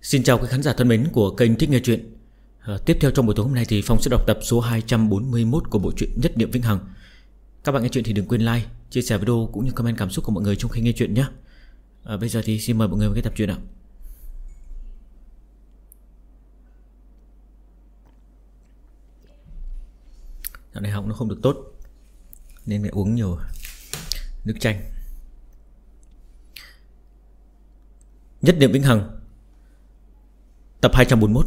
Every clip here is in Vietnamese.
Xin chào quý khán giả thân mến của kênh Thích Nghe Chuyện. Tiếp theo trong buổi tối hôm nay thì Phong sẽ đọc tập số 241 của bộ truyện Nhất Niệm Vĩnh Hằng. Các bạn nghe chuyện thì đừng quên like, chia sẻ video cũng như comment cảm xúc của mọi người trong khi nghe chuyện nhé. Bây giờ thì xin mời mọi người vào cái tập truyện ạ. Dạo này họng nó không được tốt nên phải uống nhiều nước chanh. Nhất Niệm Vĩnh Hằng, tập 241.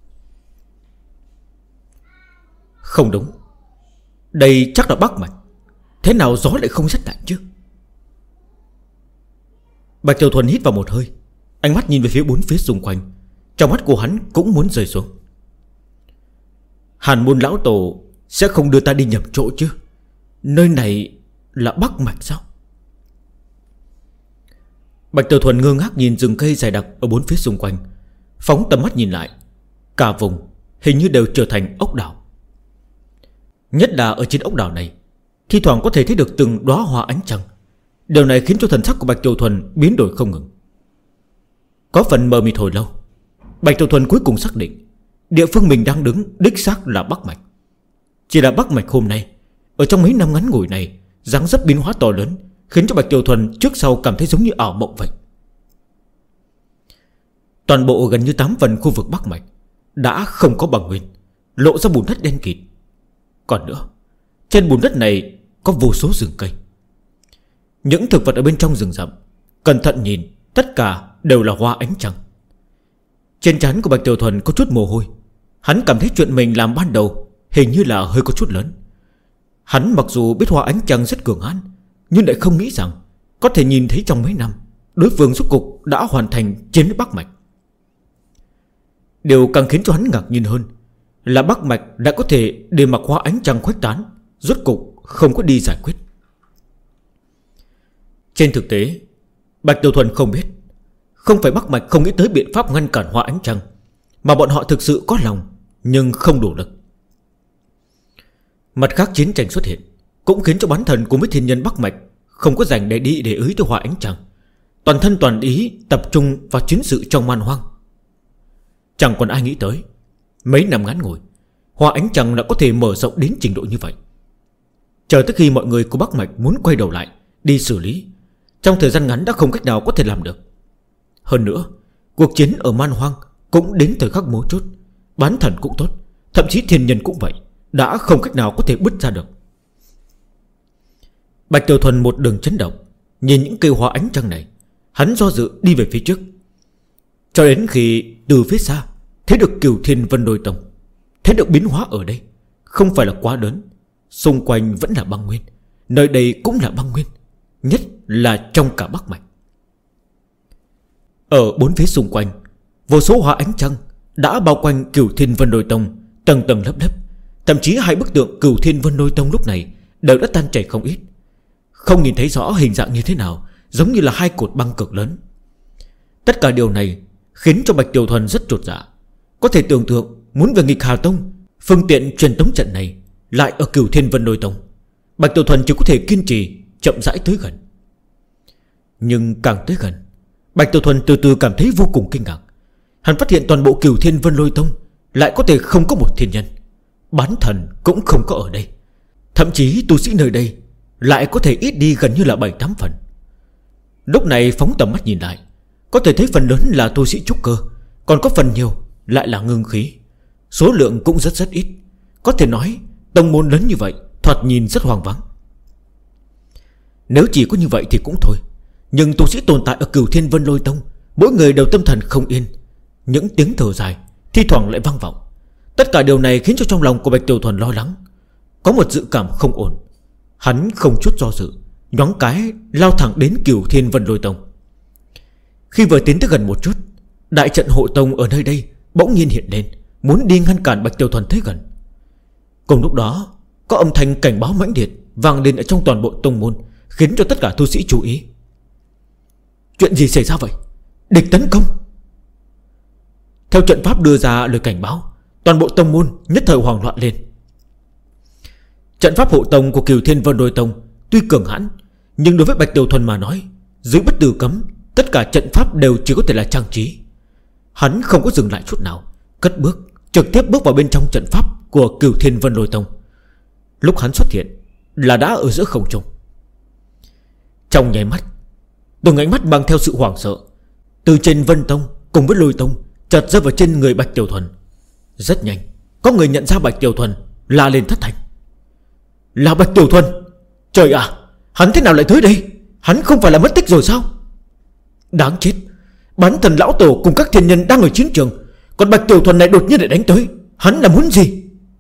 Không đúng, đây chắc là Bắc Mạch. Thế nào gió lại không rét lạnh chứ? Bạch Tiểu Thuần hít vào một hơi, ánh mắt nhìn về phía bốn phía xung quanh. Trong mắt của hắn cũng muốn rơi xuống. Hàn Môn lão tổ sẽ không đưa ta đi nhầm chỗ chứ? Nơi này là Bắc Mạch sao? Bạch Tiểu Thuần ngơ ngác nhìn rừng cây dày đặc ở bốn phía xung quanh. Phóng tầm mắt nhìn lại, cả vùng hình như đều trở thành ốc đảo. Nhất là ở trên ốc đảo này, thi thoảng có thể thấy được từng đóa hoa ánh trăng. Điều này khiến cho thần sắc của Bạch Tiểu Thuần biến đổi không ngừng. Có phần mờ mịt hồi lâu, Bạch Tiểu Thuần cuối cùng xác định địa phương mình đang đứng đích xác là Bắc Mạch. Chỉ là Bắc Mạch hôm nay, ở trong mấy năm ngắn ngủi này, dáng dấp biến hóa to lớn, khiến cho Bạch Tiểu Thuần trước sau cảm thấy giống như ảo mộng vậy. Toàn bộ gần như 8 phần khu vực Bắc Mạch đã không có bằng nguyên, lộ ra bùn đất đen kịt. Còn nữa, trên bùn đất này có vô số rừng cây. Những thực vật ở bên trong rừng rậm, cẩn thận nhìn, tất cả đều là hoa ánh trăng. Trên trán của Bạch Tiểu Thuần có chút mồ hôi. Hắn cảm thấy chuyện mình làm ban đầu hình như là hơi có chút lớn. Hắn mặc dù biết hoa ánh trăng rất cường hãn, nhưng lại không nghĩ rằng có thể nhìn thấy trong mấy năm đối phương rốt cục đã hoàn thành chiến với Bắc Mạch. Điều càng khiến cho hắn ngạc nhiên hơn là Bắc Mạch đã có thể để mặc hoa ánh trăng khuếch tán, rốt cục không có đi giải quyết. Trên thực tế, Bạch Tiểu Thuần không biết, không phải Bắc Mạch không nghĩ tới biện pháp ngăn cản hoa ánh trăng, mà bọn họ thực sự có lòng nhưng không đủ lực. Mặt khác, chiến tranh xuất hiện cũng khiến cho bán thần của mấy thiên nhân Bắc Mạch không có dành để đi để ý tới hoa ánh trăng, toàn thân toàn ý tập trung vào chiến sự trong man hoang. Chẳng còn ai nghĩ tới mấy năm ngắn ngủi, hoa ánh trăng đã có thể mở rộng đến trình độ như vậy. Chờ tới khi mọi người của Bắc Mạch muốn quay đầu lại đi xử lý, trong thời gian ngắn đã không cách nào có thể làm được. Hơn nữa, cuộc chiến ở man hoang cũng đến thời khắc mấu chốt. Bán thần cũng tốt, thậm chí thiên nhân cũng vậy, đã không cách nào có thể bứt ra được. Bạch Tiểu Thuần một đường chấn động, nhìn những cây hoa ánh trăng này, hắn do dự đi về phía trước, cho đến khi từ phía xa thấy được Cửu Thiên Vân Đôi Tông. Thấy được biến hóa ở đây không phải là quá lớn. Xung quanh vẫn là băng nguyên, nơi đây cũng là băng nguyên, nhất là trong cả Bắc Mạch. Ở bốn phía xung quanh, vô số hoa ánh trăng đã bao quanh Cửu Thiên Vân Đôi Tông, tầng tầng lớp lớp. Thậm chí hai bức tượng Cửu Thiên Vân Đôi Tông lúc này đều đã tan chảy không ít. Không nhìn thấy rõ hình dạng như thế nào, giống như là hai cột băng cực lớn. Tất cả điều này khiến cho Bạch Tiểu Thuần rất chột dạ. Có thể tưởng tượng muốn về nghịch Hà Tông, phương tiện truyền tống trận này lại ở Cửu Thiên Vân Đôi Tông, Bạch Tiểu Thuần chỉ có thể kiên trì chậm rãi tới gần. Nhưng càng tới gần, Bạch Tiểu Thuần từ từ cảm thấy vô cùng kinh ngạc. Hắn phát hiện toàn bộ Cửu Thiên Vân Lôi Tông lại có thể không có một thiên nhân, bán thần cũng không có ở đây. Thậm chí tu sĩ nơi đây lại có thể ít đi gần như là 7-8 phần. Lúc này phóng tầm mắt nhìn lại, có thể thấy phần lớn là tu sĩ trúc cơ, còn có phần nhiều lại là ngưng khí. Số lượng cũng rất ít. Có thể nói tông môn lớn như vậy thoạt nhìn rất hoang vắng. Nếu chỉ có như vậy thì cũng thôi, nhưng tu sĩ tồn tại ở Cửu Thiên Vân Lôi Tông, mỗi người đều tâm thần không yên. Những tiếng thở dài thi thoảng lại vang vọng. Tất cả điều này khiến cho trong lòng của Bạch Tiểu Thuần lo lắng, có một dự cảm không ổn. Hắn không chút do dự, nhoáng cái lao thẳng đến Cửu Thiên Vân Lôi Tông. Khi vừa tiến tới gần một chút, đại trận hộ tông ở nơi đây bỗng nhiên hiện lên, muốn đi ngăn cản Bạch Tiểu Thuần tới gần. Cùng lúc đó, có âm thanh cảnh báo mãnh liệt vang lên ở trong toàn bộ tông môn, khiến cho tất cả tu sĩ chú ý. Chuyện gì xảy ra vậy? Địch tấn công! Theo trận pháp đưa ra lời cảnh báo, toàn bộ tông môn nhất thời hoảng loạn lên. Trận pháp hộ tông của Cửu Thiên Vân Đôi Tông tuy cường hãn, nhưng đối với Bạch Tiểu Thuần mà nói, dưới bất tử cấm, tất cả trận pháp đều chỉ có thể là trang trí. Hắn không có dừng lại chút nào, cất bước trực tiếp bước vào bên trong trận pháp của Cửu Thiên Vân Lôi Tông. Lúc hắn xuất hiện là đã ở giữa không trung. Trong nháy mắt, từng ánh mắt mang theo sự hoảng sợ từ trên Vân Tông cùng với Lôi Tông chợt rơi vào trên người Bạch Tiểu Thuần. Rất nhanh, có người nhận ra Bạch Tiểu Thuần, la lên thất thanh: là Bạch Tiểu Thuần! Trời ạ, hắn thế nào lại tới đây? Hắn không phải là mất tích rồi sao? Đáng chết, Bán Thần Lão Tổ cùng các thiên nhân đang ở chiến trường, còn Bạch Tiểu Thuần này đột nhiên lại đánh tới. Hắn là muốn gì?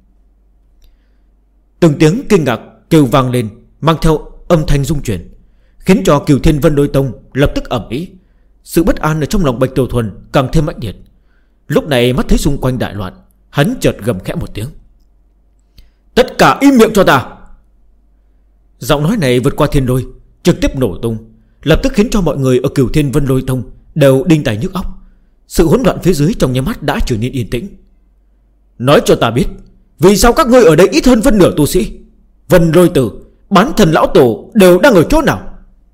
Từng tiếng kinh ngạc kêu vang lên, mang theo âm thanh rung chuyển, khiến cho Cửu Thiên Vân Lôi Tông lập tức ầm ĩ. Sự bất an ở trong lòng Bạch Tiểu Thuần càng thêm mãnh liệt. Lúc này mắt thấy xung quanh đại loạn, hắn chợt gầm khẽ một tiếng: tất cả im miệng cho ta! Giọng nói này vượt qua thiên lôi, trực tiếp nổ tung, lập tức khiến cho mọi người ở Cửu Thiên Vân Lôi Tông đều đinh tai nhức óc. Sự hỗn loạn phía dưới trong nháy mắt đã trở nên yên tĩnh. Nói cho ta biết, vì sao các ngươi ở đây ít hơn phân nửa tu sĩ? Vân Lôi Tử, Bán Thần Lão Tổ đều đang ở chỗ nào?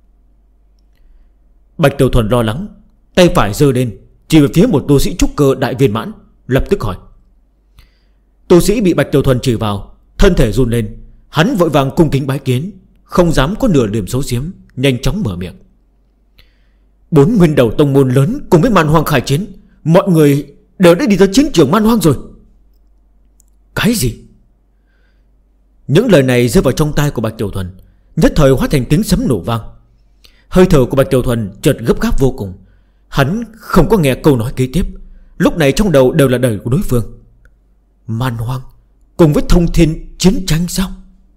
Bạch Tiểu Thuần lo lắng, tay phải giơ lên chỉ về phía một tu sĩ trúc cơ đại viên mãn, lập tức hỏi. Tu sĩ bị Bạch Tiểu Thuần chỉ vào, thân thể run lên. Hắn vội vàng cung kính bái kiến, không dám có nửa điểm xấu giếm, nhanh chóng mở miệng: 4 nguyên đầu tông môn lớn cùng với Man Hoang khai chiến, mọi người đều đã đi tới chiến trường Man Hoang rồi. Cái gì? Những lời này rơi vào trong tai của Bạch Tiểu Thuần, nhất thời hóa thành tiếng sấm nổ vang. Hơi thở của Bạch Tiểu Thuần chợt gấp gáp vô cùng. Hắn không có nghe câu nói kế tiếp, lúc này trong đầu đều là đời của đối phương. Man Hoang cùng với Thông Thiên chiến tranh sao?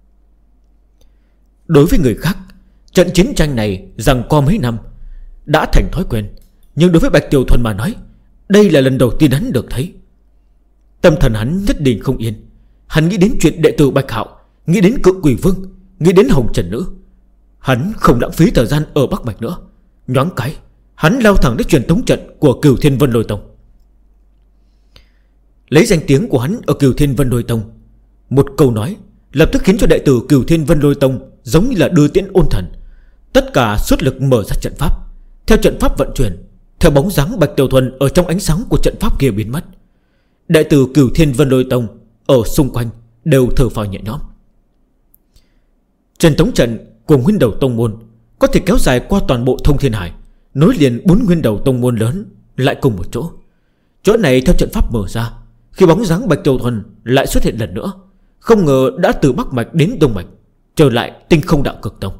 Đối với người khác, trận chiến tranh này rằng co mấy năm đã thành thói quen, nhưng đối với Bạch Tiểu Thuần mà nói, đây là lần đầu tiên hắn được thấy. Tâm thần hắn nhất định không yên. Hắn nghĩ đến chuyện đệ tử Bạch Hạo, nghĩ đến Cự Quỷ Vương, nghĩ đến Hồng Trần Nữ. Hắn không lãng phí thời gian ở Bắc Mạch nữa. Nhoáng cái, hắn lao thẳng đến truyền tống trận của Cửu Thiên Vân Lôi Tông. Lấy danh tiếng của hắn ở Cửu Thiên Vân Lôi Tông, một câu nói lập tức khiến cho đệ tử Cửu Thiên Vân Lôi Tông giống như là đưa tiễn ôn thần, tất cả xuất lực mở ra trận pháp. Theo trận pháp vận chuyển, theo bóng dáng Bạch Tiểu Thuần ở trong ánh sáng của trận pháp kia biến mất, đệ tử Cửu Thiên Vân Lôi Tông ở xung quanh đều thở phào nhẹ nhõm. Truyền tống trận của nguyên đầu tông môn có thể kéo dài qua toàn bộ Thông Thiên Hải, nối liền 4 nguyên đầu tông môn lớn lại cùng một chỗ. Chỗ này theo trận pháp mở ra, khi bóng dáng Bạch Tiểu Thuần lại xuất hiện lần nữa, không ngờ đã từ Bắc Mạch đến Đông Mạch, trở lại Tinh Không Đạo Cực Tông.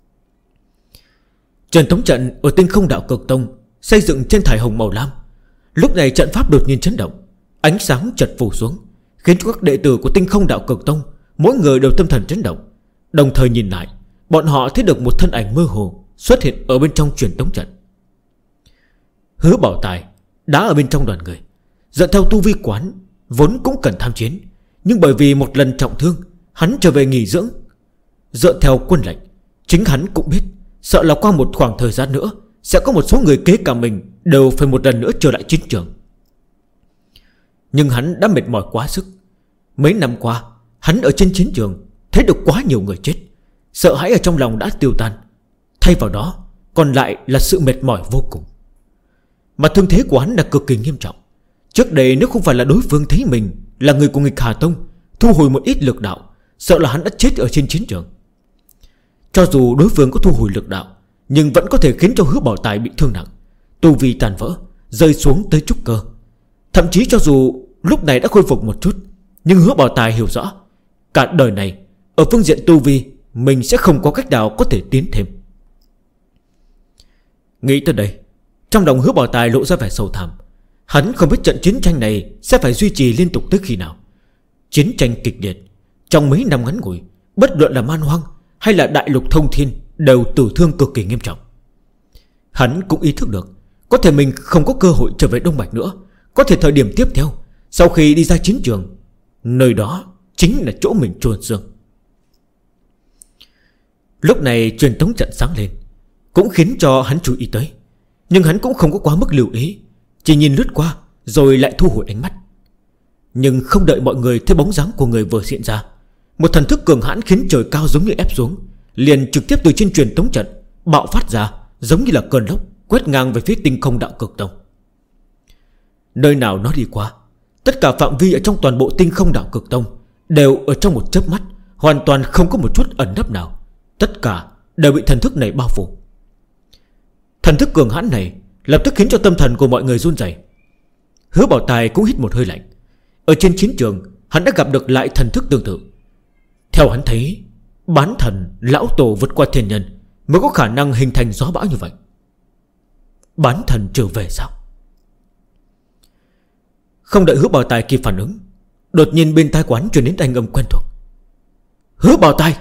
Truyền tống trận ở Tinh Không Đạo Cực Tông xây dựng trên thải hồng màu lam. Lúc này trận pháp đột nhiên chấn động, ánh sáng chợt phủ xuống, khiến cho các đệ tử của Tinh Không Đạo Cực Tông mỗi người đều tâm thần chấn động. Đồng thời nhìn lại, bọn họ thấy được một thân ảnh mơ hồ xuất hiện ở bên trong truyền tống trận. Hứa Bảo Tài đã ở bên trong đoàn người. Dựa theo tu vi quán, vốn cũng cần tham chiến, nhưng bởi vì một lần trọng thương, hắn trở về nghỉ dưỡng. Dựa theo quân lệnh, chính hắn cũng biết, sợ là qua một khoảng thời gian nữa sẽ có một số người kế cả mình đều phải một lần nữa trở lại chiến trường. Nhưng hắn đã mệt mỏi quá sức. Mấy năm qua, hắn ở trên chiến trường thấy được quá nhiều người chết, sợ hãi ở trong lòng đã tiêu tan. Thay vào đó còn lại là sự mệt mỏi vô cùng. Mà thương thế của hắn là cực kỳ nghiêm trọng. Trước đây nếu không phải là đối phương thấy mình là người của nghịch Hà Tông, thu hồi một ít lực đạo, sợ là hắn đã chết ở trên chiến trường. Cho dù đối phương có thu hồi lực đạo, nhưng vẫn có thể khiến cho Hứa Bảo Tài bị thương nặng, tu vi tàn vỡ, rơi xuống tới trúc cơ. Thậm chí cho dù lúc này đã khôi phục một chút, nhưng Hứa Bảo Tài hiểu rõ, cả đời này ở phương diện tu vi mình sẽ không có cách nào có thể tiến thêm. Nghĩ tới đây, trong lòng Hứa Bảo Tài lộ ra vẻ sầu thảm. Hắn không biết trận chiến tranh này sẽ phải duy trì liên tục tới khi nào. Chiến tranh kịch liệt, trong mấy năm ngắn ngủi, bất luận là Man Hoang hay là đại lục Thông Thiên đều tử thương cực kỳ nghiêm trọng. Hắn cũng ý thức được, có thể mình không có cơ hội trở về Đông Mạch nữa. Có thể thời điểm tiếp theo, sau khi đi ra chiến trường, nơi đó chính là chỗ mình chôn xương. Lúc này truyền tống trận sáng lên, cũng khiến cho hắn chú ý tới. Nhưng hắn cũng không có quá mức lưu ý, chỉ nhìn lướt qua rồi lại thu hồi ánh mắt. Nhưng không đợi mọi người thấy bóng dáng của người vừa hiện ra, một thần thức cường hãn khiến trời cao giống như ép xuống, liền trực tiếp từ trên truyền tống trận bạo phát ra, giống như là cơn lốc quét ngang về phía Tinh Không Đạo Cực Tông. Nơi nào nó đi qua, tất cả phạm vi ở trong toàn bộ Tinh Không Đảo Cực Tông đều ở trong một chớp mắt, hoàn toàn không có một chút ẩn nấp nào. Tất cả đều bị thần thức này bao phủ. Thần thức cường hãn này lập tức khiến cho tâm thần của mọi người run rẩy. Hứa Bảo Tài cũng hít một hơi lạnh. Ở trên chiến trường hắn đã gặp được lại thần thức tương tự. Theo hắn thấy, bán thần lão tổ vượt qua thiên nhân mới có khả năng hình thành gió bão như vậy. Bán thần trở về sao? Không đợi Hứa Bảo Tài kịp phản ứng, đột nhiên bên tai quán truyền đến thanh âm quen thuộc. Hứa Bảo Tài!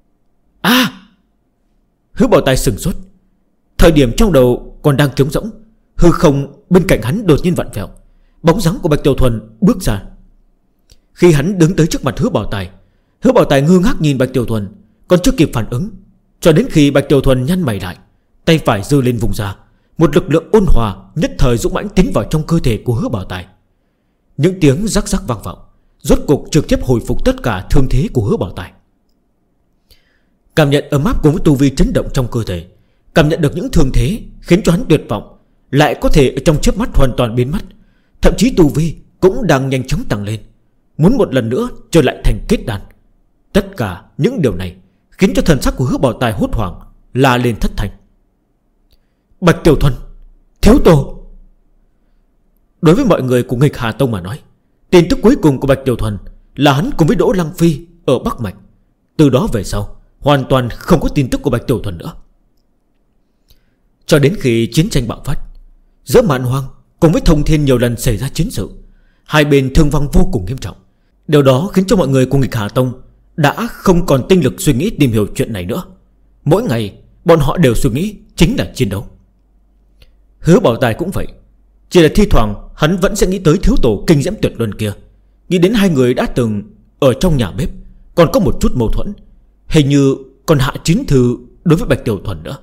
Hứa Bảo Tài sừng sốt. Thời điểm trong đầu còn đang trống rỗng, hư không bên cạnh hắn đột nhiên vặn vẹo. Bóng dáng của Bạch Tiểu Thuần bước ra. Khi hắn đứng tới trước mặt Hứa Bảo Tài ngơ ngác nhìn Bạch Tiểu Thuần, còn chưa kịp phản ứng, cho đến khi Bạch Tiểu Thuần nhăn mày lại, tay phải giơ lên vùng ra, một lực lượng ôn hòa nhất thời dũng mãnh tiến vào trong cơ thể của Hứa Bảo Tài. Những tiếng rắc rắc vang vọng, rốt cuộc trực tiếp hồi phục tất cả thương thế của Hứa Bảo Tài. Cảm nhận ấm áp cùng với tu vi chấn động trong cơ thể, cảm nhận được những thương thế khiến cho hắn tuyệt vọng lại có thể ở trong chớp mắt hoàn toàn biến mất. Thậm chí tu vi cũng đang nhanh chóng tăng lên, muốn một lần nữa trở lại thành kết đan. Tất cả những điều này khiến cho thần sắc của Hứa Bảo Tài hốt hoảng, la lên thất thanh. Bạch Tiểu Thuần, thiếu tổ! Đối với mọi người của Nghịch Hà Tông mà nói, tin tức cuối cùng của Bạch Tiểu Thuần là hắn cùng với Đỗ Lăng Phi ở Bắc Mạch. Từ đó về sau hoàn toàn không có tin tức của Bạch Tiểu Thuần nữa. Cho đến khi chiến tranh bạo phát, giữa Mạn Hoang cùng với Thông Thiên nhiều lần xảy ra chiến sự, hai bên thương vong vô cùng nghiêm trọng. Điều đó khiến cho mọi người của Nghịch Hà Tông đã không còn tinh lực suy nghĩ tìm hiểu chuyện này nữa. Mỗi ngày bọn họ đều suy nghĩ chính là chiến đấu. Hứa Bảo Tài cũng vậy. Chỉ là thi thoảng hắn vẫn sẽ nghĩ tới thiếu tổ kinh diễm tuyệt luân kia, nghĩ đến hai người đã từng ở trong nhà bếp còn có một chút mâu thuẫn, hình như còn hạ chiến thư đối với Bạch Tiểu Thuần nữa.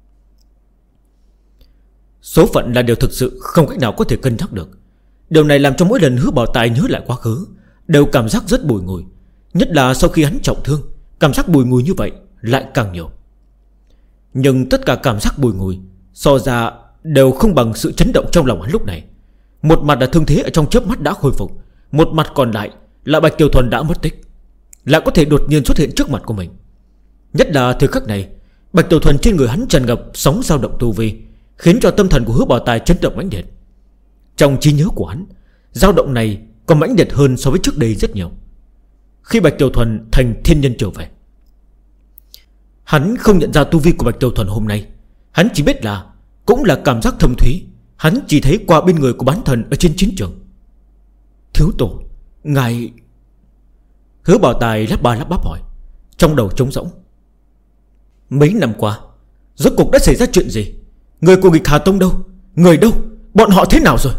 Số phận là điều thực sự không cách nào có thể cân nhắc được. Điều này làm cho mỗi lần Hứa Bảo Tài nhớ lại quá khứ đều cảm giác rất bùi ngùi. Nhất là sau khi hắn trọng thương, cảm giác bùi ngùi như vậy lại càng nhiều. Nhưng tất cả cảm giác bùi ngùi so ra đều không bằng sự chấn động trong lòng hắn lúc này. Một mặt là thương thế ở trong chớp mắt đã khôi phục, một mặt còn lại là Bạch Tiểu Thuần đã mất tích, lại có thể đột nhiên xuất hiện trước mặt của mình. Nhất là thời khắc này, Bạch Tiểu Thuần trên người hắn tràn ngập sóng dao động tu vi, khiến cho tâm thần của Hứa Bảo Tài chấn động mãnh liệt. Trong trí nhớ của hắn, dao động này còn mãnh liệt hơn so với trước đây rất nhiều. Khi Bạch Tiểu Thuần thành thiên nhân trở về, hắn không nhận ra tu vi của Bạch Tiểu Thuần hôm nay. Hắn chỉ biết là cũng là cảm giác thâm thúy. Hắn chỉ thấy qua bên người của bán thần ở trên chiến trường. Thiếu tổ, ngài... Hứa Bảo Tài lắp ba lắp bắp hỏi, trong đầu trống rỗng. Mấy năm qua rốt cuộc đã xảy ra chuyện gì? Người của Nghịch Hà Tông đâu? Người đâu? Bọn họ thế nào rồi?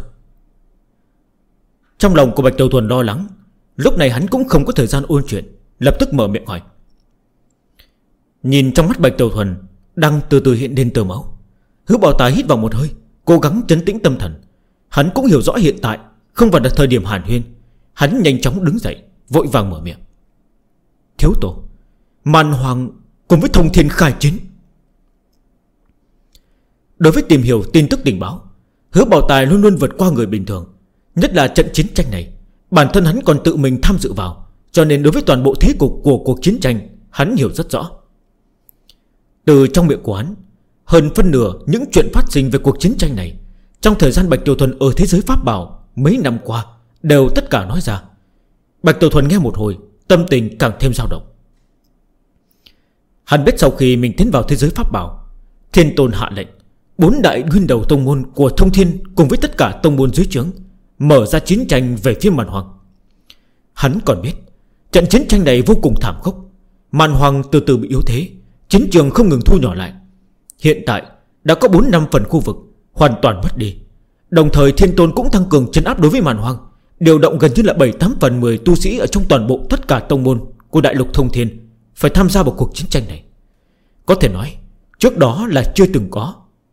Trong lòng của Bạch Tiểu Thuần lo lắng. Lúc này hắn cũng không có thời gian ôn chuyện, lập tức mở miệng hỏi. Nhìn trong mắt Bạch Tiểu Thuần đang từ từ hiện lên tơ máu, Hứa Bảo Tài hít vào một hơi, cố gắng trấn tĩnh tâm thần. Hắn cũng hiểu rõ hiện tại không phải là thời điểm hàn huyên. Hắn nhanh chóng đứng dậy, vội vàng mở miệng. Thiếu tổ, Màn Hoàng cùng với Thông Thiên khai chiến. Đối với tìm hiểu tin tức tình báo, Hứa Bảo Tài luôn luôn vượt qua người bình thường. Nhất là trận chiến tranh này, bản thân hắn còn tự mình tham dự vào, cho nên đối với toàn bộ thế cục của cuộc chiến tranh hắn hiểu rất rõ. Từ trong miệng của hắn, hơn phân nửa những chuyện phát sinh về cuộc chiến tranh này trong thời gian Bạch Tiểu Thuần ở thế giới pháp bảo mấy năm qua đều tất cả nói ra. Bạch Tiểu Thuần nghe một hồi, tâm tình càng thêm dao động. Hắn biết sau khi mình tiến vào thế giới pháp bảo, Thiên Tôn hạ lệnh 4 đại nguyên đầu tông môn của Thông Thiên cùng với tất cả tông môn dưới trướng mở ra chiến tranh về phía Màn Hoàng. Hắn còn biết trận chiến tranh này vô cùng thảm khốc. Màn Hoàng từ từ bị yếu thế, chiến trường không ngừng thu nhỏ lại. Hiện tại đã có 4-5 phần khu vực hoàn toàn mất đi. Đồng thời Thiên Tôn cũng tăng cường trấn áp đối với Màn Hoàng, điều động gần như là 7-8 phần 10 tu sĩ ở trong toàn bộ tất cả tông môn của Đại Lục Thông Thiên phải tham gia vào cuộc chiến tranh này. Có thể nói trước đó là chưa từng có.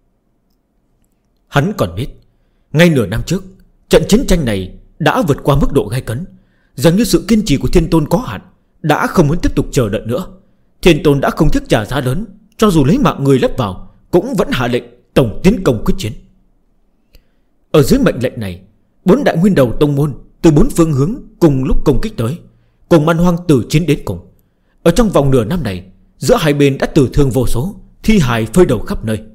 Hắn còn biết ngay nửa năm trước trận chiến tranh này đã vượt qua mức độ gay cấn. Dường như sự kiên trì của Thiên Tôn có hạn, đã không muốn tiếp tục chờ đợi nữa. Thiên Tôn đã không tiếc trả giá lớn, cho dù lấy mạng người lấp vào, cũng vẫn hạ lệnh tổng tiến công quyết chiến. Ở dưới mệnh lệnh này, 4 đại nguyên đầu tông môn từ 4 phương hướng cùng lúc công kích tới, cùng Man Hoang từ chiến đến cùng. Ở trong vòng nửa năm này, giữa hai bên đã tử thương vô số, thi hài phơi đầu khắp nơi.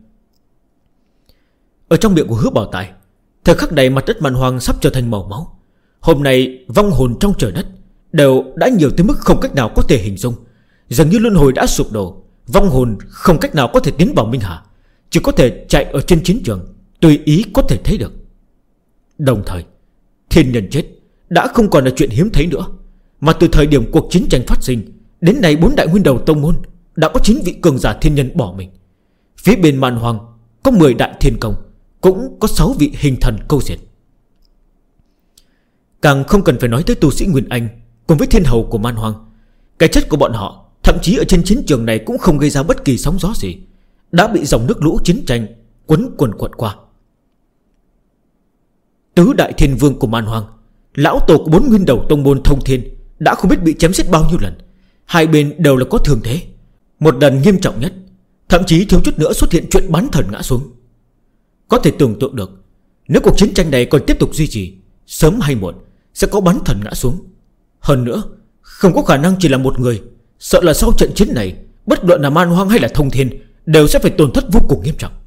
Ở trong miệng của Hứa Bảo Tài, thời khắc này mặt đất Man Hoang sắp trở thành màu máu. Hôm nay vong hồn trong trời đất đều đã nhiều tới mức không cách nào có thể hình dung. Dường như luân hồi đã sụp đổ, vong hồn không cách nào có thể tiến vào Minh Hà, chỉ có thể chạy ở trên chiến trường, tùy ý có thể thấy được. Đồng thời, thiên nhân chết đã không còn là chuyện hiếm thấy nữa. Mà từ thời điểm cuộc chiến tranh phát sinh đến nay, 4 đại nguyên đầu tông môn đã có 9 vị cường giả thiên nhân bỏ mình. Phía bên Man Hoang có 10 đại thiên công, cũng có 6 vị hình thần câu diệt. Càng không cần phải nói tới tu sĩ Nguyên Anh cùng với thiên hầu của Man Hoang. Cái chết của bọn họ thậm chí ở trên chiến trường này cũng không gây ra bất kỳ sóng gió gì, đã bị dòng nước lũ chiến tranh quấn quần quật qua. Tứ đại thiên vương của Man Hoang, lão tổ của 4 nguyên đầu tông môn Thông Thiên, đã không biết bị chém giết bao nhiêu lần. Hai bên đều là có thương thế. Một lần nghiêm trọng nhất, thậm chí thiếu chút nữa xuất hiện chuyện bán thần ngã xuống. Có thể tưởng tượng được, nếu cuộc chiến tranh này còn tiếp tục duy trì, sớm hay muộn sẽ có bán thần ngã xuống. Hơn nữa, không có khả năng chỉ là một người. Sợ là sau trận chiến này, bất luận là Man Hoang hay là Thông Thiên đều sẽ phải tổn thất vô cùng nghiêm trọng.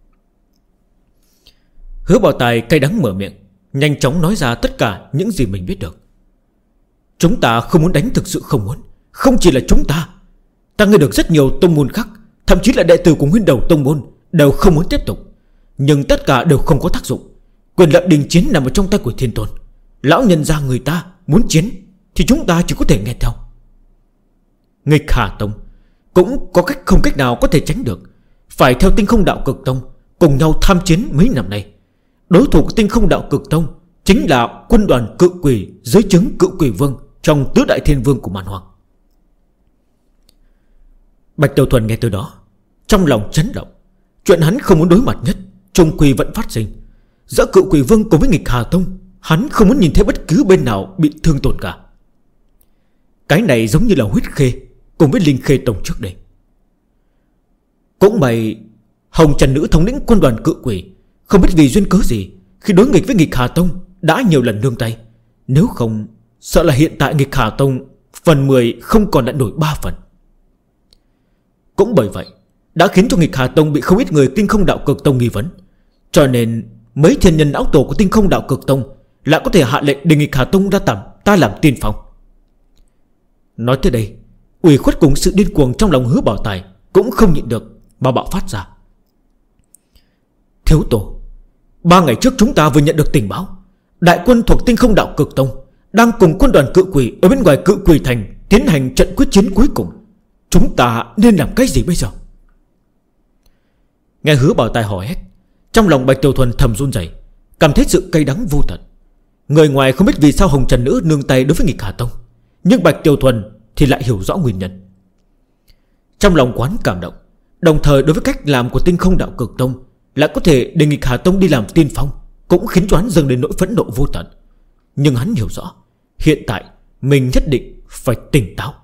Hứa Bảo Tài cay đắng mở miệng, nhanh chóng nói ra tất cả những gì mình biết được. Chúng ta không muốn đánh, thực sự không muốn. Không chỉ là chúng ta, ta nghe được rất nhiều tông môn khác, thậm chí là đệ tử của nguyên đầu tông môn đều không muốn tiếp tục. Nhưng tất cả đều không có tác dụng. Quyền lợi đình chiến nằm ở trong tay của Thiên Tôn. Lão nhân gia người ta muốn chiến thì chúng ta chỉ có thể nghe theo. Nghịch Hà Tông cũng có cách không cách nào có thể tránh được, phải theo Tinh Không Đạo Cực Tông cùng nhau tham chiến mấy năm nay. Đối thủ của Tinh Không Đạo Cực Tông chính là quân đoàn Cự Quỷ dưới trướng Cự Quỷ Vương trong tứ đại thiên vương của Man Hoang. Bạch Tiểu Thuần nghe từ đó, trong lòng chấn động. Chuyện hắn không muốn đối mặt nhất chung quy vẫn phát sinh. Giữa Cự Quỷ Vương cùng với Nghịch Hà Tông, hắn không muốn nhìn thấy bất cứ bên nào bị thương tổn cả. Cái này giống như là Huyết Khê cùng với Linh Khê Tông trước đây. Cũng may Hồng Trần Nữ thống lĩnh quân đoàn Cự Quỷ không biết vì duyên cớ gì, khi đối nghịch với Nghịch Hà Tông đã nhiều lần nương tay. Nếu không, sợ là hiện tại Nghịch Hà Tông phần 10 không còn đã nổi 3 phần. Cũng bởi vậy đã khiến cho Nghịch Hà Tông bị không ít người Tinh Không Đạo Cực Tông nghi vấn. Cho nên mấy thiên nhân lão tổ của Tinh Không Đạo Cực Tông lại có thể hạ lệnh để Nghịch Hà Tông ra tạm ta làm tiên phong. Nói tới đây, ủy khuất cùng sự điên cuồng trong lòng Hứa Bảo Tài cũng không nhịn được mà bạo phát ra. Thiếu tổ, 3 ngày trước chúng ta vừa nhận được tình báo, đại quân thuộc Tinh Không Đạo Cực Tông đang cùng quân đoàn Cự Quỷ ở bên ngoài Cự Quỷ Thành tiến hành trận quyết chiến cuối cùng. Chúng ta nên làm cái gì bây giờ? Nghe Hứa Bảo Tài hỏi hét, trong lòng Bạch Tiểu Thuần thầm run rẩy, cảm thấy sự cay đắng vô tận. Người ngoài không biết vì sao Hồng Trần Nữ nương tay đối với Nghịch Hà Tông, nhưng Bạch Tiểu Thuần thì lại hiểu rõ nguyên nhân. Trong lòng quán cảm động, đồng thời đối với cách làm của Tinh Không Đạo Cực Tông lại có thể để Nghịch Hà Tông đi làm tiên phong, cũng khiến cho hắn dâng đến nỗi phẫn nộ vô tận. Nhưng hắn hiểu rõ, hiện tại mình nhất định phải tỉnh táo.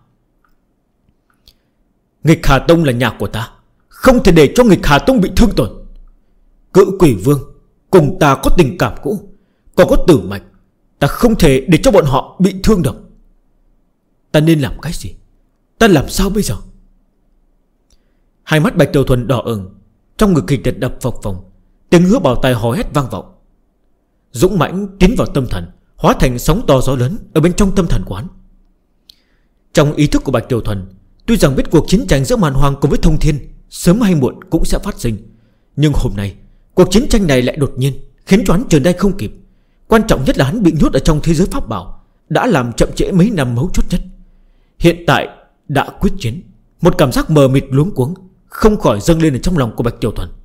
Nghịch Hà Tông là nhà của ta, không thể để cho Nghịch Hà Tông bị thương tổn. Cự Quỷ Vương cùng ta có tình cảm cũ, còn có tử mạch, ta không thể để cho bọn họ bị thương được. Ta nên làm cái gì? Ta làm sao bây giờ? Hai mắt Bạch Tiểu Thuần đỏ ửng, trong ngực kịch liệt đập phập phồng. Tiếng Hứa Bảo Tài hò hét vang vọng, dũng mãnh tiến vào tâm thần, hóa thành sóng to gió lớn ở bên trong tâm thần quán. Trong ý thức của Bạch Tiểu Thuần, tuy rằng biết cuộc chiến tranh giữa Man Hoang cùng với Thông Thiên sớm hay muộn cũng sẽ phát sinh, nhưng hôm nay cuộc chiến tranh này lại đột nhiên khiến cho hắn trở tay không kịp. Quan trọng nhất là hắn bị nhốt ở trong thế giới pháp bảo, đã làm chậm trễ mấy năm mấu chốt nhất. Hiện tại đã quyết chiến, một cảm giác mờ mịt luống cuống không khỏi dâng lên ở trong lòng của Bạch Tiểu Thuần.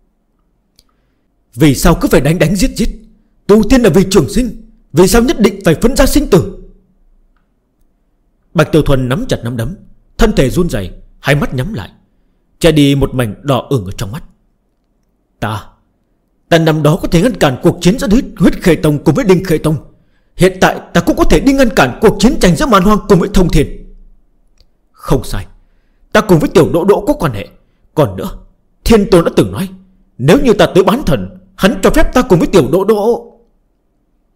Vì sao cứ phải đánh giết giết? Tu tiên là vì trường sinh, vì sao nhất định phải phân ra sinh tử? Bạch Tiểu Thuần nắm chặt nắm đấm, thân thể run rẩy, hai mắt nhắm lại, che đi một mảnh đỏ ửng ở trong mắt. Ta năm đó có thể ngăn cản cuộc chiến giữa Huyết Khê Tông cùng với Đinh Khê Tông. Hiện tại ta cũng có thể đi ngăn cản cuộc chiến tranh giữa Man Hoang cùng với Thông Thiên. Không sai, ta cùng với Tiểu Đỗ Đỗ có quan hệ. Còn nữa, Thiên Tôn đã từng nói, nếu như ta tới bán thần, hắn cho phép ta cùng với Tiểu Đỗ Đỗ.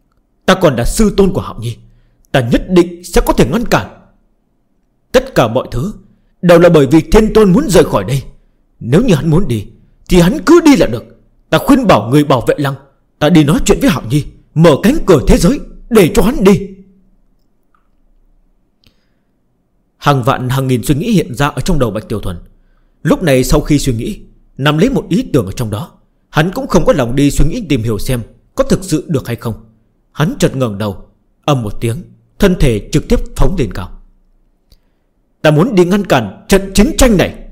Ta còn là sư tôn của Hạo Nhi, ta nhất định sẽ có thể ngăn cản. Tất cả mọi thứ đều là bởi vì Thiên Tôn muốn rời khỏi đây. Nếu như hắn muốn đi thì hắn cứ đi là được. Ta khuyên bảo người bảo vệ lăng, ta đi nói chuyện với Hạo Nhi, mở cánh cửa thế giới để cho hắn đi. Hàng vạn hàng nghìn suy nghĩ hiện ra ở trong đầu Bạch Tiểu Thuần. Lúc này sau khi suy nghĩ, nắm lấy một ý tưởng ở trong đó, hắn cũng không có lòng đi suy nghĩ tìm hiểu xem có thực sự được hay không. Hắn chợt ngẩng đầu, ầm một tiếng, thân thể trực tiếp phóng lên cao. Ta muốn đi ngăn cản trận chiến tranh này.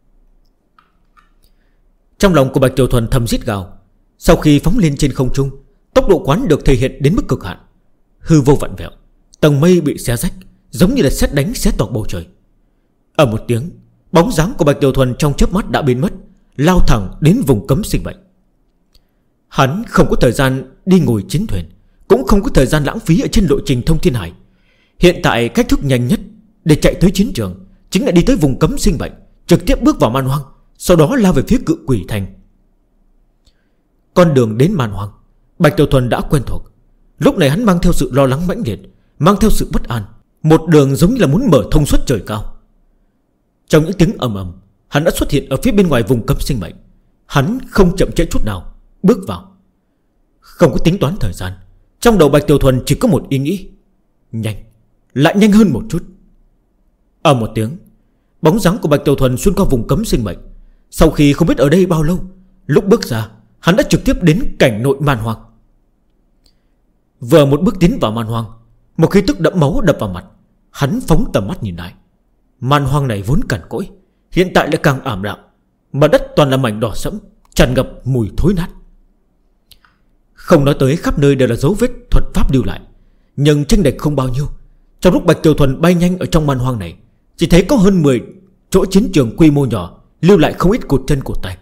Trong lòng của Bạch Tiểu Thuần thầm rít gào. Sau khi phóng lên trên không trung, tốc độ quán được thể hiện đến mức cực hạn. Hư vô vặn vẹo, tầng mây bị xé rách, giống như là sét đánh xé toạc bầu trời. Ở một tiếng, bóng dáng của Bạch Tiểu Thuần trong chớp mắt đã biến mất, lao thẳng đến vùng cấm sinh mệnh. Hắn không có thời gian đi ngồi chiến thuyền, cũng không có thời gian lãng phí ở trên lộ trình thông thiên hải. Hiện tại cách thức nhanh nhất để chạy tới chiến trường chính là đi tới vùng cấm sinh mệnh, trực tiếp bước vào man hoang, sau đó lao về phía Cự Quỷ Thành. Con đường đến man hoang Bạch Tiểu Thuần đã quen thuộc. Lúc này hắn mang theo sự lo lắng mãnh liệt, mang theo sự bất an, một đường giống như là muốn mở thông suốt trời cao. Trong những tiếng ầm ầm, hắn đã xuất hiện ở phía bên ngoài vùng cấm sinh mệnh. Hắn không chậm trễ chút nào, bước vào. Không có tính toán thời gian, trong đầu Bạch Tiểu Thuần chỉ có một ý nghĩ: nhanh, lại nhanh hơn một chút. Ở một tiếng, bóng dáng của Bạch Tiểu Thuần xuyên qua vùng cấm sinh mệnh. Sau khi không biết ở đây bao lâu, lúc bước ra, hắn đã trực tiếp đến cảnh nội man hoang. Vừa một bước tiến vào man hoang, một khí tức đẫm máu đập vào mặt. Hắn phóng tầm mắt nhìn lại. Man hoang này vốn cằn cỗi, hiện tại lại càng ảm đạm, mà đất toàn là mảnh đỏ sẫm, tràn ngập mùi thối nát. Không nói tới khắp nơi đều là dấu vết thuật pháp lưu lại, nhưng chênh lệch không bao nhiêu. Trong lúc Bạch Tiểu Thuần bay nhanh ở trong man hoang này, chỉ thấy có hơn 10 chỗ chiến trường quy mô nhỏ lưu lại không ít cột chân cột tay.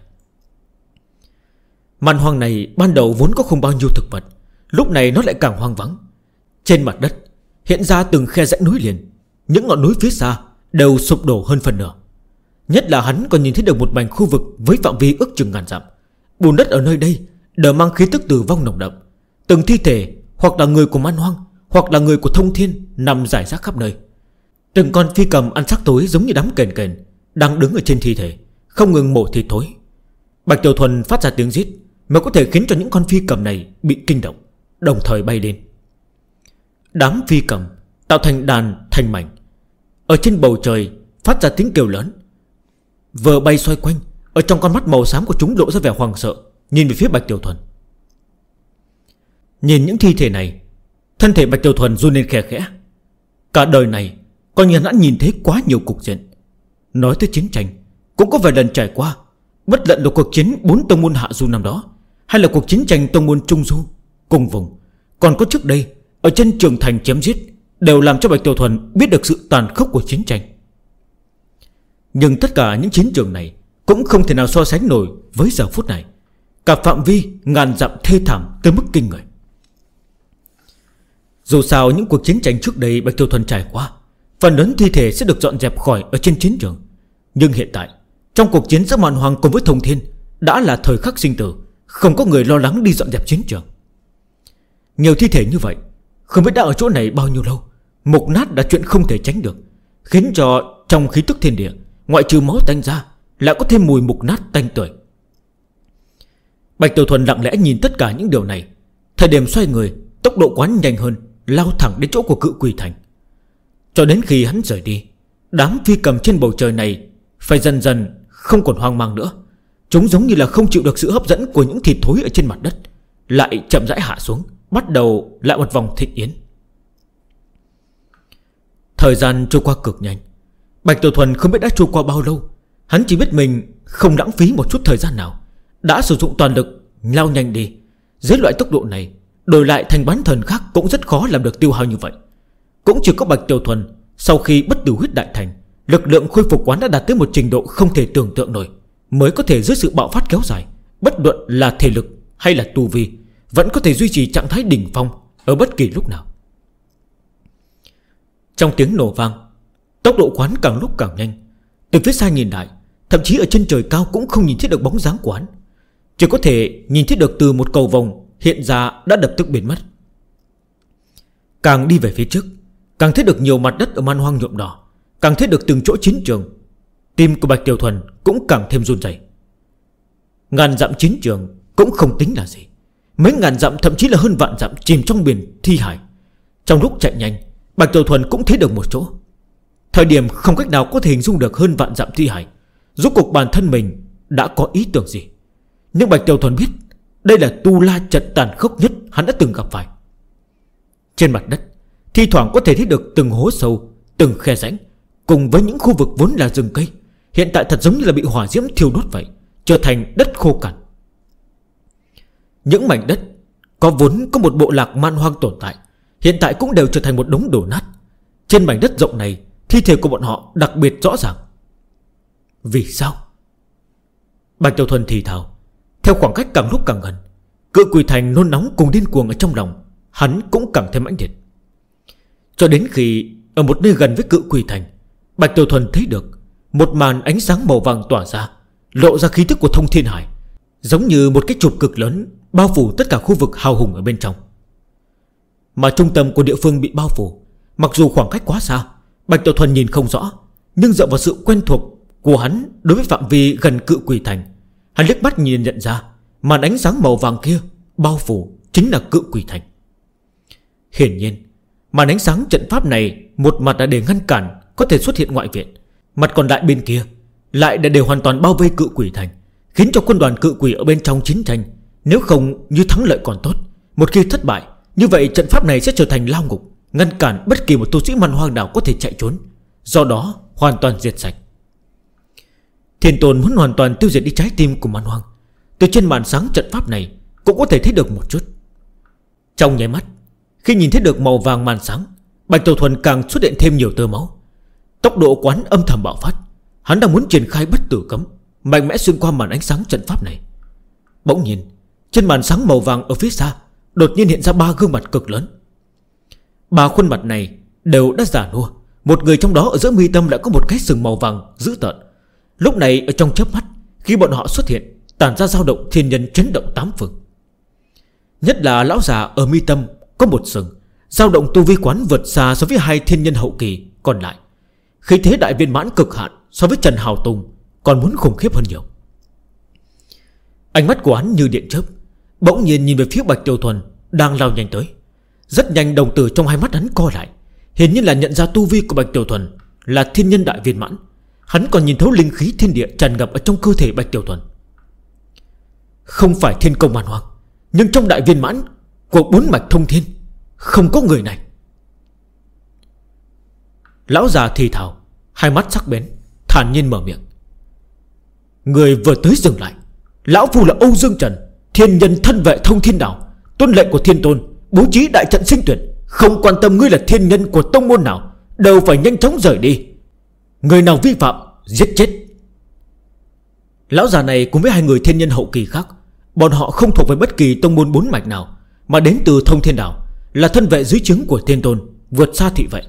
Man hoang này ban đầu vốn có không bao nhiêu thực vật, lúc này nó lại càng hoang vắng. Trên mặt đất hiện ra từng khe rãnh núi liền, những ngọn núi phía xa đều sụp đổ hơn phần nửa. Nhất là hắn còn nhìn thấy được một mảnh khu vực với phạm vi ước chừng ngàn dặm. Bùn đất ở nơi đây đều mang khí tức tử vong nồng đậm. Từng thi thể hoặc là người của man hoang, hoặc là người của thông thiên nằm rải rác khắp nơi. Từng con phi cầm ăn xác tối giống như đám kền kền đang đứng ở trên thi thể, không ngừng mổ thịt thối. Bạch Tiểu Thuần phát ra tiếng rít mà có thể khiến cho những con phi cầm này bị kinh động, đồng thời bay lên. Đám phi cầm tạo thành đàn thành mảnh, ở trên bầu trời phát ra tiếng kêu lớn. Vừa bay xoay quanh, ở trong con mắt màu xám của chúng lộ ra vẻ hoảng sợ, nhìn về phía Bạch Tiểu Thuần. Nhìn những thi thể này, thân thể Bạch Tiểu Thuần run lên khẽ khẽ. Cả đời này coi như đã nhìn thấy quá nhiều cục diện. Nói tới chiến tranh, cũng có vài lần trải qua, bất luận là cuộc chiến 4 tông môn hạ du năm đó, hay là cuộc chiến tranh tông môn trung du cùng vùng, còn có trước đây ở trên trường thành chém giết, đều làm cho Bạch Tiểu Thuần biết được sự tàn khốc của chiến tranh. Nhưng tất cả những chiến trường này cũng không thể nào so sánh nổi với giờ phút này. Cả phạm vi ngàn dặm thê thảm tới mức kinh người. Dù sao những cuộc chiến tranh trước đây Bạch Tiểu Thuần trải qua, phần lớn thi thể sẽ được dọn dẹp khỏi ở trên chiến trường. Nhưng hiện tại, trong cuộc chiến giữa Man Hoang cùng với Thông Thiên, đã là thời khắc sinh tử, không có người lo lắng đi dọn dẹp chiến trường. Nhiều thi thể như vậy, không biết đã ở chỗ này bao nhiêu lâu, mục nát đã chuyện không thể tránh được, khiến cho trong khí tức thiên địa, ngoại trừ máu tanh ra, lại có thêm mùi mục nát tanh tưởi. Bạch Tiểu Thuần lặng lẽ nhìn tất cả những điều này. Thời điểm xoay người, tốc độ quán nhanh hơn, lao thẳng đến chỗ của Cự Quỷ Thành. Cho đến khi hắn rời đi, đám phi cầm trên bầu trời này phải dần dần không còn hoang mang nữa. Chúng giống như là không chịu được sự hấp dẫn của những thịt thối ở trên mặt đất, lại chậm rãi hạ xuống, bắt đầu lại một vòng thịnh yến. Thời gian trôi qua cực nhanh. Bạch Tiểu Thuần không biết đã trôi qua bao lâu. Hắn chỉ biết mình không lãng phí một chút thời gian nào, đã sử dụng toàn lực lao nhanh đi. Dưới loại tốc độ này, đổi lại thành bán thần khác cũng rất khó làm được tiêu hao như vậy. Cũng chỉ có Bạch Tiểu Thuần sau khi bất tử huyết đại thành, lực lượng khôi phục quán đã đạt tới một trình độ không thể tưởng tượng nổi, mới có thể dưới sự bạo phát kéo dài, bất luận là thể lực hay là tu vi, vẫn có thể duy trì trạng thái đỉnh phong ở bất kỳ lúc nào. Trong tiếng nổ vang, tốc độ quán càng lúc càng nhanh. Từ phía xa nhìn lại, thậm chí ở trên trời cao cũng không nhìn thấy được bóng dáng quán, chỉ có thể nhìn thấy được từ một cầu vồng hiện ra đã lập tức biến mất. Càng đi về phía trước, càng thấy được nhiều mặt đất ở man hoang nhuộm đỏ, càng thấy được từng chỗ chiến trường. Tim của Bạch Tiểu Thuần cũng càng thêm run rẩy. Ngàn dặm chiến trường cũng không tính là gì, mấy ngàn dặm thậm chí là hơn vạn dặm chìm trong biển thi hải. Trong lúc chạy nhanh, Bạch Tiểu Thuần cũng thấy được một chỗ. Thời điểm không cách nào có thể hình dung được hơn vạn dặm thi hải, rốt cuộc bản thân mình đã có ý tưởng gì. Nhưng Bạch Tiểu Thuần biết đây là tu la trận tàn khốc nhất hắn đã từng gặp phải. Trên mặt đất thi thoảng có thể thấy được từng hố sâu, từng khe rãnh, cùng với những khu vực vốn là rừng cây, hiện tại thật giống như là bị hỏa diễm thiêu đốt vậy, trở thành đất khô cằn. Những mảnh đất có vốn có một bộ lạc man hoang tồn tại, hiện tại cũng đều trở thành một đống đổ nát. Trên mảnh đất rộng này, thi thể của bọn họ đặc biệt rõ ràng. Vì sao? Bạch Tiểu Thuần thì thào. Theo khoảng cách càng lúc càng gần, Cự Quỷ Thành nôn nóng cùng điên cuồng ở trong lòng hắn cũng càng thêm mãnh liệt. Cho đến khi ở một nơi gần với Cự Quỷ Thành, Bạch Tiểu Thuần thấy được một màn ánh sáng màu vàng tỏa ra, lộ ra khí tức của thông thiên hải, giống như một cái chụp cực lớn bao phủ tất cả khu vực hào hùng ở bên trong. Mà trung tâm của địa phương bị bao phủ, mặc dù khoảng cách quá xa, Bạch Tiểu Thuần nhìn không rõ, nhưng dựa vào sự quen thuộc của hắn đối với phạm vi gần Cự Quỷ Thành, hắn liếc mắt nhìn nhận ra màn ánh sáng màu vàng kia bao phủ chính là Cự Quỷ Thành. Hiển nhiên, màn ánh sáng trận pháp này một mặt là để ngăn cản có thể xuất hiện ngoại viện, mặt còn lại bên kia lại đã đều hoàn toàn bao vây Cự Quỷ Thành, khiến cho quân đoàn cự quỷ ở bên trong chiến tranh, nếu không như thắng lợi còn tốt, một khi thất bại, như vậy trận pháp này sẽ trở thành lao ngục, ngăn cản bất kỳ một tu sĩ man hoang nào có thể chạy trốn, do đó hoàn toàn diệt sạch. Thiên Tôn muốn hoàn toàn tiêu diệt đi trái tim của man hoang. Từ trên màn sáng trận pháp này cũng có thể thấy được một chút. Trong nháy mắt, khi nhìn thấy được màu vàng màn sáng, Bạch Tiểu Thuần càng xuất hiện thêm nhiều tơ máu. Tốc độ quán âm thầm bạo phát, hắn đang muốn triển khai bất tử cấm, mạnh mẽ xuyên qua màn ánh sáng trận pháp này. Bỗng nhiên, trên màn sáng màu vàng ở phía xa đột nhiên hiện ra 3 gương mặt cực lớn. 3 khuôn mặt này đều đã già nua, một người trong đó ở giữa mi tâm lại có một cái sừng màu vàng dữ tợn. Lúc này ở trong chớp mắt, khi bọn họ xuất hiện, tản ra dao động thiên nhân chấn động 8 phương. Nhất là lão già ở mi tâm có một sừng, dao động tu vi quán vượt xa so với 2 thiên nhân hậu kỳ còn lại. Khí thế đại viên mãn cực hạn so với Trần Hào Tùng còn muốn khủng khiếp hơn nhiều. Ánh mắt của hắn như điện chớp, bỗng nhiên nhìn về phía Bạch Tiểu Thuần đang lao nhanh tới. Rất nhanh đồng tử trong hai mắt hắn co lại, hiển nhiên là nhận ra tu vi của Bạch Tiểu Thuần là thiên nhân đại viên mãn. Hắn còn nhìn thấu linh khí thiên địa tràn ngập ở trong cơ thể Bạch Tiểu Thuần. Không phải thiên công man hoang, nhưng trong đại viên mãn của 4 mạch thông thiên không có người này. Lão già thì thào, hai mắt sắc bén, thản nhiên mở miệng. Người vừa tới dừng lại. Lão phu là Âu Dương Trần, thiên nhân thân vệ thông thiên đạo, tuân lệnh của Thiên Tôn, bố trí đại trận sinh tuyệt. Không quan tâm ngươi là thiên nhân của tông môn nào, đều phải nhanh chóng rời đi. Người nào vi phạm giết chết. Lão già này cùng với 2 người thiên nhân hậu kỳ khác, bọn họ không thuộc về bất kỳ tông môn 4 mạch nào, mà đến từ thông thiên đạo, là thân vệ dưới trướng của Thiên Tôn, vượt xa thị vệ.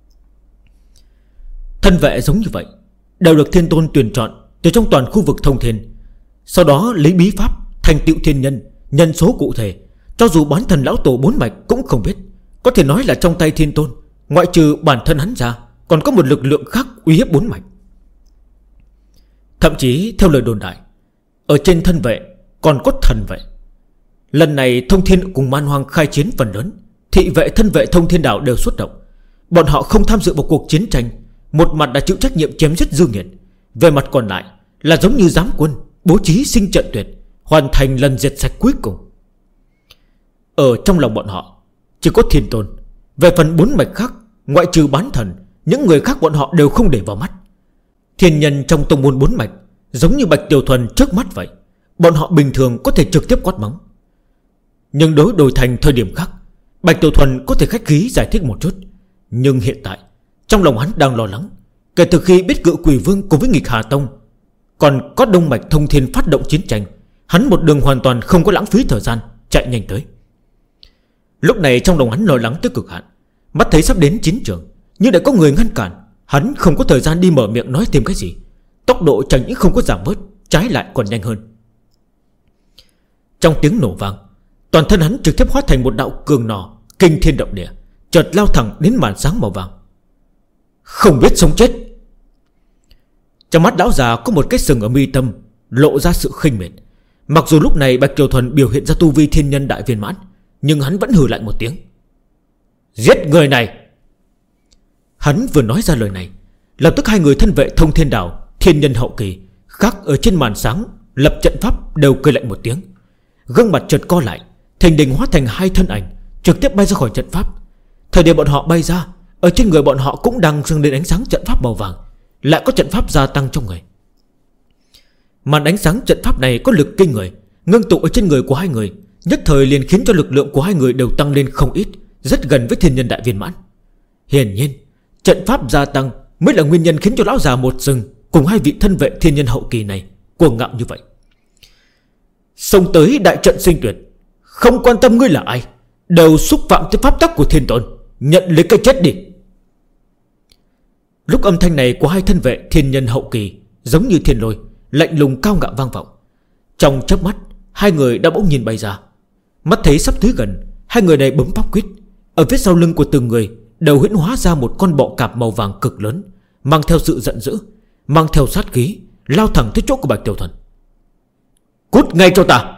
Thân vệ giống như vậy đều được Thiên Tôn tuyển chọn từ trong toàn khu vực thông thiên, sau đó lấy bí pháp thành tựu thiên nhân. Nhân số cụ thể cho dù bán thần lão tổ 4 mạch cũng không biết. Có thể nói là trong tay Thiên Tôn, ngoại trừ bản thân hắn ra, còn có một lực lượng khác uy hiếp 4 mạch. Thậm chí theo lời đồn đại, ở trên thân vệ còn có thần vệ. Lần này thông thiên cùng man hoang khai chiến phần lớn, thị vệ thân vệ thông thiên đạo đều xuất động. Bọn họ không tham dự vào cuộc chiến tranh, một mặt đã chịu trách nhiệm chém giết Dương Nghiệt, về mặt còn lại là giống như giám quân bố trí sinh trận tuyệt, hoàn thành lần diệt sạch cuối cùng. Ở trong lòng bọn họ chỉ có Thiên Tôn. Về phần 4 mạch khác, ngoại trừ bán thần, những người khác bọn họ đều không để vào mắt. Thiên nhân trong tông môn 4 mạch giống như Bạch Tiểu Thuần trước mắt vậy, bọn họ bình thường có thể trực tiếp quát mắng. Nhưng đối đổi thành thời điểm khác, Bạch Tiểu Thuần có thể khách khí giải thích một chút. Nhưng hiện tại trong lòng hắn đang lo lắng. Kể từ khi biết Cự Quỷ Vương cùng với Nghịch Hà Tông còn có Đông Mạch Thông Thiên phát động chiến tranh, hắn một đường hoàn toàn không có lãng phí thời gian, chạy nhanh tới. Lúc này trong lòng hắn lo lắng tới cực hạn. Mắt thấy sắp đến chiến trường, nhưng lại có người ngăn cản, hắn không có thời gian đi mở miệng nói thêm cái gì. Tốc độ chẳng những không có giảm bớt, trái lại còn nhanh hơn. Trong tiếng nổ vang, toàn thân hắn trực tiếp hóa thành một đạo cường nỏ kinh thiên động địa, chợt lao thẳng đến màn sáng màu vàng. Không biết sống chết. Trong mắt lão già có một cái sừng ở mi tâm, lộ ra sự khinh miệt. Mặc dù lúc này Bạch Tiểu Thuần biểu hiện ra tu vi thiên nhân đại viên mãn, nhưng hắn vẫn hừ lạnh một tiếng. Giết người này. Hắn vừa nói ra lời này, lập tức hai người thân vệ Thông Thiên Đảo, thiên nhân hậu kỳ khác ở trên màn sáng lập trận pháp đều cười lạnh một tiếng. Gương mặt chợt co lại, thình lình hóa thành hai thân ảnh, trực tiếp bay ra khỏi trận pháp. Thời điểm bọn họ bay ra, ở trên người bọn họ cũng đang dâng lên ánh sáng trận pháp màu vàng, lại có trận pháp gia tăng trong người. Màn ánh sáng trận pháp này có lực kinh người, ngưng tụ ở trên người của hai người, nhất thời liền khiến cho lực lượng của hai người đều tăng lên không ít, rất gần với thiên nhân đại viên mãn. Hiển nhiên trận pháp gia tăng mới là nguyên nhân khiến cho lão già một rừng cùng hai vị thân vệ thiên nhân hậu kỳ này cuồng ngạo như vậy. Xông tới đại trận sinh tuyệt, không quan tâm ngươi là ai, đều xúc phạm tới pháp tắc của thiên tôn, nhận lấy cái chết đi. Lúc âm thanh này của hai thân vệ thiên nhân hậu kỳ giống như thiên lôi, lạnh lùng cao ngạo vang vọng. Trong chớp mắt, hai người đã bỗng nhìn bay ra. Mắt thấy sắp tới gần, hai người này bấm pháp quyết. Ở phía sau lưng của từng người đều huyễn hóa ra một con bọ cạp màu vàng cực lớn, mang theo sự giận dữ, mang theo sát khí, lao thẳng tới chỗ của Bạch Tiểu Thuần. Cút ngay cho ta.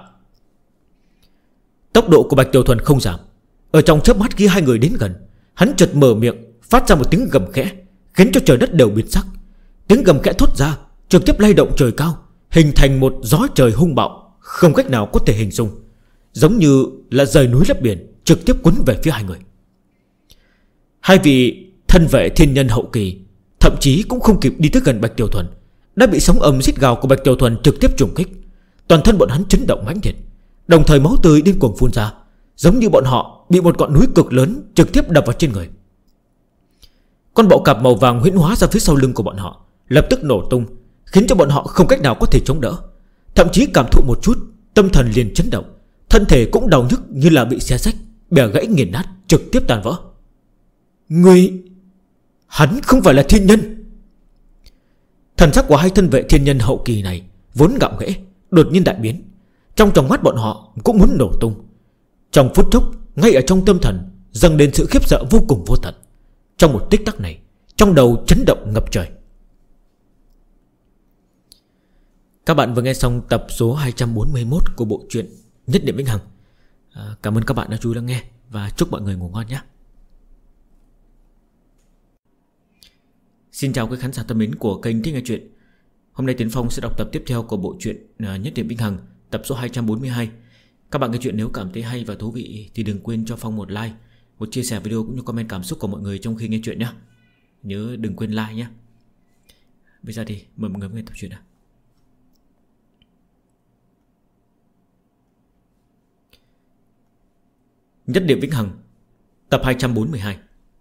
Tốc độ của Bạch Tiểu Thuần không giảm. Ở trong chớp mắt khi hai người đến gần, hắn chợt mở miệng phát ra một tiếng gầm khẽ, khiến cho trời đất đều biến sắc. Tiếng gầm khẽ thốt ra trực tiếp lay động trời cao, hình thành một gió trời hung bạo, không cách nào có thể hình dung, giống như là rời núi lấp biển, trực tiếp cuốn về phía hai người. Hai vị thân vệ thiên nhân hậu kỳ thậm chí cũng không kịp đi tới gần Bạch Tiểu Thuần, đã bị sóng âm rít gào của Bạch Tiểu Thuần trực tiếp trùng kích. Toàn thân bọn hắn chấn động mãnh liệt, đồng thời máu tươi điên cuồng phun ra, giống như bọn họ bị một ngọn núi cực lớn trực tiếp đập vào trên người. Con bọ cạp màu vàng huyễn hóa ra phía sau lưng của bọn họ, lập tức nổ tung, khiến cho bọn họ không cách nào có thể chống đỡ. Thậm chí cảm thụ một chút, tâm thần liền chấn động, thân thể cũng đau nhức như là bị xé rách, bẻ gãy nghiền nát, trực tiếp tan vỡ. Người... hắn không phải là thiên nhân. Thần sắc của hai thân vệ thiên nhân hậu kỳ này vốn ngạo nghễ đột nhiên đại biến, trong tròng mắt bọn họ cũng muốn nổ tung. Trong phút chốc, ngay ở trong tâm thần dâng lên sự khiếp sợ vô cùng vô tận. Trong một tích tắc này, trong đầu chấn động ngập trời. Các bạn vừa nghe xong tập số 241 của bộ truyện Nhất Niệm Vĩnh Hằng. Cảm ơn các bạn đã chú ý lắng nghe, và chúc mọi người ngủ ngon nhé. Xin chào quý khán giả thân mến của kênh Thích Nghe Chuyện. Hôm nay Tiến Phong sẽ đọc tập tiếp theo của bộ truyện Nhất Niệm Vĩnh Hằng, tập số 242. Các bạn nghe chuyện nếu cảm thấy hay và thú vị thì đừng quên cho Phong một like, một chia sẻ video cũng như comment cảm xúc của mọi người trong khi nghe chuyện nhé. Nhớ đừng quên like nhé. Bây giờ thì mời mọi người nghe tập truyện nào. Nhất Niệm Vĩnh Hằng, tập 242.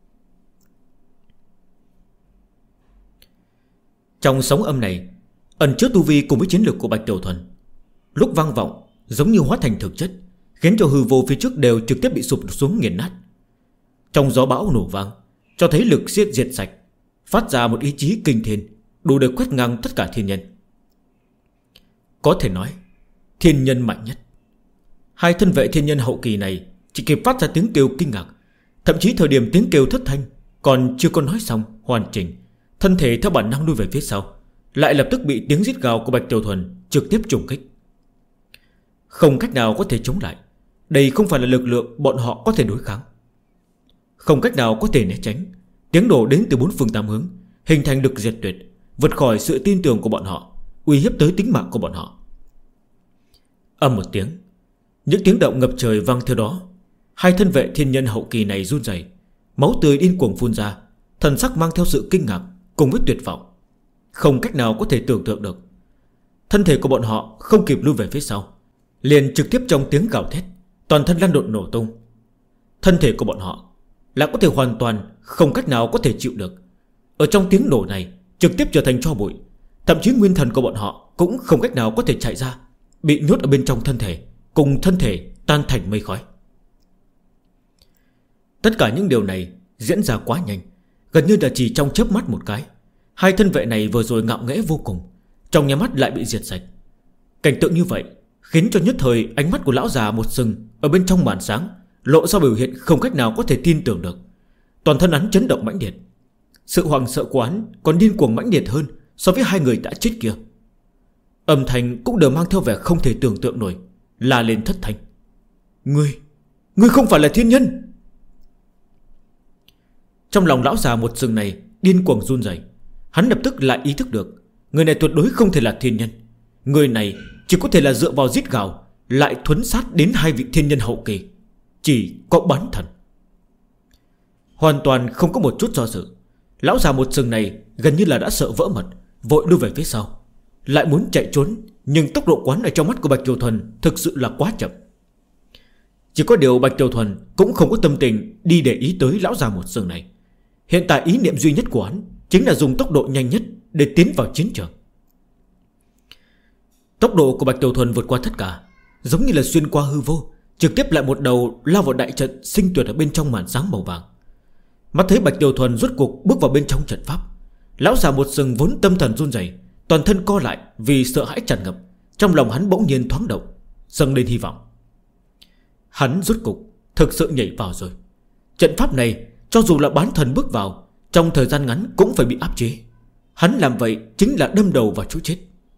Trong sóng âm này ẩn chứa tu vi cùng với chiến lược của Bạch Tiểu Thuần. Lúc vang vọng giống như hóa thành thực chất, khiến cho hư vô phía trước đều trực tiếp bị sụp xuống nghiền nát. Trong gió bão nổ vang, cho thấy lực diệt sạch, phát ra một ý chí kinh thiên, đủ để quét ngang tất cả thiên nhân. Có thể nói thiên nhân mạnh nhất. Hai thân vệ thiên nhân hậu kỳ này chỉ kịp phát ra tiếng kêu kinh ngạc. Thậm chí thời điểm tiếng kêu thất thanh còn chưa có nói xong hoàn chỉnh, thân thể theo bản năng lui về phía sau, lại lập tức bị tiếng rít gào của Bạch Tiểu Thuần trực tiếp trùng kích. Không cách nào có thể chống lại. Đây không phải là lực lượng bọn họ có thể đối kháng. Không cách nào có thể né tránh. Tiếng nổ đến từ bốn phương tám hướng, hình thành lực diệt tuyệt, vượt khỏi sự tin tưởng của bọn họ, uy hiếp tới tính mạng của bọn họ. Âm một tiếng, những tiếng động ngập trời vang theo đó. Hai thân vệ thiên nhân hậu kỳ này run rẩy, máu tươi điên cuồng phun ra, thần sắc mang theo sự kinh ngạc cùng với tuyệt vọng, không cách nào có thể tưởng tượng được. Thân thể của bọn họ không kịp lui về phía sau, liền trực tiếp trong tiếng gào thét, toàn thân lăn lộn nổ tung. Thân thể của bọn họ là có thể hoàn toàn không cách nào có thể chịu được. Ở trong tiếng nổ này trực tiếp trở thành tro bụi. Thậm chí nguyên thần của bọn họ cũng không cách nào có thể chạy ra, bị nhốt ở bên trong thân thể, cùng thân thể tan thành mây khói. Tất cả những điều này diễn ra quá nhanh, gần như là chỉ trong chớp mắt một cái. Hai thân vệ này vừa rồi ngạo nghễ vô cùng, trong nháy mắt lại bị diệt sạch. Cảnh tượng như vậy khiến cho nhất thời ánh mắt của lão già một sừng ở bên trong màn sáng lộ ra biểu hiện không cách nào có thể tin tưởng được. Toàn thân hắn chấn động mãnh liệt. Sự hoảng sợ của hắn còn điên cuồng mãnh liệt hơn so với hai người đã chết kia. Âm thanh cũng đều mang theo vẻ không thể tưởng tượng nổi, la lên thất thanh: Ngươi không phải là thiên nhân. Trong lòng lão già một sừng này điên cuồng run rẩy. Hắn lập tức lại ý thức được người này tuyệt đối không thể là thiên nhân. Người này chỉ có thể là dựa vào giết gào lại thuấn sát đến hai vị thiên nhân hậu kỳ. Chỉ có bán thần. Hoàn toàn không có một chút do dự. Lão già một sừng này gần như là đã sợ vỡ mật, vội lui về phía sau. Lại muốn chạy trốn, nhưng tốc độ quán ở trong mắt của Bạch Tiểu Thuần thực sự là quá chậm. Chỉ có điều Bạch Tiểu Thuần cũng không có tâm tình đi để ý tới lão già một sừng này. Hiện tại ý niệm duy nhất của hắn chính là dùng tốc độ nhanh nhất để tiến vào chiến trường. Tốc độ của Bạch Tiểu Thuần vượt qua tất cả, giống như là xuyên qua hư vô, trực tiếp lại một đầu lao vào đại trận sinh tuyệt ở bên trong màn sáng màu vàng. Mắt thấy Bạch Tiểu Thuần rốt cuộc bước vào bên trong trận pháp, lão già một sừng vốn tâm thần run rẩy, toàn thân co lại vì sợ hãi tràn ngập. Trong lòng hắn bỗng nhiên thoáng động, dâng lên hy vọng. Hắn rốt cục thực sự nhảy vào rồi. Trận pháp này cho dù là bán thần bước vào, trong thời gian ngắn cũng phải bị áp chế. Hắn làm vậy chính là đâm đầu vào chỗ chết.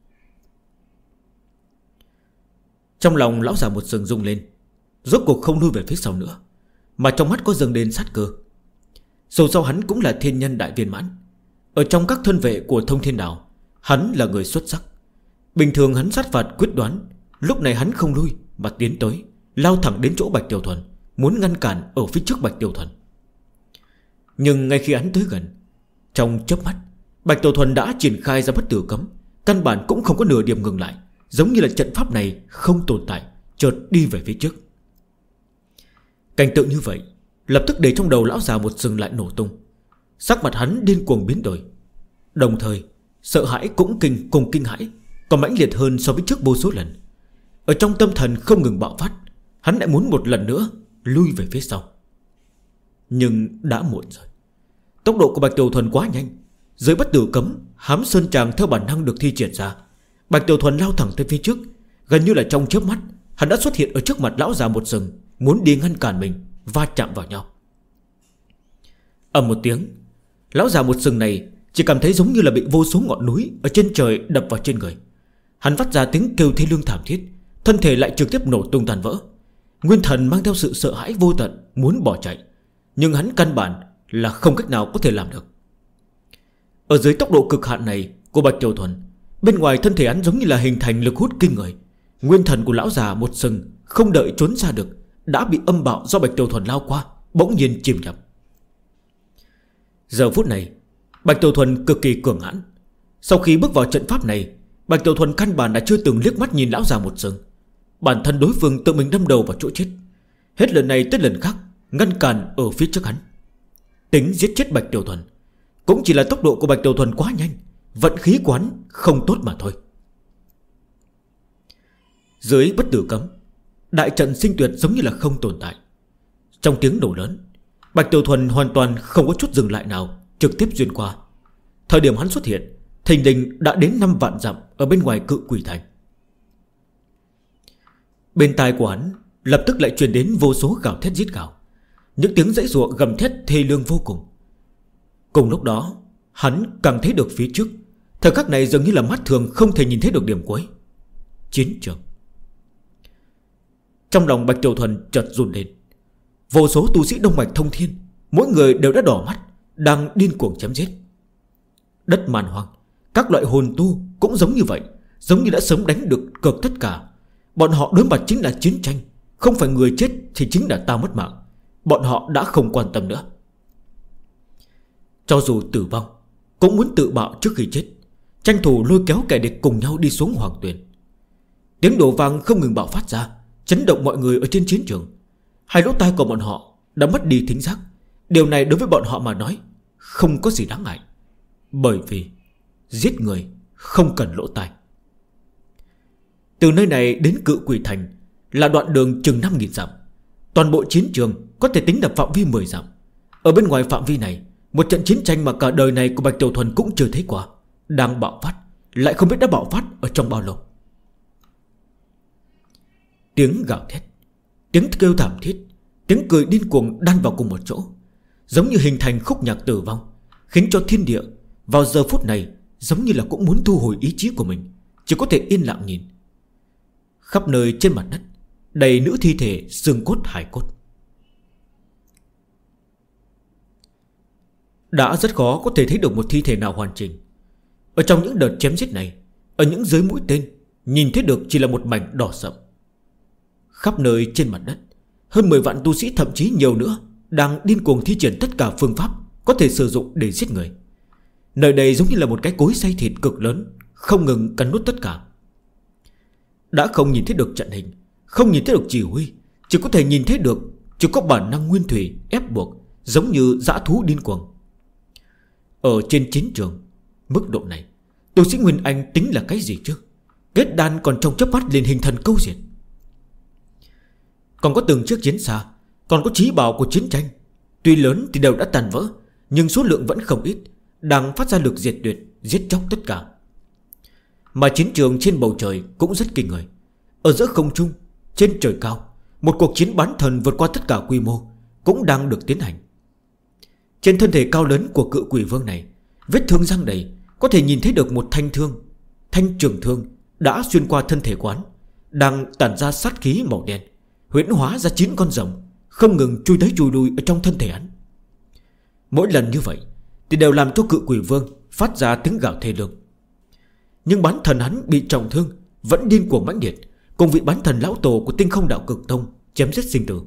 Trong lòng lão già một sừng rung lên, rốt cuộc không lui về phía sau nữa, mà trong mắt có dâng lên sát cơ. Dù sao hắn cũng là thiên nhân đại viên mãn. Ở trong các thân vệ của Thông Thiên Đảo, hắn là người xuất sắc. Bình thường hắn sát phạt quyết đoán. Lúc này hắn không lui mà tiến tới, lao thẳng đến chỗ Bạch Tiểu Thuần, muốn ngăn cản ở phía trước Bạch Tiểu Thuần. Nhưng ngay khi hắn tới gần, trong chớp mắt, Bạch Tiểu Thuần đã triển khai ra bất tử cấm, căn bản cũng không có nửa điểm ngừng lại, giống như là trận pháp này không tồn tại, chợt đi về phía trước. Cảnh tượng như vậy lập tức để trong đầu lão già một sừng lại nổ tung. Sắc mặt hắn điên cuồng biến đổi, đồng thời sợ hãi cũng cùng kinh hãi còn mãnh liệt hơn so với trước vô số lần. Ở trong tâm thần không ngừng bạo phát, hắn lại muốn một lần nữa lui về phía sau. Nhưng đã muộn rồi. Tốc độ của Bạch Tiểu Thuần quá nhanh. Dưới bất tử cấm, hám sơn tràng theo bản năng được thi triển ra. Bạch Tiểu Thuần lao thẳng tới phía trước. Gần như là trong chớp mắt, hắn đã xuất hiện ở trước mặt lão già một sừng, muốn đi ngăn cản mình, va chạm vào nhau. Ầm một tiếng, lão già một sừng này chỉ cảm thấy giống như là bị vô số ngọn núi ở trên trời đập vào trên người. Hắn phát ra tiếng kêu thê lương thảm thiết, thân thể lại trực tiếp nổ tung tàn vỡ. Nguyên thần mang theo sự sợ hãi vô tận, muốn bỏ chạy, nhưng hắn căn bản là không cách nào có thể làm được. Ở dưới tốc độ cực hạn này của Bạch Tiểu Thuần, bên ngoài thân thể hắn giống như là hình thành lực hút kinh người. Nguyên thần của lão già một sừng không đợi trốn ra được, đã bị âm bạo do Bạch Tiểu Thuần lao qua, bỗng nhiên chìm nhập. Giờ phút này Bạch Tiểu Thuần cực kỳ cường hãn. Sau khi bước vào trận pháp này, Bạch Tiểu Thuần căn bản đã chưa từng liếc mắt nhìn lão già một sừng. Bản thân đối phương tự mình đâm đầu vào chỗ chết, hết lần này tới lần khác ngăn cản ở phía trước hắn. Tính giết chết Bạch Tiểu Thuần cũng chỉ là tốc độ của Bạch Tiểu Thuần quá nhanh, vận khí quán không tốt mà thôi. Dưới bất tử cấm, đại trận sinh tuyệt giống như là không tồn tại. Trong tiếng nổ lớn, Bạch Tiểu Thuần hoàn toàn không có chút dừng lại nào, trực tiếp xuyên qua. Thời điểm hắn xuất hiện, thình lình đã đến 5 vạn dặm ở bên ngoài Cự Quỷ Thành. Bên tai của hắn lập tức lại truyền đến vô số gào thét giết gào, những tiếng giãy giụa gầm thét thê lương vô cùng. Cùng lúc đó, hắn càng thấy được phía trước, thời khắc này dường như là mắt thường không thể nhìn thấy được điểm cuối. Chiến trường. Trong lòng Bạch Tiểu Thuần chợt run lên. Vô số tu sĩ Đông Mạch Thông Thiên, mỗi người đều đã đỏ mắt, đang điên cuồng chém giết. Đất màn hoang, các loại hồn tu cũng giống như vậy, giống như đã sớm đánh được cược tất cả. Bọn họ đối mặt chính là chiến tranh, không phải người chết thì chính là ta mất mạng. Bọn họ đã không quan tâm nữa. Cho dù tử vong cũng muốn tự bạo trước khi chết, tranh thủ lôi kéo kẻ địch cùng nhau đi xuống hoàng tuyền. Tiếng đổ vang không ngừng bạo phát ra, chấn động mọi người ở trên chiến trường. Hai lỗ tai của bọn họ đã mất đi thính giác. Điều này đối với bọn họ mà nói không có gì đáng ngại, bởi vì giết người không cần lỗ tai. Từ nơi này đến Cự Quỷ Thành là đoạn đường chừng 5.000 dặm. Toàn bộ chiến trường có thể tính là phạm vi 10 dặm. Ở bên ngoài phạm vi này, một trận chiến tranh mà cả đời này của Bạch Tiểu Thuần cũng chưa thấy qua đang bạo phát, lại không biết đã bạo phát ở trong bao lâu. Tiếng gào thét, tiếng kêu thảm thiết, tiếng cười điên cuồng đan vào cùng một chỗ. giống như hình thành khúc nhạc tử vong, khiến cho thiên địa vào giờ phút này giống như là cũng muốn thu hồi ý chí của mình, chỉ có thể yên lặng nhìn. Khắp nơi trên mặt đất đầy nữ thi thể, xương cốt hài cốt. Đã rất khó có thể thấy được một thi thể nào hoàn chỉnh. Ở trong những đợt chém giết này, ở những dưới mũi tên, nhìn thấy được chỉ là một mảnh đỏ sậm. Khắp nơi trên mặt đất, hơn 10 vạn tu sĩ, thậm chí nhiều nữa, đang điên cuồng thi triển tất cả phương pháp có thể sử dụng để giết người. Nơi đây giống như là một cái cối xay thịt cực lớn, không ngừng cắn nuốt tất cả. Đã không nhìn thấy được trận hình, không nhìn thấy được chỉ huy, chỉ có thể nhìn thấy được chỉ có bản năng nguyên thủy ép buộc, giống như dã thú điên cuồng. Ở trên chiến trường, mức độ này, tu sĩ Nguyên Anh tính là cái gì chứ? Kết đan còn trong chớp mắt liền hình thần câu diệt. Còn có từng chiếc chiến xa, còn có trí bảo của chiến tranh, tuy lớn thì đều đã tàn vỡ, nhưng số lượng vẫn không ít, đang phát ra lực diệt tuyệt, giết chóc tất cả. Mà chiến trường trên bầu trời cũng rất kinh người. Ở giữa không trung, trên trời cao, một cuộc chiến bán thần vượt qua tất cả quy mô cũng đang được tiến hành. Trên thân thể cao lớn của cự quỷ vương này, vết thương răng đầy, có thể nhìn thấy được một thanh trường thương đã xuyên qua thân thể quán, đang tản ra sát khí màu đen, huyễn hóa ra 9 con rồng, không ngừng chui tới chui lui ở trong thân thể hắn. Mỗi lần như vậy thì đều làm cho cự quỷ vương phát ra tiếng gào thê lương. Nhưng bán thần hắn bị trọng thương, vẫn điên cuồng mãnh liệt, cùng vị bán thần lão tổ của Tinh Không Đạo Cực Tông chém giết sinh tử.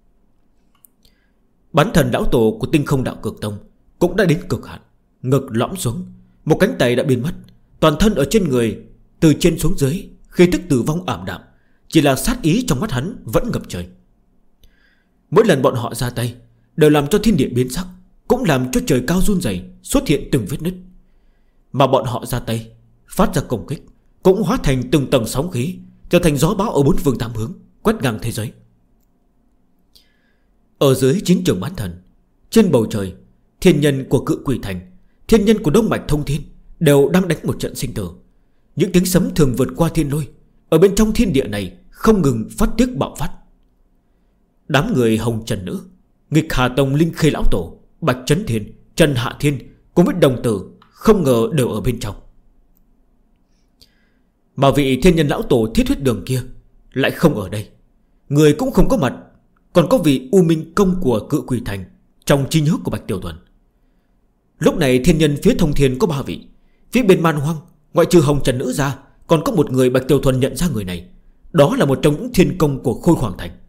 Bán thần lão tổ của Tinh Không Đạo Cực Tông cũng đã đến cực hạn, ngực lõm xuống, một cánh tay đã biến mất, toàn thân ở trên người từ trên xuống dưới khí tức tử vong ảm đạm, chỉ là sát ý trong mắt hắn vẫn ngập trời. Mỗi lần bọn họ ra tay đều làm cho thiên địa biến sắc, cũng làm cho trời cao run rẩy, xuất hiện từng vết nứt. Mà bọn họ ra tay phát ra công kích cũng hóa thành từng tầng sóng khí, trở thành gió bão ở bốn phương tám hướng, quét ngang thế giới. Ở dưới chiến trường bán thần, trên bầu trời, thiên nhân của Cự Quỷ Thành, thiên nhân của Đông Mạch Thông Thiên đều đang đánh một trận sinh tử. Những tiếng sấm thường vượt qua thiên lôi, ở bên trong thiên địa này không ngừng phát tiết bạo phát. Đám người Hồng Trần Nữ, Nghịch Hà Tông Linh Khê Lão Tổ, Bạch Trấn Thiên, Trần Hạ Thiên cùng với đồng tử không ngờ đều ở bên trong. Mà vị thiên nhân lão tổ Thiết Huyết Đường kia lại không ở đây, người cũng không có mặt. Còn có vị U Minh Công của Cự Quỷ Thành trong trí nhớ của Bạch Tiểu Thuần. Lúc này thiên nhân phía Thông Thiên có 3 vị, phía bên Man Hoang ngoại trừ Hồng Trần Nữ ra, còn có một người Bạch Tiểu Thuần nhận ra người này. Đó là một trong những thiên công của Khôi Hoàng Thành.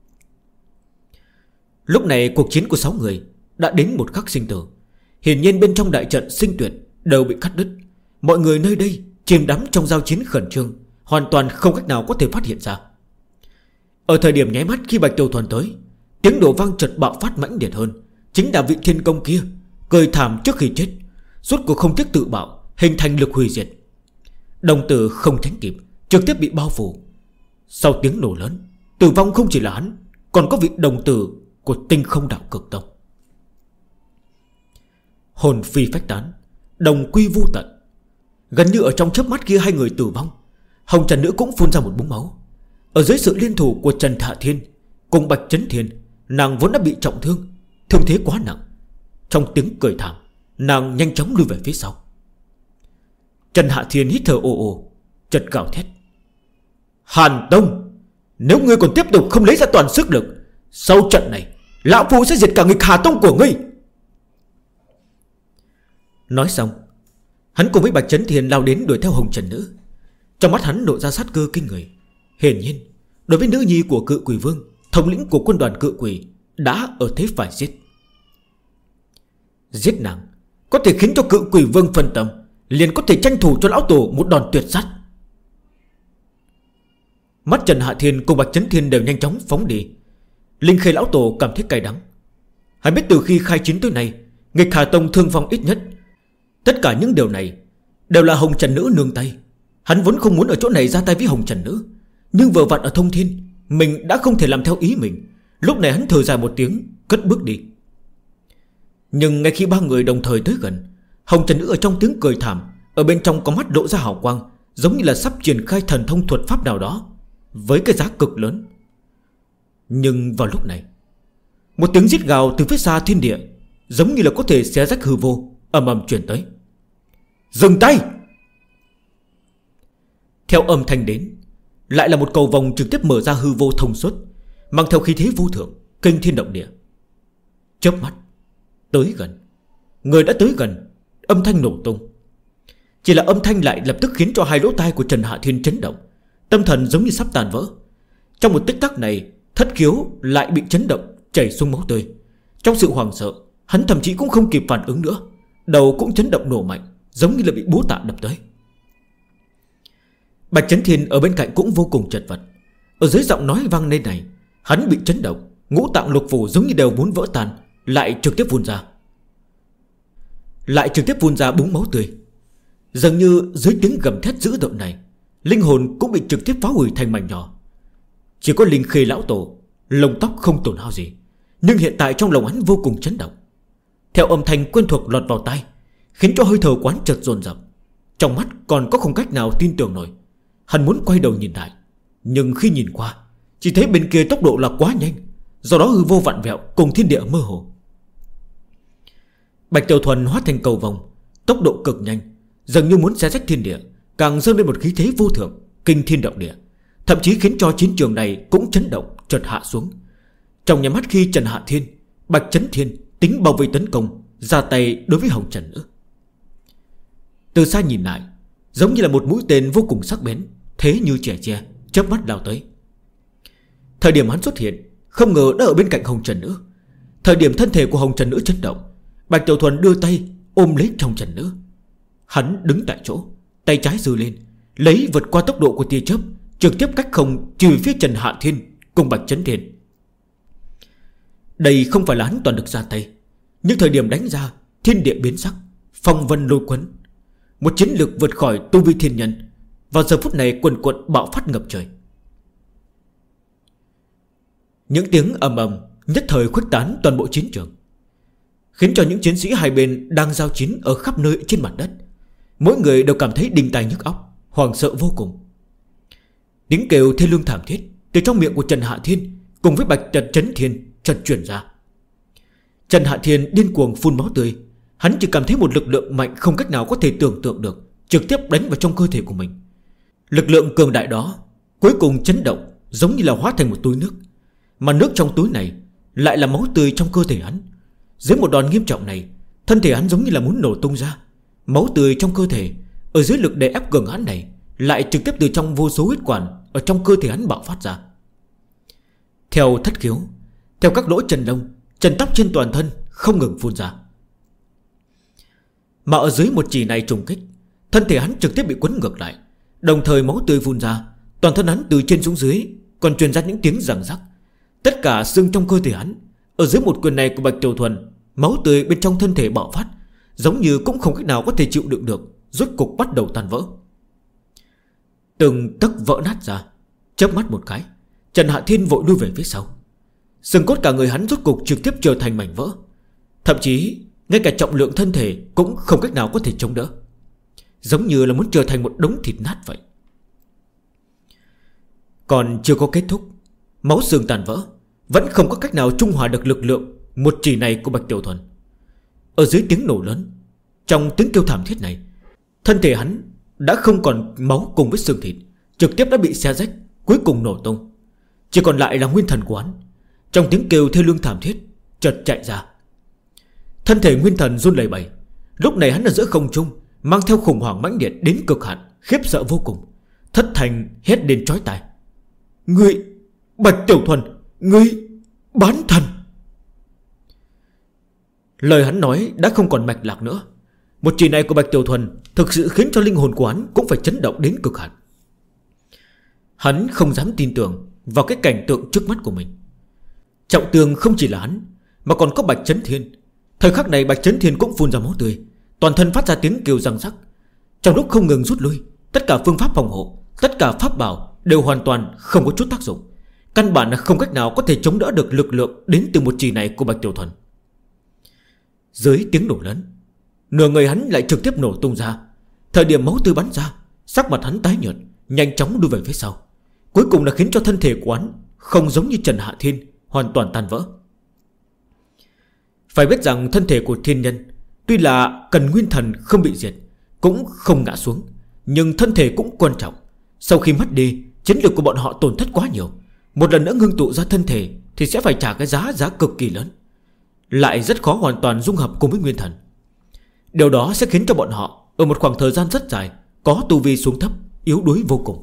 Lúc này cuộc chiến của 6 người đã đến một khắc sinh tử. Hiển nhiên bên trong đại trận sinh tuyệt đều bị cắt đứt. Mọi người nơi đây chìm đắm trong giao chiến khẩn trương, hoàn toàn không cách nào có thể phát hiện ra. Ở thời điểm nháy mắt khi Bạch Tiểu Thuần tới, tiếng nổ vang chợt bạo phát mãnh liệt hơn. Chính là vị thiên công kia cười thảm trước khi chết, suốt cuộc không tiếc tự bạo, hình thành lực hủy diệt. Đồng tử không tránh kịp, trực tiếp bị bao phủ. Sau tiếng nổ lớn, tử vong không chỉ là hắn, còn có vị đồng tử của Tinh Không Đạo Cực Tông. Hồn phi phách tán, đồng quy vô tận. Gần như ở trong chớp mắt kia hai người tử vong, Hồng Trần Nữ cũng phun ra một búng máu. Ở dưới sự liên thủ của Trần Hạ Thiên cùng Bạch Trấn Thiên, nàng vốn đã bị trọng thương, thương thế quá nặng. Trong tiếng cười thảm, nàng nhanh chóng lùi về phía sau. Trần Hạ Thiên hít thở ồ ồ, chợt gào thét: Hàn Tông, nếu ngươi còn tiếp tục không lấy ra toàn sức lực, sau trận này lão phu sẽ diệt cả Nghịch Hà Tông của ngươi. Nói xong, hắn cùng với Bạch Trấn Thiên lao đến đuổi theo Hồng Trần Nữ. Trong mắt hắn lộ ra sát cơ kinh người. Hiển nhiên đối với nữ nhi của Cự Quỷ Vương, thống lĩnh của quân đoàn Cự Quỷ, đã ở thế phải giết. Giết nàng có thể khiến cho Cự Quỷ Vương phân tâm, liền có thể tranh thủ cho lão tổ một đòn tuyệt sát. Mắt Trần Hạ Thiên cùng Bạch Trấn Thiên đều nhanh chóng phóng đi. Linh Khê lão tổ cảm thấy cay đắng. Hắn biết từ khi khai chiến tới nay, Nghịch Hà Tông thương vong ít nhất. Tất cả những điều này đều là Hồng Trần Nữ nương tay. Hắn vốn không muốn ở chỗ này ra tay với Hồng Trần Nữ, nhưng vừa vặn ở Thông Thiên mình đã không thể làm theo ý mình. Lúc này hắn thở dài một tiếng, cất bước đi. Nhưng ngay khi ba người đồng thời tới gần, Hồng Trần Nữ ở trong tiếng cười thảm, ở bên trong có mắt lộ ra hào quang, giống như là sắp triển khai thần thông thuật pháp nào đó với cái giá cực lớn. Nhưng vào lúc này, Một tiếng rít gào từ phía xa thiên địa, giống như là có thể xé rách hư vô, ầm ầm truyền tới. Dừng tay! Theo âm thanh đến, lại là một cầu vòng trực tiếp mở ra hư vô thông suốt, mang theo khí thế vô thượng, kinh thiên động địa. Chớp mắt, tới gần. Người đã tới gần, âm thanh nổ tung. Chỉ là âm thanh lại lập tức khiến cho hai lỗ tai của Trần Hạ Thiên chấn động, tâm thần giống như sắp tàn vỡ. Trong một tích tắc này, thất khiếu lại bị chấn động, chảy xuống máu tươi. Trong sự hoảng sợ, hắn thậm chí cũng không kịp phản ứng nữa, đầu cũng chấn động nổ mạnh, giống như là bị búa tạ đập tới. Bạch Chấn Thiên ở bên cạnh cũng vô cùng chật vật. Ở dưới giọng nói vang lên này, hắn bị chấn động, ngũ tạng lục phủ giống như đều muốn vỡ tan, lại trực tiếp phun ra búng máu tươi. Dường như dưới tiếng gầm thét dữ dội này, linh hồn cũng bị trực tiếp phá hủy thành mảnh nhỏ. Chỉ có Linh Khê lão tổ, lông tóc không tổn hao gì, nhưng hiện tại trong lòng hắn vô cùng chấn động. Theo âm thanh quen thuộc lọt vào tai, khiến cho hơi thở quán chợt dồn dập. Trong mắt còn có không cách nào tin tưởng nổi. Hắn muốn quay đầu nhìn lại, nhưng khi nhìn qua, chỉ thấy bên kia tốc độ là quá nhanh, do đó hư vô vặn vẹo cùng thiên địa mơ hồ. Bạch Tiểu Thuần hóa thành cầu vòng, tốc độ cực nhanh, dường như muốn xé rách thiên địa, càng dâng lên một khí thế vô thượng, kinh thiên động địa, thậm chí khiến cho chiến trường này cũng chấn động, chợt hạ xuống. Trong nháy mắt khi Trần Hạ Thiên, Bạch Chấn Thiên tính bao vây tấn công, ra tay đối với Hồng Trần nữa. Từ xa nhìn lại, giống như là một mũi tên vô cùng sắc bén, thế như trẻ tre, chớp mắt lao tới. Thời điểm hắn xuất hiện, không ngờ đã ở bên cạnh Hồng Trần Nữ. Thời điểm thân thể của Hồng Trần Nữ chấn động, Bạch Tiểu Thuần đưa tay ôm lấy Hồng Trần Nữ. Hắn đứng tại chỗ, tay trái giơ lên, lấy vượt qua tốc độ của tia chớp, trực tiếp cách không trừ phía Trần Hạ Thiên cùng Bạch Chấn Thiên. Đây không phải là hắn toàn lực ra tay, nhưng thời điểm đánh ra, thiên địa biến sắc, phong vân lôi cuốn. Một chiến lược vượt khỏi tu vi thiên nhân, vào giờ phút này quần quật bạo phát ngập trời. Những tiếng ầm ầm nhất thời khuếch tán toàn bộ chiến trường, khiến cho những chiến sĩ hai bên đang giao chiến ở khắp nơi trên mặt đất, mỗi người đều cảm thấy đinh tai nhức óc, hoảng sợ vô cùng. Tiếng kêu thê lương thảm thiết từ trong miệng của Trần Hạ Thiên cùng với Bạch Chấn Thiên chợt truyền ra. Trần Hạ Thiên điên cuồng phun máu tươi. Hắn chỉ cảm thấy một lực lượng mạnh không cách nào có thể tưởng tượng được, trực tiếp đánh vào trong cơ thể của mình. Lực lượng cường đại đó cuối cùng chấn động, giống như là hóa thành một túi nước, mà nước trong túi này lại là máu tươi trong cơ thể hắn. Dưới một đòn nghiêm trọng này, thân thể hắn giống như là muốn nổ tung ra. Máu tươi trong cơ thể ở dưới lực đè ép cường hãn này lại trực tiếp từ trong vô số huyết quản ở trong cơ thể hắn bạo phát ra. Theo thất khiếu, theo các lỗ chân lông, chân tóc trên toàn thân không ngừng phun ra. Mà ở dưới một chỉ này trùng kích, thân thể hắn trực tiếp bị quấn ngược lại, đồng thời máu tươi phun ra, toàn thân hắn từ trên xuống dưới còn truyền ra những tiếng răng rắc. Tất cả xương trong cơ thể hắn ở dưới một quyền này của Bạch Tiểu Thuần, máu tươi bên trong thân thể bạo phát, giống như cũng không cách nào có thể chịu đựng được, rốt cục bắt đầu tan vỡ. Từng tấc vỡ nát ra. Chớp mắt một cái, Trần Hạ Thiên vội lui về phía sau. Xương cốt cả người hắn rốt cục trực tiếp trở thành mảnh vỡ, thậm chí ngay cả trọng lượng thân thể cũng không cách nào có thể chống đỡ, giống như là muốn trở thành một đống thịt nát vậy. Còn chưa có kết thúc, máu xương tàn vỡ, vẫn không có cách nào trung hòa được lực lượng một chỉ này của Bạch Tiểu Thuần. Ở dưới tiếng nổ lớn, trong tiếng kêu thảm thiết này, thân thể hắn đã không còn máu cùng với xương thịt, trực tiếp đã bị xé rách, cuối cùng nổ tung. Chỉ còn lại là nguyên thần của hắn, trong tiếng kêu thê lương thảm thiết chợt chạy ra. Thân thể nguyên thần run lẩy bẩy. Lúc này hắn ở giữa không trung, mang theo khủng hoảng mãnh liệt đến cực hạn, khiếp sợ vô cùng, thất thành hét đến chói tai: "Ngươi, Bạch Tiểu Thuần, ngươi bán thần!" Lời hắn nói đã không còn mạch lạc nữa. Một chỉ này của Bạch Tiểu Thuần thực sự khiến cho linh hồn của hắn cũng phải chấn động đến cực hạn. Hắn không dám tin tưởng vào cái cảnh tượng trước mắt của mình. Trọng thương không chỉ là hắn, mà còn có Bạch Chấn Thiên. Thời khắc này Bạch Chấn Thiên cũng phun ra máu tươi, toàn thân phát ra tiếng kêu răng rắc. Trong lúc không ngừng rút lui, tất cả phương pháp phòng hộ, tất cả pháp bảo đều hoàn toàn không có chút tác dụng. Căn bản là không cách nào có thể chống đỡ được lực lượng đến từ một chỉ này của Bạch Tiểu Thuần. Dưới tiếng nổ lớn, nửa người hắn lại trực tiếp nổ tung ra. Thời điểm máu tươi bắn ra, sắc mặt hắn tái nhợt, nhanh chóng đuôi về phía sau. Cuối cùng là khiến cho thân thể của hắn không giống như Trần Hạ Thiên hoàn toàn tan vỡ. Phải biết rằng thân thể của thiên nhân tuy là cần nguyên thần không bị diệt, cũng không ngã xuống, nhưng thân thể cũng quan trọng. Sau khi mất đi, chiến lực của bọn họ tổn thất quá nhiều. Một lần nữa ngưng tụ ra thân thể thì sẽ phải trả cái giá cực kỳ lớn, lại rất khó hoàn toàn dung hợp cùng với nguyên thần. Điều đó sẽ khiến cho bọn họ ở một khoảng thời gian rất dài có tu vi xuống thấp, yếu đuối vô cùng.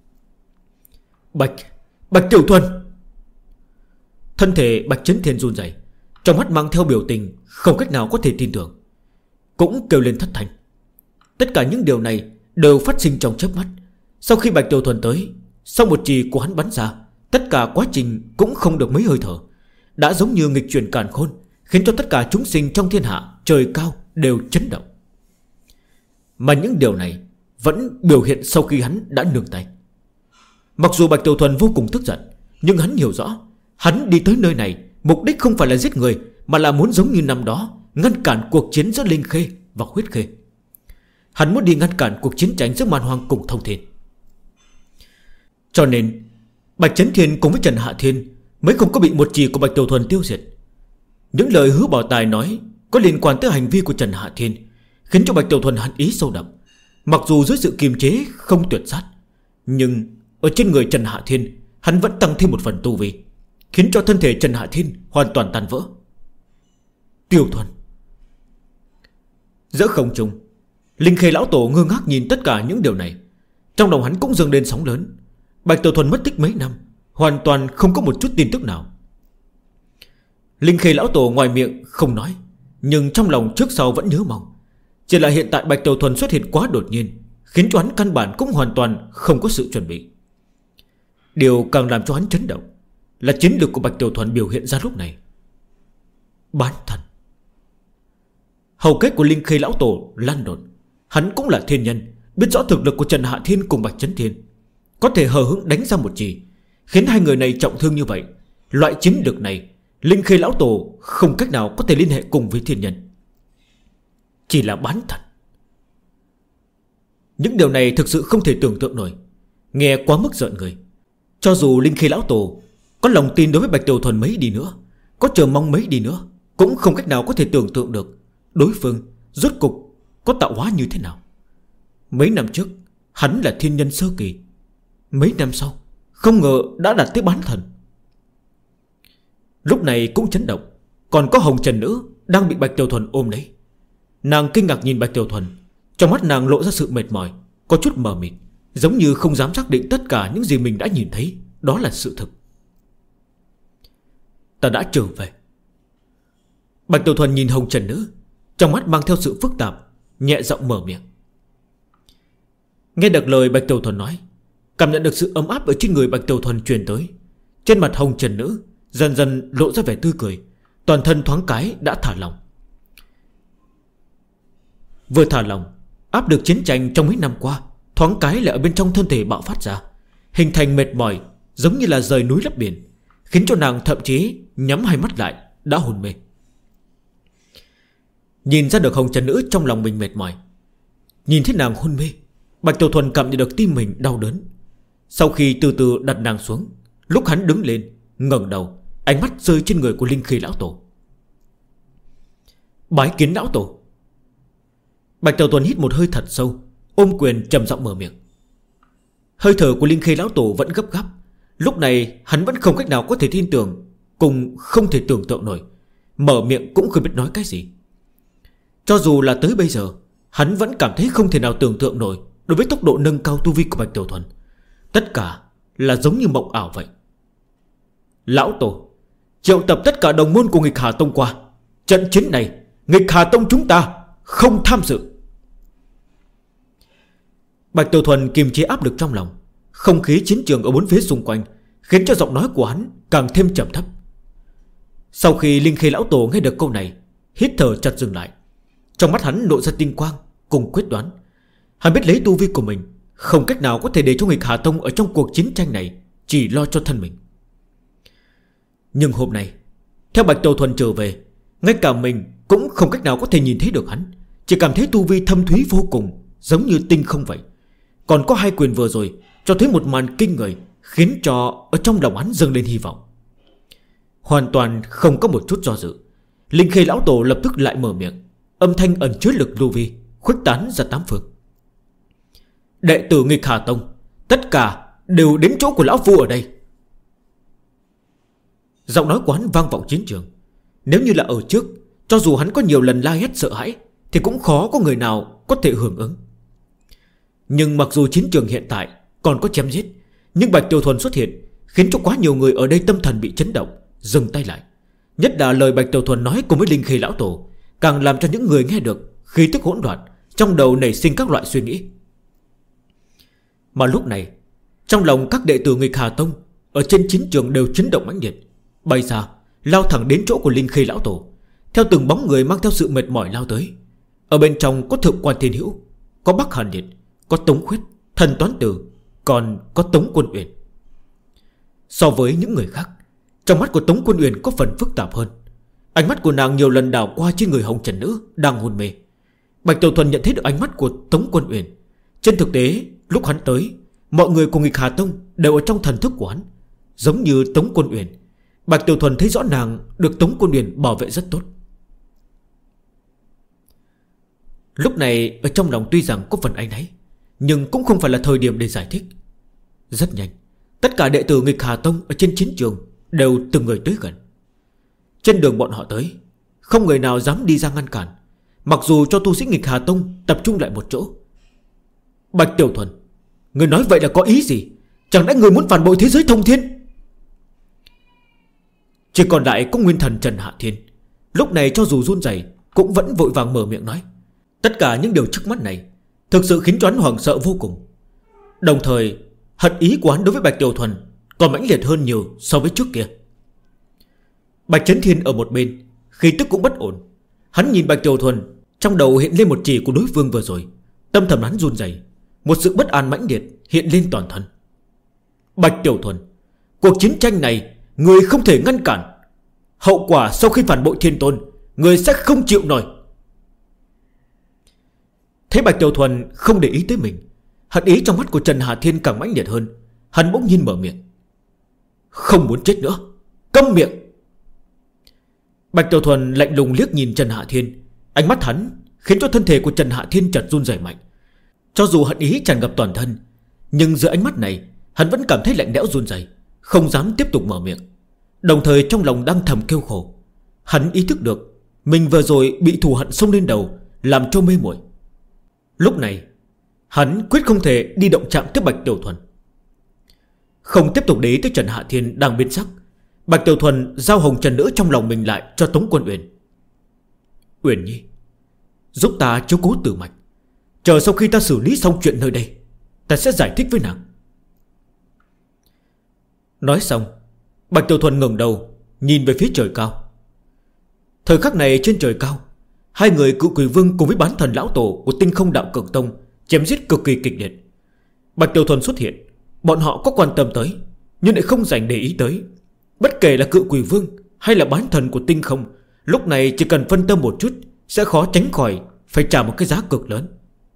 Bạch Tiểu Thuần. Thân thể Bạch Chấn Thiên run rẩy, trong mắt mang theo biểu tình không cách nào có thể tin tưởng, cũng kêu lên thất thanh. Tất cả những điều này đều phát sinh trong chớp mắt. Sau khi Bạch Tiểu Thuần tới, sau một chì của hắn bắn ra, tất cả quá trình cũng không được mấy hơi thở, đã giống như nghịch chuyển càn khôn, khiến cho tất cả chúng sinh trong thiên hạ trời cao đều chấn động. Mà những điều này vẫn biểu hiện sau khi hắn đã nương tay. Mặc dù Bạch Tiểu Thuần vô cùng tức giận, nhưng hắn hiểu rõ, hắn đi tới nơi này mục đích không phải là giết người, mà là muốn giống như năm đó ngăn cản cuộc chiến giữa Linh Khê và Huyết Khê. Hắn muốn đi ngăn cản cuộc chiến tranh giữa Man Hoang cùng Thông Thiên. Cho nên Bạch Chấn Thiên cùng với Trần Hạ Thiên mới không có bị một chỉ của Bạch Tiểu Thuần tiêu diệt. Những lời hứa bảo tài nói có liên quan tới hành vi của Trần Hạ Thiên khiến cho Bạch Tiểu Thuần hận ý sâu đậm. Mặc dù dưới sự kiềm chế không tuyệt sát, nhưng ở trên người Trần Hạ Thiên hắn vẫn tăng thêm một phần tu vi, khiến cho thân thể Trần Hạ Thiên hoàn toàn tan vỡ. Tiểu Thuần. Giữa không trung, Linh Khê lão tổ ngơ ngác nhìn tất cả những điều này. Trong lòng hắn cũng dâng lên sóng lớn. Bạch Tiểu Thuần mất tích mấy năm, hoàn toàn không có một chút tin tức nào. Linh Khê lão tổ ngoài miệng không nói, nhưng trong lòng trước sau vẫn nhớ mong. Chỉ là hiện tại Bạch Tiểu Thuần xuất hiện quá đột nhiên, khiến cho hắn căn bản cũng hoàn toàn không có sự chuẩn bị. Điều càng làm cho hắn chấn động là chiến lược của Bạch Tiểu Thuần biểu hiện ra lúc này. Bán thần. Hầu kết của Linh Khê lão tổ lan đột. Hắn cũng là thiên nhân, biết rõ thực lực của Trần Hạ Thiên cùng Bạch Chấn Thiên, có thể hờ hững đánh ra một chỉ, khiến hai người này trọng thương như vậy. Loại chiến lược này Linh Khê lão tổ không cách nào có thể liên hệ cùng với thiên nhân. Chỉ là bán thần. Những điều này thực sự không thể tưởng tượng nổi, nghe quá mức giận người. Cho dù Linh Khê lão tổ có lòng tin đối với Bạch Tiểu Thuần mấy đi nữa, có chờ mong mấy đi nữa, cũng không cách nào có thể tưởng tượng được đối phương rốt cục có tạo hóa như thế nào. Mấy năm trước hắn là thiên nhân sơ kỳ, mấy năm sau không ngờ đã đạt tới bán thần. Lúc này cũng chấn động. Còn có Hồng Trần Nữ đang bị Bạch Tiểu Thuần ôm lấy. Nàng kinh ngạc nhìn Bạch Tiểu Thuần, trong mắt nàng lộ ra sự mệt mỏi, có chút mờ mịt, giống như không dám xác định tất cả những gì mình đã nhìn thấy đó là sự thực. Ta đã trở về. Bạch Tiểu Thuần nhìn Hồng Trần Nữ, trong mắt mang theo sự phức tạp, nhẹ giọng mở miệng. Nghe được lời Bạch Tiểu Thuần nói, cảm nhận được sự ấm áp ở trên người Bạch Tiểu Thuần truyền tới, trên mặt Hồng Trần Nữ dần dần lộ ra vẻ tươi cười, toàn thân thoáng cái đã thả lỏng. Vừa thả lỏng, áp lực chiến tranh trong mấy năm qua thoáng cái lại ở bên trong thân thể bạo phát ra, hình thành mệt mỏi giống như là rời núi lấp biển, khiến cho nàng thậm chí nhắm hai mắt lại đã hôn mê. Nhìn ra được Hồng Trần Nữ trong lòng mình mệt mỏi, nhìn thấy nàng hôn mê, Bạch Tiểu Thuần cảm nhận được tim mình đau đớn. Sau khi từ từ đặt nàng xuống, lúc hắn đứng lên ngẩng đầu, ánh mắt rơi trên người của Linh Khê lão tổ. Bái kiến lão tổ. Bạch Tiểu Thuần hít một hơi thật sâu, ôm quyền trầm giọng mở miệng. Hơi thở của Linh Khê lão tổ vẫn gấp gáp. Lúc này hắn vẫn không cách nào có thể tin tưởng, cùng không thể tưởng tượng nổi, mở miệng cũng không biết nói cái gì. Cho dù là tới bây giờ, hắn vẫn cảm thấy không thể nào tưởng tượng nổi đối với tốc độ nâng cao tu vi của Bạch Tiểu Thuần. Tất cả là giống như mộng ảo vậy. Lão tổ, triệu tập tất cả đồng môn của Nghịch Hà Tông qua. Trận chiến này Nghịch Hà Tông chúng ta không tham dự. Bạch Tiểu Thuần kiềm chế áp lực trong lòng. Không khí chiến trường ở bốn phía xung quanh khiến cho giọng nói của hắn càng thêm trầm thấp. Sau khi Linh Khê lão tổ nghe được câu này, hít thở chặt dừng lại. Trong mắt hắn lộ ra tinh quang cùng quyết đoán. Hắn biết lấy tu vi của mình không cách nào có thể để cho Nghịch Hà Tông ở trong cuộc chiến tranh này chỉ lo cho thân mình. Nhưng hôm nay theo Bạch Tiểu Thuần trở về, ngay cả mình cũng không cách nào có thể nhìn thấy được hắn, chỉ cảm thấy tu vi thâm thúy vô cùng, giống như tinh không vậy. Còn có hai quyền vừa rồi cho thấy một màn kinh người, khiến cho ở trong lòng hắn dâng lên hy vọng. Hoàn toàn không có một chút do dự. Linh Khê lão tổ lập tức lại mở miệng, âm thanh ẩn chứa lực lưu vi khuếch tán ra tám phương. Đệ tử Nghịch Hà Tông tất cả đều đến chỗ của lão phu ở đây. Giọng nói quán vang vọng chiến trường. Nếu như là ở trước, cho dù hắn có nhiều lần la hét sợ hãi thì cũng khó có người nào có thể hưởng ứng. Nhưng mặc dù chiến trường hiện tại còn có chém giết, nhưng Bạch Tiểu Thuần xuất hiện khiến cho quá nhiều người ở đây tâm thần bị chấn động, dừng tay lại. Nhất là lời Bạch Tiểu Thuần nói cùng với Linh Khê lão tổ càng làm cho những người nghe được khí tức hỗn loạn, trong đầu nảy sinh các loại suy nghĩ. Mà lúc này, trong lòng các đệ tử Nghịch Hà Tông ở trên chiến trường đều chấn động mãnh liệt, bay ra lao thẳng đến chỗ của Linh Khê lão tổ. Theo từng bóng người mang theo sự mệt mỏi lao tới. Ở bên trong có Thượng Quan Thiên Hữu, có Bắc Hàn Liệt, có Tống Khuyết, Thần Toán Tử, còn có Tống Quân Uyển. So với những người khác, trong mắt của Tống Quân Uyển có phần phức tạp hơn. Ánh mắt của nàng nhiều lần đảo qua trên người Hồng Trần Nữ đang hôn mê. Bạch Tiểu Thuần nhận thấy được ánh mắt của Tống Quân Uyển. Trên thực tế, lúc hắn tới, mọi người của Nghịch Hà Tông đều ở trong thần thức của hắn. Giống như Tống Quân Uyển, Bạch Tiểu Thuần thấy rõ nàng được Tống Quân Uyển bảo vệ rất tốt. Lúc này ở trong lòng tuy rằng có phần áy náy, nhưng cũng không phải là thời điểm để giải thích. Rất nhanh, tất cả đệ tử Nghịch Hà Tông ở trên chiến trường đều từng người tới gần. Trên đường bọn họ tới, không người nào dám đi ra ngăn cản, mặc dù cho tu sĩ Nghịch Hà Tông tập trung lại một chỗ. Bạch Tiểu Thuần, người nói vậy là có ý gì? Chẳng lẽ người muốn phản bội thế giới thông thiên? Chỉ còn lại có nguyên thần Trần Hạ Thiên. Lúc này cho dù run rẩy cũng vẫn vội vàng mở miệng nói. Tất cả những điều trước mắt này thực sự khiến cho hắn hoảng sợ vô cùng. Đồng thời hận ý của hắn đối với Bạch Tiểu Thuần còn mãnh liệt hơn nhiều so với trước kia. Bạch Chấn Thiên ở một bên, khí tức cũng bất ổn. Hắn nhìn Bạch Tiểu Thuần, trong đầu hiện lên một chỉ của đối phương vừa rồi. Tâm thầm hắn run rẩy, một sự bất an mãnh liệt hiện lên toàn thân. Bạch Tiểu Thuần, cuộc chiến tranh này người không thể ngăn cản. Hậu quả sau khi phản bội Thiên Tôn, người sẽ không chịu nổi. Thấy Bạch Tiểu Thuần không để ý tới mình, hận ý trong mắt của Trần Hạ Thiên càng mãnh liệt hơn. Hắn bỗng nhiên mở miệng. Không muốn chết nữa, câm miệng. Bạch Tiểu Thuần lạnh lùng liếc nhìn Trần Hạ Thiên. Ánh mắt hắn khiến cho thân thể của Trần Hạ Thiên chợt run rẩy mạnh. Cho dù hận ý tràn ngập toàn thân, nhưng giữa ánh mắt này hắn vẫn cảm thấy lạnh lẽo run rẩy, không dám tiếp tục mở miệng. Đồng thời trong lòng đang thầm kêu khổ. Hắn ý thức được mình vừa rồi bị thù hận xông lên đầu, làm cho mê muội. Lúc này hắn quyết không thể đi động chạm tới Bạch Tiểu Thuần. Không tiếp tục để ý tới Trần Hạ Thiên đang biến sắc, Bạch Tiểu Thuần giao Hồng Trần Nữ trong lòng mình lại cho Tống Quân Uyển. Uyển Nhi, giúp ta chiếu cố Tử Mạch. Chờ sau khi ta xử lý xong chuyện nơi đây, ta sẽ giải thích với nàng. Nói xong, Bạch Tiểu Thuần ngẩng đầu nhìn về phía trời cao. Thời khắc này trên trời cao, hai người Cự Quỷ Vương cùng với Bán Thần Lão Tổ của Tinh Không Đạo Cực Tông chém giết cực kỳ kịch liệt. Bạch Tiểu Thuần xuất hiện, bọn họ có quan tâm tới, nhưng lại không dành để ý tới. Bất kể là Cự Quỷ Vương hay là Bán Thần của Tinh Không, lúc này chỉ cần phân tâm một chút sẽ khó tránh khỏi phải trả một cái giá cực lớn.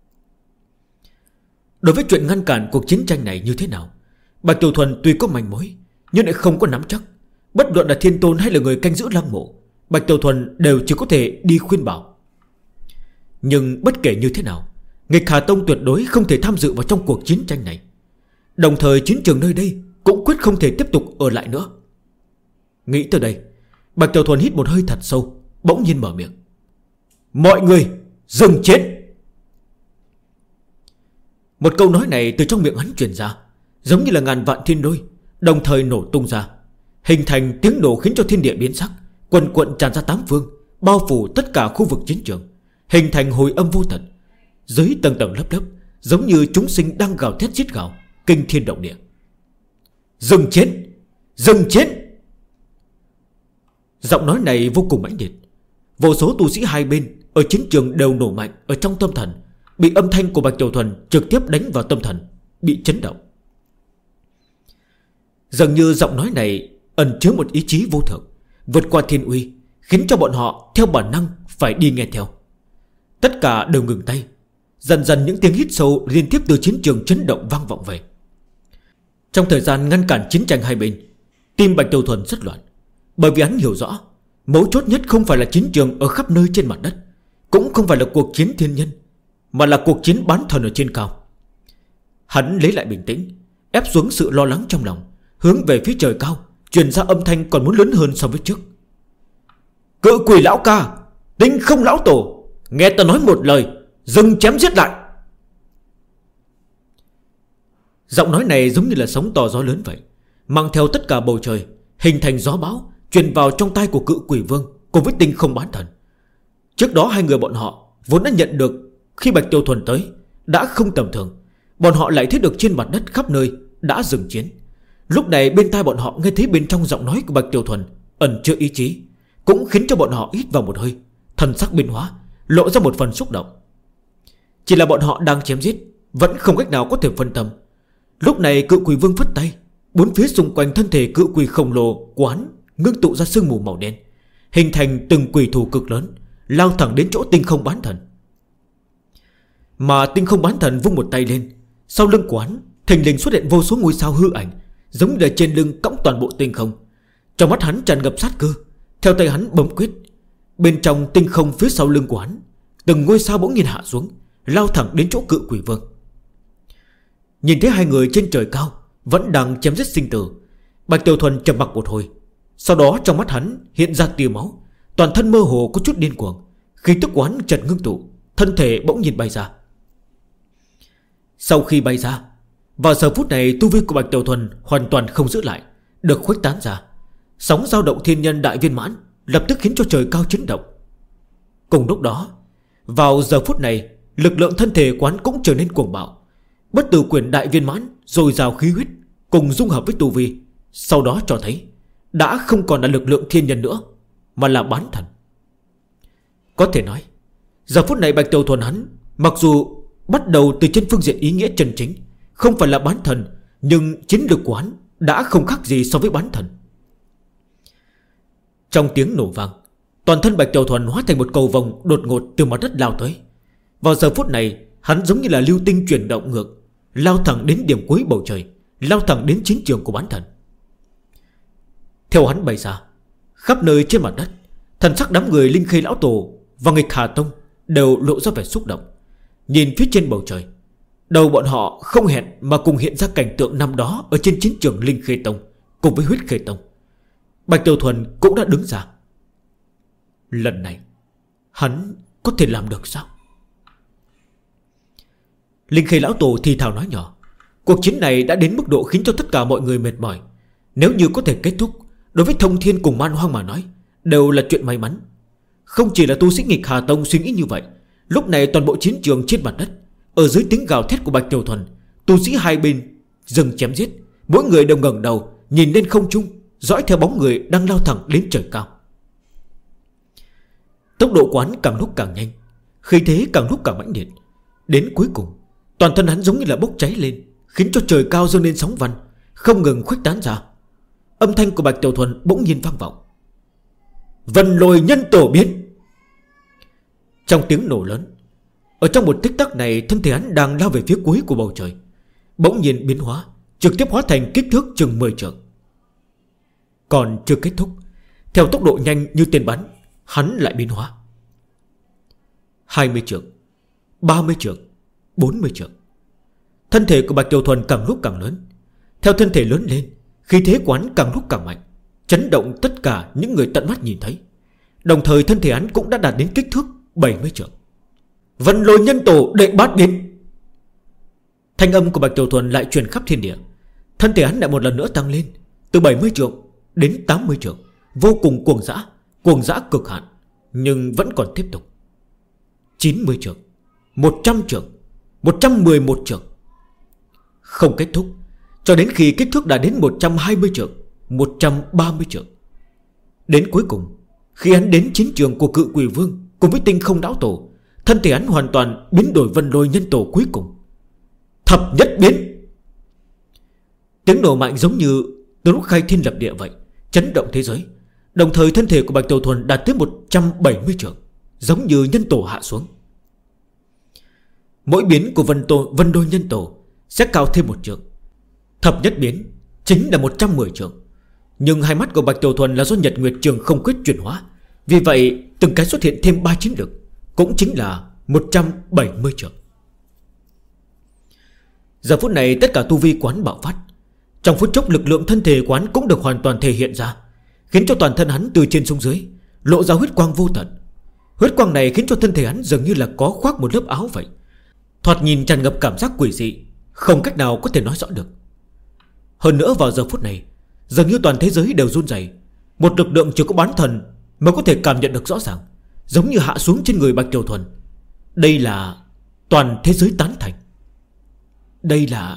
Đối với chuyện ngăn cản cuộc chiến tranh này như thế nào, Bạch Tiểu Thuần tuy có manh mối, nhưng lại không có nắm chắc. Bất luận là Thiên Tôn hay là người canh giữ lăng mộ, Bạch Tiểu Thuần đều chỉ có thể đi khuyên bảo. Nhưng bất kể như thế nào, Nghịch Hà Tông tuyệt đối không thể tham dự vào trong cuộc chiến tranh này. Đồng thời chiến trường nơi đây cũng quyết không thể tiếp tục ở lại nữa. Nghĩ tới đây, Bạch Tiểu Thuần hít một hơi thật sâu, bỗng nhiên mở miệng. Mọi người dừng chết. Một câu nói này từ trong miệng hắn truyền ra, giống như là ngàn vạn thiên lôi đồng thời nổ tung ra, hình thành tiếng nổ khiến cho thiên địa biến sắc, quần quận tràn ra tám phương, bao phủ tất cả khu vực chiến trường, hình thành hồi âm vô tận. Dưới tầng tầng lớp lớp, giống như chúng sinh đang gào thét giết gào, kinh thiên động địa. Dừng chiến, dừng chiến. Giọng nói này vô cùng mãnh liệt. Vô số tu sĩ hai bên ở chiến trường đều nổ mạnh ở trong tâm thần, bị âm thanh của Bạch Tiểu Thuần trực tiếp đánh vào tâm thần, bị chấn động. Dường như giọng nói này ẩn chứa một ý chí vô thượng, vượt qua thiên uy, khiến cho bọn họ theo bản năng phải đi nghe theo. Tất cả đều ngừng tay. Dần dần những tiếng hít sâu liên tiếp từ chiến trường chấn động vang vọng về. Trong thời gian ngăn cản chiến tranh hai bên, tim Bạch Tiểu Thuần rất loạn, bởi vì hắn hiểu rõ Mấu chốt nhất không phải là chiến trường ở khắp nơi trên mặt đất, cũng không phải là cuộc chiến thiên nhân, mà là cuộc chiến bán thần ở trên cao. Hắn lấy lại bình tĩnh, ép xuống sự lo lắng trong lòng, hướng về phía trời cao, truyền ra âm thanh còn muốn lớn hơn so với trước. Cự quỷ lão ca, tinh không lão tổ, nghe ta nói một lời, dừng chém giết lại. Giọng nói này giống như là sóng to gió lớn vậy, mang theo tất cả bầu trời, hình thành gió bão, truyền vào trong tai của cự quỷ vương cùng với tinh không bán thần. Trước đó hai người bọn họ vốn đã nhận được khi Bạch Tiểu Thuần tới đã không tầm thường. Bọn họ lại thấy được trên mặt đất khắp nơi đã dừng chiến. Lúc này bên tai bọn họ nghe thấy bên trong giọng nói của Bạch Tiểu Thuần ẩn chứa ý chí, cũng khiến cho bọn họ hít vào một hơi, thần sắc biến hóa, lộ ra một phần xúc động. Chỉ là bọn họ đang chém giết, vẫn không cách nào có thể phân tâm. Lúc này cự quỷ vương phất tay, bốn phía xung quanh thân thể cự quỷ khổng lồ quán ngưng tụ ra sương mù màu đen, hình thành từng quỷ thủ cực lớn, lao thẳng đến chỗ tinh không bán thần. Mà tinh không bán thần vung một tay lên, sau lưng quán thình lình xuất hiện vô số ngôi sao hư ảnh, giống như trên lưng cõng toàn bộ tinh không. Trong mắt hắn tràn ngập sát cơ, theo tay hắn bấm quyết, bên trong tinh không phía sau lưng quán, từng ngôi sao bỗng nhiên hạ xuống, lao thẳng đến chỗ cự quỷ vương. Nhìn thấy hai người trên trời cao vẫn đang chém giết sinh tử, Bạch Tiểu Thuần trầm mặc một hồi. Sau đó trong mắt hắn hiện ra tia máu, toàn thân mơ hồ có chút điên cuồng, khí tức quán chợt ngưng tụ, thân thể bỗng nhiên bay ra. Sau khi bay ra, vào giờ phút này tu vi của Bạch Tiểu Thuần hoàn toàn không giữ lại, được khuếch tán ra. Sóng dao động thiên nhân đại viên mãn lập tức khiến cho trời cao chấn động. Cùng lúc đó, vào giờ phút này, lực lượng thân thể quán cũng trở nên cuồng bạo. Bất tử quyền đại viên mãn dồi dào khí huyết cùng dung hợp với tu vi, sau đó cho thấy đã không còn là lực lượng thiên nhân nữa, mà là bán thần. Có thể nói, giờ phút này Bạch Tiểu Thuần hắn mặc dù bắt đầu từ trên phương diện ý nghĩa chân chính, không phải là bán thần, nhưng chiến lược của hắn đã không khác gì so với bán thần. Trong tiếng nổ vang, toàn thân Bạch Tiểu Thuần hóa thành một cầu vồng đột ngột từ mặt đất lao tới. Vào giờ phút này, hắn giống như là lưu tinh chuyển động ngược, lao thẳng đến điểm cuối bầu trời, lao thẳng đến chiến trường của bán thần. Theo hắn bay ra, khắp nơi trên mặt đất, thần sắc đám người Linh Khê lão tổ và Nghịch Hà Tông đều lộ ra vẻ xúc động. Nhìn phía trên bầu trời, đầu bọn họ không hẹn mà cùng hiện ra cảnh tượng năm đó ở trên chiến trường Linh Khê Tông cùng với Huyết Khê Tông. Bạch Tiểu Thuần cũng đã đứng ra. Lần này hắn có thể làm được sao? Linh Khê lão tổ thì thào nói nhỏ. Cuộc chiến này đã đến mức độ khiến cho tất cả mọi người mệt mỏi. Nếu như có thể kết thúc, đối với Thông Thiên cùng Man Hoang mà nói đều là chuyện may mắn. Không chỉ là tu sĩ Nghịch Hà Tông suy nghĩ như vậy. Lúc này toàn bộ chiến trường trên mặt đất, ở dưới tiếng gào thét của Bạch Tiểu Thuần, tu sĩ hai bên dừng chém giết, mỗi người đều ngẩng đầu nhìn lên không trung, dõi theo bóng người đang lao thẳng đến trời cao. Tốc độ quán càng lúc càng nhanh, khí thế càng lúc càng mãnh liệt. Đến cuối cùng, toàn thân hắn giống như là bốc cháy lên, khiến cho trời cao dâng lên sóng văn, không ngừng khuếch tán ra. Âm thanh của Bạch Tiểu Thuần bỗng nhiên vang vọng. Vân Lôi Nhân Tổ biến. Trong tiếng nổ lớn, ở trong một tích tắc này, thân thể hắn đang lao về phía cuối của bầu trời, bỗng nhiên biến hóa, trực tiếp hóa thành kích thước chừng 10 trượng. Còn chưa kết thúc, theo tốc độ nhanh như tên bắn, hắn lại biến hóa 20 trượng, 30 trượng, 40 trượng. Thân thể của Bạch Tiểu Thuần càng lúc càng lớn. Theo thân thể lớn lên, khí thế quán càng lúc càng mạnh, chấn động tất cả những người tận mắt nhìn thấy. Đồng thời thân thể hắn cũng đã đạt đến kích thước 70 trượng. Vân Lôi Nhân Tổ đệ bát biến. Thanh âm của Bạch Tiểu Thuần lại truyền khắp thiên địa. Thân thể hắn lại một lần nữa tăng lên, từ 70 trượng đến 80 trượng, vô cùng cuồng dã cực hạn. Nhưng vẫn còn tiếp tục. 90 trượng, 100 trượng, 111 trượng. Không kết thúc, cho đến khi kích thước đã đến 120 trượng, 130 trượng. Đến cuối cùng, khi hắn đến chiến trường của cự quỷ vương cùng với tinh không lão tổ, thân thể hắn hoàn toàn biến đổi Vân Lôi Nhân Tổ cuối cùng. Thập nhất biến. Tiếng nổ mạnh giống như từ lúc khai thiên lập địa vậy, chấn động thế giới. Đồng thời thân thể của Bạch Tiểu Thuần đạt tới 170 trượng, giống như nhân tổ hạ xuống. Mỗi biến của Vân Lôi Nhân Tổ sẽ cao thêm 1 trượng. Thập nhất biến chính là 110 trượng. Nhưng hai mắt của Bạch Tiểu Thuần là do Nhật Nguyệt Trường không quyết chuyển hóa, Vì vậy từng cái xuất hiện thêm 3 chiến lực, cũng chính là 170 trượng. Giờ phút này tất cả tu vi quán bạo phát. Trong phút chốc lực lượng thân thể quán cũng được hoàn toàn thể hiện ra, khiến cho toàn thân hắn từ trên xuống dưới lộ ra huyết quang vô tận. Huyết quang này khiến cho thân thể hắn dường như là có khoác một lớp áo vậy, thoạt nhìn tràn ngập cảm giác quỷ dị, không cách nào có thể nói rõ được. Hơn nữa vào giờ phút này, dường như toàn thế giới đều run rẩy. Một lực lượng chỉ có bán thần mới có thể cảm nhận được rõ ràng, giống như hạ xuống trên người Bạch Tiểu Thuần. Đây là toàn thế giới tán thành. Đây là...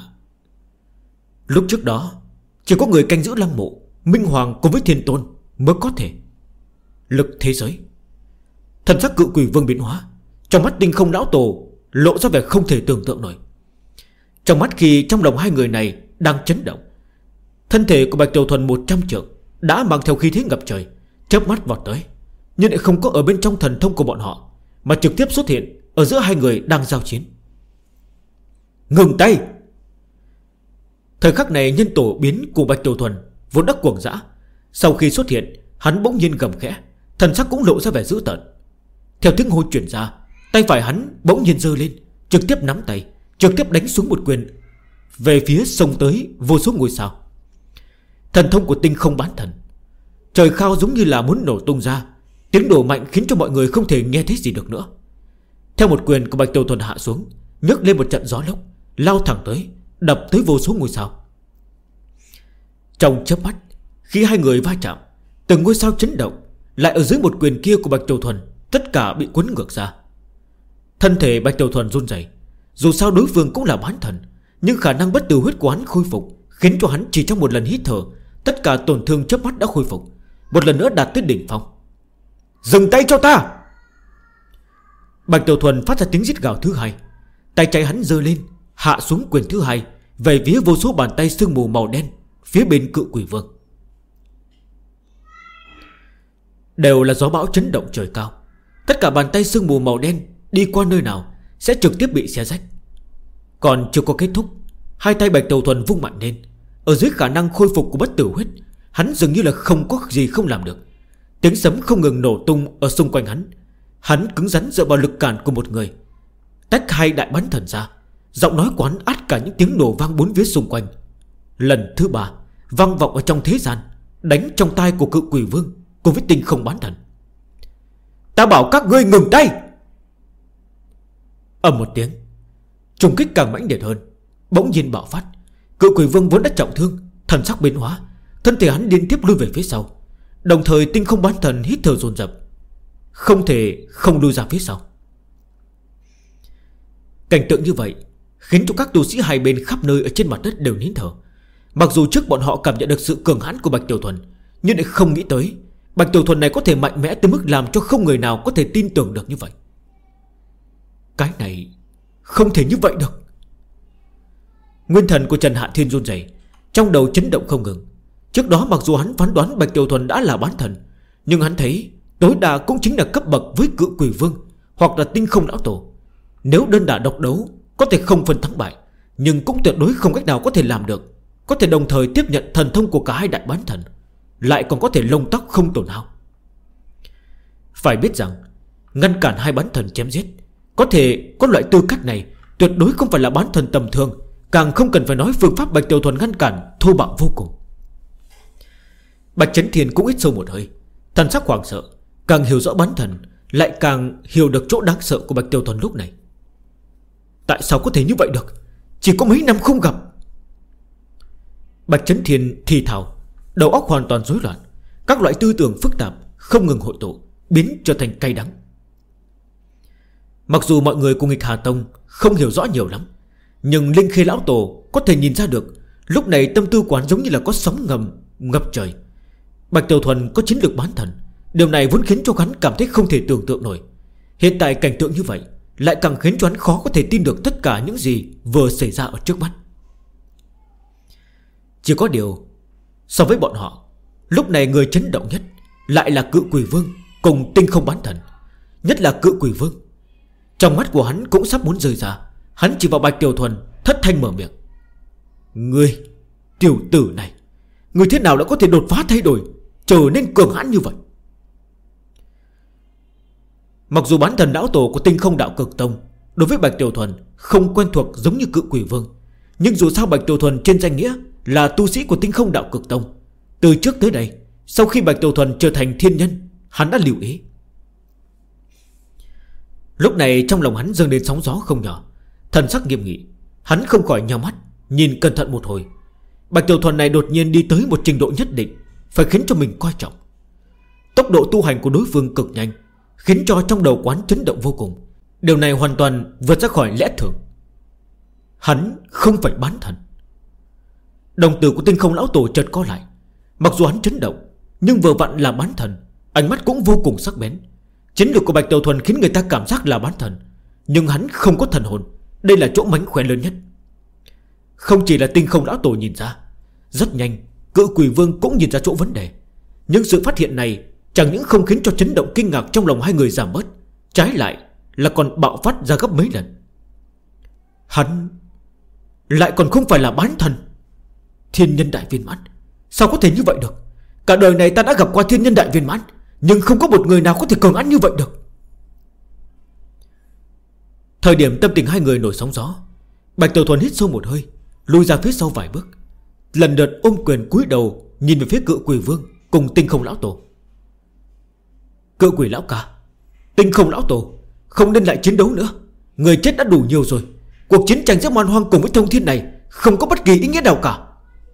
Lúc trước đó chỉ có người canh giữ lăng mộ, Minh Hoàng cùng với Thiên Tôn mới có thể. Lực thế giới. Thần sắc Cự Quỷ Vương biến hóa, trong mắt Tinh Không lão tổ lộ ra vẻ không thể tưởng tượng nổi. Trong mắt khi trong lòng hai người này đang chấn động, thân thể của Bạch Tiểu Thuần 100 trượng đã mang theo khí thế ngập trời, chớp mắt vọt tới, nhưng lại không có ở bên trong thần thông của bọn họ, mà trực tiếp xuất hiện ở giữa hai người đang giao chiến. Ngừng tay! Thời khắc này nhân tổ biến của Bạch Tiểu Thuần vốn đắc cuồng dã, sau khi xuất hiện hắn bỗng nhiên gầm khẽ, thần sắc cũng lộ ra vẻ dữ tợn. Theo tiếng hô truyền ra, tay phải hắn bỗng nhiên giơ lên, trực tiếp nắm tay, trực tiếp đánh xuống một quyền về phía sông tới vô số ngôi sao. Thần thông của Tinh Không bán thần, trời khao giống như là muốn nổ tung ra, tiếng nổ mạnh khiến cho mọi người không thể nghe thấy gì được nữa. Theo một quyền của Bạch Tiểu Thuần hạ xuống, nhấc lên một trận gió lốc, lao thẳng tới, đập tới vô số ngôi sao. Trong chớp mắt, khi hai người va chạm, từng ngôi sao chấn động, lại ở dưới một quyền kia của Bạch Tiểu Thuần, tất cả bị cuốn ngược ra. Thân thể Bạch Tiểu Thuần run rẩy. Dù sao đối phương cũng là bán thần, nhưng khả năng bất tử huyết của hắn khôi phục khiến cho hắn chỉ trong một lần hít thở, tất cả tổn thương chớp mắt đã khôi phục, một lần nữa đạt tới đỉnh phong. Dừng tay cho ta! Bạch Tiểu Thuần phát ra tiếng rít gào thứ hai. Tay trái hắn giơ lên, hạ xuống quyền thứ hai về phía vô số bàn tay sương mù màu đen phía bên Cự Quỷ Vương. Đều là gió bão chấn động trời cao. Tất cả bàn tay sương mù màu đen đi qua nơi nào sẽ trực tiếp bị xé rách. Còn chưa có kết thúc, hai tay Bạch Tiểu Thuần vung mạnh lên. Ở dưới khả năng khôi phục của bất tử huyết, hắn dường như là không có gì không làm được. Tiếng sấm không ngừng nổ tung ở xung quanh hắn. Hắn cứng rắn dựa vào lực cản của một người, tách hai đại bắn thần ra. Giọng nói của hắn át cả những tiếng nổ vang bốn phía xung quanh. Lần thứ ba vang vọng ở trong thế gian, đánh trong tai của Cự Quỷ Vương cùng với Tinh Không bán thần. Ta bảo các ngươi ngừng tay! Ầm một tiếng, trùng kích càng mãnh liệt hơn, bỗng nhiên bạo phát. Cự Quỷ Vương vốn đã trọng thương, thần sắc biến hóa, thân thể hắn liên tiếp lui về phía sau. Đồng thời Tinh Không bán thần hít thở dồn dập, không thể không lui ra phía sau. Cảnh tượng như vậy khiến cho các tu sĩ hai bên khắp nơi ở trên mặt đất đều nín thở. Mặc dù trước bọn họ cảm nhận được sự cường hãn của Bạch Tiểu Thuần, nhưng lại không nghĩ tới Bạch Tiểu Thuần này có thể mạnh mẽ tới mức làm cho không người nào có thể tin tưởng được như vậy. Cái này không thể như vậy được. Nguyên thần của Trần Hạ Thiên run rẩy, trong đầu chấn động không ngừng. Trước đó mặc dù hắn phán đoán Bạch Tiểu Thuần đã là bán thần, nhưng hắn thấy tối đa cũng chính là cấp bậc với Cự Quỷ Vương hoặc là Tinh Không lão tổ. Nếu đơn đả độc đấu có thể không phân thắng bại, nhưng cũng tuyệt đối không cách nào có thể làm được, có thể đồng thời tiếp nhận thần thông của cả hai đại bán thần, lại còn có thể lông tóc không tổn hao. Phải biết rằng ngăn cản hai bán thần chém giết, có thể có loại tư cách này tuyệt đối không phải là bán thần tầm thường, càng không cần phải nói phương pháp Bạch Tiểu Thuần ngăn cản thô bạo vô cùng. Bạch Chấn Thiên cũng hít sâu một hơi, thần sắc hoảng sợ. Càng hiểu rõ bán thần, lại càng hiểu được chỗ đáng sợ của Bạch Tiểu Thuần lúc này. Tại sao có thể như vậy được? Chỉ có mấy năm không gặp. Bạch Chấn Thiên thì thào, đầu óc hoàn toàn rối loạn. Các loại tư tưởng phức tạp không ngừng hội tụ, biến trở thành cay đắng. Mặc dù mọi người của Nghịch Hà Tông không hiểu rõ nhiều lắm, nhưng Linh Khê lão tổ có thể nhìn ra được. Lúc này tâm tư quán giống như là có sóng ngầm ngập trời. Bạch Tiểu Thuần có chiến lược bán thần, điều này vốn khiến cho hắn cảm thấy không thể tưởng tượng nổi. Hiện tại cảnh tượng như vậy lại càng khiến cho hắn khó có thể tin được tất cả những gì vừa xảy ra ở trước mắt. Chỉ có điều, so với bọn họ, lúc này người chấn động nhất lại là Cự Quỷ Vương cùng Tinh Không bán thần. Nhất là Cự Quỷ Vương, trong mắt của hắn cũng sắp muốn rơi ra. Hắn chỉ vào Bạch Tiểu Thuần, thất thanh mở miệng: Ngươi, tiểu tử này, ngươi thế nào đã có thể đột phá thay đổi, trở nên cường hãn như vậy? Mặc dù bán thần lão tổ của Tinh Không Đạo Cực Tông đối với Bạch Tiểu Thuần không quen thuộc giống như Cự Quỷ Vương, nhưng dù sao Bạch Tiểu Thuần trên danh nghĩa là tu sĩ của Tinh Không Đạo Cực Tông. Từ trước tới đây, sau khi Bạch Tiểu Thuần trở thành thiên nhân, hắn đã lưu ý. Lúc này trong lòng hắn dâng lên sóng gió không nhỏ, thần sắc nghiêm nghị. Hắn không khỏi nhắm mắt nhìn cẩn thận một hồi. Bạch Tiểu Thuần này đột nhiên đi tới một trình độ nhất định, phải khiến cho mình coi trọng. Tốc độ tu hành của đối phương cực nhanh, khiến cho trong đầu quán chấn động vô cùng. Điều này hoàn toàn vượt ra khỏi lẽ thường. Hắn không phải bán thần. Đồng tử của Tinh Không lão tổ chợt co lại. Mặc dù hắn chấn động, nhưng vừa vặn là bán thần, ánh mắt cũng vô cùng sắc bén. Chiến lược của Bạch Tiểu Thuần khiến người ta cảm giác là bán thần, nhưng hắn không có thần hồn. Đây là chỗ mánh khỏe lớn nhất. Không chỉ là Tinh Không lão tổ nhìn ra, rất nhanh Cự Quỷ Vương cũng nhìn ra chỗ vấn đề. Nhưng sự phát hiện này chẳng những không khiến cho chấn động kinh ngạc trong lòng hai người giảm bớt, trái lại là còn bạo phát ra gấp mấy lần. Hắn lại còn không phải là bán thần. Thiên nhân đại viên mãn, sao có thể như vậy được? Cả đời này ta đã gặp qua thiên nhân đại viên mãn, nhưng không có một người nào có thể cường hãn như vậy được. Thời điểm tâm tình hai người nổi sóng gió, Bạch Tiểu Thuần hít sâu một hơi, lùi ra phía sau vài bước, lần lượt ôm quyền cúi đầu nhìn về phía Cự Quỷ Vương cùng Tinh Không lão tổ. Cự Quỷ lão ca, Tinh Không lão tổ, không nên lại chiến đấu nữa. Người chết đã đủ nhiều rồi. Cuộc chiến tranh giữa Man Hoang cùng với Thông Thiên này không có bất kỳ ý nghĩa nào cả.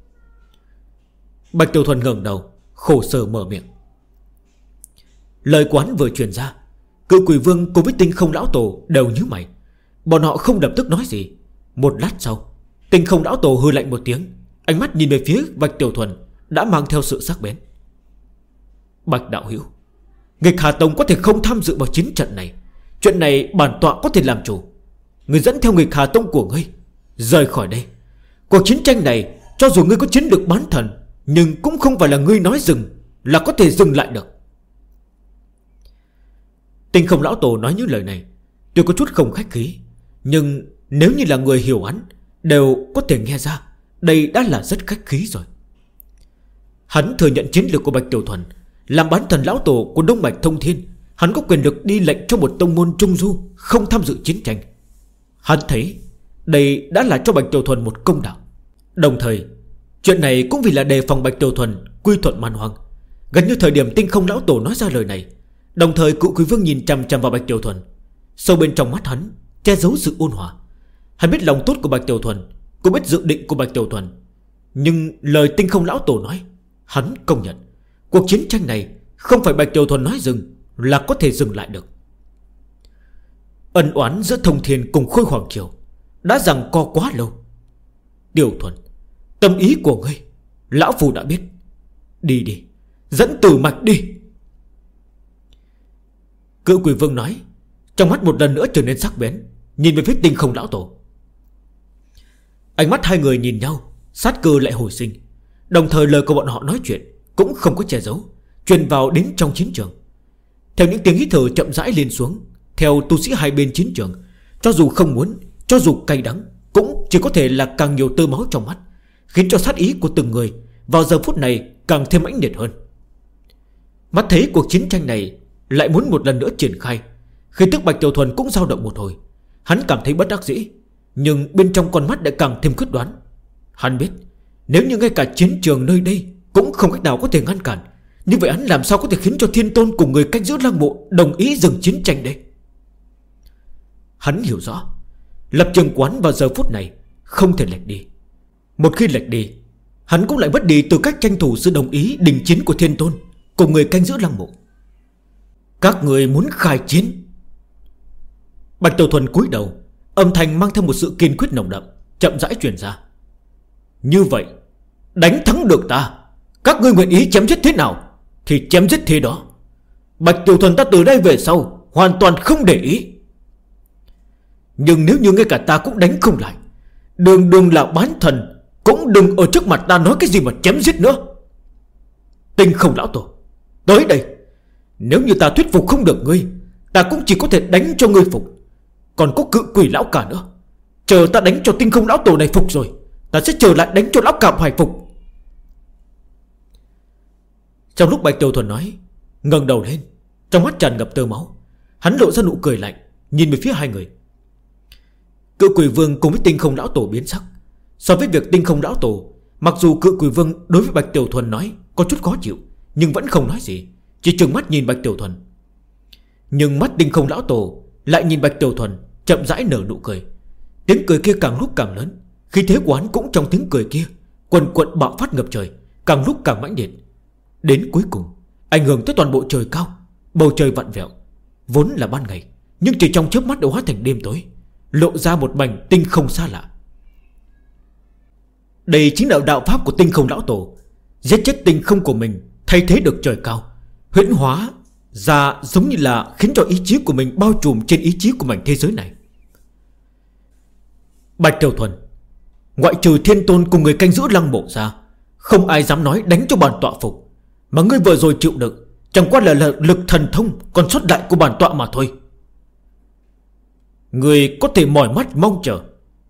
Bạch Tiểu Thuần ngẩng đầu, khổ sở mở miệng. Lời quán vừa truyền ra, Cự Quỷ Vương cùng với Tinh Không lão tổ đều nhíu mày. Bọn họ không lập tức nói gì. Một lát sau, Tinh Không lão tổ hừ lạnh một tiếng, ánh mắt nhìn về phía Bạch Tiểu Thuần đã mang theo sự sắc bén. Bạch đạo hữu, Nghịch Hà Tông có thể không tham dự vào chiến trận này. Chuyện này bản tọa có thể làm chủ. Người dẫn theo Nghịch Hà Tông của ngươi rời khỏi đây. Cuộc chiến tranh này, cho dù ngươi có chiến được bán thần, nhưng cũng không phải là ngươi nói dừng là có thể dừng lại được. Tinh Không lão tổ nói những lời này tuy có chút không khách khí, nhưng nếu như là người hiểu hắn đều có thể nghe ra đây đã là rất khách khí rồi. Hắn thừa nhận chiến lược của Bạch Tiểu Thuần, làm bán thần lão tổ của Đông Bạch Thông Thiên. Hắn có quyền lực đi lệnh cho một tông môn trung du không tham dự chiến tranh. Hắn thấy đây đã là cho Bạch Tiểu Thuần một công đạo. Đồng thời chuyện này cũng vì là đề phòng Bạch Tiểu Thuần quy thuận Man Hoang. Gần như thời điểm Tinh Không lão tổ nói ra lời này, đồng thời Cự Quỷ Vương nhìn chằm chằm vào Bạch Tiểu Thuần. Sâu bên trong mắt hắn che giấu sự ôn hòa. Hắn biết lòng tốt của Bạch Tiểu Thuần, cũng biết dự định của Bạch Tiểu Thuần. Nhưng lời Tinh Không lão tổ nói, hắn công nhận cuộc chiến tranh này không phải Bạch Tiểu Thuần nói dừng là có thể dừng lại được. Ân oán giữa Thông Thiên cùng Khôi Hoàng Triều đã giằng co quá lâu. Tiểu Thuần, tâm ý của ngươi lão phu đã biết. Đi đi, dẫn Tử Mạch đi. Cự Quỷ Vương nói, trong mắt một lần nữa trở nên sắc bén, nhìn về phía Tinh Không lão tổ. Ánh mắt hai người nhìn nhau, sát cơ lại hồi sinh. Đồng thời lời của bọn họ nói chuyện cũng không có che giấu, truyền vào đến trong chiến trường. Theo những tiếng hít thở chậm rãi lên xuống, theo tu sĩ hai bên chiến trường, cho dù không muốn, cho dù cay đắng, cũng chỉ có thể là càng nhiều tơ máu trong mắt, khiến cho sát ý của từng người vào giờ phút này càng thêm mãnh liệt hơn. Mắt thấy cuộc chiến tranh này lại muốn một lần nữa triển khai, khi tức Bạch Tiểu Thuần cũng dao động một hồi. Hắn cảm thấy bất đắc dĩ, nhưng bên trong con mắt lại càng thêm quyết đoán. Hắn biết nếu như ngay cả chiến trường nơi đây cũng không cách nào có thể ngăn cản, như vậy hắn làm sao có thể khiến cho Thiên Tôn cùng người canh giữ lăng mộ đồng ý dừng chiến tranh đây. Hắn hiểu rõ lập trường quán vào giờ phút này không thể lệch đi. Một khi lệch đi, hắn cũng lại mất đi tư cách tranh thủ sự đồng ý đình chiến của Thiên Tôn cùng người canh giữ lăng mộ. Các người muốn khai chiến? Bạch Tiểu Thuần cúi đầu, âm thanh mang theo một sự kiên quyết nồng đậm, chậm rãi truyền ra. Như vậy, đánh thắng được ta, các ngươi nguyện ý chém giết thế nào thì chém giết thế đó. Bạch Tiểu Thuần ta từ đây về sau hoàn toàn không để ý. Nhưng nếu như ngay cả ta cũng đánh không lại, đường đường là bán thần, cũng đừng ở trước mặt ta nói cái gì mà chém giết nữa. Tinh Không lão tổ, tới đây. Nếu như ta thuyết phục không được ngươi, ta cũng chỉ có thể đánh cho ngươi phục. Còn có Cự Quỷ lão cả nữa, chờ ta đánh cho Tinh Không lão tổ này phục rồi, ta sẽ trở lại đánh cho lão cả hoài phục. Trong lúc Bạch Tiểu Thuần nói, ngẩng đầu lên, trong mắt tràn ngập tơ máu. Hắn lộ ra nụ cười lạnh, nhìn về phía hai người. Cự Quỷ Vương cùng với Tinh Không Lão Tổ biến sắc. So với việc Tinh Không Lão Tổ, mặc dù Cự Quỷ Vương đối với Bạch Tiểu Thuần nói có chút khó chịu, nhưng vẫn không nói gì, chỉ trừng mắt nhìn Bạch Tiểu Thuần. Nhưng mắt Tinh Không Lão Tổ lại nhìn Bạch Tiểu Thuần, chậm rãi nở nụ cười. Tiếng cười kia càng lúc càng lớn, khí thế của hắn cũng trong tiếng cười kia quần quận bạo phát ngập trời, càng lúc càng mãnh liệt. Đến cuối cùng ảnh hưởng tới toàn bộ trời cao. Bầu trời vặn vẹo, vốn là ban ngày, nhưng chỉ trong chớp mắt đã hóa thành đêm tối, lộ ra một mảnh tinh không xa lạ. Đây chính là đạo pháp của Tinh Không Lão Tổ, giết chết tinh không của mình, thay thế được trời cao, huyễn hóa ra giống như là khiến cho ý chí của mình bao trùm trên ý chí của mảnh thế giới này. Bạch Tiểu Thuần, ngoại trừ Thiên Tôn cùng người canh giữ lăng mộ ra, không ai dám nói đánh cho bản tọa phục. Mà ngươi vừa rồi chịu đựng chẳng qua là lực thần thông còn sót lại của bản tọa mà thôi. Ngươi có thể mỏi mắt mong chờ.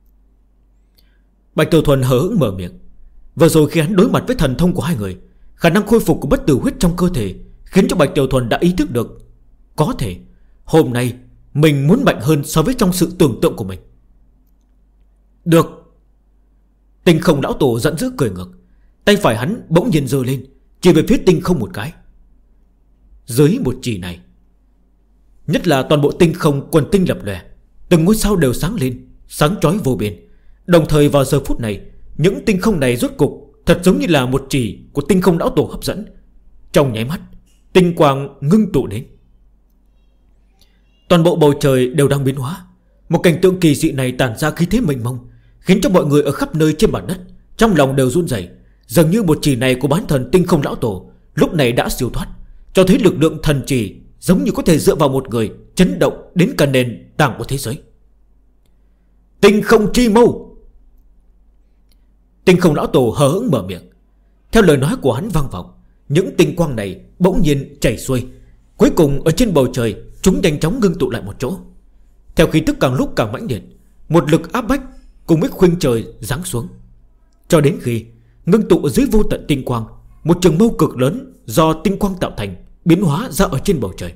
Bạch Tiểu Thuần hờ hững mở miệng. Vừa rồi khi hắn đối mặt với thần thông của hai người, khả năng khôi phục của bất tử huyết trong cơ thể khiến cho Bạch Tiểu Thuần đã ý thức được, có thể hôm nay mình muốn mạnh hơn so với trong sự tưởng tượng của mình. Được. Tinh Không Lão Tổ giận dữ cười ngược. Tay phải hắn bỗng nhiên giơ lên, chỉ về phía tinh không một cái. Dưới một chỉ này, nhất là toàn bộ tinh không quần tinh lập lòe, từng ngôi sao đều sáng lên, sáng chói vô biên. Đồng thời vào giờ phút này, những tinh không này rốt cục thật giống như là một chỉ của Tinh Không Lão Tổ hấp dẫn. Trong nháy mắt, tinh quang ngưng tụ đến. Toàn bộ bầu trời đều đang biến hóa. Một cảnh tượng kỳ dị này tản ra khí thế mênh mông, khiến cho mọi người ở khắp nơi trên mặt đất trong lòng đều run rẩy. Dường như một chỉ này của bán thần Tinh Không Lão Tổ lúc này đã siêu thoát, cho thấy lực lượng thần chỉ giống như có thể dựa vào một người chấn động đến cả nền tảng của thế giới. Tinh Không Chi Mâu. Tinh Không Lão Tổ hờ hững mở miệng. Theo lời nói của hắn vang vọng, những tinh quang này bỗng nhiên chảy xuôi. Cuối cùng ở trên bầu trời, chúng nhanh chóng ngưng tụ lại một chỗ. Theo khí tức càng lúc càng mãnh liệt, một lực áp bách cùng với khuynh trời giáng xuống, cho đến khi ngưng tụ ở dưới vô tận tinh quang, một trường mâu cực lớn do tinh quang tạo thành biến hóa ra ở trên bầu trời.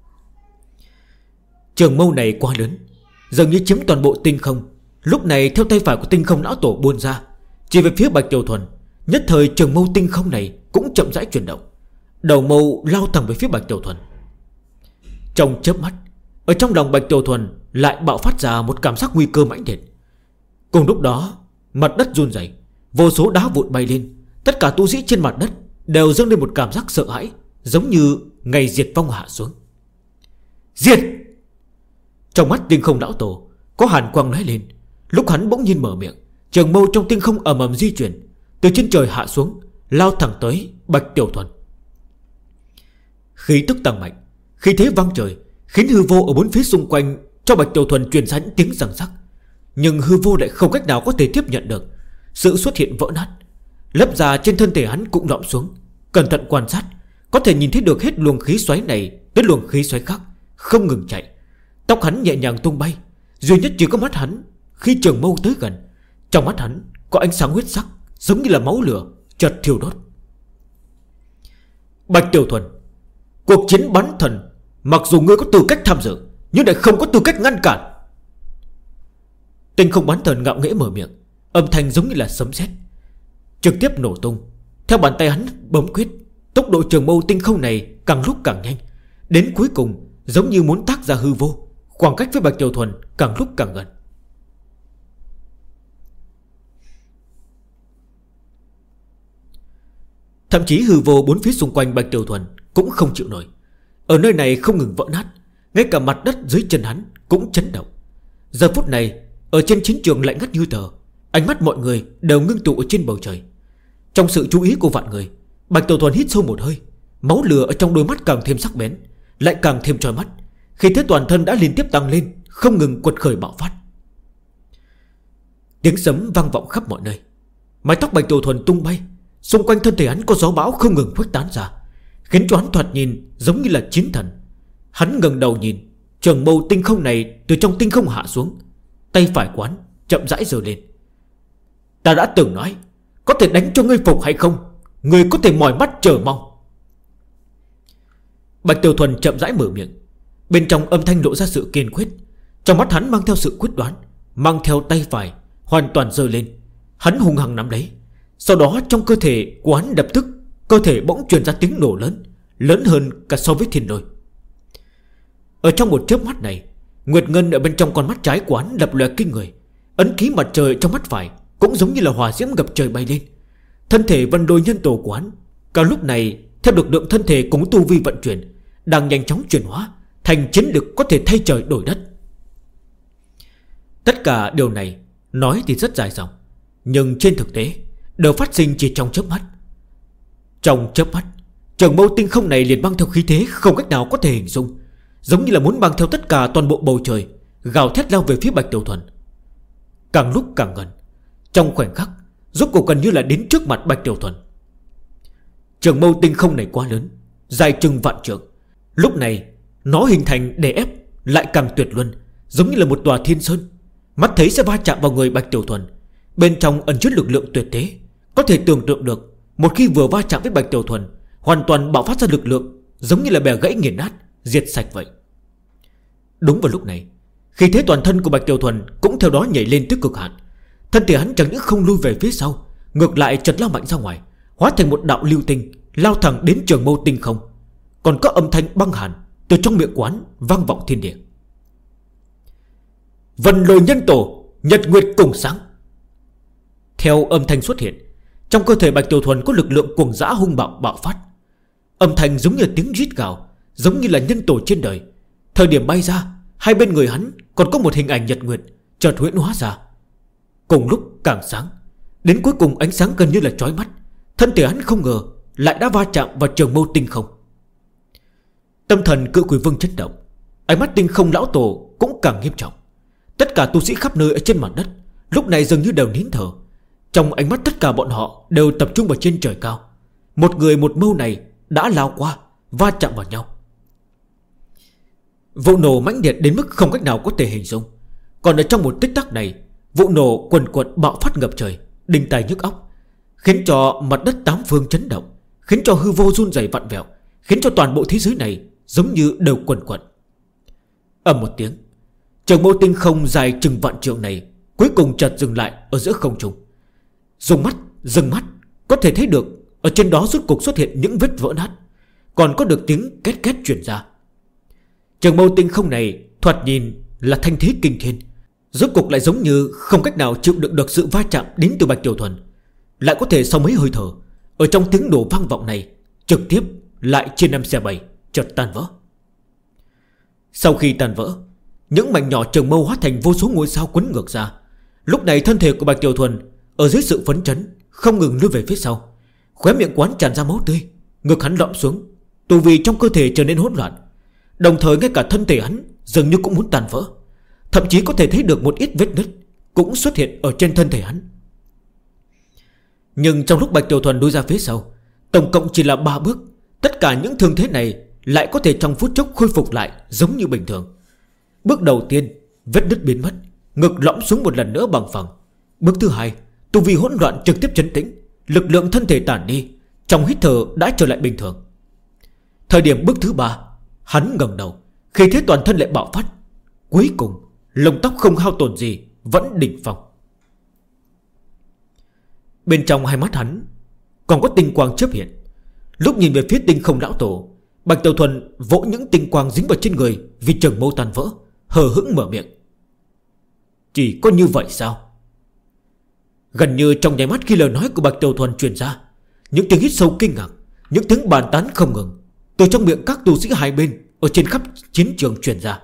Trường mâu này quá lớn, dường như chiếm toàn bộ tinh không. Lúc này theo tay phải của Tinh Không Lão Tổ buôn ra, chỉ về phía Bạch Tiểu Thuần. Nhất thời trường mâu tinh không này cũng chậm rãi chuyển động, đầu mâu lao thẳng về phía Bạch Tiểu Thuần. Trong chớp mắt, ở trong lòng Bạch Tiểu Thuần lại bạo phát ra một cảm giác nguy cơ mãnh liệt. Cùng lúc đó, mặt đất run rẩy, vô số đá vụn bay lên. Tất cả tu sĩ trên mặt đất đều dâng lên một cảm giác sợ hãi, giống như ngày diệt vong hạ xuống. Diệt! Trong mắt Tinh Không Lão Tổ có hàn quang lóe lên. Lúc hắn bỗng nhiên mở miệng, trường mâu trong tinh không ầm ầm di chuyển, từ trên trời hạ xuống, lao thẳng tới Bạch Tiểu Thuần. Khí tức tăng mạnh, khí thế vang trời, khiến hư vô ở bốn phía xung quanh cho Bạch Tiểu Thuần truyền ra những tiếng răng rắc. Nhưng hư vô lại không cách nào có thể tiếp nhận được sự xuất hiện vỡ nát. Lớp da trên thân thể hắn cũng lõm xuống. Cẩn thận quan sát, có thể nhìn thấy được hết luồng khí xoáy này tới luồng khí xoáy khác, không ngừng chạy. Tóc hắn nhẹ nhàng tung bay, duy nhất chỉ có mắt hắn khi trường mâu tới gần, trong mắt hắn có ánh sáng huyết sắc, giống như là máu lửa chợt thiêu đốt. Bạch Tiểu Thuần, cuộc chiến bắn thần, mặc dù ngươi có tư cách tham dự, nhưng lại không có tư cách ngăn cản. Tinh Không Bắn Thần ngạo nghễ mở miệng, âm thanh giống như là sấm sét trực tiếp nổ tung. Theo bàn tay hắn bấm quyết, tốc độ trường mâu tinh không này càng lúc càng nhanh, đến cuối cùng giống như muốn tác ra hư vô. Khoảng cách với Bạch Tiểu Thuần càng lúc càng gần. Thậm chí hư vô bốn phía xung quanh Bạch Tiểu Thuần cũng không chịu nổi. Ở nơi này không ngừng vỡ nát, ngay cả mặt đất dưới chân hắn cũng chấn động. Giờ phút này, ở trên chiến trường lạnh ngắt như tờ, ánh mắt mọi người đều ngưng tụ ở trên bầu trời. Trong sự chú ý của vạn người, Bạch Tiểu Thuần hít sâu một hơi, máu lửa ở trong đôi mắt càng thêm sắc bén, lại càng thêm chói mắt. Khi thế toàn thân đã liên tiếp tăng lên, không ngừng quật khởi bạo phát. Tiếng sấm vang vọng khắp mọi nơi, mái tóc Bạch Tiểu Thuần tung bay, xung quanh thân thể hắn có gió bão không ngừng khuếch tán ra, khiến cho hắn thoạt nhìn giống như là chiến thần. Hắn ngẩng đầu nhìn, trường mâu tinh không này từ trong tinh không hạ xuống, tay phải quán chậm rãi giơ lên. Ta đã từng nói, có thể đánh cho ngươi phục hay không, ngươi có thể mỏi mắt chờ mong. Bạch Tiểu Thuần chậm rãi mở miệng, Bên trong âm thanh lộ ra sự kiên quyết. Trong mắt hắn mang theo sự quyết đoán, mang theo tay phải hoàn toàn giơ lên. Hắn hung hăng nắm lấy. Sau đó trong cơ thể của hắn lập tức, cơ thể bỗng truyền ra tiếng nổ lớn, lớn hơn cả so với thiên lôi. Ở trong một chớp mắt này, Nguyệt Ngân ở bên trong con mắt trái của hắn lập lòe kinh người. Ấn ký mặt trời trong mắt phải cũng giống như là hỏa diễm ngập trời bay lên. Thân thể vân đôi nhân tổ của hắn cả lúc này theo lực lượng thân thể cùng tu vi vận chuyển, đang nhanh chóng chuyển hóa thành chiến lực có thể thay trời đổi đất. Tất cả điều này nói thì rất dài dòng, nhưng trên thực tế đều phát sinh chỉ trong chớp mắt. Trong chớp mắt, Trường Mâu Tinh Không này liền mang theo khí thế không cách nào có thể hình dung, giống như là muốn mang theo tất cả toàn bộ bầu trời, gào thét lao về phía Bạch Tiểu Thuần. Càng lúc càng gần, trong khoảnh khắc rốt cuộc gần như là đến trước mặt Bạch Tiểu Thuần. Trường Mâu Tinh Không này quá lớn, dài chừng vạn trượng. Lúc này nó hình thành đè ép lại càng tuyệt luân, giống như là một tòa thiên sơn. Mắt thấy sẽ va chạm vào người Bạch Tiểu Thuần. Bên trong ẩn chứa lực lượng tuyệt thế. Có thể tưởng tượng được, một khi vừa va chạm với Bạch Tiểu Thuần, hoàn toàn bạo phát ra lực lượng giống như là bè gãy nghiền nát, diệt sạch vậy. Đúng vào lúc này, khí thế toàn thân của Bạch Tiểu Thuần cũng theo đó nhảy lên tới cực hạn. Thân thể hắn chẳng những không lui về phía sau, ngược lại chợt lao mạnh ra ngoài, hóa thành một đạo lưu tinh, lao thẳng đến Trường Mâu Tinh Không. Còn có âm thanh băng hàn từ trong miệng quán vang vọng thiên địa. Vân Lôi Nhân Tổ, Nhật Nguyệt cùng sáng. Theo âm thanh xuất hiện, trong cơ thể Bạch Tiểu Thuần có lực lượng cuồng dã hung bạo bạo phát. Âm thanh giống như tiếng rít gào, giống như là nhân tổ trên đời. Thời điểm bay ra, hai bên người hắn còn có một hình ảnh nhật nguyệt chợt huyễn hóa ra. Cùng lúc càng sáng, đến cuối cùng ánh sáng gần như là chói mắt. Thân thể hắn không ngờ lại đã va chạm vào Trường Mâu Tinh Không. Tâm thần Cự Quỷ Vương chấn động, ánh mắt Tinh Không lão tổ cũng càng nghiêm trọng. Tất cả tu sĩ khắp nơi ở trên mặt đất lúc này dường như đều nín thở. Trong ánh mắt tất cả bọn họ đều tập trung vào trên trời cao. Một người một mâu này đã lao qua, va chạm vào nhau. Vụ nổ mãnh liệt đến mức không cách nào có thể hình dung. Còn ở trong một tích tắc này, vụ nổ quần quật bạo phát ngập trời, đinh tai nhức óc, khiến cho mặt đất tám phương chấn động, khiến cho hư vô run rẩy vặn vẹo, khiến cho toàn bộ thế giới này giống như đều quần quật. Ầm một tiếng, Trường Mâu Tinh Không dài chừng vạn trượng này cuối cùng chợt dừng lại ở giữa không trung. Dừng mắt có thể thấy được ở trên đó rốt cuộc xuất hiện những vết vỡ nát, còn có được tiếng két két truyền ra. Trường Mâu Tinh Không này thoạt nhìn là thanh thế kinh thiên, rốt cuộc lại giống như không cách nào chịu đựng được sự va chạm đến từ Bạch Tiểu Thuần, lại có thể sau mấy hơi thở, ở trong tiếng nổ vang vọng này trực tiếp lại chia 5 xẻ 7, chợt tan vỡ. Sau khi tan vỡ, những mảnh nhỏ trường mâu hóa thành vô số ngôi sao quấn ngược ra. Lúc này thân thể của Bạch Tiểu Thuần ở dưới sự phấn chấn không ngừng lùi về phía sau, khóe miệng quán tràn ra máu tươi, ngực hắn lõm xuống, tu vi trong cơ thể trở nên hỗn loạn. Đồng thời ngay cả thân thể hắn dường như cũng muốn tàn vỡ, thậm chí có thể thấy được một ít vết nứt cũng xuất hiện ở trên thân thể hắn. Nhưng trong lúc Bạch Tiểu Thuần lui ra phía sau, tổng cộng chỉ là 3 bước, tất cả những thương thế này lại có thể trong phút chốc khôi phục lại giống như bình thường. Bước đầu tiên, vết nứt biến mất, ngực lõm xuống một lần nữa bằng phẳng. Bước thứ hai, tu vi hỗn loạn trực tiếp trấn tĩnh, lực lượng thân thể tản đi, trong hít thở đã trở lại bình thường. Thời điểm bước thứ ba, hắn ngẩng đầu, khí thế toàn thân lại bạo phát. Cuối cùng, lông tóc không hao tổn gì, vẫn đỉnh phong. Bên trong hai mắt hắn còn có tinh quang chớp hiện. Lúc nhìn về phía Tinh Không lão tổ, Bạch Tiểu Thuần vỗ những tinh quang dính vào trên người vì trường mâu tan vỡ, hờ hững mở miệng. Chỉ có như vậy sao? Gần như trong nháy mắt khi lời nói của Bạch Tiểu Thuần truyền ra, những tiếng hít sâu kinh ngạc, những tiếng bàn tán không ngừng từ trong miệng các tu sĩ hai bên ở trên khắp chiến trường truyền ra.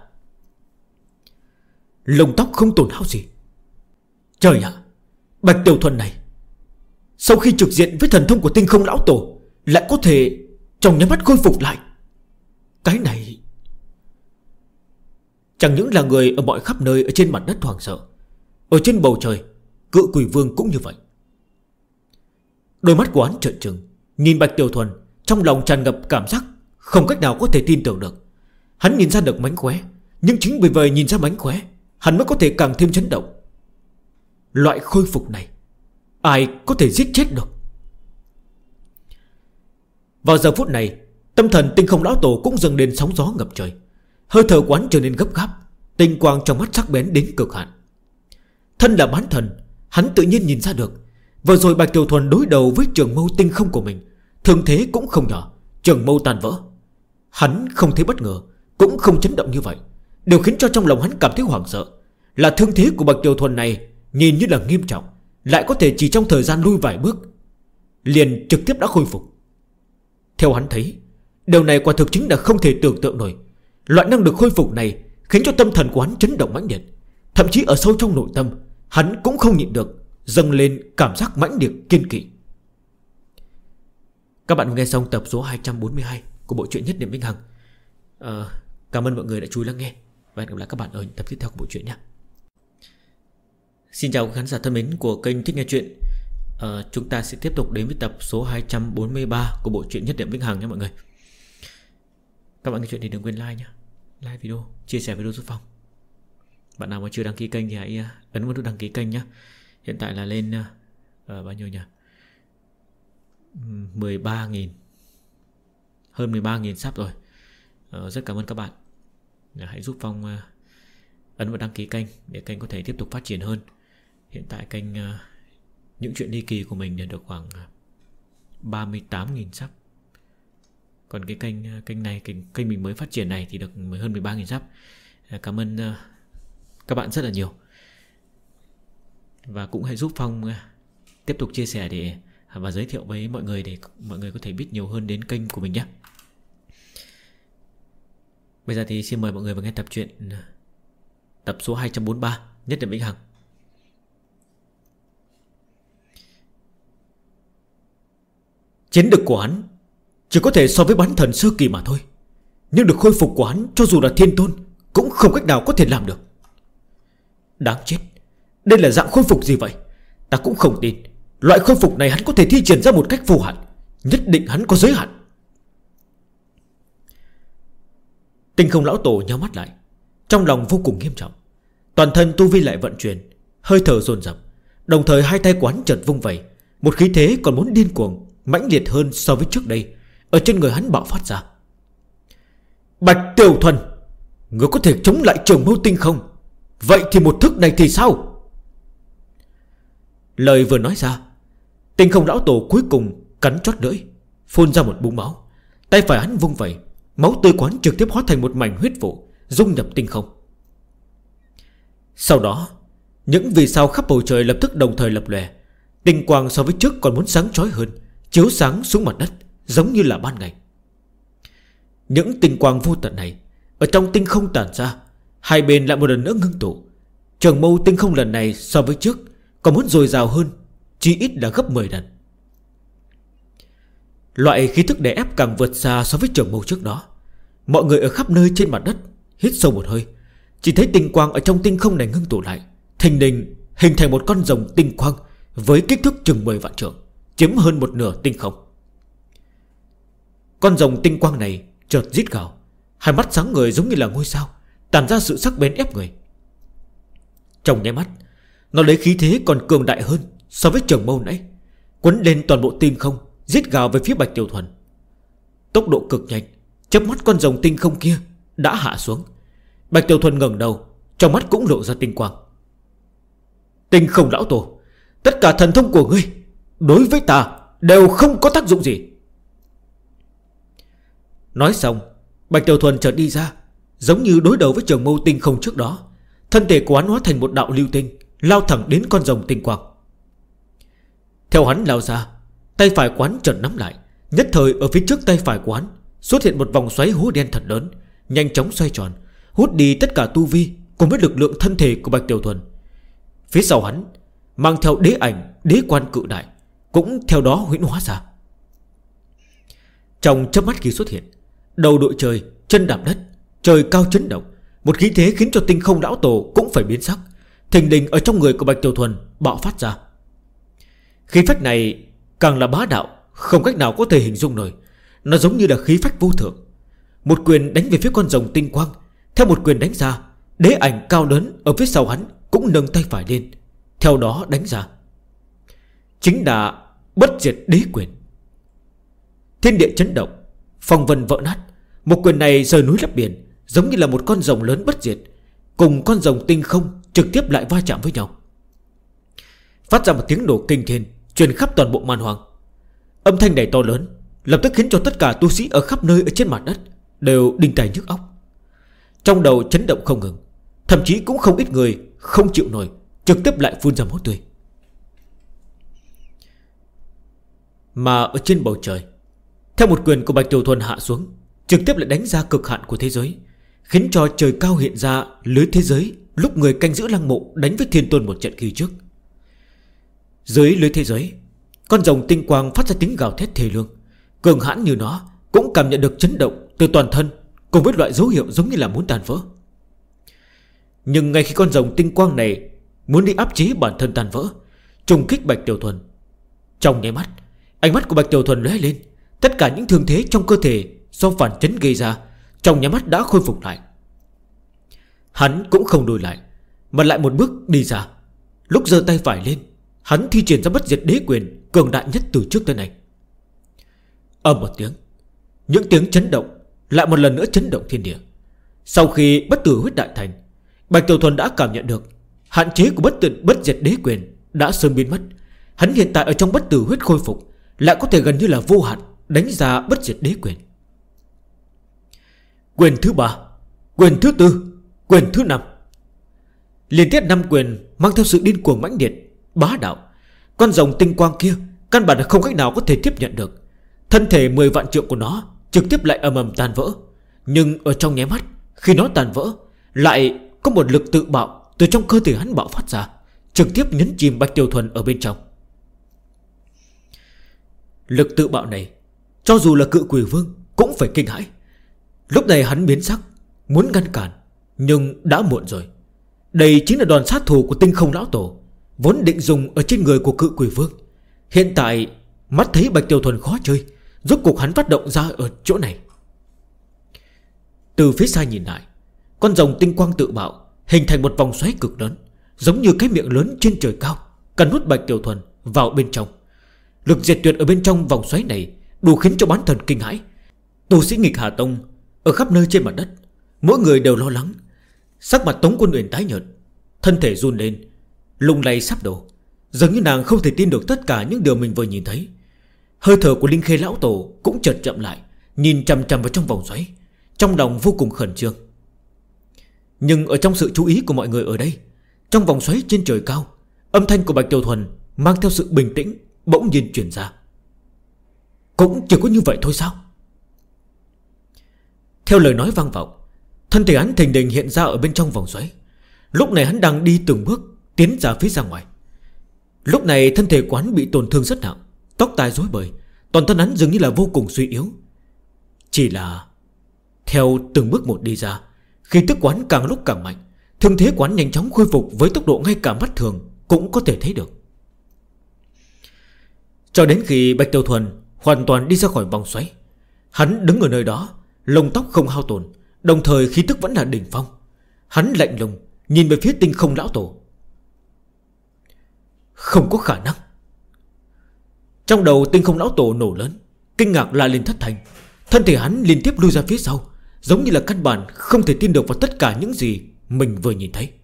Lông tóc không tổn hao gì. Trời ạ, Bạch Tiểu Thuần này sau khi trực diện với thần thông của Tinh Không lão tổ lại có thể trong nháy mắt khôi phục lại. Cái này chẳng những là người ở mọi khắp nơi ở trên mặt đất hoảng sợ, ở trên bầu trời Cự Quỷ Vương cũng như vậy. Đôi mắt của hắn trợn trừng nhìn Bạch Tiểu Thuần, trong lòng tràn ngập cảm giác không cách nào có thể tin tưởng được. Hắn nhìn ra được mánh khóe, nhưng chính vì vậy nhìn ra mánh khóe, hắn mới có thể càng thêm chấn động. Loại khôi phục này ai có thể giết chết được? Vào giờ phút này, tâm thần Tinh Không lão tổ cũng dâng lên sóng gió ngập trời. Hơi thở quán trở nên gấp gáp, tinh quang trong mắt sắc bén đến cực hạn. Thân là bán thần, hắn tự nhiên nhìn ra được vừa rồi Bạch Tiểu Thuần đối đầu với trường mâu tinh không của mình, thương thế cũng không nhỏ, trường mâu tan vỡ. Hắn không thấy bất ngờ, cũng không chấn động như vậy. Điều khiến cho trong lòng hắn cảm thấy hoảng sợ là thương thế của Bạch Tiểu Thuần này nhìn như là nghiêm trọng, lại có thể chỉ trong thời gian lui vài bước liền trực tiếp đã khôi phục. Theo hắn thấy, điều này quả thực chính là không thể tưởng tượng nổi. Loại năng lực khôi phục này khiến cho tâm thần của hắn chấn động mãnh liệt. Thậm chí ở sâu trong nội tâm hắn cũng không nhịn được dâng lên cảm giác mãnh liệt kiên kỵ. Các bạn nghe xong tập số 242 của bộ truyện Nhất Niệm Vĩnh Hằng. Cảm ơn mọi người đã chú ý lắng nghe, và hẹn gặp lại các bạn ở tập tiếp theo của bộ truyện nhé. Xin chào khán giả thân mến của kênh Thích Nghe Chuyện. Chúng ta sẽ tiếp tục đến với tập số 243 của bộ truyện Nhất Niệm Vĩnh Hằng nhé mọi người. Các bạn nghe chuyện thì đừng quên like nhé, like video, chia sẻ video giúp Phong. Bạn nào mà chưa đăng ký kênh thì hãy ấn vào nút đăng ký kênh nhé. Hiện tại là lên bao nhiêu nhỉ? 13.000, hơn 13.000 sub rồi. Rất cảm ơn các bạn. Hãy giúp Phong ấn vào đăng ký kênh để kênh có thể tiếp tục phát triển hơn. Hiện tại kênh những chuyện ly kỳ của mình được khoảng 38.000 sub. Còn cái kênh này, kênh mình mới phát triển này thì được hơn 13.000 sub. Cảm ơn các bạn rất là nhiều. Và cũng hãy giúp Phong tiếp tục chia sẻ để và giới thiệu với mọi người để mọi người có thể biết nhiều hơn đến kênh của mình nhé. Bây giờ thì xin mời mọi người vào nghe tập truyện tập số 243 Nhất Niệm Vĩnh Hằng. Chiến lực của hắn chỉ có thể so với bán thần sơ kỳ mà thôi, nhưng được khôi phục của hắn cho dù là thiên tôn cũng không cách nào có thể làm được. Đáng chết, đây là dạng khôi phục gì vậy? Ta cũng không tin loại khôi phục này hắn có thể thi triển ra một cách vô hạn. Nhất định hắn có giới hạn. Tinh Không lão tổ nhắm mắt lại, trong lòng vô cùng nghiêm trọng. Toàn thân tu vi lại vận chuyển, hơi thở dồn dập, đồng thời hai tay quán chợt vung vẩy, một khí thế còn muốn điên cuồng mãnh liệt hơn so với trước đây ở trên người hắn bạo phát ra. Bạch Tiểu Thuần, ngươi có thể chống lại trường mâu tinh không? Vậy thì một thức này thì sao? Lời vừa nói ra, Tinh Không lão tổ cuối cùng cắn chót lưỡi, phun ra một búng máu. Tay phải hắn vung vẩy, máu tươi quán trực tiếp hóa thành một mảnh huyết vụ, dung nhập tinh không. Sau đó, những vì sao khắp bầu trời lập tức đồng thời lập lòe. Tinh quang so với trước còn muốn sáng chói hơn, chiếu sáng xuống mặt đất giống như là ban ngày. Những tinh quang vô tận này ở trong tinh không tản ra, hai bên lại một lần nữa ngưng tụ. Trường mâu tinh không lần này so với trước còn muốn dồi dào hơn, chỉ ít là gấp 10 lần. Loại khí thức đè ép càng vượt xa so với trường mâu trước đó. Mọi người ở khắp nơi trên mặt đất hít sâu một hơi, chỉ thấy tinh quang ở trong tinh không này ngưng tụ lại, thình lình hình thành một con rồng tinh quang với kích thước chừng 10 vạn trượng, chiếm hơn một nửa tinh không. Con rồng tinh quang này chợt rít gào, hai mắt sáng ngời giống như là ngôi sao, tản ra sự sắc bén ép người. Trong nháy mắt, nó lấy khí thế còn cường đại hơn so với trường mâu nãy, quấn lên toàn bộ tinh không, giết gào về phía Bạch Tiểu Thuần. Tốc độ cực nhanh, chớp mắt con rồng tinh không kia đã hạ xuống. Bạch Tiểu Thuần ngẩng đầu, trong mắt cũng lộ ra tinh quang. Tinh Không lão tổ, tất cả thần thông của ngươi đối với ta đều không có tác dụng gì. Nói xong, Bạch Tiểu Thuần chợt đi ra, giống như đối đầu với trường mâu tinh không trước đó. Thân thể của hắn hóa thành một đạo lưu tinh, lao thẳng đến con rồng tinh quang. Theo hắn lao ra, tay phải quán chợt nắm lại. Nhất thời ở phía trước tay phải quán xuất hiện một vòng xoáy hố đen thật lớn, nhanh chóng xoay tròn, hút đi tất cả tu vi cùng với lực lượng thân thể của Bạch Tiểu Thuần. Phía sau hắn mang theo đế ảnh, đế quan cự đại cũng theo đó huyễn hóa ra. Trong chớp mắt khi xuất hiện, đầu đội trời, chân đạp đất, trời cao chấn động, một khí thế khiến cho Tinh Không lão tổ cũng phải biến sắc, thình lình ở trong người của Bạch Tiểu Thuần bạo phát ra. Khí phách này càng là bá đạo, không cách nào có thể hình dung nổi. Nó giống như là khí phách vô thượng. Một quyền đánh về phía con rồng tinh quang. Theo một quyền đánh ra, đế ảnh cao lớn ở phía sau hắn cũng nâng tay phải lên, theo đó đánh ra. Chính là bất diệt đế quyền. Thiên địa chấn động, phong vân vỡ nát. Một quyền này rời núi lấp biển, giống như là một con rồng lớn bất diệt cùng con rồng tinh không trực tiếp lại va chạm với nhau, phát ra một tiếng nổ kinh thiên, truyền khắp toàn bộ man hoang. Âm thanh này to lớn, lập tức khiến cho tất cả tu sĩ ở khắp nơi ở trên mặt đất đều đinh tai nhức óc, trong đầu chấn động không ngừng. Thậm chí cũng không ít người không chịu nổi, trực tiếp lại phun ra máu tươi. Mà ở trên bầu trời, theo một quyền của Bạch Tiểu Thuần hạ xuống, trực tiếp lại đánh ra cực hạn của thế giới, khiến cho trời cao hiện ra lưới thế giới lúc người canh giữ lăng mộ đánh với Thiên Tôn một trận khi trước. Dưới lưới thế giới, con rồng tinh quang phát ra tiếng gào thét thê lương. Cường hãn như nó cũng cảm nhận được chấn động từ toàn thân, cùng với loại dấu hiệu giống như là muốn tàn vỡ. Nhưng ngay khi con rồng tinh quang này muốn đi áp chế bản thân tàn vỡ, trùng kích Bạch Tiểu Thuần, trong nháy mắt, ánh mắt của Bạch Tiểu Thuần lóe lên. Tất cả những thương thế trong cơ thể do phản chấn gây ra trong nháy mắt đã khôi phục lại. Hắn cũng không lùi lại, mà lại một bước đi ra. Lúc giơ tay phải lên, hắn thi triển ra bất diệt đế quyền cường đại nhất từ trước tới nay. Ầm một tiếng, những tiếng chấn động lại một lần nữa chấn động thiên địa. Sau khi bất tử huyết đại thành, Bạch Tiểu Thuần đã cảm nhận được hạn chế của bất diệt đế quyền đã sớm biến mất. Hắn hiện tại ở trong bất tử huyết khôi phục, lại có thể gần như là vô hạn đánh ra bất diệt đế quyền. Quyền thứ 3, quyền thứ 4, quyền thứ 5. Liên tiếp 5 quyền mang theo sự điên cuồng mãnh liệt, bá đạo. Con rồng tinh quang kia căn bản là không cách nào có thể tiếp nhận được. Thân thể 10 vạn trượng của nó trực tiếp lại ầm ầm tan vỡ. Nhưng ở trong nháy mắt, khi nó tàn vỡ, lại có một lực tự bạo từ trong cơ thể hắn bạo phát ra, trực tiếp nhấn chìm Bạch Tiểu Thuần ở bên trong. Lực tự bạo này, cho dù là Cự Quỷ Vương cũng phải kinh hãi. Lúc này hắn biến sắc, muốn ngăn cản, nhưng đã muộn rồi. Đây chính là đòn sát thủ của Tinh Không Lão Tổ, vốn định dùng ở trên người của Cự Quỷ Vương. Hiện tại mắt thấy Bạch Tiểu Thuần khó chơi, rốt cuộc hắn phát động ra ở chỗ này. Từ phía xa nhìn lại, con rồng tinh quang tự bạo hình thành một vòng xoáy cực lớn, giống như cái miệng lớn trên trời cao, cắn nuốt Bạch Tiểu Thuần vào bên trong. Lực diệt tuyệt ở bên trong vòng xoáy này đủ khiến cho bán thần kinh hãi. Tu sĩ Nghịch Hà Tông ở khắp nơi trên mặt đất, mỗi người đều lo lắng. Sắc mặt Tống Quân Uyển tái nhợt, thân thể run lên, lung lay sắp đổ, dường như nàng không thể tin được tất cả những điều mình vừa nhìn thấy. Hơi thở của Linh Khê Lão Tổ cũng chợt chậm lại, nhìn chằm chằm vào trong vòng xoáy, trong lòng vô cùng khẩn trương. Nhưng ở trong sự chú ý của mọi người ở đây, trong vòng xoáy trên trời cao, âm thanh của Bạch Tiểu Thuần mang theo sự bình tĩnh bỗng nhiên truyền ra. Cũng chỉ có như vậy thôi sao? Theo lời nói vang vọng, thân thể hắn thình lình hiện ra ở bên trong vòng xoáy. Lúc này hắn đang đi từng bước tiến ra phía ra ngoài. Lúc này thân thể của hắn bị tổn thương rất nặng, tóc tai rối bời, toàn thân hắn dường như là vô cùng suy yếu. Chỉ là theo từng bước một đi ra, khí tức của hắn càng lúc càng mạnh, thương thế của hắn nhanh chóng khôi phục với tốc độ ngay cả mắt thường cũng có thể thấy được. Cho đến khi Bạch Tiểu Thuần hoàn toàn đi ra khỏi vòng xoáy, hắn đứng ở nơi đó, lông tóc không hao tổn, đồng thời khí tức vẫn là đỉnh phong. Hắn lạnh lùng nhìn về phía Tinh Không Lão Tổ. Không có khả năng. Trong đầu Tinh Không Lão Tổ nổ lớn, kinh ngạc la lên thất thành. Thân thể hắn liên tiếp lui ra phía sau, giống như là căn bản không thể tin được vào tất cả những gì mình vừa nhìn thấy.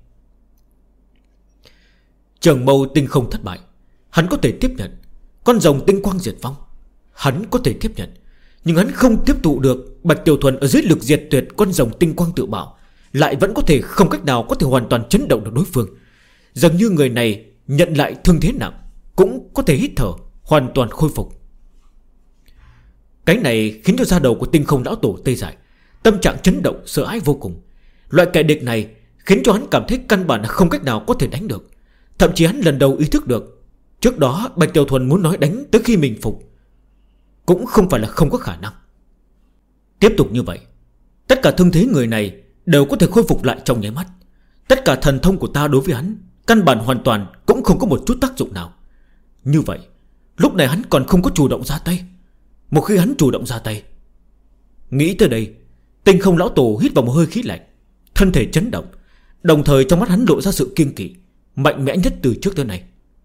Trường mâu tinh không thất bại, hắn có thể tiếp nhận. Con rồng tinh quang diệt vong, hắn có thể tiếp nhận. Nhưng hắn không tiếp thụ được Bạch Tiểu Thuần ở dưới lực diệt tuyệt con rồng tinh quang tự bảo, lại vẫn có thể không cách nào có thể hoàn toàn chấn động được đối phương. Dường như người này nhận lại thương thế nặng, cũng có thể hít thở, hoàn toàn khôi phục. Cái này khiến cho da đầu của Tinh Không Lão Tổ tê dại, tâm trạng chấn động sợ hãi vô cùng. Loại kẻ địch này khiến cho hắn cảm thấy căn bản là không cách nào có thể đánh được. Thậm chí hắn lần đầu ý thức được, trước đó Bạch Tiểu Thuần muốn nói đánh tới khi mình phục cũng không phải là không có khả năng. Tiếp tục như vậy, tất cả thương thế người này đều có thể khôi phục lại trong nháy mắt. Tất cả thần thông của ta đối với hắn căn bản hoàn toàn cũng không có một chút tác dụng nào. Như vậy, lúc này hắn còn không có chủ động ra tay. Một khi hắn chủ động ra tay, nghĩ tới đây, Tinh Không Lão Tổ hít vào một hơi khí lạnh, thân thể chấn động, đồng thời trong mắt hắn lộ ra sự kiêng kỵ mạnh mẽ nhất từ trước tới nay.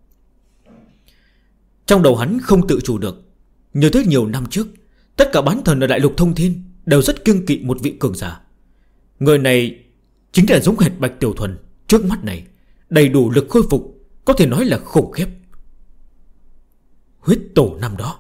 Trong đầu hắn không tự chủ được, nhớ tới nhiều năm trước, tất cả bán thần ở Đại Lục Thông Thiên đều rất kiêng kỵ một vị cường giả. Người này chính là giống hệt Bạch Tiểu Thuần trước mắt này, đầy đủ lực khôi phục, có thể nói là khủng khiếp. Huyết tổ năm đó.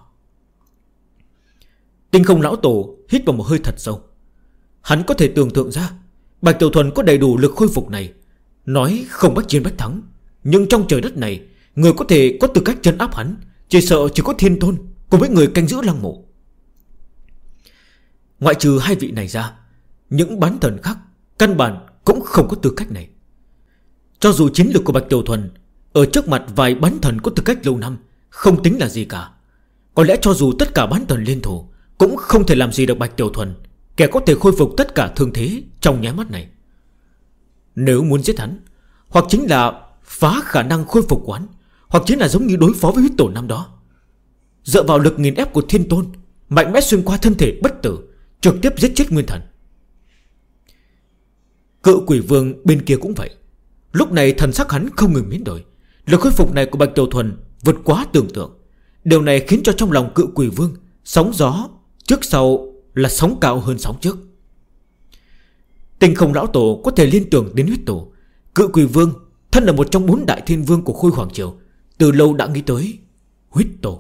Tinh Không lão tổ hít vào một hơi thật sâu. Hắn có thể tưởng tượng ra Bạch Tiểu Thuần có đầy đủ lực khôi phục này, nói không bách chiến bách thắng, nhưng trong trời đất này, người có thể có tư cách trấn áp hắn chỉ sợ chỉ có Thiên Tôn cùng với người canh giữ lăng mộ. Ngoại trừ hai vị này ra, những bán thần khác căn bản cũng không có tư cách này. Cho dù chiến lược của Bạch Tiểu Thuần ở trước mặt vài bán thần có tư cách lâu năm không tính là gì cả, có lẽ cho dù tất cả bán thần liên thủ cũng không thể làm gì được Bạch Tiểu Thuần, kẻ có thể khôi phục tất cả thương thế trong nháy mắt này. Nếu muốn giết hắn, hoặc chính là phá khả năng khôi phục quán, hoặc chính là giống như đối phó với huyết tổ năm đó, dựa vào lực nghiền ép của Thiên Tôn, mạnh mẽ xuyên qua thân thể bất tử, trực tiếp giết chết nguyên thần. Cự quỷ vương bên kia cũng vậy. Lúc này thần sắc hắn không ngừng biến đổi. Lực khôi phục này của Bạch Tiểu Thuần vượt quá tưởng tượng. Điều này khiến cho trong lòng cự quỷ vương sóng gió trước sau là sóng cao hơn sóng trước. Tinh Không lão tổ có thể liên tưởng đến huyết tổ. Cự quỷ vương thân là một trong 4 đại thiên vương của Khôi Hoàng Triều, từ lâu đã nghĩ tới huyết tổ.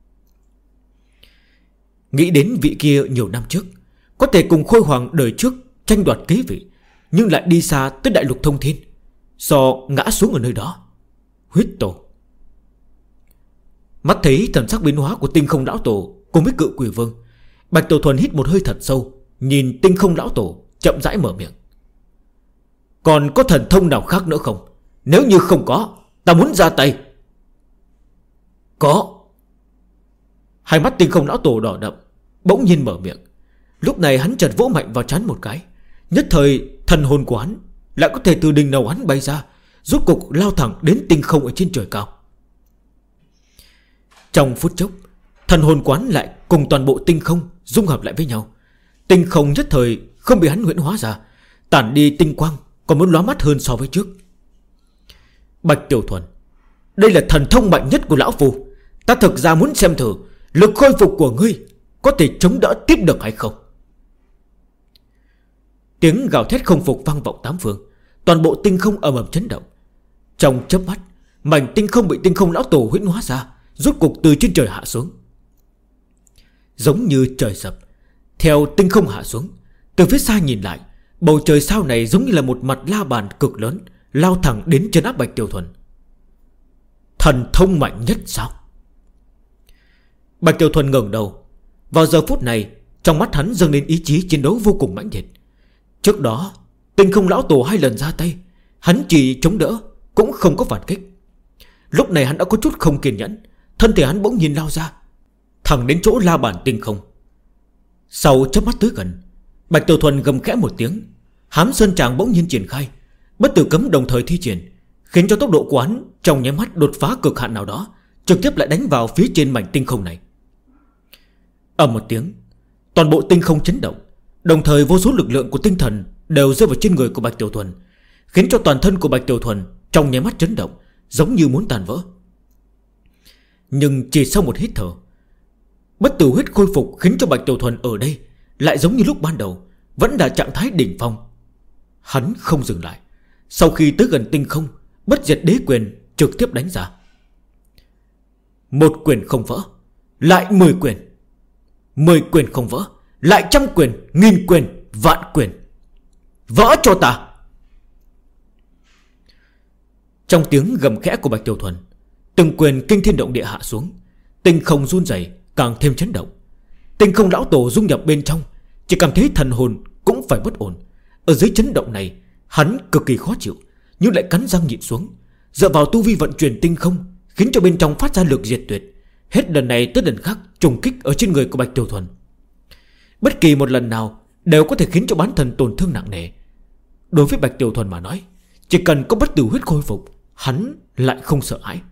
Nghĩ đến vị kia nhiều năm trước có thể cùng Khôi Hoàng đời trước tranh đoạt kế vị, nhưng lại đi xa tới đại lục thông thiên, do ngã xuống ở nơi đó. Huyết tổ. Mắt thấy thần sắc biến hóa của Tinh Không lão tổ cùng với cự quỷ vương, Bạch Tiểu Thuần hít một hơi thật sâu, nhìn Tinh Không lão tổ chậm rãi mở miệng. Còn có thần thông nào khác nữa không? Nếu như không có, ta muốn ra tay. Có. Hai mắt Tinh Không lão tổ đỏ đậm, bỗng nhiên mở miệng. Lúc này hắn chợt vỗ mạnh vào trán một cái, nhất thời thần hồn của hắn lại có thể từ đỉnh đầu hắn bay ra, rốt cục lao thẳng đến tinh không ở trên trời cao. Trong phút chốc, thần hồn quán lại cùng toàn bộ tinh không dung hợp lại với nhau. Tinh không nhất thời không bị hắn huyễn hóa ra, tản đi tinh quang còn muốn lóa mắt hơn so với trước. Bạch Tiểu Thuần, đây là thần thông mạnh nhất của lão phu. Ta thực ra muốn xem thử lực khôi phục của ngươi có thể chống đỡ tiếp được hay không. Tiếng gào thét không phục vang vọng tám phương, toàn bộ tinh không ầm ầm chấn động. Trong chớp mắt, mảnh tinh không bị Tinh Không lão tổ huyễn hóa ra, rốt cục từ trên trời hạ xuống. Giống như trời sập, theo tinh không hạ xuống, từ phía xa nhìn lại, bầu trời sao này giống như là một mặt la bàn cực lớn, lao thẳng đến trấn áp Bạch Tiểu Thuần. Thần thông mạnh nhất sao? Bạch Tiểu Thuần ngẩng đầu. Vào giờ phút này, trong mắt hắn dâng lên ý chí chiến đấu vô cùng mãnh liệt. Trước đó, Tinh Không lão tổ 2 lần ra tay, hắn chỉ chống đỡ, cũng không có phản kích. Lúc này hắn đã có chút không kiên nhẫn, thân thể hắn bỗng nhiên lao ra, thẳng đến chỗ la bàn tinh không. Sau chớp mắt tới gần, Bạch Tiểu Thuần gầm khẽ một tiếng, Hám Sơn Tràng bỗng nhiên triển khai, bất tử cấm đồng thời thi triển, khiến cho tốc độ của hắn trong nháy mắt đột phá cực hạn nào đó, trực tiếp lại đánh vào phía trên mảnh tinh không này. Ầm một tiếng, toàn bộ tinh không chấn động, đồng thời vô số lực lượng của tinh thần đều rơi vào trên người của Bạch Tiểu Thuần, khiến cho toàn thân của Bạch Tiểu Thuần trong nháy mắt chấn động, giống như muốn tàn vỡ. Nhưng chỉ sau một hít thở, bất tử huyết khôi phục khiến cho Bạch Tiểu Thuần ở đây lại giống như lúc ban đầu, vẫn là trạng thái đỉnh phong. Hắn không dừng lại, sau khi tới gần tinh không, bất diệt đế quyền trực tiếp đánh ra. 1 quyền không vỡ, lại 10 quyền, 10 quyền không vỡ, lại 100 quyền, 1000 quyền, vạn quyền. Vỡ cho ta. Trong tiếng gầm khẽ của Bạch Tiểu Thuần, từng quyền kinh thiên động địa hạ xuống, tinh không run rẩy càng thêm chấn động. Tinh Không lão tổ dung nhập bên trong, chỉ cảm thấy thần hồn cũng phải bất ổn. Ở dưới chấn động này, hắn cực kỳ khó chịu, nhưng lại cắn răng nhịn xuống, dựa vào tu vi vận chuyển tinh không, khiến cho bên trong phát ra lực diệt tuyệt, hết lần này tới lần khác trùng kích ở trên người của Bạch Tiểu Thuần. Bất kỳ một lần nào đều có thể khiến cho bán thần tổn thương nặng nề. Đối với Bạch Tiểu Thuần mà nói, chỉ cần có bất tử huyết khôi phục, hắn lại không sợ hãi.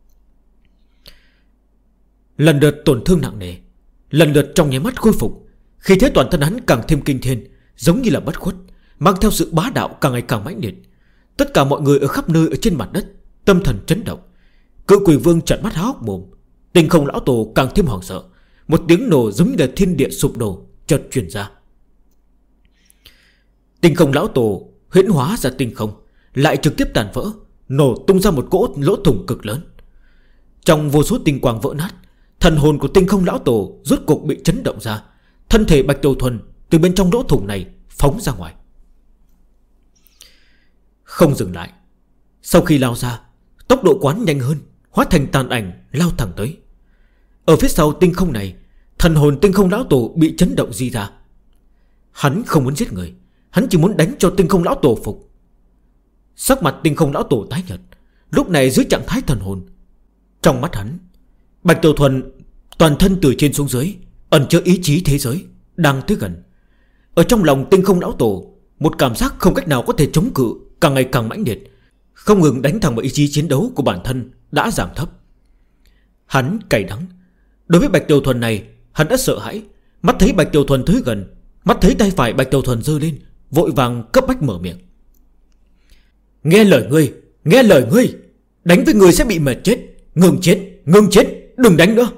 Lần lượt tổn thương nặng nề, lần lượt trong nháy mắt khôi phục, khi thế toàn thân hắn càng thêm kinh thiên, giống như là bất khuất, mang theo sự bá đạo càng ngày càng mãnh liệt. Tất cả mọi người ở khắp nơi ở trên mặt đất tâm thần chấn động. Cự quỷ vương trợn mắt há hốc mồm, Tinh Không lão tổ càng thêm hoảng sợ. Một tiếng nổ giống như là thiên địa sụp đổ chợt truyền ra. Tinh không lão tổ huyễn hóa ra tinh không, lại trực tiếp tàn vỡ, nổ tung ra một cỗ lỗ thủng cực lớn. Trong vô số tinh quang vỡ nát, thần hồn của tinh không lão tổ rốt cuộc bị chấn động ra. Thân thể Bạch Tiểu Thuần từ bên trong lỗ thủng này phóng ra ngoài. Không dừng lại, sau khi lao ra, tốc độ quán nhanh hơn, hóa thành tàn ảnh lao thẳng tới. Ở phía sau tinh không này, thần hồn tinh không lão tổ bị chấn động di ra. Hắn không muốn giết người, hắn chỉ muốn đánh cho tinh không lão tổ phục. Sắc mặt tinh không lão tổ tái nhợt, lúc này dưới trạng thái thần hồn. Trong mắt hắn, Bạch Tiểu Thuần toàn thân từ trên xuống dưới ẩn chứa ý chí thế giới đang tới gần. Ở trong lòng tinh không lão tổ, một cảm giác không cách nào có thể chống cự càng ngày càng mãnh liệt, không ngừng đánh thẳng vào ý chí chiến đấu của bản thân đã giảm thấp. Hắn cay đắng. Đối với Bạch Tiểu Thuần này, hắn đã sợ hãi. Mắt thấy Bạch Tiểu Thuần tới gần, mắt thấy tay phải Bạch Tiểu Thuần giơ lên, vội vàng cấp bách mở miệng. Nghe lời ngươi, nghe lời ngươi, đánh với ngươi sẽ bị mệt chết. Ngừng chết, đừng đánh nữa.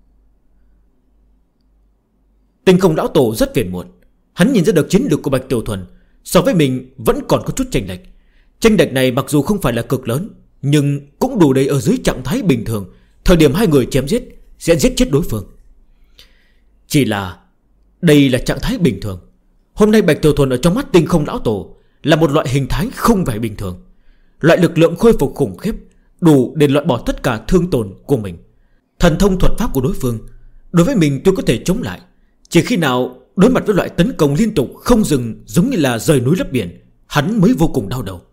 Tinh không lão tổ rất phiền muộn. Hắn nhìn ra được chiến lược của Bạch Tiểu Thuần so với mình vẫn còn có chút chênh lệch. Chênh lệch này mặc dù không phải là cực lớn, nhưng cũng đủ để ở dưới trạng thái bình thường, thời điểm hai người chém giết sẽ giết chết đối phương. Chỉ là đây là trạng thái bình thường. Hôm nay Bạch Tiểu Thuần ở trong mắt tinh không lão tổ là một loại hình thái không phải bình thường. Loại lực lượng khôi phục khủng khiếp, đủ để loại bỏ tất cả thương tổn của mình. Thần thông thuật pháp của đối phương đối với mình tôi có thể chống lại, chỉ khi nào đối mặt với loại tấn công liên tục không dừng giống như là rời núi lấp biển, hắn mới vô cùng đau đầu.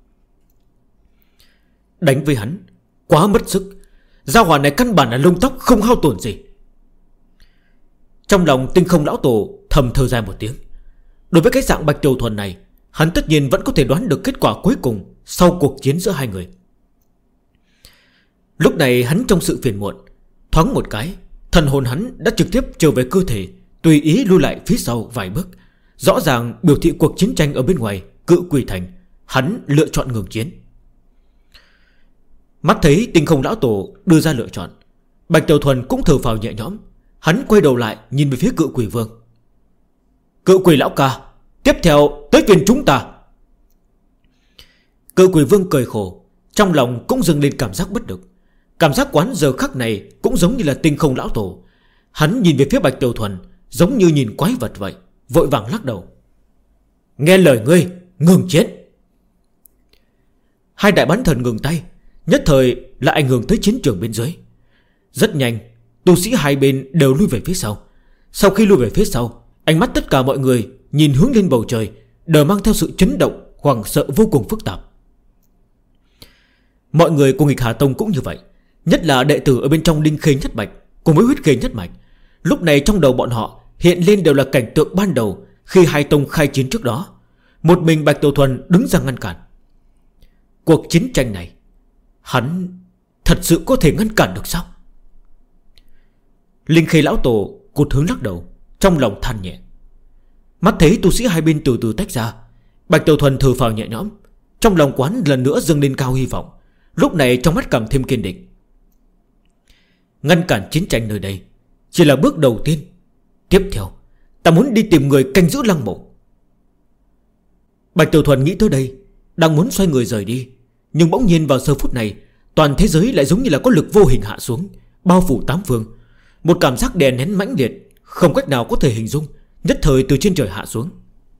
Đánh với hắn quá mất sức. Gia hỏa này căn bản là lông tóc không hao tổn gì. Trong lòng tinh không lão tổ thầm thở dài một tiếng. Đối với cái dạng Bạch Tiểu Thuần này, hắn tất nhiên vẫn có thể đoán được kết quả cuối cùng sau cuộc chiến giữa hai người. Lúc này hắn trong sự phiền muộn, thoáng một cái, thần hồn hắn đã trực tiếp trở về cơ thể, tùy ý lui lại phía sau vài bước, rõ ràng biểu thị cuộc chiến tranh ở bên ngoài cự quỷ thành. Hắn lựa chọn ngừng chiến. Mắt thấy tinh không lão tổ đưa ra lựa chọn, Bạch Tiểu Thuần cũng thở phào nhẹ nhõm. Hắn quay đầu lại nhìn về phía cự quỷ vương. Cự quỷ lão ca, tiếp theo tới phiên chúng ta. Cự quỷ vương cười khổ, trong lòng cũng dâng lên cảm giác bất lực. Cảm giác quán giờ khắc này cũng giống như là tinh không lão tổ. Hắn nhìn về phía Bạch Tiểu Thuần giống như nhìn quái vật vậy, vội vàng lắc đầu. Nghe lời ngươi, ngừng chết. Hai đại bán thần ngừng tay, nhất thời là ảnh hưởng tới chiến trường bên dưới. Rất nhanh, tu sĩ hai bên đều lui về phía sau. Sau khi lui về phía sau, ánh mắt tất cả mọi người nhìn hướng lên bầu trời đều mang theo sự chấn động, hoảng sợ vô cùng phức tạp. Mọi người của Nghịch Hà Tông cũng như vậy, nhất là đệ tử ở bên trong Linh Khê Nhất Mạch cùng với Huyết Khê Nhất Mạch. Lúc này trong đầu bọn họ hiện lên đều là cảnh tượng ban đầu khi hai tông khai chiến trước đó. Một mình Bạch Tiểu Thuần đứng ra ngăn cản. Cuộc chiến tranh này hắn thật sự có thể ngăn cản được sao? Linh Khê lão tổ cụt hướng lắc đầu, trong lòng than nhẹ. Mắt thấy tu sĩ hai bên từ từ tách ra, Bạch Tiểu Thuần thở phào nhẹ nhõm. Trong lòng quán lần nữa dâng lên cao hy vọng, lúc này trong mắt càng thêm kiên định. Ngăn cản chiến tranh nơi đây chỉ là bước đầu tiên. Tiếp theo ta muốn đi tìm người canh giữ lăng mộ. Bạch Tiểu Thuần nghĩ tới đây, đang muốn xoay người rời đi, nhưng bỗng nhiên vào giờ phút này, toàn thế giới lại giống như là có lực vô hình hạ xuống, bao phủ tám phương. Một cảm giác đè nén mãnh liệt, không cách nào có thể hình dung, nhất thời từ trên trời hạ xuống.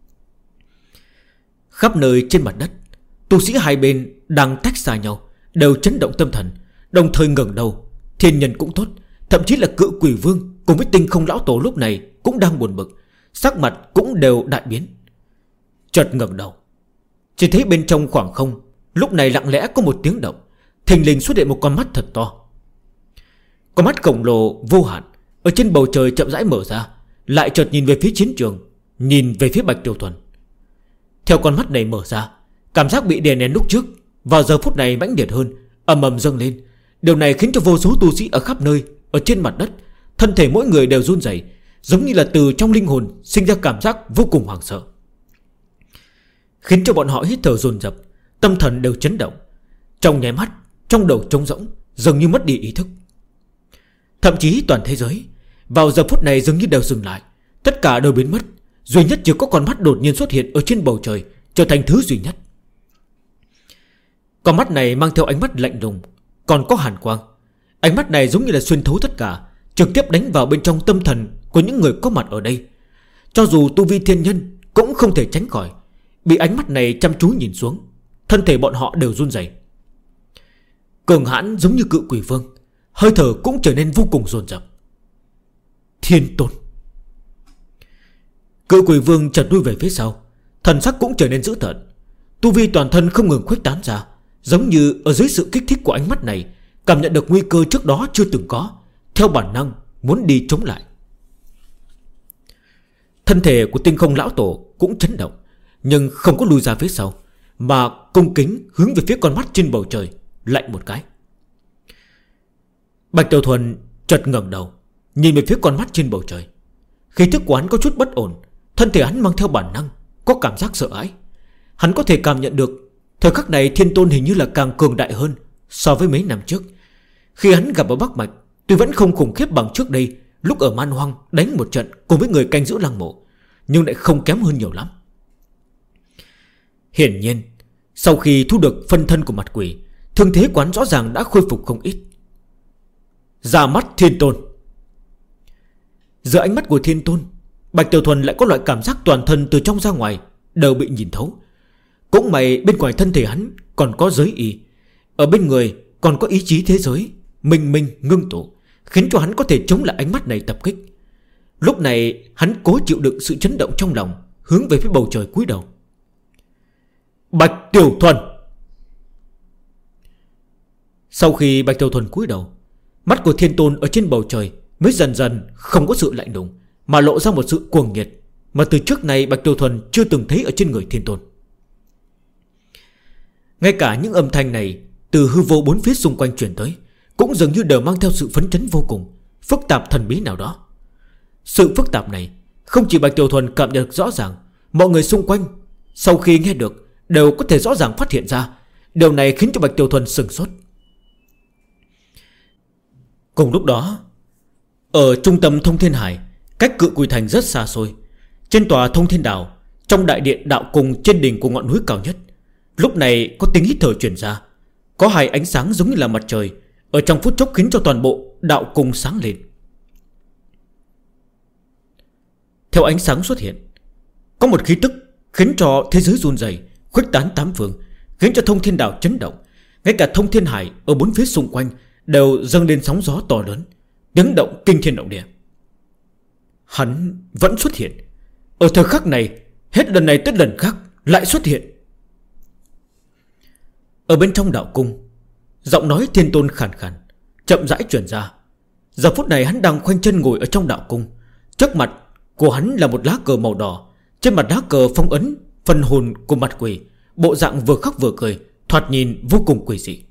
Khắp nơi trên mặt đất, tu sĩ hai bên đang tách xa nhau đều chấn động tâm thần, đồng thời ngẩng đầu. Thiên nhân cũng tốt, thậm chí là cự quỷ vương cùng với tinh không lão tổ lúc này cũng đang buồn bực, sắc mặt cũng đều đại biến. Chợt ngẩng đầu, chỉ thấy bên trong khoảng không lúc này lặng lẽ có một tiếng động, thình lình xuất hiện một con mắt thật to. Con mắt khổng lồ vô hạn ở trên bầu trời chậm rãi mở ra, lại chợt nhìn về phía chiến trường, nhìn về phía Bạch Tiểu Thuần. Theo con mắt này mở ra, cảm giác bị đè nén lúc trước vào giờ phút này mãnh liệt hơn, ầm ầm dâng lên. Điều này khiến cho vô số tu sĩ ở khắp nơi, ở trên mặt đất, thân thể mỗi người đều run rẩy, giống như là từ trong linh hồn sinh ra cảm giác vô cùng hoảng sợ, khiến cho bọn họ hít thở dồn dập, tâm thần đều chấn động. Trong nháy mắt, trong đầu trống rỗng, dường như mất đi ý thức. Thậm chí toàn thế giới vào giờ phút này dường như đều dừng lại, tất cả đều biến mất. Duy nhất chỉ có con mắt đột nhiên xuất hiện ở trên bầu trời, trở thành thứ duy nhất. Con mắt này mang theo ánh mắt lạnh lùng, còn có hàn quang. Ánh mắt này giống như là xuyên thấu tất cả, trực tiếp đánh vào bên trong tâm thần của những người có mặt ở đây. Cho dù tu vi thiên nhân cũng không thể tránh khỏi, bị ánh mắt này chăm chú nhìn xuống, thân thể bọn họ đều run rẩy. Cường hãn giống như cự quỷ vương, hơi thở cũng trở nên vô cùng dồn dập. Thiên tôn. Cự quỷ vương chợt lui về phía sau, thần sắc cũng trở nên dữ tợn. Tu vi toàn thân không ngừng khuếch tán ra, giống như ở dưới sự kích thích của ánh mắt này cảm nhận được nguy cơ trước đó chưa từng có, theo bản năng muốn đi chống lại. Thân thể của Tinh Không lão tổ cũng chấn động, nhưng không có lùi ra phía sau, mà cung kính hướng về phía con mắt trên bầu trời, lạnh một cái. Bạch Tiểu Thuần chợt ngẩng đầu, nhìn về phía con mắt trên bầu trời. Khí thức của hắn có chút bất ổn, thân thể hắn mang theo bản năng có cảm giác sợ hãi. Hắn có thể cảm nhận được thời khắc này Thiên Tôn hình như là càng cường đại hơn so với mấy năm trước. Khi hắn gặp ở Bắc Mạch, tuy vẫn không khủng khiếp bằng trước đây lúc ở Man Hoang đánh một trận cùng với người canh giữ lăng mộ, nhưng lại không kém hơn nhiều lắm. Hiển nhiên, sau khi thu được phân thân của mặt quỷ, thương thế quán rõ ràng đã khôi phục không ít. Ra mắt Thiên Tôn. Giữa ánh mắt của Thiên Tôn, Bạch Tiểu Thuần lại có loại cảm giác toàn thân từ trong ra ngoài đều bị nhìn thấu. Cũng may bên ngoài thân thể hắn còn có giới y, ở bên người còn có ý chí thế giới minh minh ngưng tụ, khiến cho hắn có thể chống lại ánh mắt này tập kích. Lúc này hắn cố chịu đựng sự chấn động trong lòng, hướng về phía bầu trời cúi đầu. Bạch Tiểu Thuần. Sau khi Bạch Tiểu Thuần cúi đầu, mắt của Thiên Tôn ở trên bầu trời mới dần dần không có sự lạnh lùng, mà lộ ra một sự cuồng nhiệt mà từ trước này Bạch Tiểu Thuần chưa từng thấy ở trên người Thiên Tôn. Ngay cả những âm thanh này từ hư vô bốn phía xung quanh truyền tới cũng dường như đều mang theo sự phấn chấn vô cùng, phức tạp thần bí nào đó. Sự phức tạp này không chỉ Bạch Tiểu Thuần cảm nhận được rõ ràng, mọi người xung quanh sau khi nghe được đều có thể rõ ràng phát hiện ra. Điều này khiến cho Bạch Tiểu Thuần sửng sốt. Cùng lúc đó, ở trung tâm Thông Thiên Hải, cách Cự Quỷ Thành rất xa xôi, trên tòa Thông Thiên Đảo, trong đại điện đạo cung trên đỉnh của ngọn núi cao nhất, lúc này có tiếng hít thở truyền ra. Có hai ánh sáng giống như là mặt trời ở trong phút chốc khiến cho toàn bộ đạo cung sáng lên. Theo ánh sáng xuất hiện, có một khí tức khiến cho thế giới run rẩy, khuếch tán tám phương, khiến cho Thông Thiên Đảo chấn động. Ngay cả Thông Thiên Hải ở bốn phía xung quanh đều dâng lên sóng gió to lớn, tiếng động kinh thiên động địa. Hắn vẫn xuất hiện. Ở thời khắc này, hết lần này tới lần khác lại xuất hiện. Ở bên trong đạo cung, giọng nói Thiên Tôn khàn khàn chậm rãi truyền ra. Giờ phút này hắn đang khoanh chân ngồi ở trong đạo cung. Trước mặt của hắn là một lá cờ màu đỏ. Trên mặt lá cờ phong ấn phần hồn của mặt quỷ, bộ dạng vừa khóc vừa cười, thoạt nhìn vô cùng quỷ dị.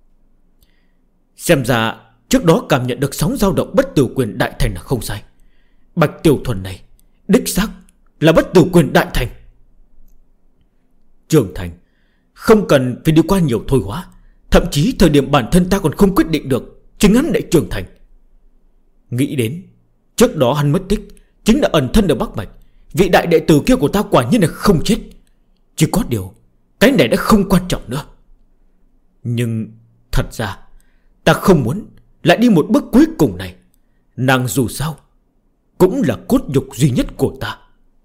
Xem ra trước đó cảm nhận được sóng dao động bất tử quyền đại thành là không sai. Bạch Tiểu Thuần này đích xác là bất tử quyền đại thành. Trưởng thành không cần phải đi qua nhiều thôi hóa, thậm chí thời điểm bản thân ta còn không quyết định được chính hắn lại trưởng thành. Nghĩ đến trước đó hắn mất tích chính là ẩn thân ở Bắc Mạch, vị đại đệ tử kia của ta quả nhiên là không chết. Chỉ có điều cái này đã không quan trọng nữa. Nhưng thật ra ta không muốn lại đi một bước cuối cùng này. Nàng dù sao cũng là cốt nhục duy nhất của ta.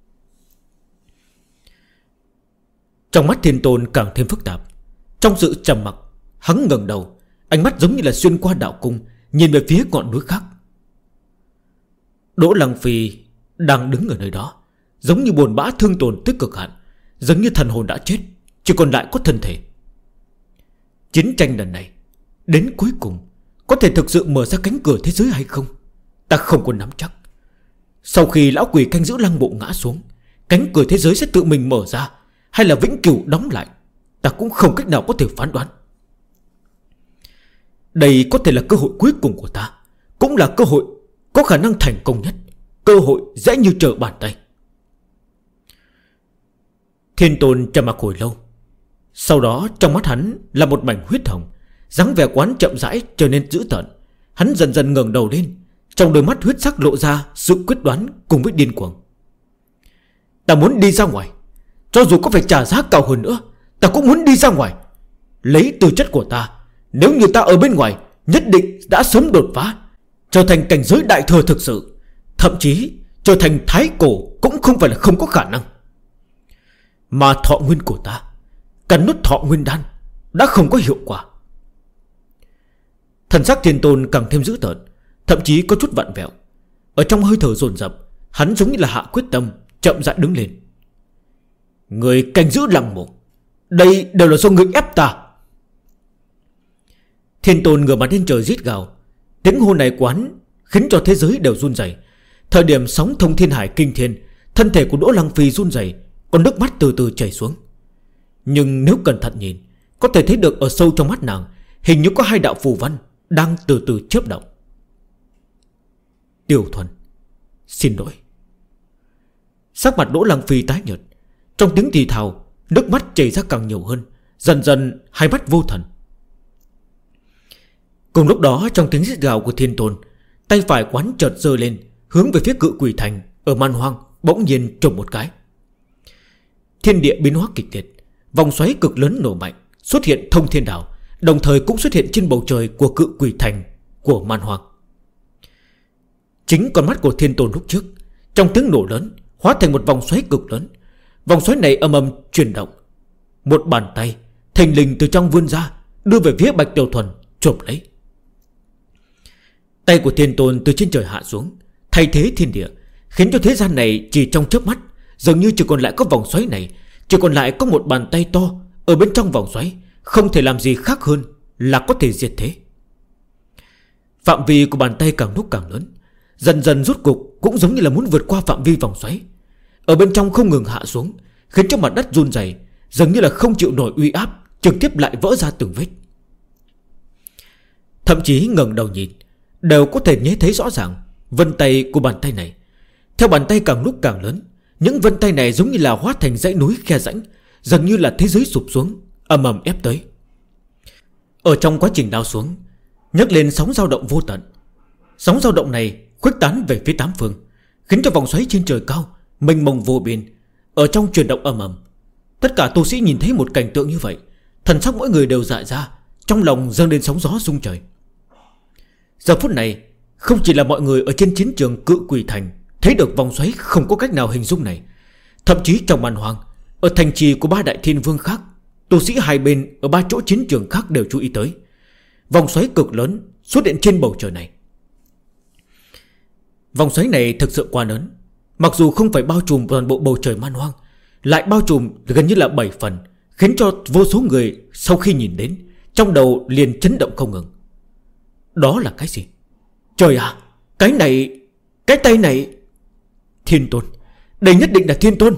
Trong mắt Thiên Tôn càng thêm phức tạp. Trong sự trầm mặc, hắn ngẩng đầu, ánh mắt giống như là xuyên qua đạo cung, nhìn về phía ngọn núi khác. Đỗ Lăng Phi đang đứng ở nơi đó, giống như buồn bã thương tổn tới cực hạn, giống như thần hồn đã chết, chỉ còn lại có thân thể. Chiến tranh lần này đến cuối cùng có thể thực sự mở ra cánh cửa thế giới hay không, ta không có nắm chắc. Sau khi lão quỷ canh giữ lăng mộ ngã xuống, cánh cửa thế giới sẽ tự mình mở ra hay là vĩnh cửu đóng lại, ta cũng không cách nào có thể phán đoán. Đây có thể là cơ hội cuối cùng của ta, cũng là cơ hội có khả năng thành công nhất, cơ hội dễ như trở bàn tay. Thiên Tôn trầm mặc hồi lâu, sau đó trong mắt hắn là một mảnh huyết hồng, dáng vẻ quán chậm rãi trở nên dữ tợn. Hắn dần dần ngẩng đầu lên, trong đôi mắt huyết sắc lộ ra sự quyết đoán cùng với điên cuồng. Ta muốn đi ra ngoài, Cho dù có phải trả giá cao hơn nữa, ta cũng muốn đi ra ngoài. Lấy tư chất của ta, nếu như ta ở bên ngoài, nhất định đã sớm đột phá, trở thành cảnh giới đại thừa thực sự. Thậm chí trở thành thái cổ cũng không phải là không có khả năng. Mà thọ nguyên của ta, cắn nút thọ nguyên đan, đã không có hiệu quả. Thần sắc Thiên Tôn càng thêm dữ tợn, thậm chí có chút vặn vẹo. Ở trong hơi thở dồn dập, hắn giống như là hạ quyết tâm, chậm rãi đứng lên. Người canh giữ lăng mộ, đây đều là do người ép ta. Thiên Tôn ngửa mặt lên trời rít gào. Tiếng hô này quán khiến cho thế giới đều run rẩy. Thời điểm sóng thông thiên hải kinh thiên, thân thể của Đỗ Lăng Phi run rẩy, còn nước mắt từ từ chảy xuống. Nhưng nếu cẩn thận nhìn, có thể thấy được ở sâu trong mắt nàng hình như có hai đạo phù văn đang từ từ chớp động. Tiểu Thuần, xin lỗi. Sắc mặt Đỗ Lăng Phi tái nhợt, trong tiếng thì thào, nước mắt chảy ra càng nhiều hơn. Dần dần hai mắt vô thần. Cùng lúc đó trong tiếng rít gào của Thiên Tôn, tay phải quán chợt giơ lên, hướng về phía Cự Quỷ Thành ở Man Hoang bỗng nhiên trùng một cái. Thiên địa biến hóa kịch liệt, vòng xoáy cực lớn nổ mạnh, xuất hiện thông thiên đảo, đồng thời cũng xuất hiện trên bầu trời của Cự Quỷ Thành của Man Hoang. Chính con mắt của Thiên Tôn lúc trước, trong tiếng nổ lớn, hóa thành một vòng xoáy cực lớn. Vòng xoáy này âm âm chuyển động. Một bàn tay thình lình từ trong vươn ra, đưa về phía Bạch Tiểu Thuần chộp lấy. Tay của Thiên Tôn từ trên trời hạ xuống, thay thế thiên địa, khiến cho thế gian này chỉ trong chớp mắt dường như chỉ còn lại có vòng xoáy này, chỉ còn lại có một bàn tay to ở bên trong vòng xoáy, không thể làm gì khác hơn là có thể diệt thế. Phạm vi của bàn tay càng lúc càng lớn, dần dần rút cục cũng giống như là muốn vượt qua phạm vi vòng xoáy. Ở bên trong không ngừng hạ xuống, khiến cho mặt đất run rẩy, dường như là không chịu nổi uy áp, trực tiếp lại vỡ ra từng vết. Thậm chí ngẩng đầu nhìn, đều có thể nhớ thấy rõ ràng vân tay của bàn tay này. Theo bàn tay càng lúc càng lớn, những vân tay này giống như là hóa thành dãy núi khe rãnh, dường như là thế giới sụp xuống, ầm ầm ép tới. Ở trong quá trình đao xuống, nhấc lên sóng dao động vô tận. Sóng dao động này khuếch tán về phía tám phương, khiến cho vòng xoáy trên trời cao mênh mông vô biên, ở trong chuyển động ầm ầm. Tất cả tu sĩ nhìn thấy một cảnh tượng như vậy, thần sắc mỗi người đều dại ra, trong lòng dâng lên sóng gió rung trời. Giờ phút này, không chỉ là mọi người ở trên chiến trường Cự Quỷ Thành thấy được vòng xoáy không có cách nào hình dung này, thậm chí trong Man Hoang, ở thành trì của ba đại thiên vương khác, tu sĩ hai bên ở ba chỗ chiến trường khác đều chú ý tới. Vòng xoáy cực lớn xuất hiện trên bầu trời này. Vòng xoáy này thực sự quá lớn, mặc dù không phải bao trùm toàn bộ bầu trời Man Hoang, lại bao trùm gần như là 7 phần, khiến cho vô số người sau khi nhìn đến, trong đầu liền chấn động không ngừng. Đó là cái gì? Trời ạ, cái này, cái tay này. Thiên Tôn, đây nhất định là Thiên Tôn.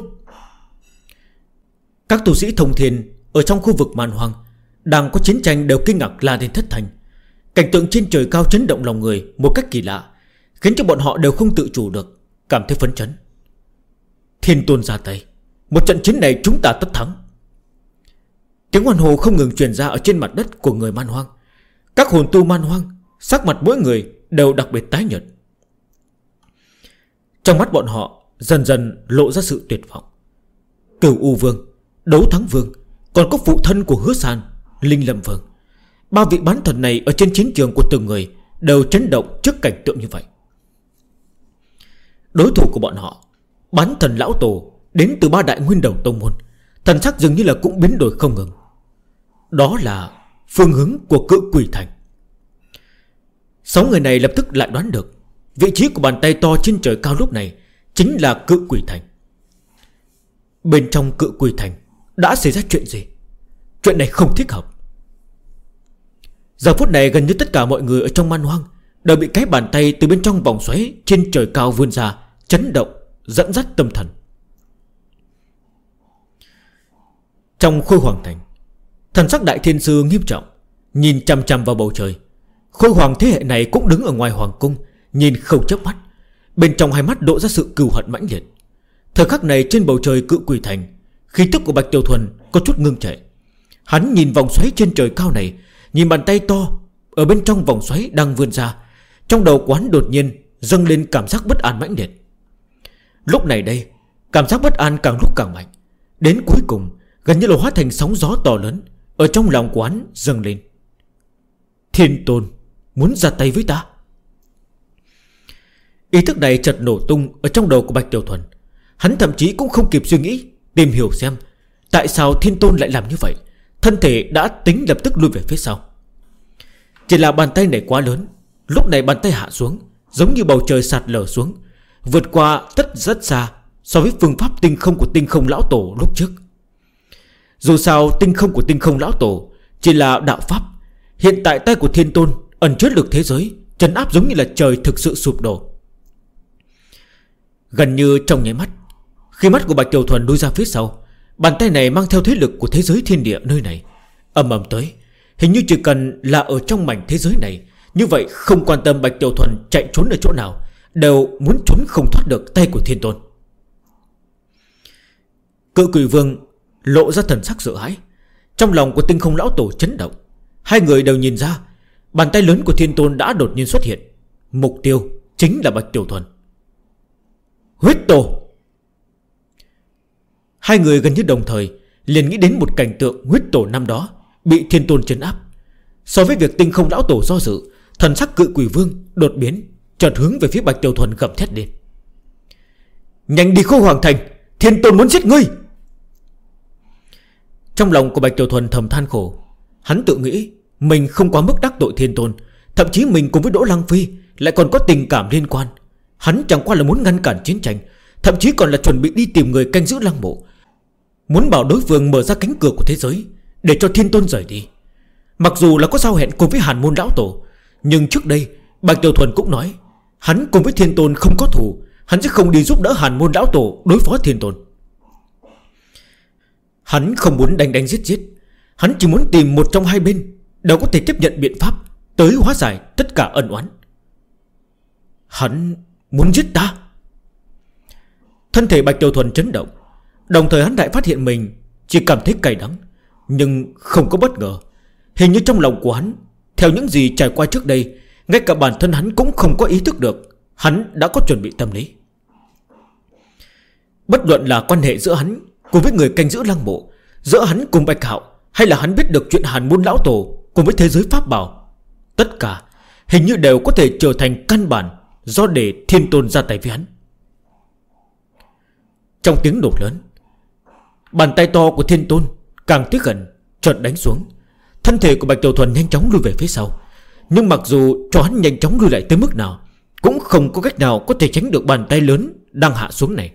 Các tu sĩ thông thiên ở trong khu vực Man Hoang đang có chiến tranh đều kinh ngạc la đến thất thành. Cảnh tượng trên trời cao chấn động lòng người một cách kỳ lạ, khiến cho bọn họ đều không tự chủ được, cảm thấy phấn chấn. Thiên Tôn ra tay, một trận chiến này chúng ta tất thắng. Tiếng hoan hô không ngừng truyền ra ở trên mặt đất của người Man Hoang. Các hồn tu Man Hoang, sắc mặt mỗi người đều đặc biệt tái nhợt. Trong mắt bọn họ dần dần lộ ra sự tuyệt vọng. Cửu U Vương, Đấu Thắng Vương, còn có phụ thân của Hứa San, Linh Lâm Vương, ba vị bán thần này ở trên chiến trường của từng người đều chấn động trước cảnh tượng như vậy. Đối thủ của bọn họ, bán thần lão tổ đến từ ba đại nguyên đầu tông môn, thần sắc dường như là cũng biến đổi không ngừng. Đó là phương hướng của Cự Quỷ Thành. 6 người này lập tức lại đoán được vị trí của bàn tay to trên trời cao lúc này chính là Cự Quỷ Thành. Bên trong Cự Quỷ Thành đã xảy ra chuyện gì? Chuyện này không thích hợp. Giờ phút này gần như tất cả mọi người ở trong Man Hoang đều bị cái bàn tay từ bên trong vòng xoáy trên trời cao vươn ra chấn động, dẫn dắt tâm thần. Trong Khôi Hoàng Thành, thần sắc Đại Thiên Sư nghiêm trọng, nhìn chằm chằm vào bầu trời. Khôi Hoàng thế hệ này cũng đứng ở ngoài Hoàng Cung, nhìn không chớp mắt, bên trong hai mắt đổ ra sự cừu hận mãnh liệt. Thời khắc này trên bầu trời Cự Quỷ Thành, khí tức của Bạch Tiểu Thuần có chút ngưng trệ. Hắn nhìn vòng xoáy trên trời cao này, nhìn bàn tay to ở bên trong vòng xoáy đang vươn ra, trong đầu quán đột nhiên dâng lên cảm giác bất an mãnh liệt. Lúc này đây, cảm giác bất an càng lúc càng mạnh. Đến cuối cùng gần như là hóa thành sóng gió to lớn ở trong lòng của hắn dâng lên. Thiên Tôn muốn ra tay với ta. Ý thức này chợt nổ tung ở trong đầu của Bạch Tiểu Thuần. Hắn thậm chí cũng không kịp suy nghĩ, tìm hiểu xem tại sao Thiên Tôn lại làm như vậy. Thân thể đã tính lập tức lui về phía sau. Chỉ là bàn tay này quá lớn. Lúc này bàn tay hạ xuống, giống như bầu trời sạt lở xuống, vượt qua rất xa so với phương pháp tinh không của tinh không lão tổ lúc trước. Dù sao tinh không của tinh không lão tổ chỉ là đạo pháp. Hiện tại tay của Thiên Tôn ẩn chứa lực thế giới, trấn áp giống như là trời thực sự sụp đổ. Gần như trong nháy mắt, khi mắt của Bạch Tiểu Thuần lui ra phía sau, bàn tay này mang theo thế lực của thế giới thiên địa nơi này ầm ầm tới. Hình như chỉ cần là ở trong mảnh thế giới này, như vậy không quan tâm Bạch Tiểu Thuần chạy trốn ở chỗ nào, đều muốn trốn không thoát được tay của Thiên Tôn. Cự Quỷ Vương lộ ra thần sắc sợ hãi. Trong lòng của tinh không lão tổ chấn động. Hai người đều nhìn ra bàn tay lớn của Thiên Tôn đã đột nhiên xuất hiện. Mục tiêu chính là Bạch Tiểu Thuần. Huyết tổ. Hai người gần như đồng thời liền nghĩ đến một cảnh tượng huyết tổ năm đó bị Thiên Tôn trấn áp. So với việc tinh không lão tổ do dự, thần sắc Cự Quỷ Vương đột biến, chợt hướng về phía Bạch Tiểu Thuần gầm thét lên. Nhanh đi Khôi Hoàng Thành, Thiên Tôn muốn giết ngươi. Trong lòng của Bạch Tiểu Thuần thầm than khổ. Hắn tự nghĩ mình không quá mức đắc tội Thiên Tôn, thậm chí mình cùng với Đỗ Lăng Phi lại còn có tình cảm liên quan. Hắn chẳng qua là muốn ngăn cản chiến tranh, thậm chí còn là chuẩn bị đi tìm người canh giữ lăng mộ, muốn bảo đối phương mở ra cánh cửa của thế giới để cho Thiên Tôn rời đi. Mặc dù là có giao hẹn cùng với Hàn Môn lão tổ, nhưng trước đây Bạch Tiểu Thuần cũng nói hắn cùng với Thiên Tôn không có thù, hắn sẽ không đi giúp đỡ Hàn Môn lão tổ đối phó Thiên Tôn. Hắn không muốn đánh giết. Hắn chỉ muốn tìm một trong hai bên đều có thể tiếp nhận biện pháp tới hóa giải tất cả ân oán. Hắn muốn giết ta. Thân thể Bạch Tiểu Thuần chấn động. Đồng thời hắn lại phát hiện mình chỉ cảm thấy cay đắng, nhưng không có bất ngờ. Hình như trong lòng của hắn, theo những gì trải qua trước đây, ngay cả bản thân hắn cũng không có ý thức được hắn đã có chuẩn bị tâm lý. Bất luận là quan hệ giữa hắn cùng với người canh giữ lăng mộ, giữa hắn cùng Bạch Hạo, hay là hắn biết được chuyện Hàn Môn lão tổ cùng với thế giới pháp bảo, tất cả hình như đều có thể trở thành căn bản do để Thiên Tôn ra tay với hắn. Trong tiếng nổ lớn, bàn tay to của Thiên Tôn càng tới gần, chợt đánh xuống. Thân thể của Bạch Tiểu Thuần nhanh chóng lùi về phía sau. Nhưng mặc dù cho hắn nhanh chóng lùi lại tới mức nào, cũng không có cách nào có thể tránh được bàn tay lớn đang hạ xuống này.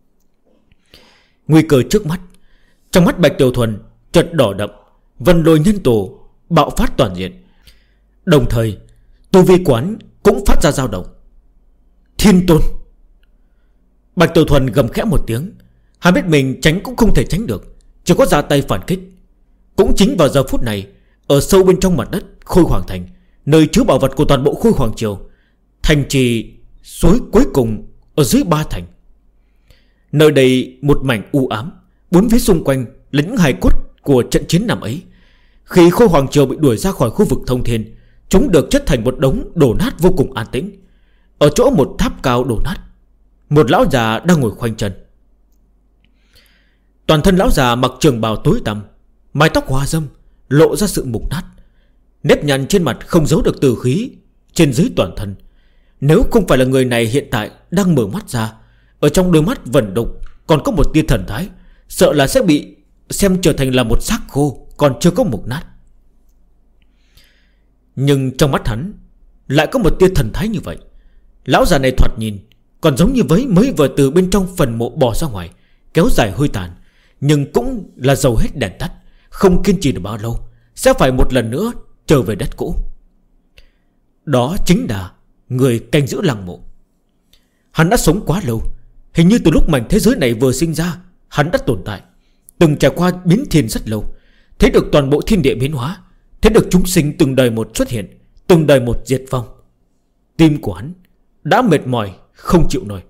Nguy cơ trước mắt. Trong mắt Bạch Tiểu Thuần chợt đỏ đậm, vân lôi nhân tổ bạo phát toàn diện. Đồng thời tu vi quán cũng phát ra dao động. Thiên Tôn. Bạch Tiểu Thuần gầm khẽ một tiếng. Hắn biết mình tránh cũng không thể tránh được, chỉ có ra tay phản kích. Cũng chính vào giờ phút này, ở sâu bên trong mặt đất Khôi Hoàng Thành, nơi chứa bảo vật của toàn bộ Khôi Hoàng Triều, thành trì suối cuối cùng ở dưới ba thành. Nơi đây một mảnh u ám, bốn phía xung quanh là những hài cốt của trận chiến năm ấy. Khi Khôi Hoàng Triều bị đuổi ra khỏi khu vực thông thiên, chúng được chất thành một đống đổ nát vô cùng an tĩnh. Ở chỗ một tháp cao đổ nát, một lão già đang ngồi khoanh chân. Toàn thân lão già mặc trường bào tối tăm, mái tóc hoa râm, lộ ra sự mục nát. Nếp nhăn trên mặt không giấu được tử khí trên dưới toàn thân. Nếu không phải là người này hiện tại đang mở mắt ra, ở trong đôi mắt vẩn đục còn có một tia thần thái, sợ là sẽ bị xem trở thành là một xác khô còn chưa có mục nát. Nhưng trong mắt hắn lại có một tia thần thái như vậy. Lão già này thoạt nhìn còn giống như mới vừa từ bên trong phần mộ bò ra ngoài, kéo dài hơi tàn, nhưng cũng là dầu hết đèn tắt, không kiên trì được bao lâu sẽ phải một lần nữa trở về đất cũ. Đó chính là người canh giữ lăng mộ. Hắn đã sống quá lâu, hình như từ lúc mảnh thế giới này vừa sinh ra, hắn đã tồn tại, từng trải qua biến thiên rất lâu, thấy được toàn bộ thiên địa biến hóa, thấy được chúng sinh từng đời một xuất hiện, từng đời một diệt vong. Tim của hắn đã mệt mỏi không chịu nổi.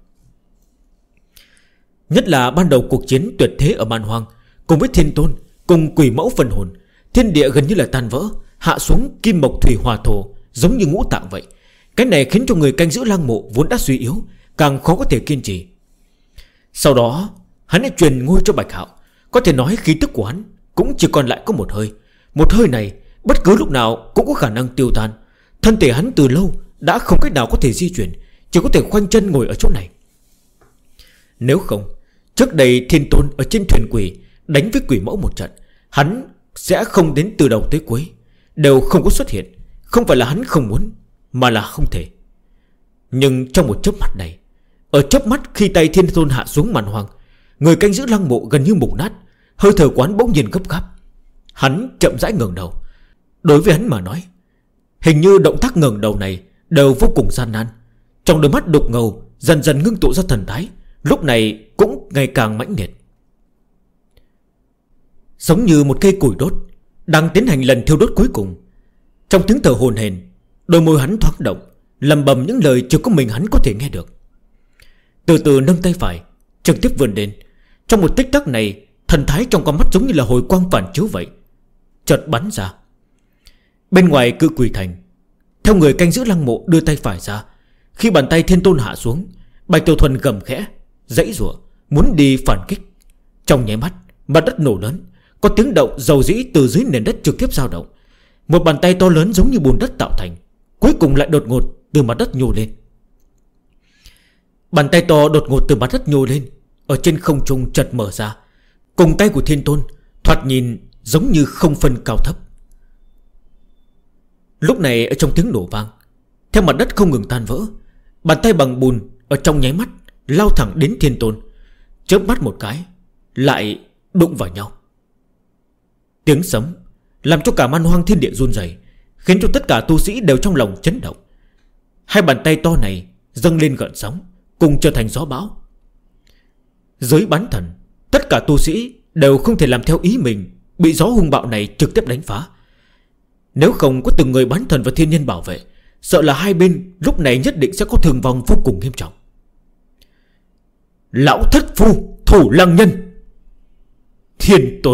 Nhất là ban đầu cuộc chiến tuyệt thế ở Man Hoang, cùng với Thiên Tôn, cùng quỷ mẫu phần hồn, thiên địa gần như là tan vỡ, hạ xuống kim mộc thủy hỏa thổ, giống như ngũ tạng vậy. Cái này khiến cho người canh giữ lăng mộ vốn đã suy yếu càng khó có thể kiên trì. Sau đó hắn đã truyền ngôi cho Bạch Hạo, Có thể nói khí tức của hắn cũng chỉ còn lại có một hơi. Một hơi này bất cứ lúc nào cũng có khả năng tiêu tan. Thân thể hắn từ lâu đã không cách nào có thể di chuyển, chỉ có thể khoanh chân ngồi ở chỗ này. Nếu không, trước đây Thiên Tôn ở trên thuyền quỷ đánh với quỷ mẫu một trận, hắn sẽ không đến từ đầu tới cuối, đều không có xuất hiện. Không phải là hắn không muốn, mà là không thể. Nhưng trong một chớp mắt này, ở chớp mắt khi tay Thiên Tôn hạ xuống màn hoàng, người canh giữ lăng mộ gần như mục nát. Hơi thở quán bỗng nhiên gấp gáp. Hắn chậm rãi ngẩng đầu. Đối với hắn mà nói, hình như động tác ngẩng đầu này đều vô cùng gian nan. Trong đôi mắt đục ngầu dần dần ngưng tụ ra thần thái, lúc này cũng ngày càng mãnh liệt, giống như một cây củi đốt đang tiến hành lần thiêu đốt cuối cùng. Trong tiếng thở hổn hển, đôi môi hắn thoáng động, lẩm bẩm những lời chỉ có mình hắn có thể nghe được. Từ từ nâng tay phải trực tiếp vươn lên. Trong một tích tắc này, thần thái trong con mắt giống như là hồi quang phản chiếu vậy, chợt bắn ra. Bên ngoài cự quỷ thành, theo người canh giữ lăng mộ đưa tay phải ra, khi bàn tay Thiên Tôn hạ xuống, Bạch Tiểu Thuần gầm khẽ, giãy giụa muốn đi phản kích. Trong nháy mắt, mặt đất nổ lớn, có tiếng động dầu dĩ từ dưới nền đất trực tiếp dao động. Một bàn tay to lớn giống như bùn đất tạo thành, cuối cùng lại đột ngột từ mặt đất nhô lên. Bàn tay to đột ngột từ mặt đất nhô lên, ở trên không trung chợt mở ra, cùng tay của Thiên Tôn thoạt nhìn giống như không phân cao thấp. Lúc này ở trong tiếng nổ vang, theo mặt đất không ngừng tan vỡ, bàn tay bằng bùn ở trong nháy mắt lao thẳng đến Thiên Tôn, chớp mắt một cái lại đụng vào nhau. Tiếng sấm làm cho cả man hoang thiên địa run rẩy, khiến cho tất cả tu sĩ đều trong lòng chấn động. Hai bàn tay to này dâng lên gợn sóng, cùng trở thành gió bão. Dưới bán thần, tất cả tu sĩ đều không thể làm theo ý mình, bị gió hung bạo này trực tiếp đánh phá. Nếu không có từng người bán thần và thiên nhân bảo vệ, sợ là hai bên lúc này nhất định sẽ có thương vong vô cùng nghiêm trọng. Lão thất phu thủ lăng nhân, Thiên Tôn.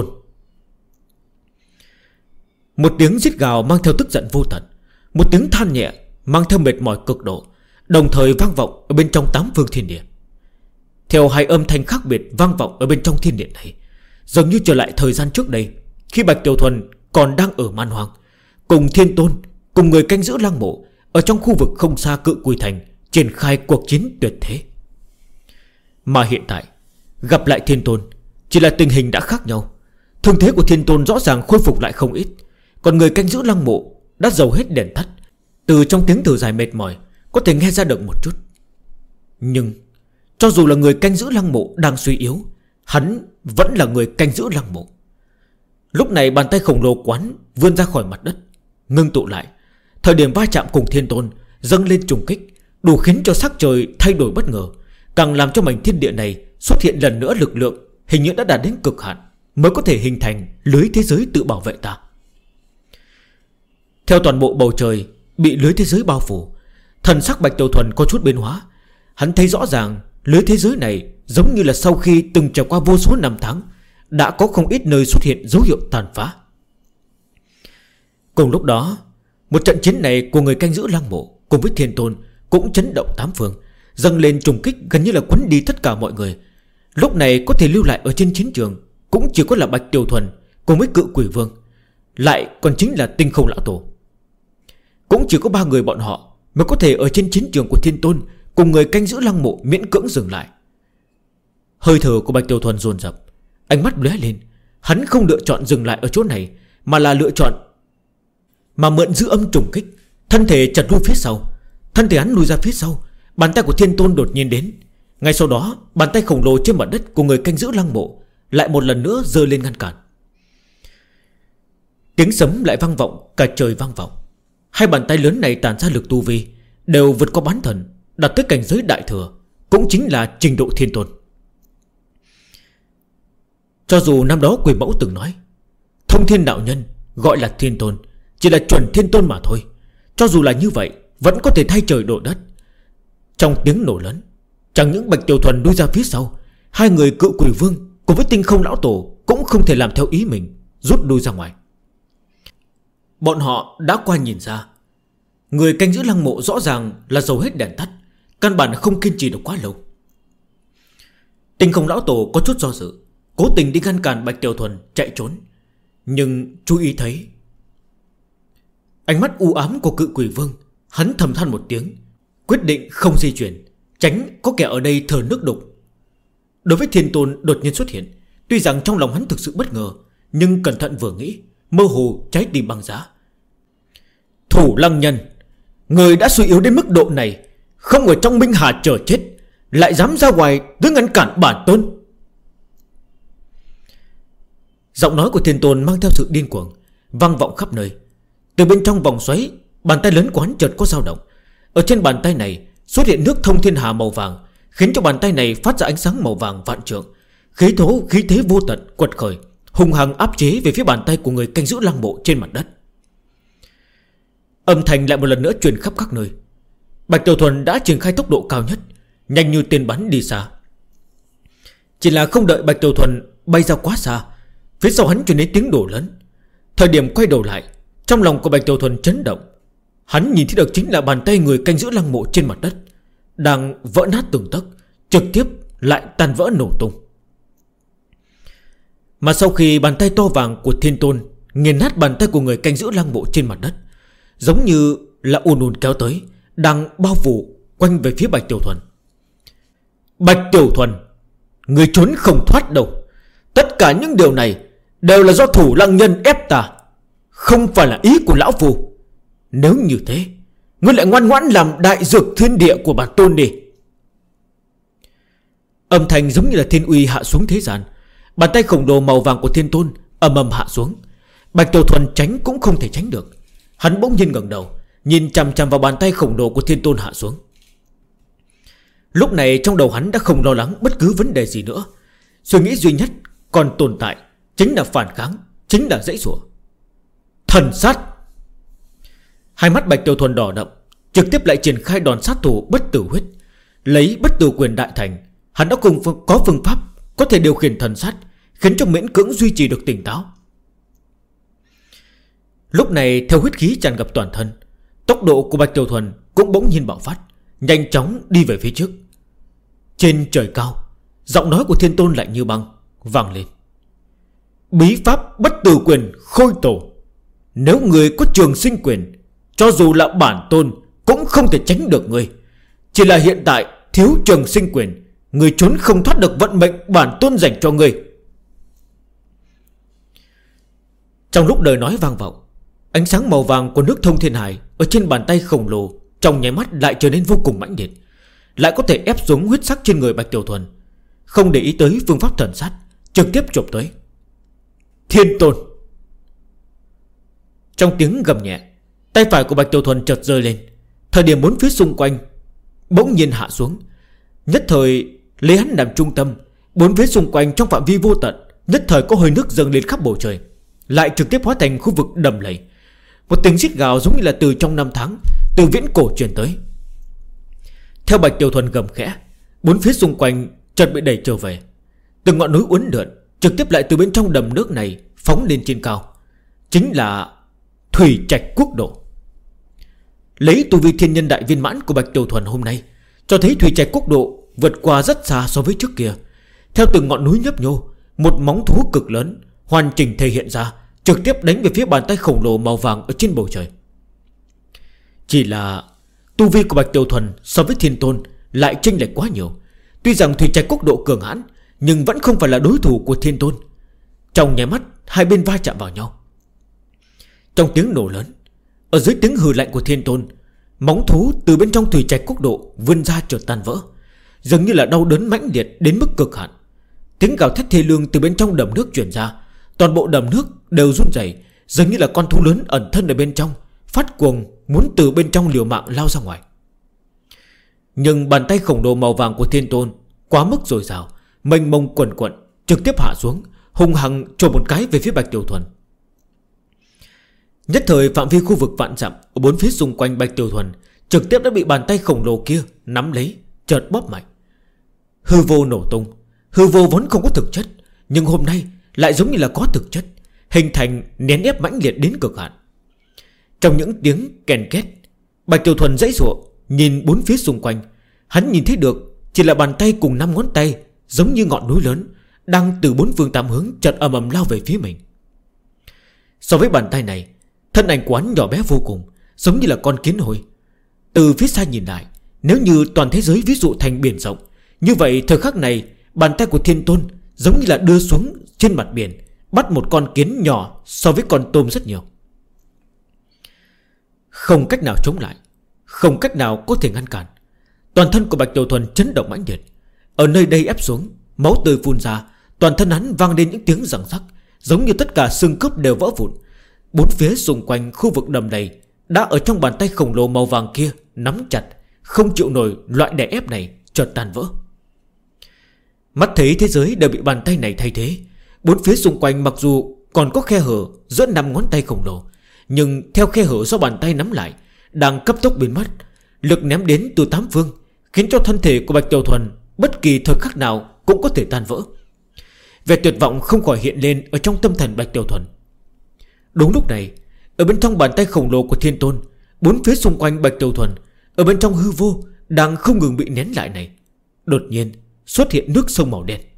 Một tiếng giết gào mang theo tức giận vô tận, một tiếng than nhẹ mang theo mệt mỏi cực độ, đồng thời vang vọng ở bên trong tám phương thiên địa. Theo hai âm thanh khác biệt vang vọng ở bên trong thiên địa này, dường như trở lại thời gian trước đây, khi Bạch Tiểu Thuần còn đang ở man hoang, cùng Thiên Tôn, cùng người canh giữ lăng mộ, ở trong khu vực không xa cự quỷ thành triển khai cuộc chiến tuyệt thế. Mà hiện tại gặp lại Thiên Tôn, chỉ là tình hình đã khác nhau. Thương thế của Thiên Tôn rõ ràng khôi phục lại không ít, còn người canh giữ lăng mộ đã dầu hết đèn tắt. Từ trong tiếng thở dài mệt mỏi có thể nghe ra được một chút. Nhưng cho dù là người canh giữ lăng mộ đang suy yếu, hắn vẫn là người canh giữ lăng mộ. Lúc này bàn tay khổng lồ quán vươn ra khỏi mặt đất, ngưng tụ lại. Thời điểm va chạm cùng Thiên Tôn dâng lên trùng kích, đủ khiến cho sắc trời thay đổi bất ngờ, càng làm cho mảnh thiên địa này xuất hiện lần nữa lực lượng hình như đã đạt đến cực hạn, mới có thể hình thành lưới thế giới tự bảo vệ ta. Theo toàn bộ bầu trời bị lưới thế giới bao phủ, thần sắc Bạch Tiểu Thuần có chút biến hóa. Hắn thấy rõ ràng lưới thế giới này giống như là sau khi từng trải qua vô số năm tháng, đã có không ít nơi xuất hiện dấu hiệu tàn phá. Cùng lúc đó, một trận chiến này của người canh giữ lăng mộ cùng với Thiên Tôn cũng chấn động tám phương, dâng lên trùng kích gần như là quấn đi tất cả mọi người. Lúc này có thể lưu lại ở trên chiến trường cũng chỉ có là Bạch Tiểu Thuần cùng với Cự Quỷ Vương, lại còn chính là Tinh Không Lão Tổ. Cũng chỉ có ba người bọn họ mới có thể ở trên chiến trường của Thiên Tôn cùng người canh giữ lăng mộ miễn cưỡng dừng lại. Hơi thở của Bạch Tiểu Thuần dồn dập, ánh mắt lóe lên. Hắn không lựa chọn dừng lại ở chỗ này, mà là lựa chọn mượn dư âm trùng kích, thân thể chật lui phía sau. Thân thể hắn lùi ra phía sau, bàn tay của Thiên Tôn đột nhiên đến. Ngay sau đó, bàn tay khổng lồ trên mặt đất của người canh giữ lăng mộ lại một lần nữa giơ lên ngăn cản. Tiếng sấm lại vang vọng, cả trời vang vọng. Hai bàn tay lớn này tản ra lực tu vi đều vượt qua bán thần, đạt tới cảnh giới đại thừa, cũng chính là trình độ Thiên Tôn. Cho dù năm đó Quỷ Mẫu từng nói thông thiên đạo nhân gọi là Thiên Tôn, chỉ là chuẩn Thiên Tôn mà thôi, cho dù là như vậy vẫn có thể thay trời đổ đất. Trong tiếng nổ lớn, chẳng những Bạch Tiểu Thuần đuôi ra phía sau, hai người Cự Quỷ Vương cùng với Tinh Không Lão Tổ cũng không thể làm theo ý mình, rút đuôi ra ngoài. Bọn họ đã qua nhìn ra, người canh giữ lăng mộ rõ ràng là dầu hết đèn tắt, căn bản không kiên trì được quá lâu. Tinh Không Lão Tổ có chút do dự, cố tình đi ngăn cản Bạch Tiểu Thuần chạy trốn. Nhưng chú ý thấy ánh mắt u ám của Cự Quỷ Vương, hắn thầm than một tiếng, quyết định không di chuyển, tránh có kẻ ở đây thở nước đục. Đối với Thiên Tôn đột nhiên xuất hiện, tuy rằng trong lòng hắn thực sự bất ngờ, nhưng cẩn thận vừa nghĩ, mơ hồ trái tim băng giá. Thủ Lăng Nhân, người đã suy yếu đến mức độ này, không ở trong Minh Hà chờ chết, lại dám ra ngoài tới ngăn cản bản tôn. Giọng nói của Thiên Tôn mang theo sự điên cuồng, vang vọng khắp nơi. Từ bên trong vòng xoáy, bàn tay lớn của hắn chợt có dao động. Ở trên bàn tay này xuất hiện nước thông thiên hà màu vàng, khiến cho bàn tay này phát ra ánh sáng màu vàng vạn trượng. Khí thế vô tận quật khởi, hung hăng áp chế về phía bàn tay của người canh giữ lăng mộ trên mặt đất. Âm thanh lại một lần nữa truyền khắp các nơi. Bạch Tiểu Thuần đã triển khai tốc độ cao nhất, nhanh như tên bắn đi xa. Chỉ là không đợi Bạch Tiểu Thuần bay ra quá xa, phía sau hắn truyền đến tiếng nổ lớn. Thời điểm quay đầu lại, trong lòng của Bạch Tiểu Thuần chấn động. Hắn nhìn thấy được chính là bàn tay người canh giữ lăng mộ trên mặt đất đang vỡ nát từng tấc, trực tiếp lại tan vỡ nổ tung. Mà sau khi bàn tay to vàng của Thiên Tôn nghiền nát bàn tay của người canh giữ lăng mộ trên mặt đất, giống như là ùn kéo tới, đang bao phủ quanh về phía Bạch Tiểu Thuần. Bạch Tiểu Thuần, người trốn không thoát đâu. Tất cả những điều này đều là do Thủ Lăng Nhân ép ta, không phải là ý của lão phù. Nếu như thế, ngươi lại ngoan ngoãn làm đại dược thiên địa của bản tôn đi. Âm thanh giống như là thiên uy hạ xuống thế gian. Bàn tay khổng lồ màu vàng của Thiên Tôn ầm ầm hạ xuống. Bạch Tiểu Thuần tránh cũng không thể tránh được. Hắn bỗng nhiên ngẩng đầu, nhìn chằm chằm vào bàn tay khổng lồ của Thiên Tôn hạ xuống. Lúc này trong đầu hắn đã không lo lắng bất cứ vấn đề gì nữa. Suy nghĩ duy nhất còn tồn tại chính là phản kháng, chính là giãy giụa. Thần sát. Hai mắt Bạch Tiểu Thuần đỏ đậm, trực tiếp lại triển khai đòn sát thủ bất tử huyết. Lấy bất tử quyền đại thành, hắn đã có phương pháp có thể điều khiển thần sát, khiến cho miễn cưỡng duy trì được tỉnh táo. Lúc này theo huyết khí tràn ngập toàn thân, tốc độ của Bạch Tiểu Thuần cũng bỗng nhiên bạo phát, nhanh chóng đi về phía trước. Trên trời cao, giọng nói của Thiên Tôn lại như băng vang lên. Bí pháp bất tử quyền khôi tổ. Nếu người có trường sinh quyền, cho dù là bản tôn cũng không thể tránh được người. Chỉ là hiện tại thiếu trường sinh quyền, người trốn không thoát được vận mệnh bản tôn dành cho người. Trong lúc lời nói vang vọng, ánh sáng màu vàng của nước thông thiên hải ở trên bàn tay khổng lồ trong nháy mắt lại trở nên vô cùng mãnh liệt, lại có thể ép xuống huyết sắc trên người Bạch Tiểu Thuần. Không để ý tới phương pháp thần sát, trực tiếp chộp tới. Thiên Tôn. Trong tiếng gầm nhẹ, tay phải của Bạch Tiểu Thuần chợt rơi lên. Thời điểm bốn phía xung quanh bỗng nhiên hạ xuống. Nhất thời lấy hắn làm trung tâm, bốn phía xung quanh trong phạm vi vô tận nhất thời có hơi nước dâng lên khắp bầu trời, lại trực tiếp hóa thành khu vực đầm lầy. Một tiếng rít gào giống như là từ trong năm tháng, từ viễn cổ truyền tới. Theo Bạch Tiểu Thuần gầm khẽ, bốn phía xung quanh chợt bị đẩy trở về. Từng ngọn núi uốn lượn trực tiếp lại từ bên trong đầm nước này phóng lên trên cao, chính là Thủy Trạch Quốc Độ. Lấy tu vi thiên nhân đại viên mãn của Bạch Tiểu Thuần hôm nay, cho thấy Thủy Trạch Quốc Độ vượt qua rất xa so với trước kia. Theo từng ngọn núi nhấp nhô, một móng thú cực lớn hoàn chỉnh thể hiện ra, trực tiếp đánh về phía bàn tay khổng lồ màu vàng ở trên bầu trời. Chỉ là tu vi của Bạch Tiểu Thuần so với Thiên Tôn lại chênh lệch quá nhiều. Tuy rằng Thủy Trạch Quốc Độ cường hãn, nhưng vẫn không phải là đối thủ của Thiên Tôn. Trong nháy mắt hai bên va chạm vào nhau. Trong tiếng nổ lớn, ở dưới tiếng hừ lạnh của Thiên Tôn, móng thú từ bên trong Thủy Trạch Quốc Độ vươn ra chợt tan vỡ, dường như là đau đớn mãnh liệt đến mức cực hạn. Tiếng gào thét thê lương từ bên trong đầm nước truyền ra, toàn bộ đầm nước đều run rẩy, dường như là con thú lớn ẩn thân ở bên trong phát cuồng muốn từ bên trong liều mạng lao ra ngoài. Nhưng bàn tay khổng lồ màu vàng của Thiên Tôn quá mức dồi dào, mênh mông quần quận, trực tiếp hạ xuống, hung hăng chộp một cái về phía Bạch Tiểu Thuần. Nhất thời phạm vi khu vực vạn dặm ở bốn phía xung quanh Bạch Tiểu Thuần trực tiếp đã bị bàn tay khổng lồ kia nắm lấy, chợt bóp mạnh. Hư vô nổ tung. Hư vô vốn không có thực chất, nhưng hôm nay lại giống như là có thực chất, hình thành nén ép mãnh liệt đến cực hạn. Trong những tiếng kèn két, Bạch Tiểu Thuần giãy giụa nhìn bốn phía xung quanh. Hắn nhìn thấy được chỉ là bàn tay cùng 5 ngón tay giống như ngọn núi lớn đang từ bốn phương tám hướng chợt ầm ầm lao về phía mình. So với bàn tay này, thân ảnh của hắn nhỏ bé vô cùng, giống như là con kiến hôi. Từ phía xa nhìn lại, nếu như toàn thế giới ví dụ thành biển rộng, như vậy thời khắc này bàn tay của Thiên Tôn giống như là đưa xuống trên mặt biển, bắt một con kiến nhỏ so với con tôm rất nhiều. Không cách nào chống lại, không cách nào có thể ngăn cản. Toàn thân của Bạch Tiểu Thuần chấn động mãnh liệt. Ở nơi đây ép xuống, máu tươi phun ra, toàn thân hắn vang lên những tiếng răng rắc, giống như tất cả xương khớp đều vỡ vụn. Bốn phía xung quanh khu vực đầm đầy đã ở trong bàn tay khổng lồ màu vàng kia nắm chặt, không chịu nổi loại đè ép này, chợt tan vỡ. Mắt thấy thế giới đều bị bàn tay này thay thế. Bốn phía xung quanh mặc dù còn có khe hở giữa 5 ngón tay khổng lồ, nhưng theo khe hở do bàn tay nắm lại đang cấp tốc biến mất, lực ném đến từ 8 phương, khiến cho thân thể của Bạch Tiểu Thuần bất kỳ thời khắc nào cũng có thể tan vỡ. Vẻ tuyệt vọng không khỏi hiện lên ở trong tâm thần Bạch Tiểu Thuần. Đúng lúc này, ở bên trong bàn tay khổng lồ của Thiên Tôn, bốn phía xung quanh Bạch Tiểu Thuần, ở bên trong hư vô đang không ngừng bị nén lại này, đột nhiên xuất hiện nước sông màu đen.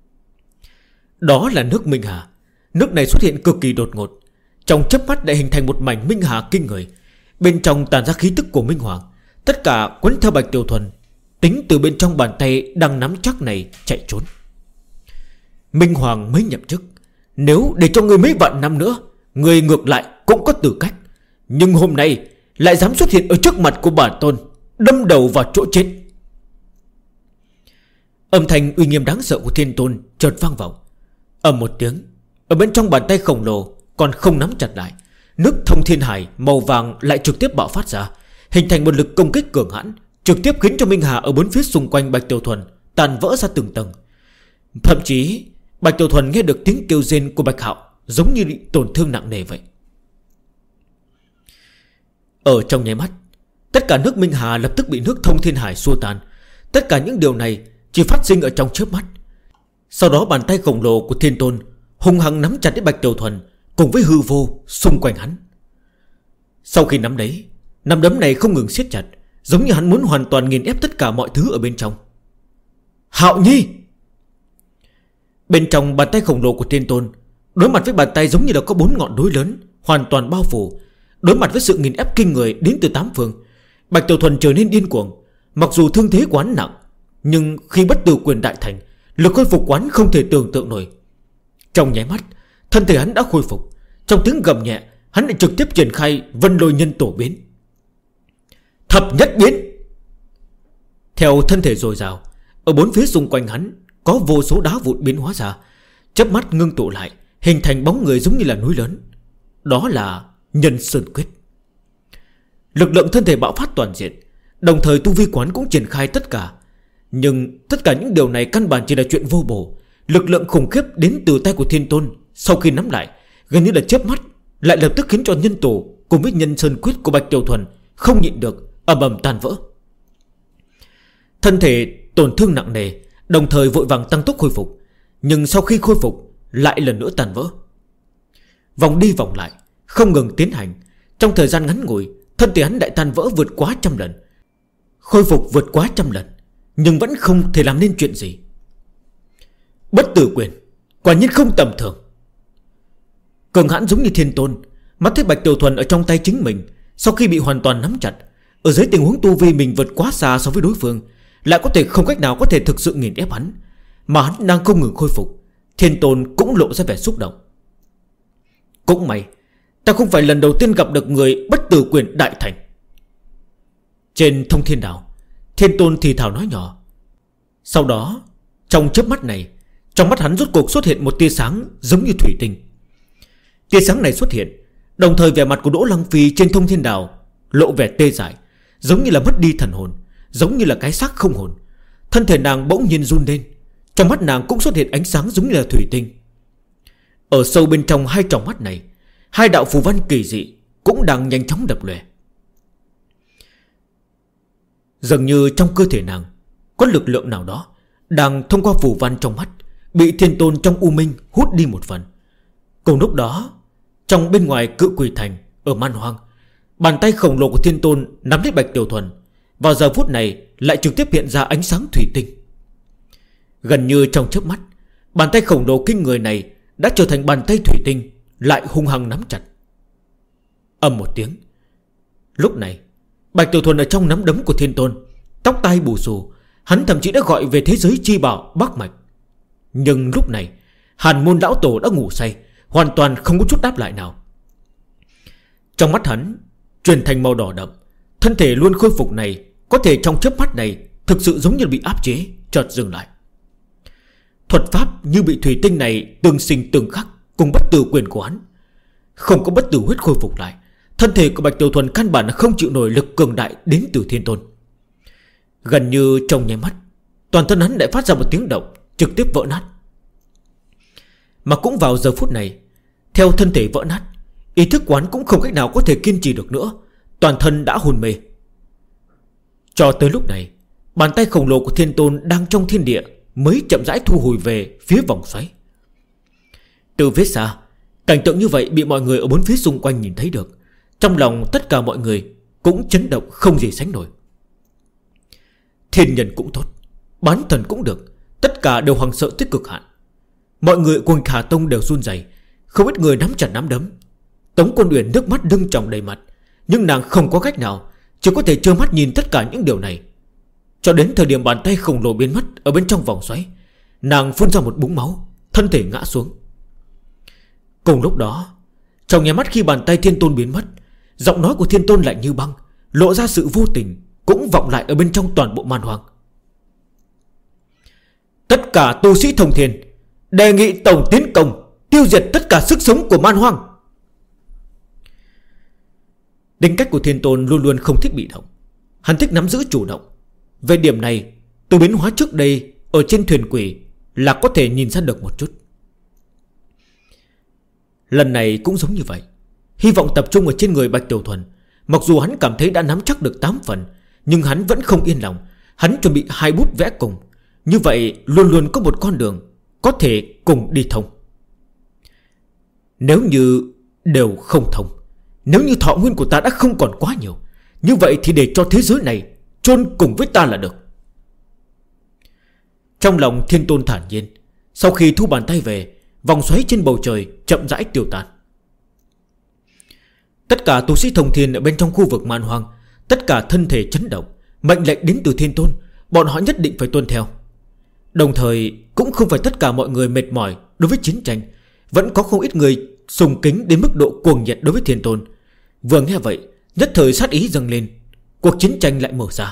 Đó là nước Minh Hà. Nước này xuất hiện cực kỳ đột ngột, trong chớp mắt đã hình thành một mảnh Minh Hà kinh người. Bên trong tàn ra khí tức của Minh Hoàng, tất cả quấn theo Bạch Tiểu Thuần, tính từ bên trong bàn tay đang nắm chắc này chạy trốn. Minh Hoàng mới nhậm chức, nếu để cho người mấy vạn năm nữa, người ngược lại cũng có tư cách. Nhưng hôm nay lại dám xuất hiện ở trước mặt của bản tôn, đâm đầu vào chỗ chết. Âm thanh uy nghiêm đáng sợ của Thiên Tôn chợt vang vọng. Ầm một tiếng, ở bên trong bàn tay khổng lồ còn không nắm chặt lại, nước thông thiên hải màu vàng lại trực tiếp bạo phát ra, hình thành một lực công kích cường hãn, trực tiếp khiến cho Minh Hà ở bốn phía xung quanh Bạch Tiểu Thuần tàn vỡ ra từng tầng. Thậm chí Bạch Tiểu Thuần nghe được tiếng kêu rên của Bạch Hạo giống như bị tổn thương nặng nề vậy. Ở trong nháy mắt, tất cả nước Minh Hà lập tức bị nước thông thiên hải xua tan. Tất cả những điều này chỉ phát sinh ở trong chớp mắt. Sau đó bàn tay khổng lồ của Thiên Tôn hung hăng nắm chặt đến Bạch Tiểu Thuần cùng với hư vô xung quanh hắn. Sau khi nắm đấy, nắm đấm này không ngừng siết chặt, giống như hắn muốn hoàn toàn nghiền ép tất cả mọi thứ ở bên trong. Hạo Nhi! Bên trong bàn tay khổng lồ của Thiên Tôn, đối mặt với bàn tay giống như là có 4 ngọn núi lớn hoàn toàn bao phủ, đối mặt với sự nghiền ép kinh người đến từ 8 phương, Bạch Tiểu Thuần trở nên điên cuồng. Mặc dù thương thế của hắn nặng, nhưng khi bất tử quyền đại thành, lực khôi phục của hắn không thể tưởng tượng nổi. Trong nháy mắt, thân thể hắn đã khôi phục. Trong tiếng gầm nhẹ, hắn lại trực tiếp triển khai Vân Lôi Nhân Tổ biến. Thập nhất biến. Theo thân thể dồi dào, ở bốn phía xung quanh hắn có vô số đá vụn biến hóa ra, chớp mắt ngưng tụ lại, hình thành bóng người giống như là núi lớn. Đó là Nhân Sơn Quyết. Lực lượng thân thể bạo phát toàn diện, đồng thời tu vi quán cũng triển khai tất cả. Nhưng tất cả những điều này căn bản chỉ là chuyện vô bổ. Lực lượng khủng khiếp đến từ tay của Thiên Tôn sau khi nắm lại, gần như là chớp mắt lại lập tức khiến cho Nhân Tổ cùng với Nhân Sơn Quyết của Bạch Tiểu Thuần không nhịn được ầm ầm tan vỡ. Thân thể tổn thương nặng nề, đồng thời vội vàng tăng tốc khôi phục, nhưng sau khi khôi phục lại lần nữa tan vỡ. Vòng đi vòng lại không ngừng tiến hành. Trong thời gian ngắn ngủi, thân thể hắn đại tan vỡ vượt quá 100 lần, khôi phục vượt quá 100 lần, nhưng vẫn không thể làm nên chuyện gì. Bất tử quyền quả nhiên không tầm thường. Cường hãn giống như Thiên Tôn, mắt thấy Bạch Tiểu Thuần ở trong tay chính mình, sau khi bị hoàn toàn nắm chặt, ở dưới tình huống tu vi mình vượt quá xa so với đối phương, lại có thể không cách nào có thể thực sự nghiền ép hắn, mà hắn đang không ngừng khôi phục. Thiên Tôn cũng lộ ra vẻ xúc động. Cũng may ta không phải lần đầu tiên gặp được người bất tử quyền đại thành. Trên thông thiên đảo, Thiên Tôn thì thào nói nhỏ. Sau đó trong chớp mắt này, trong mắt hắn rốt cuộc xuất hiện một tia sáng giống như thủy tinh. Tia sáng này xuất hiện, đồng thời vẻ mặt của Đỗ Lăng Phi trên thông thiên đảo lộ vẻ tê dại, giống như là mất đi thần hồn, giống như là cái xác không hồn. Thân thể nàng bỗng nhiên run lên, trong mắt nàng cũng xuất hiện ánh sáng giống như là thủy tinh. Ở sâu bên trong hai tròng mắt này, hai đạo phù văn kỳ dị cũng đang nhanh chóng đập lòe. Dường như trong cơ thể nàng có lực lượng nào đó đang thông qua phù văn trong mắt bị Thiên Tôn trong u minh hút đi một phần. Cùng lúc đó, trong bên ngoài Cự Quỷ Thành ở Man Hoang, bàn tay khổng lồ của Thiên Tôn nắm lấy Bạch Tiểu Thuần, vào giờ phút này lại trực tiếp hiện ra ánh sáng thủy tinh. Gần như trong chớp mắt, Bàn tay khổng lồ kinh người này đã trở thành bàn tay thủy tinh, lại hung hăng nắm chặt. Ầm một tiếng. Lúc này Bạch Tiểu Thuần ở trong nắm đấm của Thiên Tôn, tóc tai bù xù. Hắn thậm chí đã gọi về thế giới chi bảo Bắc Mạch. Nhưng lúc này Hàn Môn lão tổ đã ngủ say, hoàn toàn không có chút đáp lại nào. Trong mắt hắn chuyển thành màu đỏ đậm. Thân thể luôn khôi phục này có thể trong chớp mắt này thực sự giống như bị áp chế, chợt dừng lại. Thuật pháp như bị thủy tinh này tương sinh tương khắc cùng bất tử quyền của hắn. Không có bất tử huyết khôi phục lại, thân thể của Bạch Tiểu Thuần căn bản là không chịu nổi lực cường đại đến từ Thiên Tôn. Gần như trong nháy mắt, toàn thân hắn lại phát ra một tiếng động, trực tiếp vỡ nát. Mà cũng vào giờ phút này, theo thân thể vỡ nát, ý thức quán cũng không cách nào có thể kiên trì được nữa, toàn thân đã hôn mê. Cho tới lúc này, bàn tay khổng lồ của Thiên Tôn đang trong thiên địa mới chậm rãi thu hồi về phía vòng xoáy. Từ phía xa, cảnh tượng như vậy bị mọi người ở bốn phía xung quanh nhìn thấy được. Trong lòng tất cả mọi người cũng chấn động không gì sánh nổi. Thiên nhân cũng tốt, bán thần cũng được, tất cả đều hoảng sợ tới cực hạn. Mọi người quần Khả Tông đều run rẩy, không ít người nắm chặt nắm đấm. Tống Quân Uyển nước mắt đưng tròng đầy mặt, nhưng nàng không có cách nào, chỉ có thể trơ mắt nhìn tất cả những điều này. Cho đến thời điểm bàn tay khổng lồ biến mất ở bên trong vòng xoáy, nàng phun ra một búng máu, thân thể ngã xuống. Cùng lúc đó, trong nháy mắt khi bàn tay Thiên Tôn biến mất, giọng nói của Thiên Tôn lạnh như băng, lộ ra sự vô tình, cũng vọng lại ở bên trong toàn bộ man hoang. Tất cả tu sĩ thông thiên đề nghị tổng tiến công, tiêu diệt tất cả sức sống của man hoang. Tính cách của Thiên Tôn luôn luôn không thích bị động, hắn thích nắm giữ chủ động. Về điểm này, từ biến hóa trước đây ở trên thuyền quỷ là có thể nhìn ra được một chút. Lần này cũng giống như vậy. Hy vọng tập trung ở trên người Bạch Tiểu Thuần. Mặc dù hắn cảm thấy đã nắm chắc được 8 phần, nhưng hắn vẫn không yên lòng. Hắn chuẩn bị 2 bút vẽ cùng. Như vậy luôn luôn có một con đường có thể cùng đi thông. Nếu như đều không thông, nếu như thọ nguyên của ta đã không còn quá nhiều, như vậy thì để cho thế giới này chôn cùng với ta là được. Trong lòng Thiên Tôn thản nhiên. Sau khi thu bàn tay về, vòng xoáy trên bầu trời chậm rãi tiêu tan. Tất cả tu sĩ thông thiên ở bên trong khu vực man hoang, tất cả thân thể chấn động. Mệnh lệnh đến từ Thiên Tôn, bọn họ nhất định phải tuân theo. Đồng thời cũng không phải tất cả mọi người mệt mỏi đối với chiến tranh. Vẫn có không ít người sùng kính đến mức độ cuồng nhiệt đối với Thiên Tôn. Vừa nghe vậy, nhất thời sát ý dâng lên. Cuộc chiến tranh lại mở ra.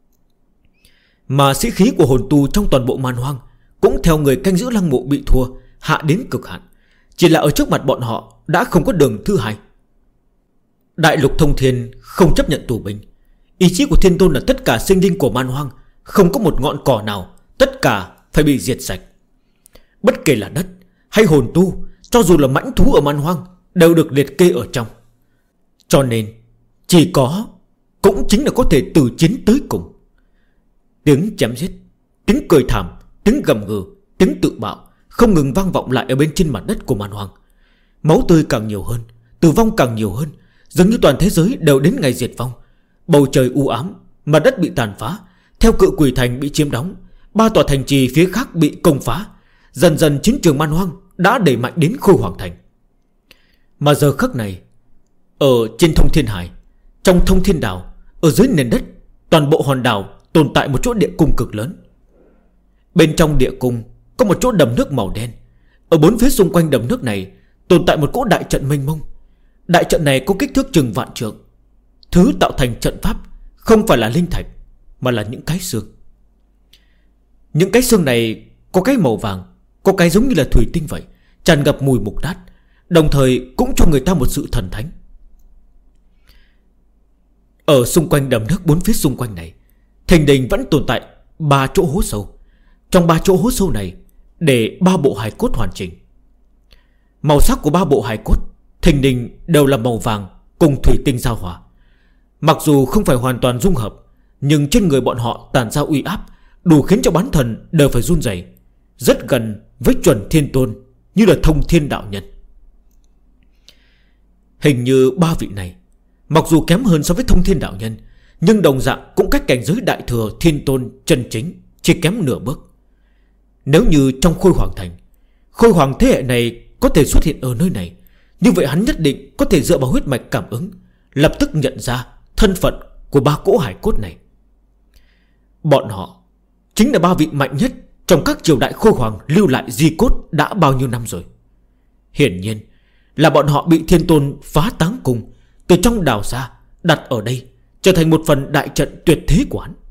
Mà sĩ khí của hồn tu trong toàn bộ man hoang cũng theo người canh giữ lăng mộ bị thua hạ đến cực hạn. Chỉ là ở trước mặt bọn họ đã không có đường thứ hai. Đại lục thông thiên không chấp nhận tù binh. Ý chí của Thiên Tôn là tất cả sinh linh của man hoang, không có một ngọn cỏ nào, tất cả phải bị diệt sạch. Bất kể là đất hay hồn tu, cho dù là mãnh thú ở man hoang, đều được liệt kê ở trong. Cho nên chỉ có cũng chính là có thể tử chiến tới cùng. Tiếng chém giết, tiếng cười thảm, tiếng gầm gừ, tiếng tự bạo không ngừng vang vọng lại ở bên trên mặt đất của man hoang. Máu tươi càng nhiều hơn, tử vong càng nhiều hơn, dường như toàn thế giới đều đến ngày diệt vong. Bầu trời u ám, mặt đất bị tàn phá, theo Cự Quỷ Thành bị chiếm đóng, 3 tòa thành trì phía khác bị công phá. Dần dần chiến trường man hoang đã đẩy mạnh đến Khôi Hoàng Thành. Mà giờ khắc này, ở trên Thông Thiên Hải, trong Thông Thiên Đảo, ở dưới nền đất, toàn bộ hòn đảo tồn tại một chỗ địa cung cực lớn. Bên trong địa cung có một chỗ đầm nước màu đen. Ở bốn phía xung quanh đầm nước này tồn tại một cỗ đại trận mênh mông. Đại trận này có kích thước chừng vạn trượng. Thứ tạo thành trận pháp không phải là linh thạch, mà là những cái xương. Những cái xương này có cái màu vàng, có cái giống như là thủy tinh vậy, tràn ngập mùi mục nát, đồng thời cũng cho người ta một sự thần thánh. Ở xung quanh đầm nước bốn phía xung quanh này, thình lình vẫn tồn tại 3 chỗ hố sâu. Trong 3 chỗ hố sâu này để 3 bộ hài cốt hoàn chỉnh. Màu sắc của 3 bộ hài cốt thình lình đều là màu vàng cùng thủy tinh giao hòa. Mặc dù không phải hoàn toàn dung hợp, nhưng trên người bọn họ tản ra uy áp đủ khiến cho bán thần đều phải run rẩy, rất gần với chuẩn Thiên Tôn, như là Thông Thiên Đạo Nhân. Hình như 3 vị này mặc dù kém hơn so với Thông Thiên Đạo Nhân, nhưng đồng dạng cũng cách cảnh giới Đại Thừa Thiên Tôn chân chính chỉ kém nửa bước. Nếu như trong Khôi Hoàng Thành Khôi hoàng thế hệ này có thể xuất hiện ở nơi này, như vậy hắn nhất định có thể dựa vào huyết mạch cảm ứng lập tức nhận ra thân phận của ba cỗ hải cốt này. Bọn họ chính là ba vị mạnh nhất trong các triều đại khôi hoàng lưu lại di cốt đã bao nhiêu năm rồi. Hiển nhiên là bọn họ bị Thiên Tôn phá táng cùng từ trong đào ra, đặt ở đây trở thành một phần đại trận tuyệt thế của hắn.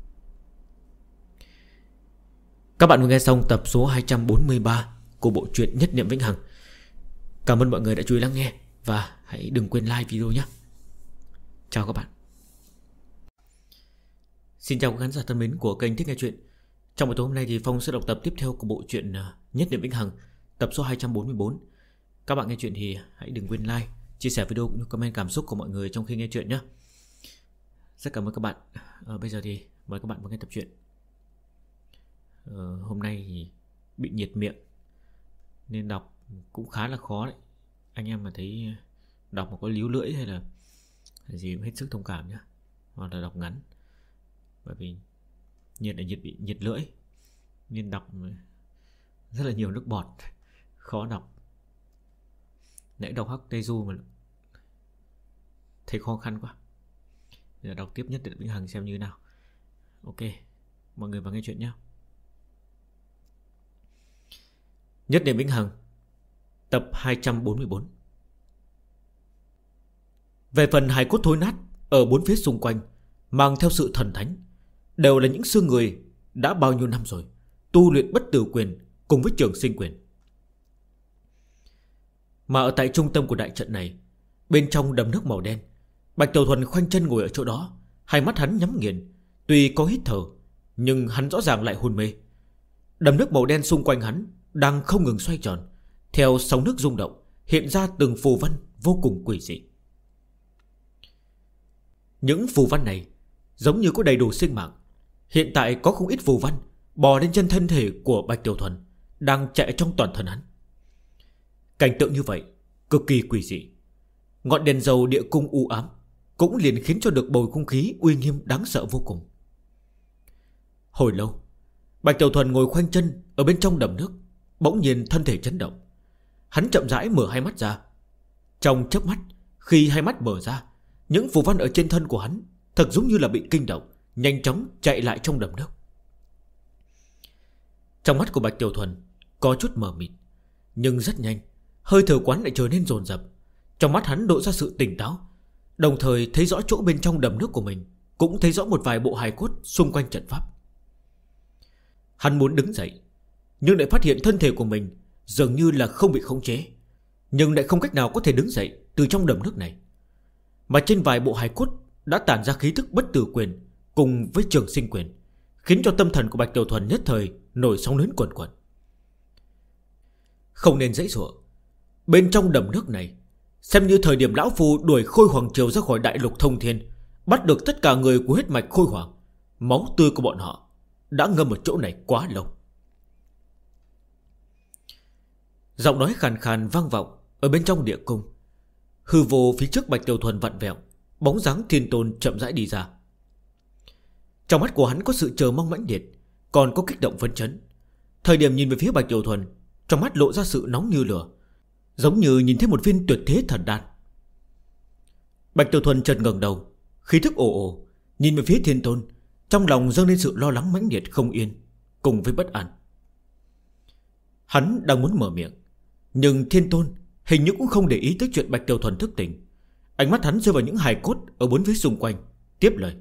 Các bạn vừa nghe xong tập số 243 của bộ truyện Nhất Niệm Vĩnh Hằng. Cảm ơn mọi người đã chú ý lắng nghe, và hãy đừng quên like video nhé. Chào các bạn. Xin chào các khán giả thân mến của kênh Thích Nghe Chuyện. Trong buổi tối hôm nay thì Phong sẽ đọc tập tiếp theo của bộ truyện Nhất Niệm Vĩnh Hằng, tập số 244. Các bạn nghe chuyện thì hãy đừng quên like, chia sẻ video cũng như comment cảm xúc của mọi người trong khi nghe chuyện nhé. Rất cảm ơn các bạn. Bây giờ thì mời các bạn vào nghe tập truyện. Hôm nay thì bị nhiệt miệng nên đọc cũng khá là khó đấy. Anh em mà thấy đọc mà có líu lưỡi hay là gì hết sức thông cảm nhé, hoặc là đọc ngắn. Bởi vì bị nhiệt lưỡi nên đọc rất là nhiều nước bọt, khó đọc. Nãy đọc Hắc Tây Du mà thấy khó khăn quá. Giờ đọc tiếp Nhất Niệm Vĩnh Hằng xem như thế nào. Ok, mọi người vào nghe chuyện nhé. Nhất Niệm Vĩnh Hằng, tập 244. Về phần hài cốt thối nát ở bốn phía xung quanh, mang theo sự thần thánh, đều là những xương người đã bao nhiêu năm rồi tu luyện bất tử quyền cùng với trường sinh quyền. Mà ở tại trung tâm của đại trận này, bên trong đầm nước màu đen, Bạch Tiểu Thuần khoanh chân ngồi ở chỗ đó, hai mắt hắn nhắm nghiền. Tuy có hít thở, nhưng hắn rõ ràng lại hôn mê. Đầm nước màu đen xung quanh hắn đang không ngừng xoay tròn, theo sóng nước rung động, hiện ra từng phù văn vô cùng quỷ dị. Những phù văn này giống như có đầy đủ sinh mạng. Hiện tại có không ít phù văn bò lên trên thân thể của Bạch Tiểu Thuần, đang chạy trong toàn thân hắn. Cảnh tượng như vậy cực kỳ quỷ dị. Ngọn đèn dầu địa cung u ám cũng liền khiến cho được bầu không khí uy nghiêm đáng sợ vô cùng. Hồi lâu, Bạch Tiểu Thuần ngồi khoanh chân ở bên trong đầm nước, bỗng nhiên thân thể chấn động. Hắn chậm rãi mở hai mắt ra. Trong chớp mắt, khi hai mắt mở ra, những phù văn ở trên thân của hắn thật giống như là bị kinh động, nhanh chóng chạy lại trong đầm nước. Trong mắt của Bạch Tiểu Thuần có chút mờ mịt, nhưng rất nhanh hơi thở quán lại trở nên dồn dập. Trong mắt hắn lộ ra sự tỉnh táo, đồng thời thấy rõ chỗ bên trong đầm nước của mình, cũng thấy rõ một vài bộ hài cốt xung quanh trận pháp. Hắn muốn đứng dậy, nhưng lại phát hiện thân thể của mình dường như là không bị khống chế, nhưng lại không cách nào có thể đứng dậy từ trong đầm nước này. Mà trên vài bộ hài cốt đã tản ra khí thức bất tử quyền cùng với trường sinh quyền, khiến cho tâm thần của Bạch Tiểu Thuần nhất thời nổi sóng lớn quần quần. Không nên dãy dụa. Bên trong đầm nước này, xem như thời điểm lão phu đuổi Khôi Hoàng Triều ra khỏi đại lục thông thiên, bắt được tất cả người của huyết mạch Khôi Hoàng. Máu tươi của bọn họ đã ngâm ở chỗ này quá lâu. Giọng nói khàn khàn vang vọng ở bên trong địa cung. Hư vô phía trước Bạch Tiểu Thuần vặn vẹo, bóng dáng Thiên Tôn chậm rãi đi ra. Trong mắt của hắn có sự chờ mong mãnh liệt, còn có kích động phấn chấn. Thời điểm nhìn về phía Bạch Tiểu Thuần, trong mắt lộ ra sự nóng như lửa, giống như nhìn thấy một viên tuyệt thế thần đan. Bạch Tiểu Thuần chợt ngẩng đầu, khí thức ồ ồ, nhìn về phía Thiên Tôn, trong lòng dâng lên sự lo lắng mãnh liệt không yên, cùng với bất an. Hắn đang muốn mở miệng, nhưng Thiên Tôn hình như cũng không để ý tới chuyện Bạch Tiểu Thuần thức tỉnh. Ánh mắt hắn rơi vào những hài cốt ở bốn phía xung quanh, tiếp lời.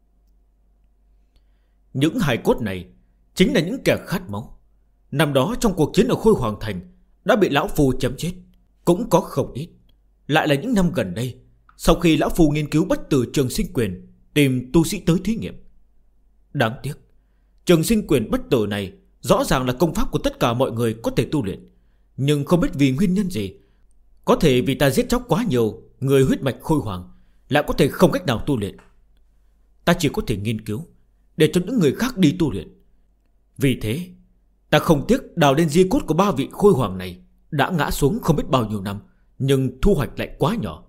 Những hài cốt này chính là những kẻ khát máu. Năm đó trong cuộc chiến ở Khôi Hoàng Thành đã bị lão phu chém chết, cũng có không ít. Lại là những năm gần đây, sau khi lão phu nghiên cứu bất tử trường sinh quyền, tìm tu sĩ tới thí nghiệm. Đáng tiếc, trường sinh quyền bất tử này rõ ràng là công pháp của tất cả mọi người có thể tu luyện, nhưng không biết vì nguyên nhân gì, có thể vì ta giết chóc quá nhiều người huyết mạch Khôi Hoàng, lại có thể không cách nào tu luyện. Ta chỉ có thể nghiên cứu để cho những người khác đi tu luyện. Vì thế ta không tiếc đào lên di cốt của ba vị Khôi Hoàng này, đã ngã xuống không biết bao nhiêu năm, nhưng thu hoạch lại quá nhỏ.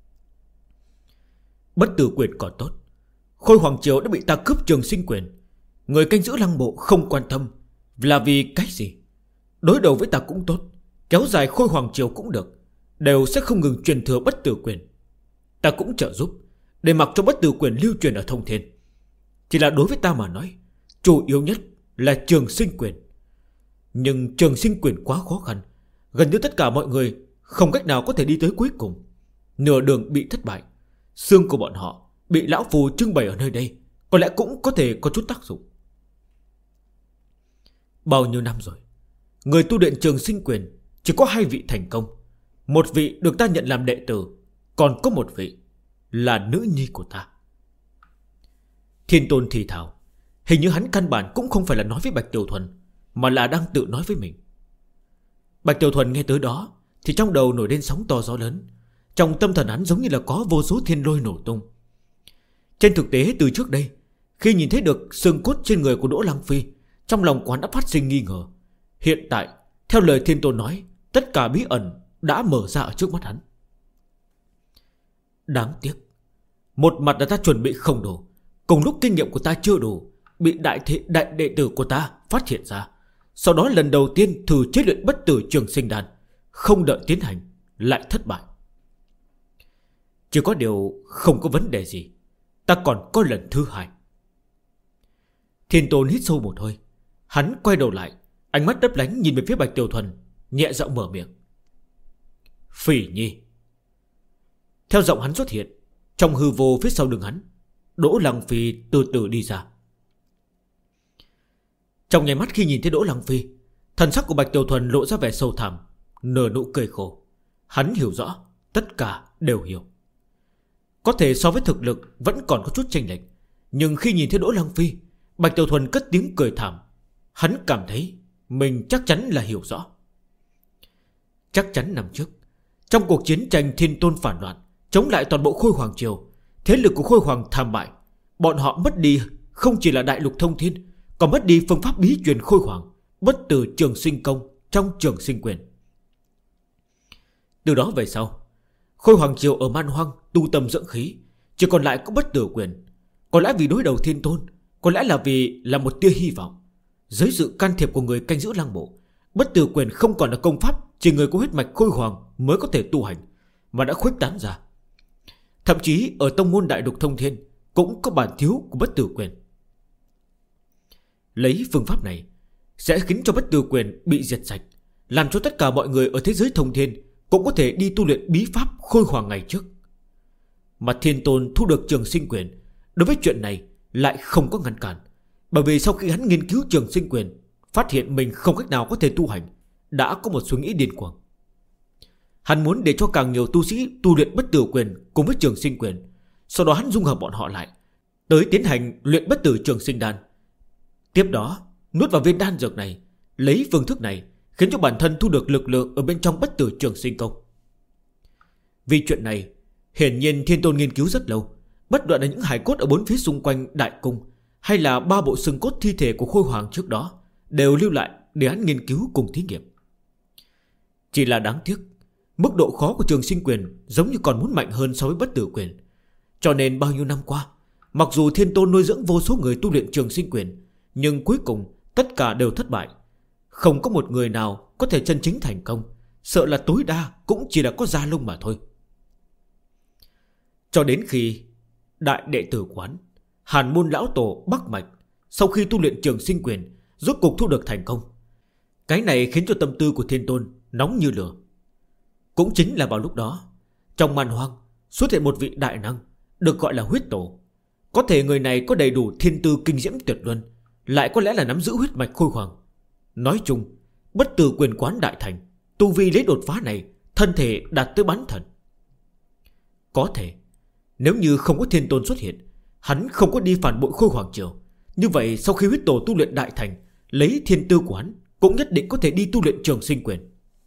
Bất tử quyền còn tốt, Khôi Hoàng Triều đã bị ta cướp trường sinh quyền. Người canh giữ lăng mộ không quan tâm là vì cái gì. Đối đầu với ta cũng tốt, kéo dài Khôi Hoàng Triều cũng được, đều sẽ không ngừng truyền thừa bất tử quyền. Ta cũng trợ giúp để mặc cho bất tử quyền lưu truyền ở Thông Thiên. Chỉ là đối với ta mà nói, chủ yếu nhất là trường sinh quyền. Nhưng trường sinh quyền quá khó khăn, gần như tất cả mọi người không cách nào có thể đi tới cuối cùng. Nửa đường bị thất bại, xương của bọn họ bị lão phù trưng bày ở nơi đây, có lẽ cũng có thể có chút tác dụng. Bao nhiêu năm rồi, người tu luyện trường sinh quyền chỉ có 2 vị thành công. Một vị được ta nhận làm đệ tử, còn có một vị là nữ nhi của ta. Thiên Tôn thì thào. Hình như hắn căn bản cũng không phải là nói với Bạch Tiểu Thuần, mà là đang tự nói với mình. Bạch Tiểu Thuần nghe tới đó thì trong đầu nổi lên sóng to gió lớn. Trong tâm thần hắn giống như là có vô số thiên lôi nổ tung. Trên thực tế từ trước đây, khi nhìn thấy được xương cốt trên người của Đỗ Lăng Phi, trong lòng quán đã phát sinh nghi ngờ. Hiện tại theo lời Thiên Tôn nói, tất cả bí ẩn đã mở ra ở trước mắt hắn. Đáng tiếc, một mặt là ta chuẩn bị không đủ, cùng lúc kinh nghiệm của ta chưa đủ, bị đại đệ tử của ta phát hiện ra. Sau đó lần đầu tiên thử chế luyện bất tử trường sinh đan, không đợi tiến hành lại thất bại. Chỉ có điều không có vấn đề gì, ta còn có lần thứ 2. Thiên Tôn hít sâu một hơi. Hắn quay đầu lại, ánh mắt lấp lánh nhìn về phía Bạch Tiểu Thuần, nhẹ giọng mở miệng. Phỉ Nhi. Theo giọng hắn xuất hiện, trong hư vô phía sau lưng hắn, Đỗ Lăng Phi từ từ đi ra. Trong nháy mắt khi nhìn thấy Đỗ Lăng Phi, thần sắc của Bạch Tiểu Thuần lộ ra vẻ sâu thẳm, nở nụ cười khổ. Hắn hiểu rõ, tất cả đều hiểu. Có thể so với thực lực vẫn còn có chút chênh lệch, nhưng khi nhìn thấy Đỗ Lăng Phi, Bạch Tiểu Thuần cất tiếng cười thảm. Hắn cảm thấy mình chắc chắn là hiểu rõ. Chắc chắn năm trước, trong cuộc chiến tranh Thiên Tôn phản loạn, chống lại toàn bộ Khôi Hoàng Triều, thế lực của Khôi Hoàng thảm bại. Bọn họ mất đi không chỉ là đại lục thông thiên, còn mất đi phương pháp bí truyền Khôi Hoàng, bất tử trường sinh công trong trường sinh quyền. Từ đó về sau, Khôi Hoàng Triều ở Man Hoang tu tâm dưỡng khí, chỉ còn lại có bất tử quyền. Có lẽ vì đối đầu Thiên Tôn, có lẽ là vì là một tia hy vọng. Dưới sự can thiệp của người canh giữ lăng mộ, bất tử quyền không còn là công pháp chỉ người có huyết mạch Khôi Hoàng mới có thể tu hành, mà đã khuếch tán ra. Thậm chí ở tông môn đại lục thông thiên cũng có bản thiếu của bất tử quyền. Lấy phương pháp này sẽ khiến cho bất tử quyền bị diệt sạch, làm cho tất cả mọi người ở thế giới thông thiên cũng có thể đi tu luyện bí pháp Khôi Hoàng ngày trước. Mà Thiên Tôn thu được trường sinh quyền, đối với chuyện này lại không có ngăn cản. Bởi vì sau khi hắn nghiên cứu trường sinh quyền, phát hiện mình không cách nào có thể tu hành, đã có một suy nghĩ điên cuồng. Hắn muốn để cho càng nhiều tu sĩ tu luyện bất tử quyền cùng với trường sinh quyền, sau đó hắn dung hợp bọn họ lại, tới tiến hành luyện bất tử trường sinh đan. Tiếp đó nuốt vào viên đan dược này, lấy phương thức này khiến cho bản thân thu được lực lượng ở bên trong bất tử trường sinh công. Vì chuyện này, hiển nhiên Thiên Tôn nghiên cứu rất lâu, bất luận là những hài cốt ở bốn phía xung quanh đại cung, hay là 3 bộ xương cốt thi thể của Khôi Hoàng trước đó, đều lưu lại để hắn nghiên cứu cùng thí nghiệm. Chỉ là đáng tiếc, mức độ khó của trường sinh quyền giống như còn muốn mạnh hơn so với bất tử quyền. Cho nên bao nhiêu năm qua, mặc dù Thiên Tôn nuôi dưỡng vô số người tu luyện trường sinh quyền, nhưng cuối cùng tất cả đều thất bại. Không có một người nào có thể chân chính thành công, sợ là tối đa cũng chỉ là có da lông mà thôi. Cho đến khi đại đệ tử quán Hàn Môn Lão Tổ Bắc Mạch sau khi tu luyện trường sinh quyền rốt cục thu được thành công, cái này khiến cho tâm tư của Thiên Tôn nóng như lửa. Cũng chính là vào lúc đó, trong Man Hoang xuất hiện một vị đại năng được gọi là huyết tổ. Có thể người này có đầy đủ thiên tư kinh diễm tuyệt luân, lại có lẽ là nắm giữ huyết mạch Khôi Hoàng. Nói chung, bất tử quyền quán đại thành, tu vi lấy đột phá này, thân thể đạt tới bán thần. Có thể nếu như không có Thiên Tôn xuất hiện, hắn không có đi phản bội Khôi Hoàng Triều, như vậy sau khi huyết tổ tu luyện đại thành, lấy thiên tư của hắn cũng nhất định có thể đi tu luyện trường sinh quyền.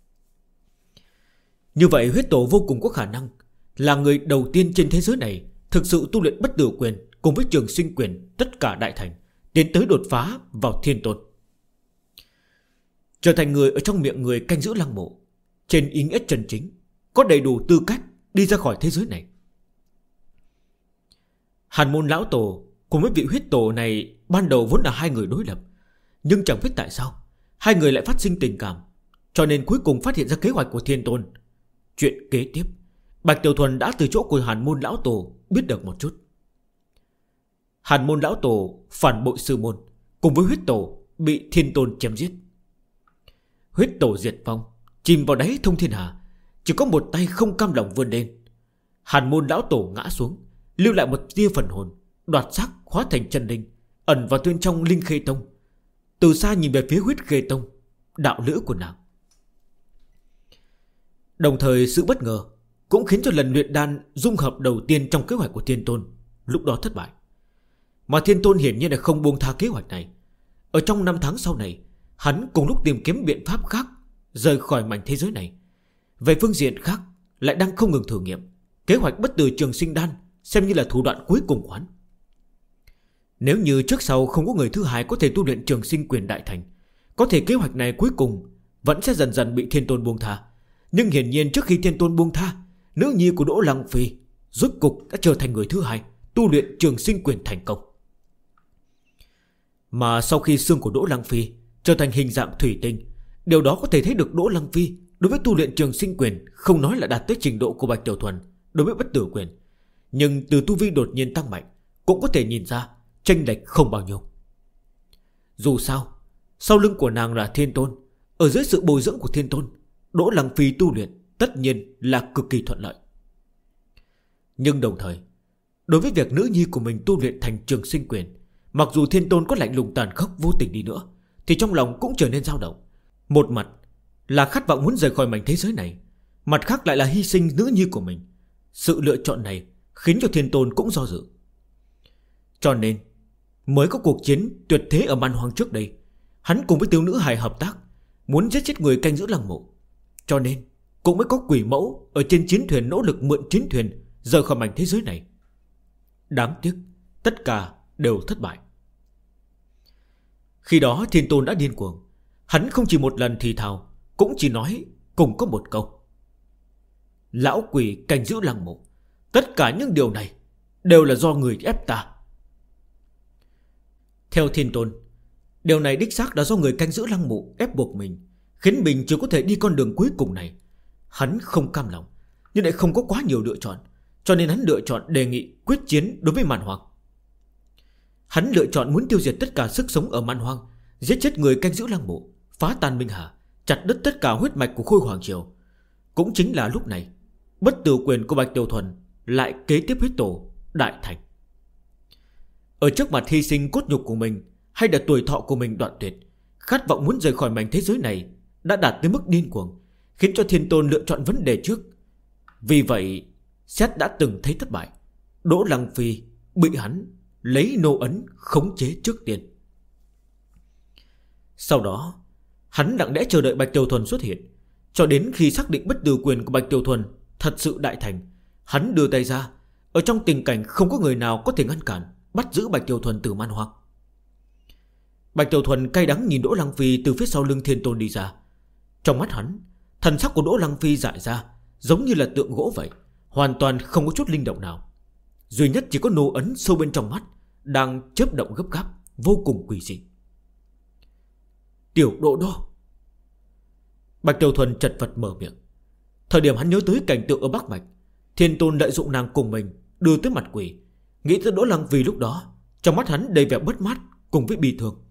Như vậy huyết tổ vô cùng có khả năng là người đầu tiên trên thế giới này thực sự tu luyện bất tử quyền cùng với trường sinh quyền tất cả đại thành, tiến tới đột phá vào Thiên Tôn, trở thành người ở trong miệng người canh giữ lăng mộ, trên ý nghĩa chân chính có đầy đủ tư cách đi ra khỏi thế giới này. Hàn Môn Lão Tổ cùng với vị huyết tổ này ban đầu vốn là hai người đối lập, nhưng chẳng biết tại sao hai người lại phát sinh tình cảm. cho nên cuối cùng phát hiện ra kế hoạch của Thiên Tôn. Chuyện kế tiếp Bạch Tiểu Thuần đã từ chỗ của Hàn Môn Lão Tổ biết được một chút. Hàn Môn Lão Tổ phản bội sư môn, cùng với Huyết Tổ bị Thiên Tôn chém giết. Huyết Tổ diệt vong, chìm vào đáy thông thiên hà, chỉ có một tay không cam lòng vươn lên. Hàn Môn Lão Tổ ngã xuống, lưu lại một tia phần hồn, đoạt xác hóa thành chân linh, ẩn vào bên trong Linh Khê Tông. Từ xa nhìn về phía Huyết Khê Tông, đạo lữ của nàng. Đồng thời sự bất ngờ cũng khiến cho lần luyện đan dung hợp đầu tiên trong kế hoạch của Thiên Tôn lúc đó thất bại. Mà Thiên Tôn hiển nhiên là không buông tha kế hoạch này. Ở trong 5 tháng sau này, hắn cùng lúc tìm kiếm biện pháp khác rời khỏi mảnh thế giới này. Về phương diện khác lại đang không ngừng thử nghiệm kế hoạch bất tử trường sinh đan, xem như là thủ đoạn cuối cùng của hắn. Nếu như trước sau không có người thứ hai có thể tu luyện trường sinh quyền đại thành, có thể kế hoạch này cuối cùng vẫn sẽ dần dần bị Thiên Tôn buông tha. Nhưng hiển nhiên trước khi Thiên Tôn buông tha, nữ nhi của Đỗ Lăng Phi rốt cục đã trở thành người thứ hai tu luyện trường sinh quyền thành công. Mà sau khi xương của Đỗ Lăng Phi trở thành hình dạng thủy tinh, điều đó có thể thấy được Đỗ Lăng Phi đối với tu luyện trường sinh quyền không nói là đạt tới trình độ của Bạch Tiểu Thuần đối với bất tử quyền, nhưng từ tu vi đột nhiên tăng mạnh cũng có thể nhìn ra chênh lệch không bao nhiêu. Dù sao, sau lưng của nàng là Thiên Tôn, ở dưới sự bồi dưỡng của Thiên Tôn, Đỗ Lăng Phi tu luyện tất nhiên là cực kỳ thuận lợi. Nhưng đồng thời, đối với việc nữ nhi của mình tu luyện thành trường sinh quyền, mặc dù Thiên Tôn có lạnh lùng tàn khốc vô tình đi nữa, thì trong lòng cũng trở nên dao động. Một mặt là khát vọng muốn rời khỏi mảnh thế giới này, mặt khác lại là hy sinh nữ nhi của mình. Sự lựa chọn này khiến cho Thiên Tôn cũng do dự. Cho nên mới có cuộc chiến tuyệt thế ở Man Hoang trước đây. Hắn cùng với thiếu nữ hài hợp tác, muốn giết chết người canh giữ lăng mộ. Cho nên cũng mới có quỷ mẫu ở trên chiến thuyền nỗ lực mượn chiến thuyền rời khỏi mảnh thế giới này. Đáng tiếc tất cả đều thất bại. Khi đó Thiên Tôn đã điên cuồng. Hắn không chỉ một lần thì thào, cũng chỉ nói cùng có một câu: lão quỷ canh giữ lăng mộ, tất cả những điều này đều là do người ép ta. Theo Thiên Tôn, điều này đích xác là do người canh giữ lăng mộ ép buộc mình, khiến mình chưa có thể đi con đường cuối cùng này. Hắn không cam lòng, nhưng lại không có quá nhiều lựa chọn, cho nên hắn lựa chọn đề nghị quyết chiến đối với Man Hoang. Hắn lựa chọn muốn tiêu diệt tất cả sức sống ở Man Hoang, giết chết người canh giữ lăng mộ, phá tan Minh Hà, chặt đứt tất cả huyết mạch của Khôi Hoàng Triều. Cũng chính là lúc này, bất tử quyền của Bạch Tiểu Thuần lại kế tiếp Huyết Tổ đại thành. Ở trước mặt hy sinh cốt nhục của mình hay là tuổi thọ của mình đoạn tuyệt, khát vọng muốn rời khỏi mảnh thế giới này đã đạt tới mức điên cuồng, khiến cho Thiên Tôn lựa chọn vấn đề trước. Vì vậy xét đã từng thấy thất bại, Đỗ Lăng Phi bị hắn lấy nô ấn khống chế trước tiên. Sau đó hắn lặng lẽ chờ đợi Bạch Tiểu Thuần xuất hiện, cho đến khi xác định bất tử quyền của Bạch Tiểu Thuần thật sự đại thành, hắn đưa tay ra. Ở trong tình cảnh không có người nào có thể ngăn cản, bắt giữ Bạch Tiểu Thuần từ Man Hoang. Bạch Tiểu Thuần cay đắng nhìn Đỗ Lăng Phi từ phía sau lưng Thiên Tôn đi ra. Trong mắt hắn, thần sắc của Đỗ Lăng Phi dại ra, giống như là tượng gỗ vậy, hoàn toàn không có chút linh động nào. Duy nhất chỉ có nô ấn sâu bên trong mắt đang chớp động gấp gáp, vô cùng quỷ dị. Tiểu Đỗ Đô. Bạch Tiểu Thuần chật vật mở miệng. Thời điểm hắn nhớ tới cảnh tượng ở Bắc Mạch, Thiên Tôn lợi dụng nàng cùng mình đưa tới mặt quỷ, nghĩ tới Đỗ Lăng Phi lúc đó, trong mắt hắn đầy vẻ bất mát cùng với bi thương.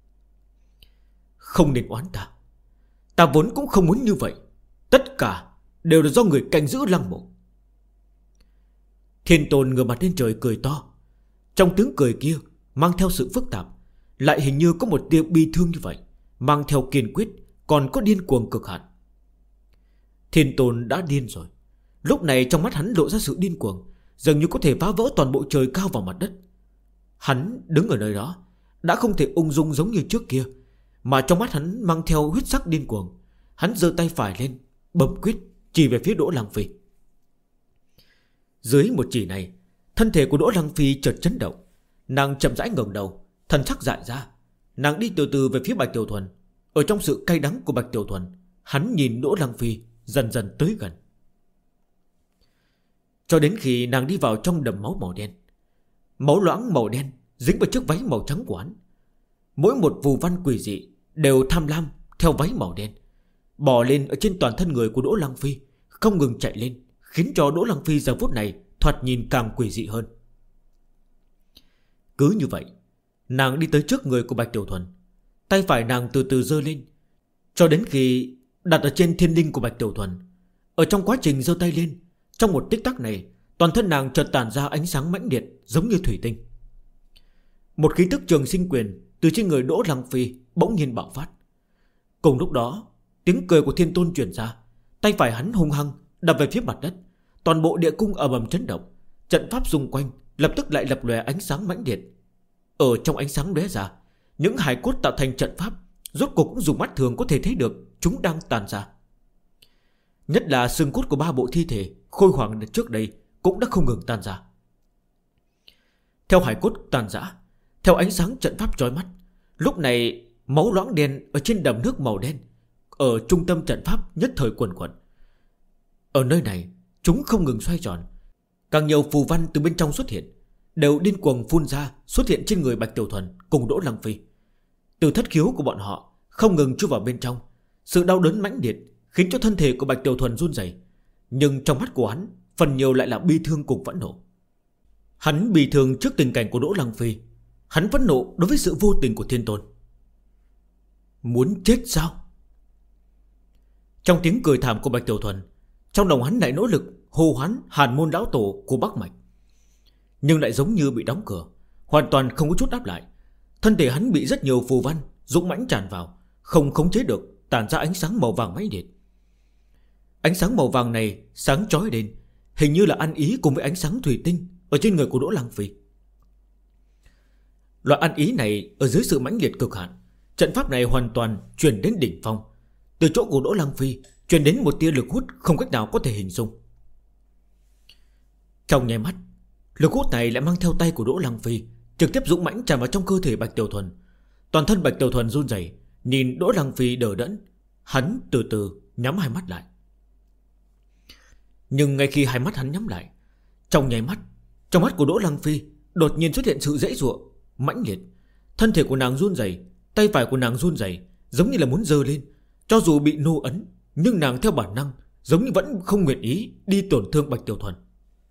Không nên oán ta, ta vốn cũng không muốn như vậy. Tất cả đều là do người canh giữ lăng mộ. Thiên Tôn ngửa mặt lên trời cười to. Trong tiếng cười kia mang theo sự phức tạp, lại hình như có một tia bi thương như vậy, mang theo kiên quyết, còn có điên cuồng cực hạn. Thiên Tôn đã điên rồi. Lúc này trong mắt hắn lộ ra sự điên cuồng, dường như có thể phá vỡ toàn bộ trời cao vào mặt đất. Hắn đứng ở nơi đó đã không thể ung dung giống như trước kia, mà trong mắt hắn mang theo huyết sắc điên cuồng. Hắn giơ tay phải lên, bấm quyết chỉ về phía Đỗ Lăng Phi. Dưới một chỉ này, thân thể của Đỗ Lăng Phi chợt chấn động. Nàng chậm rãi ngẩng đầu, thần sắc dại ra. Nàng đi từ từ về phía Bạch Tiểu Thuần. Ở trong sự cay đắng của Bạch Tiểu Thuần, hắn nhìn Đỗ Lăng Phi dần dần tới gần, cho đến khi nàng đi vào trong đầm máu màu đen. Máu loãng màu đen dính vào chiếc váy màu trắng của hắn. Mỗi một phù văn quỷ dị đều tham lam theo váy màu đen. bò lên ở trên toàn thân người của Đỗ Lăng Phi, không ngừng chạy lên, khiến cho Đỗ Lăng Phi giờ phút này thoạt nhìn càng quỷ dị hơn. Cứ như vậy, nàng đi tới trước người của Bạch Tiểu Thuần, tay phải nàng từ từ giơ lên, cho đến khi đặt ở trên thiên linh của Bạch Tiểu Thuần. Ở trong quá trình giơ tay lên, trong một tích tắc này, toàn thân nàng chợt tản ra ánh sáng mãnh liệt giống như thủy tinh. Một khí tức trường sinh quyền từ trên người Đỗ Lăng Phi bỗng nhiên bạo phát. Cùng lúc đó, tiếng cười của Thiên Tôn truyền ra, tay phải hắn hung hăng đập về phía mặt đất. Toàn bộ địa cung ầm ầm chấn động, trận pháp xung quanh lập tức lại lập lòe ánh sáng mãnh liệt. Ở trong ánh sáng lóe ra, những hài cốt tạo thành trận pháp rốt cuộc cũng dùng mắt thường có thể thấy được chúng đang tàn ra. Nhất là xương cốt của 3 bộ thi thể khôi hoàng trước đây cũng đã không ngừng tan ra. Theo hài cốt tàn rã, theo ánh sáng trận pháp chói mắt, lúc này máu loãng đen ở trên đầm nước màu đen ở trung tâm trận pháp nhất thời quần quần. Ở nơi này, chúng không ngừng xoay tròn, càng nhiều phù văn từ bên trong xuất hiện, đều điên cuồng phun ra, xuất hiện trên người Bạch Tiểu Thuần cùng Đỗ Lăng Phi. Từ thất khiếu của bọn họ không ngừng chui vào bên trong, sự đau đớn mãnh liệt khiến cho thân thể của Bạch Tiểu Thuần run rẩy, nhưng trong mắt của hắn phần nhiều lại là bi thương cùng phẫn nộ. Hắn bi thương trước tình cảnh của Đỗ Lăng Phi, hắn phẫn nộ đối với sự vô tình của Thiên Tôn. Muốn chết sao? Trong tiếng cười thảm của Bạch Tiểu Thuần, trong lòng hắn lại nỗ lực hô hoán Hàn Môn lão tổ của Bắc Mạch, nhưng lại giống như bị đóng cửa, hoàn toàn không có chút đáp lại. Thân thể hắn bị rất nhiều phù văn dũng mãnh tràn vào, không khống chế được, tản ra ánh sáng màu vàng mãnh liệt. Ánh sáng màu vàng này sáng chói lên, hình như là ăn ý cùng với ánh sáng thủy tinh ở trên người của Đỗ Lăng Phi. Loại ăn ý này ở dưới sự mãnh liệt cực hạn, trận pháp này hoàn toàn truyền đến đỉnh phong. Từ chỗ của Đỗ Lăng Phi truyền đến một tia lực hút không cách nào có thể hình dung. Trong nháy mắt, lực hút này lại mang theo tay của Đỗ Lăng Phi trực tiếp dũng mãnh tràn vào trong cơ thể Bạch Tiểu Thuần. Toàn thân Bạch Tiểu Thuần run rẩy, nhìn Đỗ Lăng Phi đờ đẫn. Hắn từ từ nhắm hai mắt lại. Nhưng ngay khi hai mắt hắn nhắm lại, trong nháy mắt, trong mắt của Đỗ Lăng Phi đột nhiên xuất hiện sự dãy giụa mãnh liệt. Thân thể của nàng run rẩy, tay phải của nàng run rẩy, giống như là muốn giơ lên. Cho dù bị nô ấn, nhưng nàng theo bản năng giống như vẫn không nguyện ý đi tổn thương Bạch Tiểu Thuần.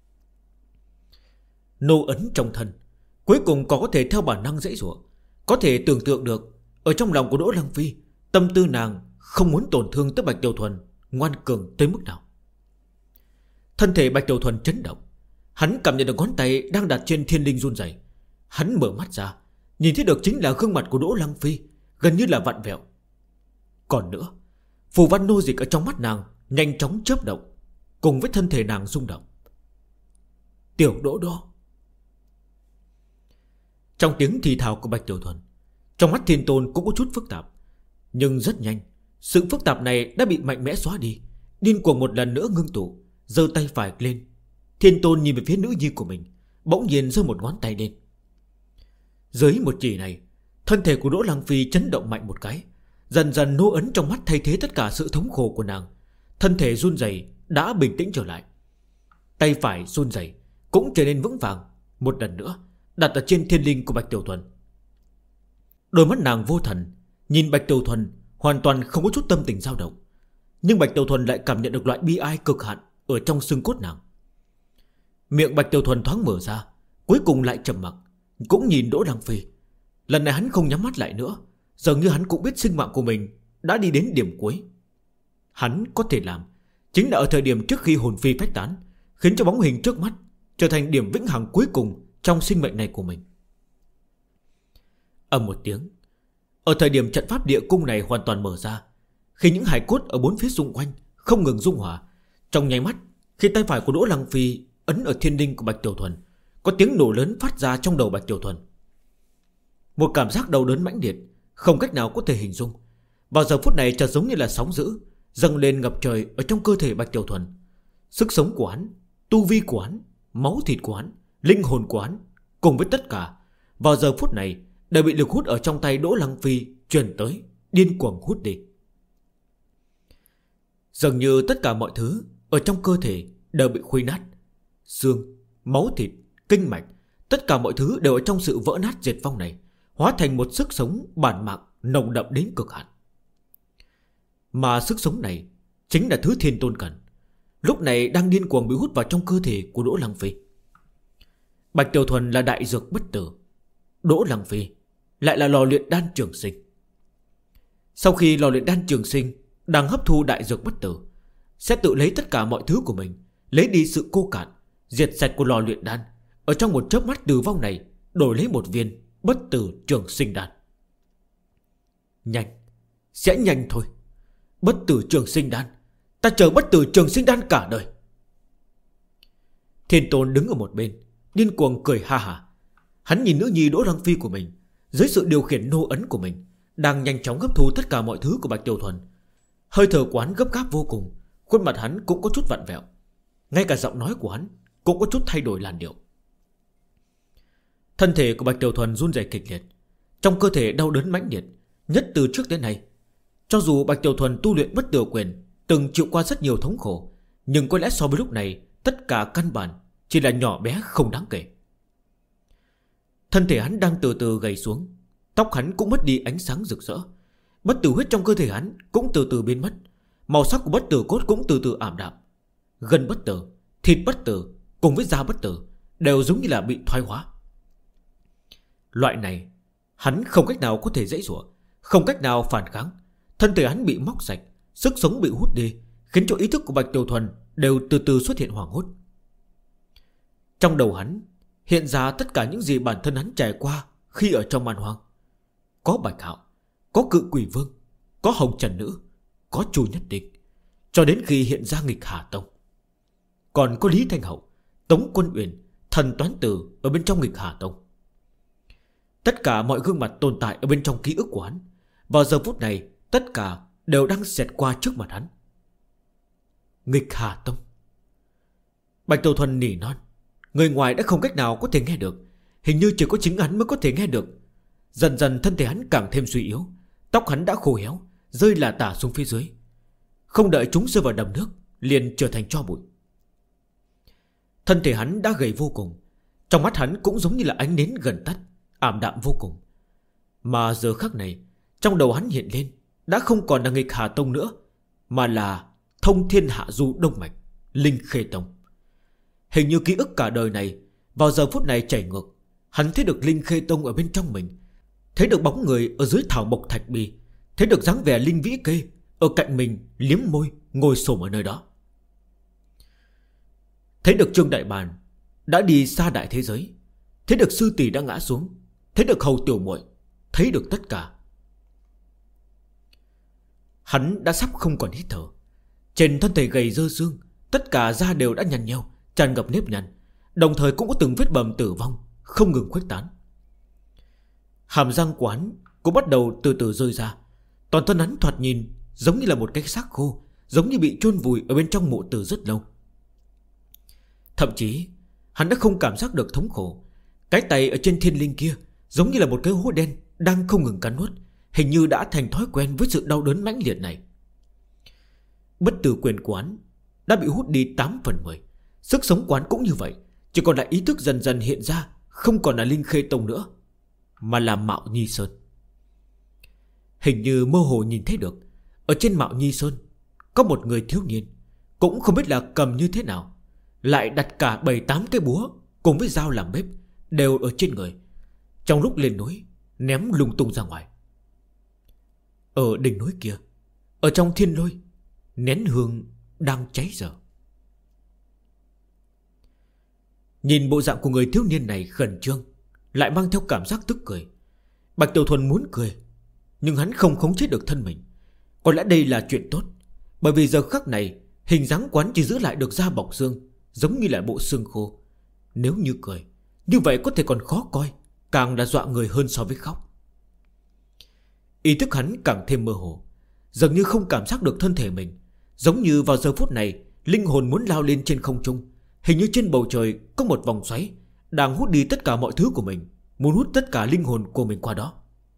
Nô ấn trong thân, cuối cùng có thể theo bản năng dãy giụa. Có thể tưởng tượng được, ở trong lòng của Đỗ Lăng Phi, tâm tư nàng không muốn tổn thương tới Bạch Tiểu Thuần ngoan cường tới mức nào. Thân thể Bạch Tiểu Thuần chấn động, hắn cảm nhận được ngón tay đang đặt trên thiên linh run rẩy. Hắn mở mắt ra, nhìn thấy được chính là gương mặt của Đỗ Lăng Phi, gần như là vặn vẹo. Còn nữa, phù văn nô dịch ở trong mắt nàng nhanh chóng chớp động, cùng với thân thể nàng rung động. Tiểu Đỗ Đỗ. Trong tiếng thì thào của Bạch Tiểu Thuần, trong mắt Thiên Tôn cũng có chút phức tạp. Nhưng rất nhanh, sự phức tạp này đã bị mạnh mẽ xóa đi. Điên cuồng một lần nữa ngưng tụ, giơ tay phải lên. Thiên Tôn nhìn về phía nữ nhi của mình, bỗng nhiên giơ một ngón tay lên. Dưới một chỉ này, thân thể của Đỗ Lăng Phi chấn động mạnh một cái, dần dần nô ấn trong mắt thay thế tất cả sự thống khổ của nàng. Thân thể run rẩy đã bình tĩnh trở lại. Tay phải run rẩy cũng trở nên vững vàng, một lần nữa đặt ở trên thiên linh của Bạch Tiểu Thuần. Đôi mắt nàng vô thần nhìn Bạch Tiểu Thuần, hoàn toàn không có chút tâm tình dao động. Nhưng Bạch Tiểu Thuần lại cảm nhận được loại bi ai cực hạn ở trong xương cốt nàng. Miệng Bạch Tiểu Thuần thoáng mở ra, cuối cùng lại trầm mặc, cũng nhìn Đỗ Lăng Phi. Lần này hắn không nhắm mắt lại nữa, dường như hắn cũng biết sinh mạng của mình đã đi đến điểm cuối. Hắn có thể làm chính là ở thời điểm trước khi hồn phi phách tán, khiến cho bóng hình trước mắt trở thành điểm vĩnh hằng cuối cùng trong sinh mệnh này của mình. Ầm một tiếng, ở thời điểm trận pháp địa cung này hoàn toàn mở ra, khi những hài cốt ở bốn phía xung quanh không ngừng dung hòa, trong nháy mắt, khi tay phải của Đỗ Lăng Phi ấn ở thiên linh của Bạch Tiểu Thuần, có tiếng nổ lớn phát ra trong đầu Bạch Tiểu Thuần. Một cảm giác đau đớn mãnh liệt không cách nào có thể hình dung, vào giờ phút này chợt giống như là sóng dữ dâng lên ngập trời ở trong cơ thể Bạch Tiểu Thuần. Sức sống của hắn, tu vi của hắn, máu thịt của hắn, linh hồn của hắn, cùng với tất cả vào giờ phút này đều bị lực hút ở trong tay Đỗ Lăng Phi truyền tới, điên cuồng hút đi. Dường như tất cả mọi thứ ở trong cơ thể đều bị khuy nát. Xương, máu thịt, kinh mạch, tất cả mọi thứ đều ở trong sự vỡ nát diệt vong này hóa thành một sức sống bản mạng nồng đậm đến cực hạn. Mà sức sống này chính là thứ Thiên Tôn cần, lúc này đang điên cuồng bị hút vào trong cơ thể của Đỗ Lăng Phi. Bạch Tiểu Thuần là đại dược bất tử, Đỗ Lăng Phi lại là lò luyện đan trường sinh. Sau khi lò luyện đan trường sinh đang hấp thu đại dược bất tử, sẽ tự lấy tất cả mọi thứ của mình, lấy đi sự cô cạn, diệt sạch của lò luyện đan, ở trong một chớp mắt tử vong này đổi lấy một viên bất tử trường sinh đan. Nhanh, sẽ nhanh thôi. Bất tử trường sinh đan, ta chờ bất tử trường sinh đan cả đời. Thiên Tôn đứng ở một bên điên cuồng cười ha hả. Hắn nhìn nữ nhi Đỗ Lăng Phi của mình, dưới sự điều khiển nô ấn của mình, đang nhanh chóng hấp thu tất cả mọi thứ của Bạch Tiểu Thuần. Hơi thở quán gấp gáp vô cùng, khuôn mặt hắn cũng có chút vặn vẹo, ngay cả giọng nói của hắn cũng có chút thay đổi làn điệu. Thân thể của Bạch Tiểu Thuần run rẩy kịch liệt, trong cơ thể đau đớn mãnh liệt nhất từ trước đến nay. Cho dù Bạch Tiểu Thuần tu luyện bất tử quyền, từng chịu qua rất nhiều thống khổ, nhưng có lẽ so với lúc này, tất cả căn bản chỉ là nhỏ bé không đáng kể. Thân thể hắn đang từ từ gầy xuống, tóc hắn cũng mất đi ánh sáng rực rỡ, bất tử huyết trong cơ thể hắn cũng từ từ biến mất, màu sắc của bất tử cốt cũng từ từ ảm đạm. Gân bất tử, thịt bất tử cùng với da bất tử đều giống như là bị thoái hóa. Loại này hắn không cách nào có thể giãy giụa, không cách nào phản kháng. Thân thể hắn bị móc sạch, sức sống bị hút đi, khiến cho ý thức của Bạch Tiểu Thuần đều từ từ xuất hiện hoảng hốt. Trong đầu hắn hiện ra tất cả những gì bản thân hắn trải qua khi ở trong man hoang. Có Bạch Hạo, có Cự Quỷ Vương, có Hồng Trần Nữ, có Chu Nhất Định, cho đến khi hiện ra Nghịch Hà Tông. Còn có Lý Thanh Hậu, Tống Quân Uyển, Thần Toán Tử ở bên trong Nghịch Hà Tông. Tất cả mọi gương mặt tồn tại ở bên trong ký ức của hắn, vào giờ phút này tất cả đều đang xẹt qua trước mặt hắn. Nghịch Hà Tông. Bạch Tiểu Thuần nỉ non, người ngoài đã không cách nào có thể nghe được, hình như chỉ có chính hắn mới có thể nghe được. Dần dần thân thể hắn càng thêm suy yếu, tóc hắn đã khô héo, rơi lả tả xuống phía dưới. Không đợi chúng rơi vào đầm nước, liền trở thành tro bụi. Thân thể hắn đã gầy vô cùng, trong mắt hắn cũng giống như là ánh nến gần tắt, ảm đạm vô cùng. Mà giờ khắc này, trong đầu hắn hiện lên đã không còn là Nghịch Hà Tông nữa, mà là Thông Thiên Hạ Du Đông Mạch, Linh Khê Tông. Hình như ký ức cả đời này vào giờ phút này chảy ngược. Hắn thấy được Linh Khê Tông ở bên trong mình, thấy được bóng người ở dưới thảo mộc thạch bì, thấy được dáng vẻ Linh Vĩ Kê ở cạnh mình liếm môi ngồi xổm ở nơi đó, thấy được Trương Đại Bàn đã đi xa đại thế giới, thấy được sư tỷ đã ngã xuống, thấy được Hầu Tiểu Muội, thấy được tất cả. Hắn đã sắp không còn hít thở. Trên thân thể gầy dơ xương, tất cả da đều đã nhăn nheo, tràn ngập nếp nhăn, đồng thời cũng có từng vết bầm tử vong không ngừng khuếch tán. Hàm răng của hắn cũng bắt đầu từ từ rơi ra. Toàn thân hắn thoạt nhìn giống như là một cái xác khô, giống như bị chôn vùi ở bên trong mộ từ rất lâu. Thậm chí hắn đã không cảm giác được thống khổ. Cái tay ở trên thiên linh kia giống như là một cái hố đen đang không ngừng cắn nuốt, hình như đã thành thói quen với sự đau đớn mãnh liệt này. Bất tử quyền của hắn đã bị hút đi 8/10. Sức sống quán cũng như vậy, chỉ còn lại ý thức dần dần hiện ra, không còn là Linh Khê Tông nữa, mà là Mạo Nhi Sơn. Hình như mơ hồ nhìn thấy được, ở trên Mạo Nhi Sơn có một người thiếu niên, cũng không biết là cầm như thế nào, lại đặt cả 7-8 cái búa cùng với dao làm bếp đều ở trên người. Trong lúc lên núi ném lung tung ra ngoài. Ở đỉnh núi kia, ở trong thiên lôi, nén hương đang cháy dở. Nhìn bộ dạng của người thiếu niên này khẩn trương, lại mang theo cảm giác tức cười, Bạch Tiểu Thuần muốn cười, nhưng hắn không khống chế được thân mình. Có lẽ đây là chuyện tốt, bởi vì giờ khắc này hình dáng quán chỉ giữ lại được da bọc xương, giống như là bộ xương khô. Nếu như cười, như vậy có thể còn khó coi, càng là dọa người hơn so với khóc. Ý thức hắn càng thêm mơ hồ, dường như không cảm giác được thân thể mình, giống như vào giờ phút này linh hồn muốn lao lên trên không trung. Hình như trên bầu trời có một vòng xoáy đang hút đi tất cả mọi thứ của mình, muốn hút tất cả linh hồn của mình qua đó.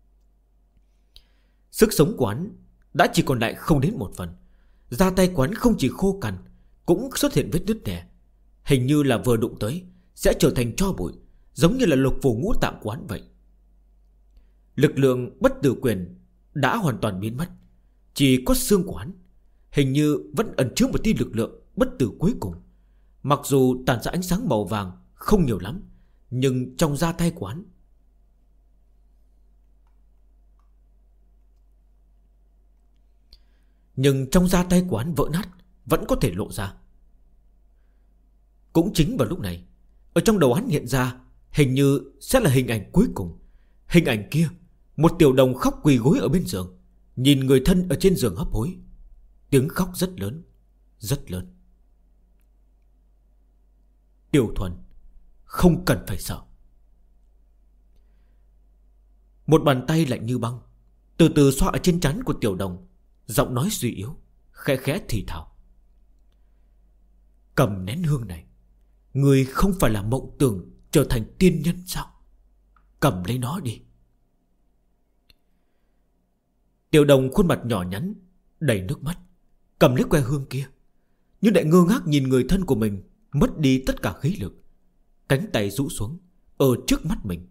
Sức sống của hắn đã chỉ còn lại không đến 1/10. Da tay của hắn không chỉ khô cằn, cũng xuất hiện vết nứt nẻ, hình như là vừa đụng tới sẽ trở thành tro bụi, giống như là lục phủ ngũ tạng của hắn vậy. Lực lượng bất tử quyền đã hoàn toàn biến mất, Chỉ có xương của hắn hình như vẫn ẩn chứa một tia lực lượng bất tử cuối cùng. Mặc dù tản ra ánh sáng màu vàng không nhiều lắm, nhưng trong da tay của hắn vỡ nát vẫn có thể lộ ra. Cũng chính vào lúc này, ở trong đầu hắn hiện ra hình như sẽ là hình ảnh cuối cùng. Hình ảnh kia, một tiểu đồng khóc quỳ gối ở bên giường, nhìn người thân ở trên giường hấp hối. Tiếng khóc rất lớn, rất lớn. Tiểu Thuần, không cần phải sợ. Một bàn tay lạnh như băng từ từ xoa ở trên trán của tiểu đồng, giọng nói suy yếu, khẽ khẽ thì thào. Cầm nén hương này, người không phải là mộng tưởng trở thành tiên nhân sao? Cầm lấy nó đi. Tiểu đồng khuôn mặt nhỏ nhắn đầy nước mắt, cầm lấy que hương kia, nhưng lại ngơ ngác nhìn người thân của mình mất đi tất cả khí lực, cánh tay rũ xuống ở trước mắt mình.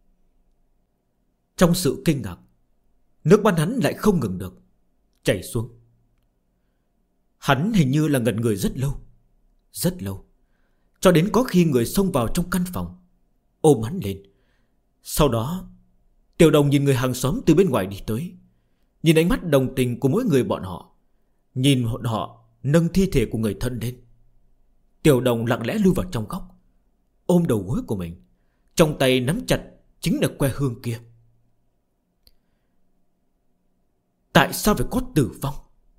Trong sự kinh ngạc, nước mắt hắn lại không ngừng được chảy xuống. Hắn hình như là ngẩn người rất lâu, rất lâu, cho đến có khi người xông vào trong căn phòng ôm hắn lên. Sau đó tiểu đồng nhìn người hàng xóm từ bên ngoài đi tới, nhìn ánh mắt đồng tình của mỗi người bọn họ, nhìn họ nâng thi thể của người thân lên. Tiểu đồng lặng lẽ lui vào trong góc, ôm đầu gối của mình, trong tay nắm chặt chính là que hương kia. Tại sao phải có tử vong?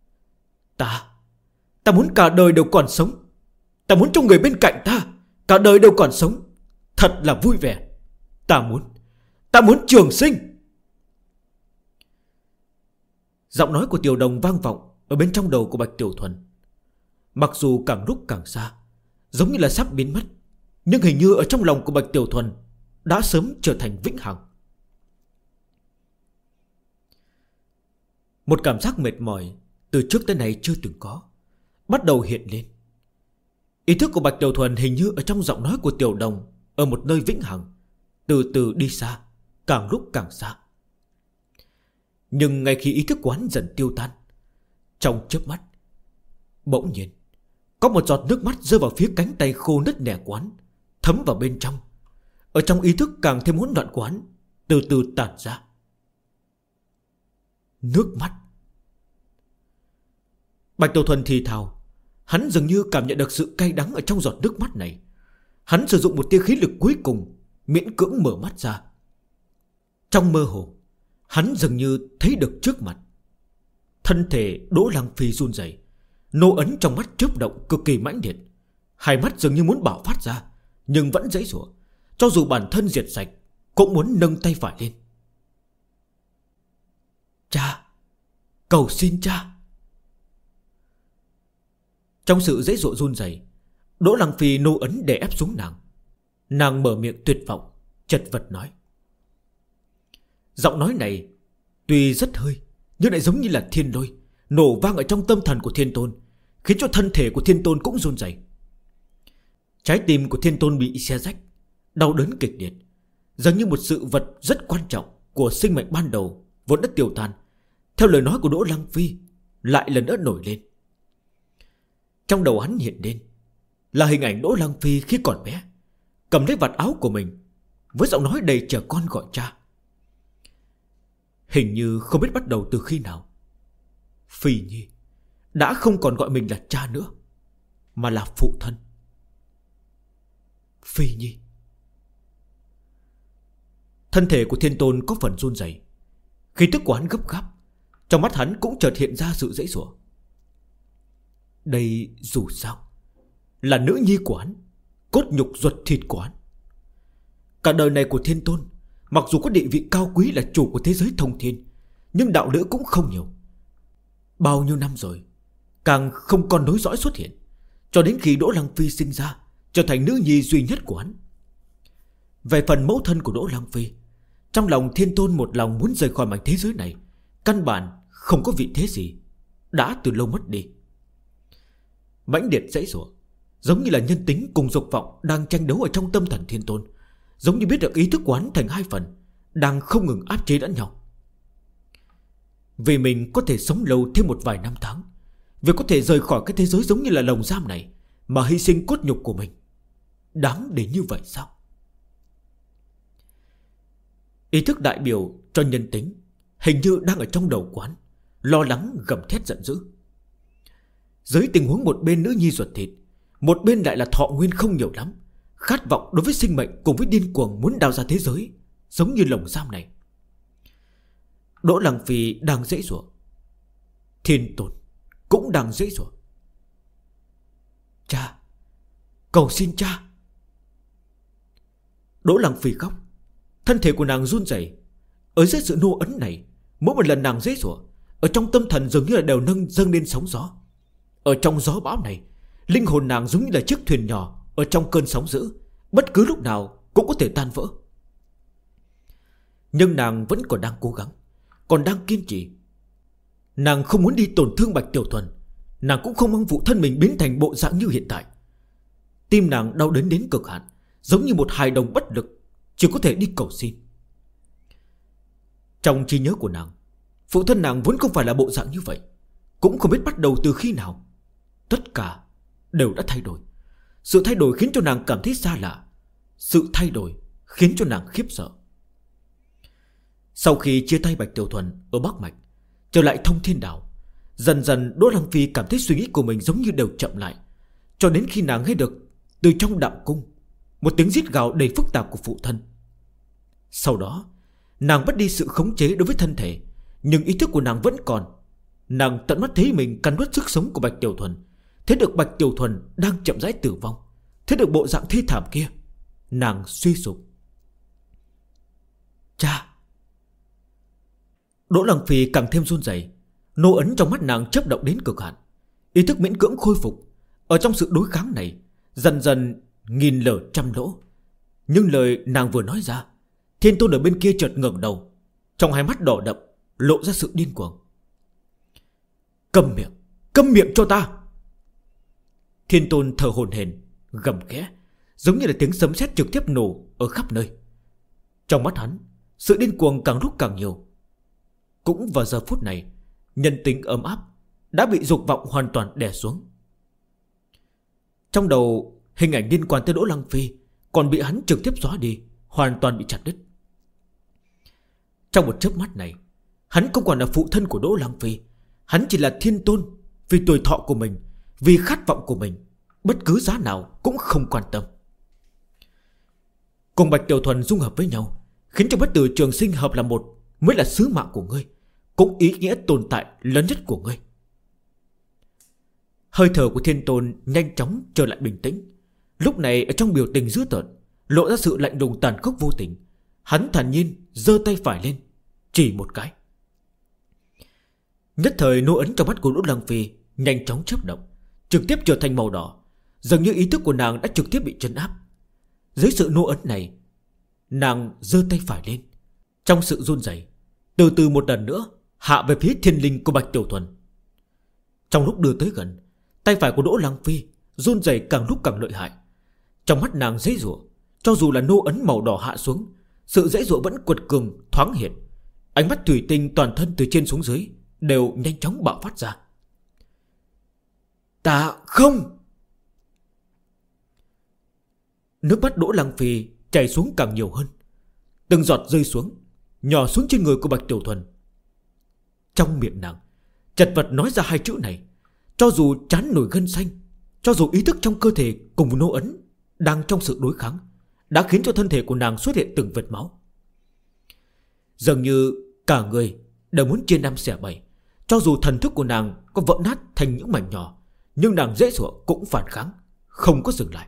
Ta muốn cả đời đều còn sống. Ta muốn cho người bên cạnh ta cả đời đều còn sống, thật là vui vẻ. Ta muốn trường sinh. Giọng nói của tiểu đồng vang vọng ở bên trong đầu của Bạch Tiểu Thuần. Mặc dù càng lúc càng xa, giống như là sắp biến mất, nhưng hình như ở trong lòng của Bạch Tiểu Thuần đã sớm trở thành vĩnh hằng. Một cảm giác mệt mỏi từ trước tới nay chưa từng có bắt đầu hiện lên. Ý thức của Bạch Tiểu Thuần hình như ở trong giọng nói của tiểu đồng, ở một nơi vĩnh hằng, từ từ đi xa, càng lúc càng xa. Nhưng ngay khi ý thức của hắn dần tiêu tan, trong chớp mắt, bỗng nhiên có một giọt nước mắt rơi vào phía cánh tay khô nứt nẻ của hắn, thấm vào bên trong. Ở trong ý thức càng thêm hỗn loạn của hắn, từ từ tản ra. Nước mắt. Bạch Tiểu Thuần thì thào. Hắn dường như cảm nhận được sự cay đắng ở trong giọt nước mắt này. Hắn sử dụng một tia khí lực cuối cùng, miễn cưỡng mở mắt ra. Trong mơ hồ, hắn dường như thấy được trước mặt thân thể Đỗ Lăng Phi run rẩy, nô ấn trong mắt chớp động cực kỳ mãnh liệt. Hai mắt dường như muốn bạo phát ra, nhưng vẫn giãy giụa, cho dù bản thân diệt sạch cũng muốn nâng tay phải lên. Cha, cầu xin cha. Trong sự giãy giụa run rẩy, Đỗ Lăng Phi nô ấn đè ép xuống nàng. Nàng mở miệng tuyệt vọng, chật vật nói. Giọng nói này tuy rất hơi, nhưng lại giống như là thiên lôi nổ vang ở trong tâm thần của Thiên Tôn, khiến cho thân thể của Thiên Tôn cũng run rẩy. Trái tim của Thiên Tôn bị xé rách, đau đớn kịch liệt, dường như một sự vật rất quan trọng của sinh mệnh ban đầu vốn đã tiêu tan, theo lời nói của Đỗ Lăng Phi, lại lần nữa nổi lên. Trong đầu hắn hiện lên là hình ảnh Đỗ Lăng Phi khi còn bé, cầm lấy vạt áo của mình, với giọng nói đầy trẻ con gọi cha. Hình như không biết bắt đầu từ khi nào, Phi Nhi đã không còn gọi mình là cha nữa, mà là phụ thân. Phi Nhi. Thân thể của Thiên Tôn có phần run rẩy, khí tức của hắn gấp gáp, trong mắt hắn cũng chợt hiện ra sự giãy giụa. Đây dù sao là nữ nhi của hắn, cốt nhục ruột thịt của hắn. Cả đời này của Thiên Tôn, mặc dù có địa vị cao quý là chủ của thế giới thông thiên, nhưng đạo lữ cũng không nhiều. Bao nhiêu năm rồi, càng không còn nối dõi xuất hiện, cho đến khi Đỗ Lăng Phi sinh ra, trở thành nữ nhi duy nhất của hắn. Về phần mẫu thân của Đỗ Lăng Phi, trong lòng Thiên Tôn một lòng muốn rời khỏi mảnh thế giới này, căn bản không có vị thế gì, đã từ lâu mất đi. Mãnh liệt giãy giụa, giống như là nhân tính cùng dục vọng đang tranh đấu ở trong tâm thần Thiên Tôn, giống như biết được ý thức của hắn thành hai phần, đang không ngừng áp chế lẫn nhau. Vì mình có thể sống lâu thêm một vài năm tháng, vì có thể rời khỏi cái thế giới giống như là lồng giam này mà hy sinh cốt nhục của mình, đáng để như vậy sao? Ý thức đại biểu cho nhân tính hình như đang ở trong đầu quán, lo lắng gầm thét giận dữ. Dưới tình huống một bên nữ nhi ruột thịt, một bên lại là thọ nguyên không nhiều lắm, khát vọng đối với sinh mệnh cùng với điên cuồng muốn đào ra thế giới giống như lồng giam này, Đỗ Lăng Phi đang dễ dụa, Thiên Tôn cũng đang dễ dụa. Cha, cầu xin cha. Đỗ Lăng Phi khóc, thân thể của nàng run rẩy. Ở dưới sự nô ấn này, mỗi một lần nàng dễ dụa, ở trong tâm thần dường như là đều dâng lên sóng gió. Ở trong gió bão này, linh hồn nàng giống như là chiếc thuyền nhỏ ở trong cơn sóng dữ, bất cứ lúc nào cũng có thể tan vỡ. Nhưng nàng vẫn còn đang cố gắng, còn đang kiên trì. Nàng không muốn đi tổn thương Bạch Tiểu Thuần, nàng cũng không mong phụ thân mình biến thành bộ dạng như hiện tại. Tim nàng đau đớn đến cực hạn, giống như một hài đồng bất lực, chỉ có thể đi cầu xin. Trong trí nhớ của nàng, phụ thân nàng vốn không phải là bộ dạng như vậy, cũng không biết bắt đầu từ khi nào. Tất cả đều đã thay đổi. Sự thay đổi khiến cho nàng cảm thấy xa lạ, sự thay đổi khiến cho nàng khiếp sợ. Sau khi chia tay Bạch Tiểu Thuần ở Bắc Mạch, trở lại Thông Thiên Đảo, dần dần Đỗ Lăng Phi cảm thấy suy nghĩ của mình giống như đều chậm lại, cho đến khi nàng nghe được từ trong đạm cung một tiếng rít gào đầy phức tạp của phụ thân. Sau đó nàng mất đi sự khống chế đối với thân thể, nhưng ý thức của nàng vẫn còn. Nàng tận mắt thấy mình cắn nuốt sức sống của Bạch Tiểu Thuần, thấy được Bạch Tiểu Thuần đang chậm rãi tử vong, thấy được bộ dạng thê thảm kia. Nàng suy sụp. Cha. Đỗ Lăng Phi càng thêm run rẩy, nô ấn trong mắt nàng chớp động đến cực hạn, ý thức miễn cưỡng khôi phục. Ở trong sự đối kháng này, dần dần nghìn lở trăm lỗ. Nhưng lời nàng vừa nói ra, Thiên Tôn ở bên kia chợt ngẩng đầu, trong hai mắt đỏ đậm lộ ra sự điên cuồng. Câm miệng cho ta. Thiên Tôn thở hổn hển, gầm khẽ, giống như là tiếng sấm sét trực tiếp nổ ở khắp nơi. Trong mắt hắn, sự điên cuồng càng lúc càng nhiều. Cũng vào giờ phút này, nhân tính ấm áp đã bị dục vọng hoàn toàn đè xuống. Trong đầu, hình ảnh liên quan tới Đỗ Lăng Phi còn bị hắn trực tiếp xóa đi, hoàn toàn bị chặt đứt. Trong một chớp mắt này, hắn không còn là phụ thân của Đỗ Lăng Phi, hắn chỉ là Thiên Tôn, vì tuổi thọ của mình, vì khát vọng của mình, bất cứ giá nào cũng không quan tâm. Cùng Bạch Tiểu Thuần dung hợp với nhau, khiến cho Bất Tử Trường Sinh hợp là một, mới là sứ mạng của ngươi, cũng ý nghĩa tồn tại lớn nhất của ngươi. Hơi thở của Thiên Tôn nhanh chóng trở lại bình tĩnh. Lúc này ở trong biểu tình dữ tợn, lộ ra sự lạnh lùng tàn khốc vô tình. Hắn thản nhiên giơ tay phải lên, chỉ một cái. Nhất thời nô ấn trong mắt của Đỗ Lăng Phi nhanh chóng chớp động, trực tiếp trở thành màu đỏ. Dường như ý thức của nàng đã trực tiếp bị trấn áp. Dưới sự nô ấn này, nàng giơ tay phải lên, trong sự run rẩy, từ từ một lần nữa hạ về phía thiên linh của Bạch Tiểu Thuần. Trong lúc đưa tới gần, tay phải của Đỗ Lăng Phi run rẩy càng lúc càng lợi hại. Trong mắt nàng dễ dụa, cho dù là nô ấn màu đỏ hạ xuống, sự dễ dụa vẫn quật cường thoáng hiện. Ánh mắt thủy tinh toàn thân từ trên xuống dưới đều nhanh chóng bạo phát ra. Ta không. Nước mắt Đỗ Lăng Phi chảy xuống càng nhiều hơn, từng giọt rơi xuống, nhỏ xuống trên người của Bạch Tiểu Thuần. Trong miệng nàng chật vật nói ra hai chữ này, cho dù trán nổi gân xanh, cho dù ý thức trong cơ thể cùng nô ấn đang trong sự đối kháng, đã khiến cho thân thể của nàng xuất hiện từng vệt máu. Dường như cả người đều muốn chia năm xẻ bảy. Cho dù thần thức của nàng có vỡ nát thành những mảnh nhỏ, nhưng nàng dễ dụa cũng phản kháng, không có dừng lại.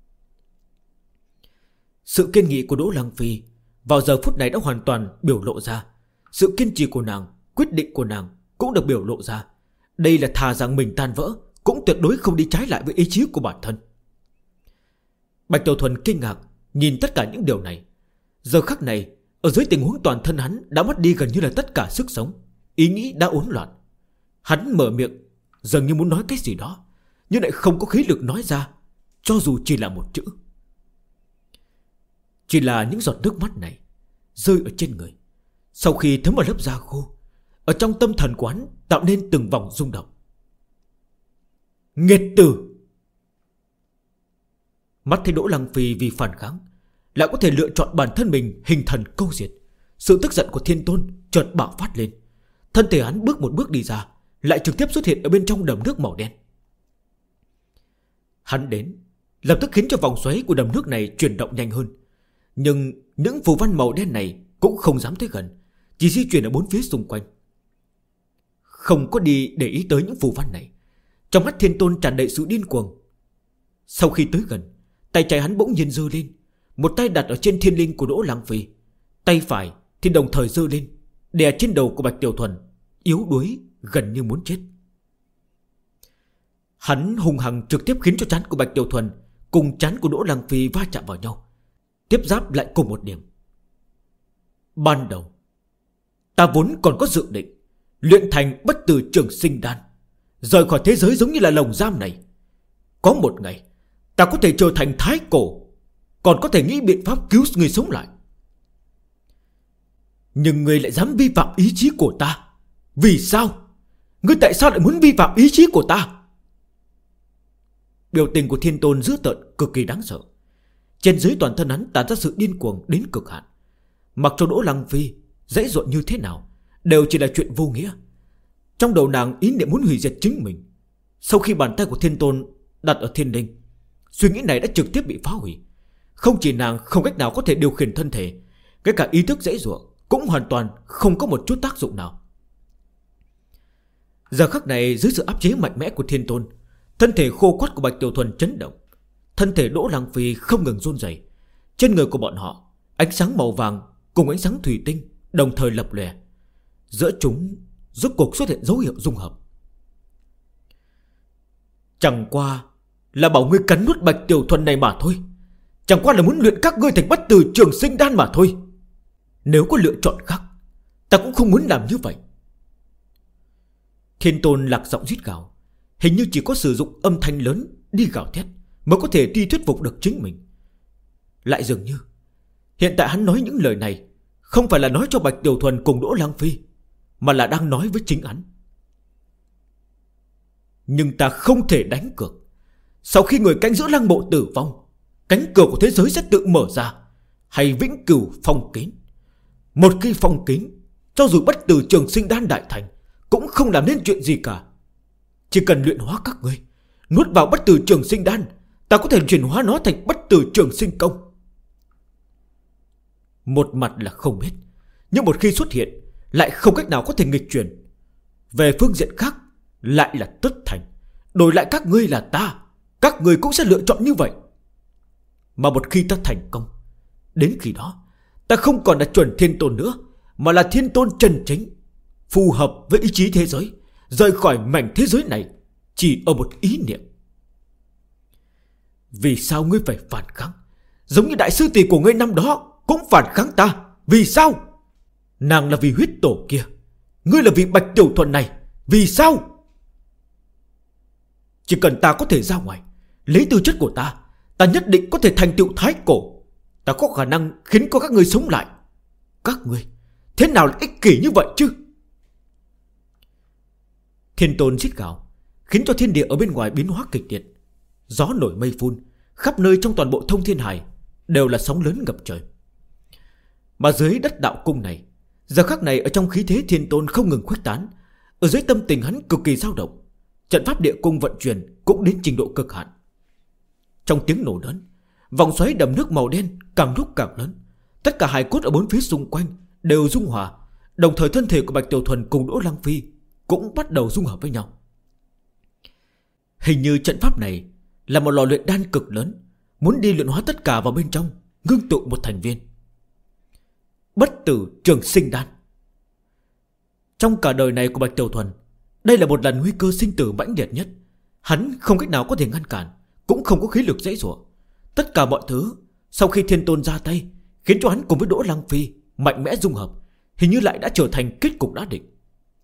Sự kiên nghị của Đỗ Lăng Phi vào giờ phút này đã hoàn toàn biểu lộ ra. Sự kiên trì của nàng, quyết định của nàng cũng được biểu lộ ra. Đây là thà rằng mình tan vỡ, cũng tuyệt đối không đi trái lại với ý chí của bản thân. Bạch Tiểu Thuần kinh ngạc nhìn tất cả những điều này. Giờ khắc này, ở dưới tình huống toàn thân hắn đã mất đi gần như là tất cả sức sống, ý nghĩ đã hỗn loạn. Hắn mở miệng dường như muốn nói cái gì đó, nhưng lại không có khí lực nói ra, cho dù chỉ là một chữ. Chỉ là những giọt nước mắt này rơi ở trên người, sau khi thấm vào lớp da khô, ở trong tâm thần quán tạo nên từng vòng rung động. Nghiệt tử! Mắt thấy Đỗ Lăng Phi vì phản kháng lại có thể lựa chọn bản thân mình hình thần câu diệt, sự tức giận của Thiên Tôn chợt bạo phát lên. Thân thể hắn bước một bước đi ra, lại trực tiếp xuất hiện ở bên trong đầm nước màu đen. Hắn đến lập tức khiến cho vòng xoáy của đầm nước này chuyển động nhanh hơn. Nhưng những phù văn màu đen này cũng không dám tới gần, chỉ di chuyển ở bốn phía xung quanh. Không có đi để ý tới những phù văn này, trong mắt Thiên Tôn tràn đầy sự điên cuồng. Sau khi tới gần, tay trái hắn bỗng nhiên giơ lên, một tay đặt ở trên thiên linh của Đỗ Lăng Phi, tay phải thì đồng thời giơ lên, đè trên đầu của Bạch Tiểu Thuần, yếu đuối gần như muốn chết. Hắn hung hăng trực tiếp khiến cho trán của Bạch Tiểu Thuần cùng trán của Đỗ Lăng Phi va chạm vào nhau, tiếp giáp lại cùng một điểm. Ban đầu ta vốn còn có dự định luyện thành bất tử trường sinh đan, rời khỏi thế giới giống như là lồng giam này. Có một ngày ta có thể trở thành thái cổ, còn có thể nghĩ biện pháp cứu người sống lại. Nhưng ngươi lại dám vi phạm ý chí của ta. Vì sao? Ngươi tại sao lại muốn vi phạm ý chí của ta? Biểu tình của Thiên Tôn dữ tợn cực kỳ đáng sợ. Trên dưới toàn thân hắn tản ra sự điên cuồng đến cực hạn. Mặc cho Đỗ Lăng Phi dãy dội như thế nào đều chỉ là chuyện vô nghĩa. Trong đầu nàng ý niệm muốn hủy diệt chính mình. Sau khi bàn tay của Thiên Tôn đặt ở thiên linh, suy nghĩ này đã trực tiếp bị phá hủy. Không chỉ nàng không cách nào có thể điều khiển thân thể, cái cả ý thức dãy dụa cũng hoàn toàn không có một chút tác dụng nào. Giờ khắc này dưới sự áp chế mạnh mẽ của Thiên Tôn, thân thể khô quắt của Bạch Tiểu Thuần chấn động, thân thể Đỗ Lăng Phi không ngừng run rẩy. Trên người của bọn họ, ánh sáng màu vàng cùng ánh sáng thủy tinh đồng thời lập lòe. Giữa chúng rốt cuộc xuất hiện dấu hiệu dung hợp. Chẳng qua là bảo ngươi cắn nuốt Bạch Tiểu Thuần này mà thôi. Chẳng qua là muốn luyện các ngươi thành bất tử trường sinh đan mà thôi. Nếu có lựa chọn khác, ta cũng không muốn làm như vậy. Thiên Tôn lạc giọng rít gào, hình như chỉ có sử dụng âm thanh lớn đi gào thét mới có thể đi thuyết phục được chính mình. Lại dường như hiện tại hắn nói những lời này không phải là nói cho Bạch Tiểu Thuần cùng Đỗ Lăng Phi, mà là đang nói với chính hắn. Nhưng ta không thể đánh cược. Sau khi người canh giữ lăng mộ tử vong, cánh cửa của thế giới sẽ tự mở ra, hay vĩnh cửu phong kín. Một khi phong kín, cho dù bất tử trường sinh đan đại thành cũng không làm nên chuyện gì cả. Chỉ cần luyện hóa các ngươi, nuốt vào bất tử trường sinh đan, ta có thể chuyển hóa nó thành bất tử trường sinh công. Một mặt là không biết, nhưng một khi xuất hiện lại không cách nào có thể nghịch chuyển. Về phương diện khác lại là tất thành. Đổi lại các ngươi là ta, các ngươi cũng sẽ lựa chọn như vậy. Mà một khi ta thành công, đến khi đó ta không còn là chuẩn Thiên Tôn nữa, mà là Thiên Tôn chân chính, phù hợp với ý chí thế giới, rời khỏi mảnh thế giới này chỉ ở một ý niệm. Vì sao ngươi phải phản kháng? Giống như đại sư tỷ của ngươi năm đó cũng phản kháng ta. Vì sao? Nàng là vì huyết tổ kia, ngươi là vì Bạch Tiểu Thuần này. Vì sao? Chỉ cần ta có thể ra ngoài lấy tư chất của ta, ta nhất định có thể thành tựu thái cổ. Ta có khả năng khiến các ngươi sống lại. Các ngươi thế nào lại ích kỷ như vậy chứ? Thiên Tôn rít gào, khiến cho thiên địa ở bên ngoài biến hóa kịch liệt. Gió nổi mây phun, khắp nơi trong toàn bộ thông thiên hải đều là sóng lớn ngập trời. Mà dưới đất đạo cung này, giờ khắc này ở trong khí thế Thiên Tôn không ngừng khuếch tán. Ở dưới tâm tình hắn cực kỳ dao động, trận pháp địa cung vận chuyển cũng đến trình độ cực hạn. Trong tiếng nổ lớn, vòng xoáy đầm nước màu đen càng lúc càng lớn. Tất cả hài cốt ở bốn phía xung quanh đều dung hòa, đồng thời thân thể của Bạch Tiểu Thuần cùng Đỗ Lăng Phi cũng bắt đầu dung hợp với nhau. Hình như trận pháp này là một lò luyện đan cực lớn, muốn đi luyện hóa tất cả vào bên trong, ngưng tụ một thành viên bất tử trường sinh đan. Trong cả đời này của Bạch Tiểu Thuần, đây là một lần nguy cơ sinh tử mãnh liệt nhất. Hắn không cách nào có thể ngăn cản, cũng không có khí lực dãy dụa. Tất cả mọi thứ sau khi Thiên Tôn ra tay, khiến cho hắn cùng với Đỗ Lăng Phi mạnh mẽ dung hợp, hình như lại đã trở thành kết cục đã định.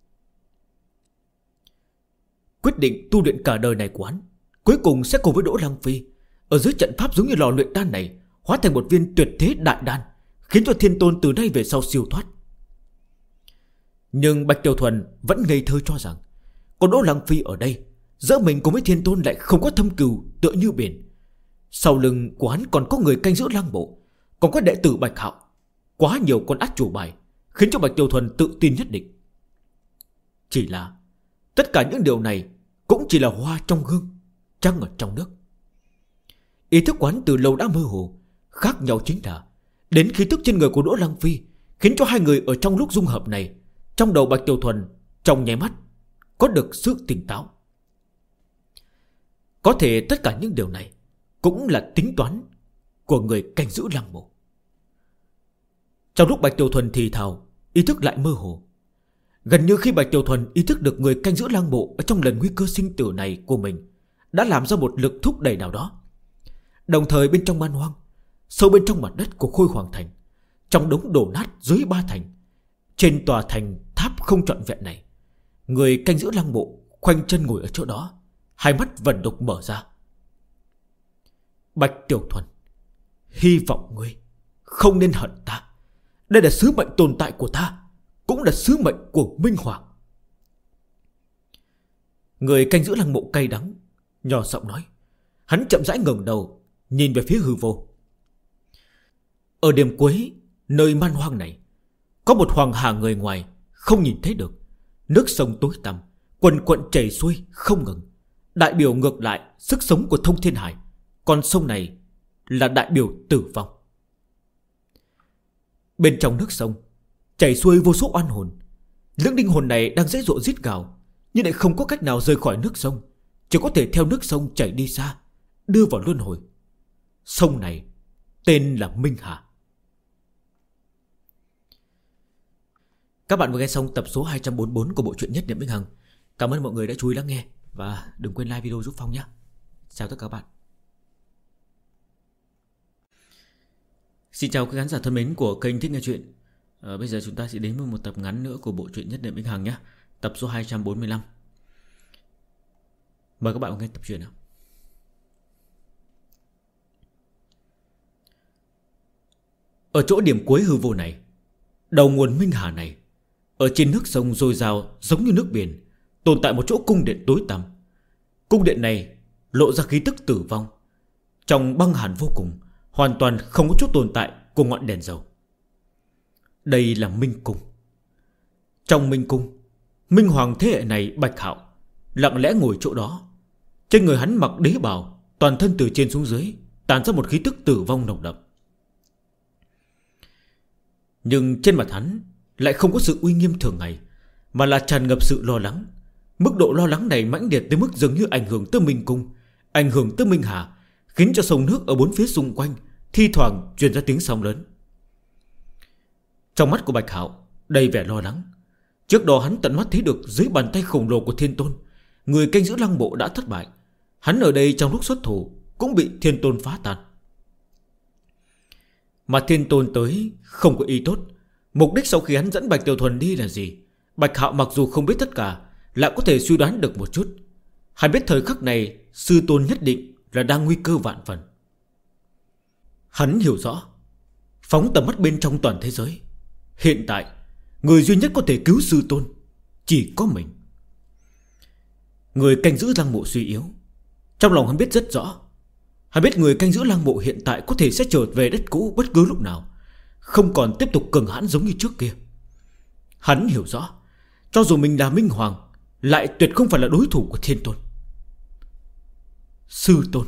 Quyết định tu luyện cả đời này của hắn cuối cùng sẽ cùng với Đỗ Lăng Phi ở dưới trận pháp giống như lò luyện đan này hóa thành một viên tuyệt thế đại đan, khiến cho Thiên Tôn từ nay về sau siêu thoát. Nhưng Bạch Tiểu Thuần vẫn ngây thơ cho rằng có Đỗ Lăng Phi ở đây, giữa mình cùng với Thiên Tôn lại không có thâm cừu tựa như biển. Sau lưng của hắn còn có người canh giữ lăng mộ, còn có đệ tử Bạch Hạo. Quá nhiều con át chủ bài, khiến cho Bạch Tiểu Thuần tự tin nhất định. Chỉ là tất cả những điều này cũng chỉ là hoa trong gương, trăng ở trong nước. Ý thức của hắn từ lâu đã mơ hồ. Khác nhau chính là đến khí tức trên người của Đỗ Lăng Phi khiến cho hai người ở trong lúc dung hợp này, trong đầu Bạch Tiểu Thuần trong nháy mắt có được sự tỉnh táo. Có thể tất cả những điều này cũng là tính toán của người canh giữ lăng mộ. Trong lúc Bạch Tiểu Thuần thì thào, ý thức lại mơ hồ. Gần như khi Bạch Tiểu Thuần ý thức được người canh giữ lăng mộ ở trong lần nguy cơ sinh tử này của mình đã làm ra một lực thúc đẩy nào đó. Đồng thời bên trong man hoang, sâu bên trong mặt đất của Khôi Hoàng Thành, trong đống đổ nát dưới ba thành, trên tòa thành tháp không trọn vẹn này, người canh giữ lăng mộ khoanh chân ngồi ở chỗ đó, hai mắt vẩn đục mở ra. Bạch Tiểu Thuần, hy vọng ngươi không nên hận ta. Đây là sứ mệnh tồn tại của ta, cũng là sứ mệnh của Minh Hoàng. Người canh giữ lăng mộ cay đắng nhỏ giọng nói. Hắn chậm rãi ngẩng đầu, nhìn về phía hư vô. Ở điểm cuối nơi man hoang này, có một hoàng hà người ngoài không nhìn thấy được. Nước sông tối tăm quần quận chảy xuôi không ngừng, đại biểu ngược lại sức sống của thông thiên hải. Con sông này là đại biểu tử vong. Bên trong nước sông chảy xuôi vô số oan hồn. Những linh hồn này đang dễ dội rít gào, nhưng lại không có cách nào rời khỏi nước sông, chỉ có thể theo nước sông chảy đi xa, đưa vào luân hồi. Sông này tên là Minh Hà. Các bạn vừa nghe xong tập số 244 của bộ truyện Nhất Niệm Vĩnh Hằng. Cảm ơn mọi người đã chú ý lắng nghe, và đừng quên like video giúp Phong nhé. Chào tất cả các bạn. Xin chào các khán giả thân mến của kênh Thích Nghe Chuyện. Bây giờ chúng ta sẽ đến với một tập ngắn nữa của bộ truyện Nhất Niệm Vĩnh Hằng nhé. Tập số 245. Mời các bạn nghe tập truyện nào. Ở chỗ điểm cuối hư vô này, đầu nguồn Minh Hà này, ở trên nước sông dồi dào giống như nước biển, tồn tại một chỗ cung điện tối tăm. Cung điện này lộ ra khí tức tử vong, trong băng hàn vô cùng, hoàn toàn không có chút tồn tại của ngọn đèn dầu. Đây là Minh Cung. Trong Minh Cung, Minh Hoàng thế hệ này Bạch Hạo lặng lẽ ngồi chỗ đó. Trên người hắn mặc đế bào, toàn thân từ trên xuống dưới tàn ra một khí tức tử vong nồng đậm. Nhưng trên mặt hắn lại không có sự uy nghiêm thường ngày, mà là tràn ngập sự lo lắng. Mức độ lo lắng này mãnh liệt tới mức dường như ảnh hưởng tới Minh Cung, ảnh hưởng tới Minh Hà, khiến cho sông nước ở bốn phía xung quanh thi thoảng truyền ra tiếng sóng lớn. Trong mắt của Bạch Hạo đầy vẻ lo lắng. Trước đó hắn tận mắt thấy được dưới bàn tay khổng lồ của Thiên Tôn, người canh giữ lăng mộ đã thất bại. Hắn ở đây trong lúc xuất thủ cũng bị Thiên Tôn phá tan. Mà Thiên Tôn tới không có ý tốt. Mục đích sau khi hắn dẫn Bạch Tiểu Thuần đi là gì, Bạch Hạo mặc dù không biết tất cả, lại có thể suy đoán được một chút. Hắn biết thời khắc này sư tôn nhất định là đang nguy cơ vạn phần. Hắn hiểu rõ, phóng tầm mắt bên trong toàn thế giới, hiện tại người duy nhất có thể cứu sư tôn chỉ có mình. Người canh giữ lăng mộ suy yếu. Trong lòng hắn biết rất rõ, hắn biết người canh giữ lăng mộ hiện tại có thể sẽ trở về đất cũ bất cứ lúc nào, không còn tiếp tục cường hãn giống như trước kia. Hắn hiểu rõ, cho dù mình là Minh Hoàng, lại tuyệt không phải là đối thủ của Thiên Tôn. Sư tôn.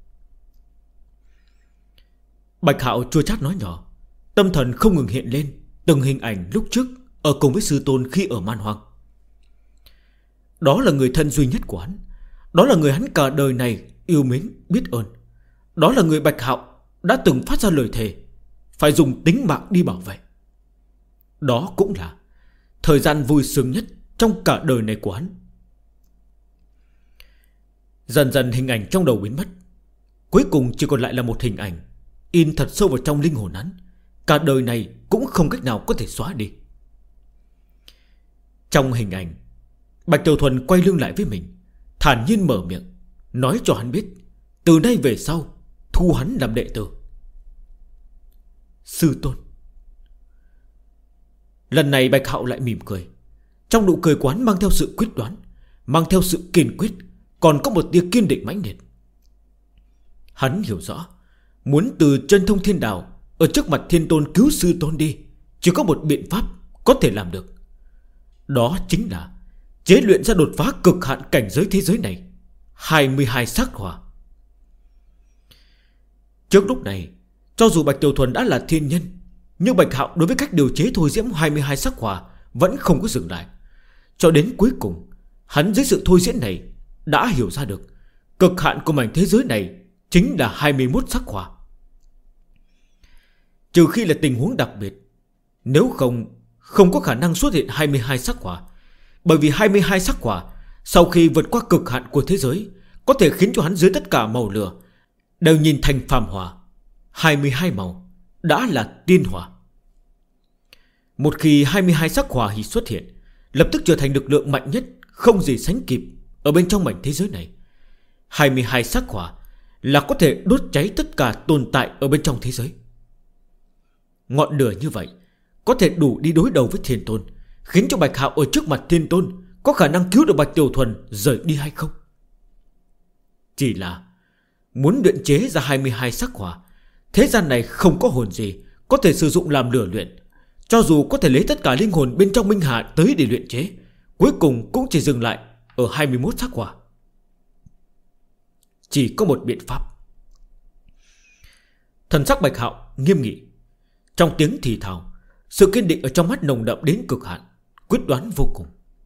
Bạch Hạo chua chát nói nhỏ, tâm thần không ngừng hiện lên từng hình ảnh lúc trước ở cùng với sư tôn khi ở man hoang. Đó là người thân duy nhất của hắn, đó là người hắn cả đời này yêu mến biết ơn, đó là người Bạch Hạo đã từng phát ra lời thề phải dùng tính mạng đi bảo vệ. Đó cũng là thời gian vui sướng nhất trong cả đời này của hắn. Dần dần hình ảnh trong đầu biến mất, cuối cùng chỉ còn lại là một hình ảnh in thật sâu vào trong linh hồn hắn, cả đời này cũng không cách nào có thể xóa đi. Trong hình ảnh, Bạch Tiểu Thuần quay lưng lại với mình, thản nhiên mở miệng, nói cho hắn biết từ nay về sau thu hắn làm đệ tử. Sư tôn. Lần này Bạch Hạo lại mỉm cười, Trong nụ cười quán mang theo sự quyết đoán, mang theo sự kiên quyết, còn có một tia kiên định mãnh liệt. Hắn hiểu rõ, muốn từ chân thông thiên đạo ở trước mặt thiên tôn cứu sư tôn đi, chỉ có một biện pháp có thể làm được. Đó chính là chế luyện ra đột phá cực hạn cảnh giới thế giới này, 22 sắc hỏa. Trước lúc này, cho dù Bạch Tiểu Thuần đã là thiên nhân, nhưng Bạch Hạo đối với cách điều chế thôi diễn 22 sắc hỏa vẫn không có dừng lại. Cho đến cuối cùng, hắn dưới sự thôi diễn này đã hiểu ra được cực hạn của mảnh thế giới này chính là 21 sắc hỏa. Trừ khi là tình huống đặc biệt, nếu không có khả năng xuất hiện 22 sắc hỏa. Bởi vì 22 sắc hỏa sau khi vượt qua cực hạn của thế giới có thể khiến cho hắn dưới tất cả màu lửa đều nhìn thành phàm hỏa. 22 màu đã là tiên hỏa. Một khi 22 sắc hỏa hỷ xuất hiện, lập tức trở thành lực lượng mạnh nhất không gì sánh kịp ở bên trong mảnh thế giới này. 22 sắc hỏa là có thể đốt cháy tất cả tồn tại ở bên trong thế giới. Ngọn lửa như vậy có thể đủ đi đối đầu với thiên tôn, khiến cho Bạch Hạo ở trước mặt thiên tôn có khả năng cứu được Bạch Tiểu Thuần rời đi hay không. Chỉ là muốn luyện chế ra 22 sắc hỏa, thế gian này không có hồn gì có thể sử dụng làm lửa luyện. Cho dù có thể lấy tất cả linh hồn bên trong Minh Hà tới để luyện chế, cuối cùng cũng chỉ dừng lại ở 21 sắc hỏa. Chỉ có một biện pháp. Thần sắc Bạch Hạo nghiêm nghị, trong tiếng thì thào, sự kiên định ở trong mắt nồng đậm đến cực hạn, quyết đoán vô cùng.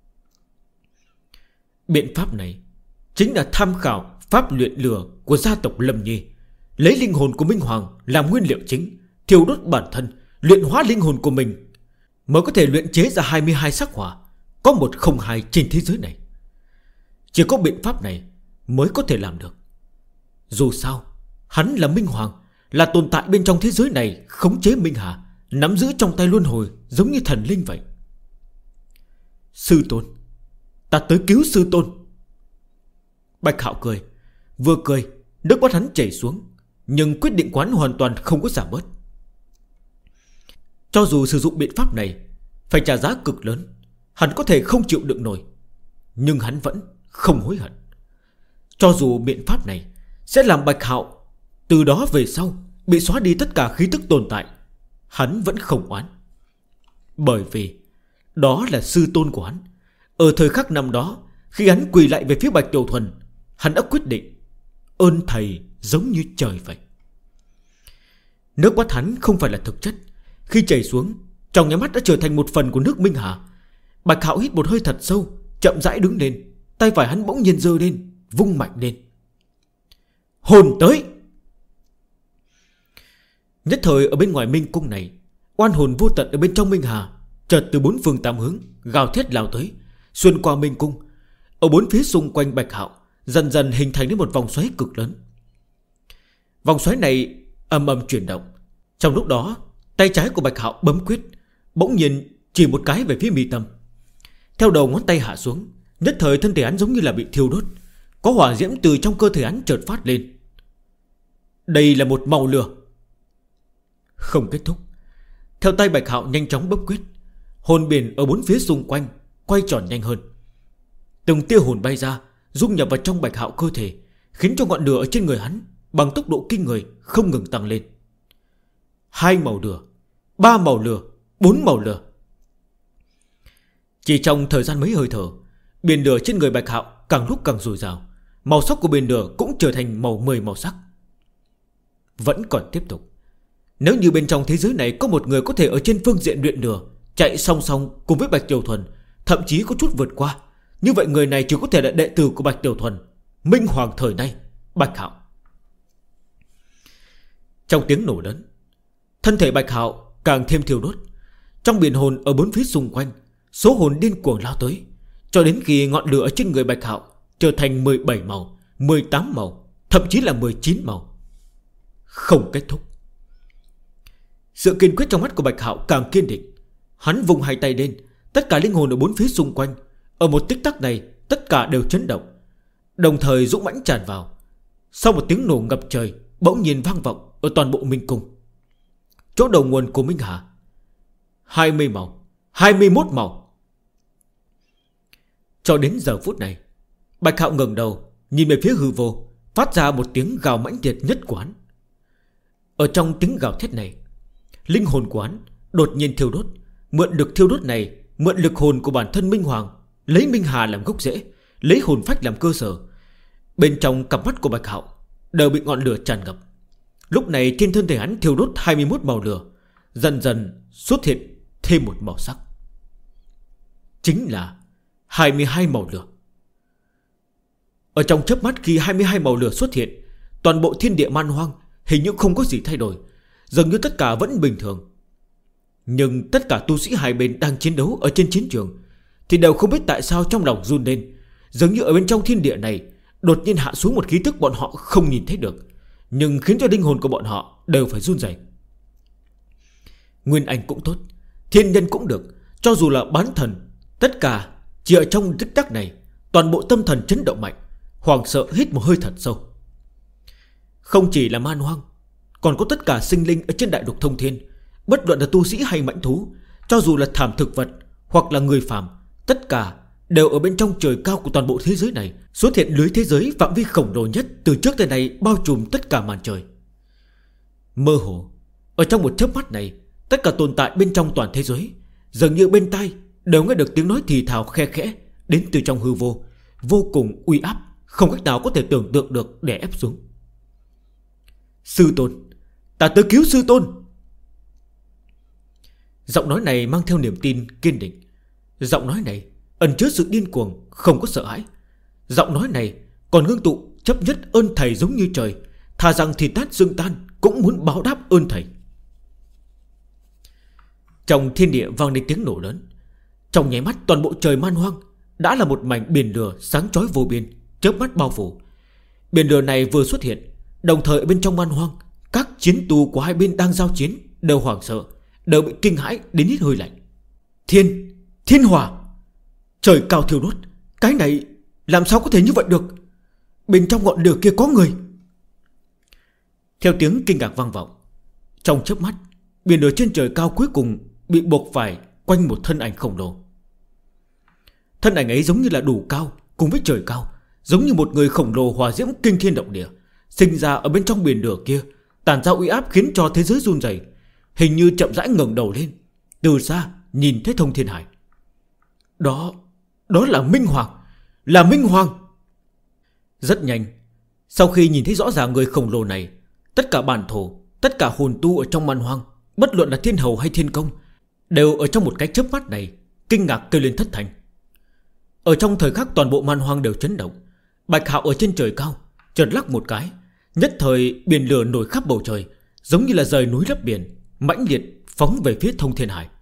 Biện pháp này chính là tham khảo pháp luyện lửa của gia tộc Lâm Nhi, lấy linh hồn của Minh Hoàng làm nguyên liệu chính, thiêu đốt bản thân, luyện hóa linh hồn của mình, mới có thể luyện chế ra 22 sắc hỏa, có một không hai trên thế giới này. Chỉ có biện pháp này mới có thể làm được. Dù sao, hắn là Minh Hoàng, là tồn tại bên trong thế giới này, khống chế Minh Hà, nắm giữ trong tay luân hồi giống như thần linh vậy. Sư tôn, ta tới cứu sư tôn. Bạch Hạo cười. Vừa cười, nước mắt hắn chảy xuống, nhưng quyết định quán hoàn toàn không có giảm bớt. Cho dù sử dụng biện pháp này phải trả giá cực lớn, hắn có thể không chịu đựng nổi, nhưng hắn vẫn không hối hận. Cho dù biện pháp này sẽ làm Bạch Hạo từ đó về sau bị xóa đi tất cả khí tức tồn tại, hắn vẫn không oán. Bởi vì đó là sư tôn của hắn. Ở thời khắc năm đó, khi hắn quỳ lại về phía Bạch Tiểu Thuần, hắn đã quyết định ơn thầy giống như trời vậy. Nước mắt hắn không phải là thực chất, khi chảy xuống trong nháy mắt đã trở thành một phần của nước Minh Hà. Bạch Hạo hít một hơi thật sâu, chậm rãi đứng lên, tay phải hắn bỗng nhiên giơ lên, vung mạnh lên. Hồn tới! Nhất thời ở bên ngoài Minh Cung này, oan hồn vô tận ở bên trong Minh Hà chợt từ bốn phương tám hướng gào thét lao tới, xuyên qua Minh Cung. Ở bốn phía xung quanh Bạch Hạo dần dần hình thành đến một vòng xoáy cực lớn. Vòng xoáy này ầm ầm chuyển động. Trong lúc đó, tay trái của Bạch Hạo bấm quyết, bỗng nhiên chỉ một cái về phía mi tâm. Theo đầu ngón tay hạ xuống, nhất thời thân thể hắn giống như là bị thiêu đốt, có hỏa diễm từ trong cơ thể hắn chợt phát lên. Đây là một màu lửa. Không kết thúc. Theo tay Bạch Hạo nhanh chóng bấm quyết, hồn biển ở bốn phía xung quanh quay tròn nhanh hơn. Từng tia hồn bay ra, dung nhập vào trong Bạch Hạo cơ thể, khiến cho ngọn lửa ở trên người hắn bằng tốc độ kinh người không ngừng tăng lên. 2 màu lửa, 3 màu lửa, 4 màu lửa. Chỉ trong thời gian mấy hơi thở, biển lửa trên người Bạch Hạo càng lúc càng dồi dào. Màu sắc của biển lửa cũng trở thành màu 10 màu sắc. Vẫn còn tiếp tục. Nếu như bên trong thế giới này có một người có thể ở trên phương diện luyện lửa, chạy song song cùng với Bạch Tiểu Thuần, thậm chí có chút vượt qua, như vậy người này chỉ có thể là đệ tử của Bạch Tiểu Thuần, Minh Hoàng thời nay, Bạch Hạo. Trong tiếng nổ lớn, thân thể Bạch Hạo càng thêm thiêu đốt. Trong biển hồn ở bốn phía xung quanh, số hồn điên cuồng lao tới, cho đến khi ngọn lửa trên người Bạch Hạo trở thành 17 màu, 18 màu, thậm chí là 19 màu. Không kết thúc. Sự kiên quyết trong mắt của Bạch Hạo càng kiên định. Hắn vùng hai tay lên, tất cả linh hồn ở bốn phía xung quanh ở một tích tắc này tất cả đều chấn động, đồng thời dũng mãnh tràn vào. Sau một tiếng nổ ngập trời bỗng nhiên vang vọng ở toàn bộ Minh Cung. Chỗ đầu nguồn của Minh Hà, 20 màu, 21 màu. Cho đến giờ phút này, Bạch Hạo ngẩng đầu nhìn về phía hư vô, phát ra một tiếng gào mãnh liệt nhất của hắn. Ở trong tiếng gào thét này, linh hồn của hắn đột nhiên thiêu đốt. Mượn được thiêu đốt này, mượn lực hồn của bản thân Minh Hoàng, lấy Minh Hà làm gốc rễ, lấy hồn phách làm cơ sở. Bên trong cặp mắt của Bạch Hạo đều bị ngọn lửa tràn ngập. Lúc này trên thân thể hắn thiêu đốt 21 màu lửa, dần dần xuất hiện thêm một màu sắc, chính là 22 màu lửa. Ở trong chớp mắt khi 22 màu lửa xuất hiện, toàn bộ thiên địa man hoang hình như không có gì thay đổi, dường như tất cả vẫn bình thường. Nhưng tất cả tu sĩ hai bên đang chiến đấu ở trên chiến trường thì đều không biết tại sao trong lòng run lên. Dường như ở bên trong thiên địa này đột nhiên hạ xuống một khí tức bọn họ không nhìn thấy được, nhưng khiến cho linh hồn của bọn họ đều phải run rẩy. Nguyên Anh cũng tốt, thiên nhân cũng được, cho dù là bán thần, tất cả chỉ ở trong tích tắc này, toàn bộ tâm thần chấn động mạnh, hoảng sợ hít một hơi thật sâu. Không chỉ là man hoang, còn có tất cả sinh linh ở trên đại lục thông thiên, bất luận là tu sĩ hay mãnh thú, cho dù là thảm thực vật hoặc là người phàm, tất cả đều ở bên trong trời cao của toàn bộ thế giới này xuất hiện lưới thế giới phạm vi khổng lồ nhất từ trước tới nay, bao trùm tất cả màn trời. Mơ hồ, ở trong một chớp mắt này, tất cả tồn tại bên trong toàn thế giới dường như bên tai đều nghe được tiếng nói thì thào khe khẽ đến từ trong hư vô, vô cùng uy áp, không cách nào có thể tưởng tượng được để ép xuống. Sư tôn, ta tới cứu sư tôn. Giọng nói này mang theo niềm tin kiên định. Giọng nói này ẩn chứa sự điên cuồng, không có sợ hãi. Giọng nói này còn ngưng tụ chấp nhất ơn thầy giống như trời, thà rằng thịt nát xương tan cũng muốn báo đáp ơn thầy. Trong thiên địa vang lên tiếng nổ lớn. Trong nháy mắt toàn bộ trời man hoang đã là một mảnh biển lửa sáng chói vô biên, chớp mắt bao phủ. Biển lửa này vừa xuất hiện, đồng thời ở bên trong man hoang, các chiến tù của hai bên đang giao chiến đều hoảng sợ, đều bị kinh hãi đến hít hơi lạnh. Thiên hỏa, trời cao thiêu đốt, cái này làm sao có thể như vậy được? Bên trong ngọn lửa kia có người. Theo tiếng kinh ngạc vang vọng, trong chớp mắt, biển lửa trên trời cao cuối cùng bị buộc phải quanh một thân ảnh khổng lồ. Thân ảnh ấy giống như là đủ cao cùng với trời cao, giống như một người khổng lồ hỏa diễm kinh thiên động địa, sinh ra ở bên trong biển lửa kia, tản ra uy áp khiến cho thế giới run rẩy. Hình như chậm rãi ngẩng đầu lên, từ xa nhìn thấy Thông Thiên Hải. Đó là Minh Hoàng, là Minh Hoàng. Rất nhanh, sau khi nhìn thấy rõ ràng người khổng lồ này, tất cả bản thổ, tất cả hồn tu ở trong man hoang, bất luận là thiên hầu hay thiên công, đều ở trong một cái chớp mắt này kinh ngạc kêu lên thất thanh. Ở trong thời khắc toàn bộ man hoang đều chấn động, Bạch Hạo ở trên trời cao chợt lắc một cái, nhất thời biển lửa nổi khắp bầu trời, giống như là rời núi lấp biển, mãnh liệt phóng về phía Thông Thiên Hải.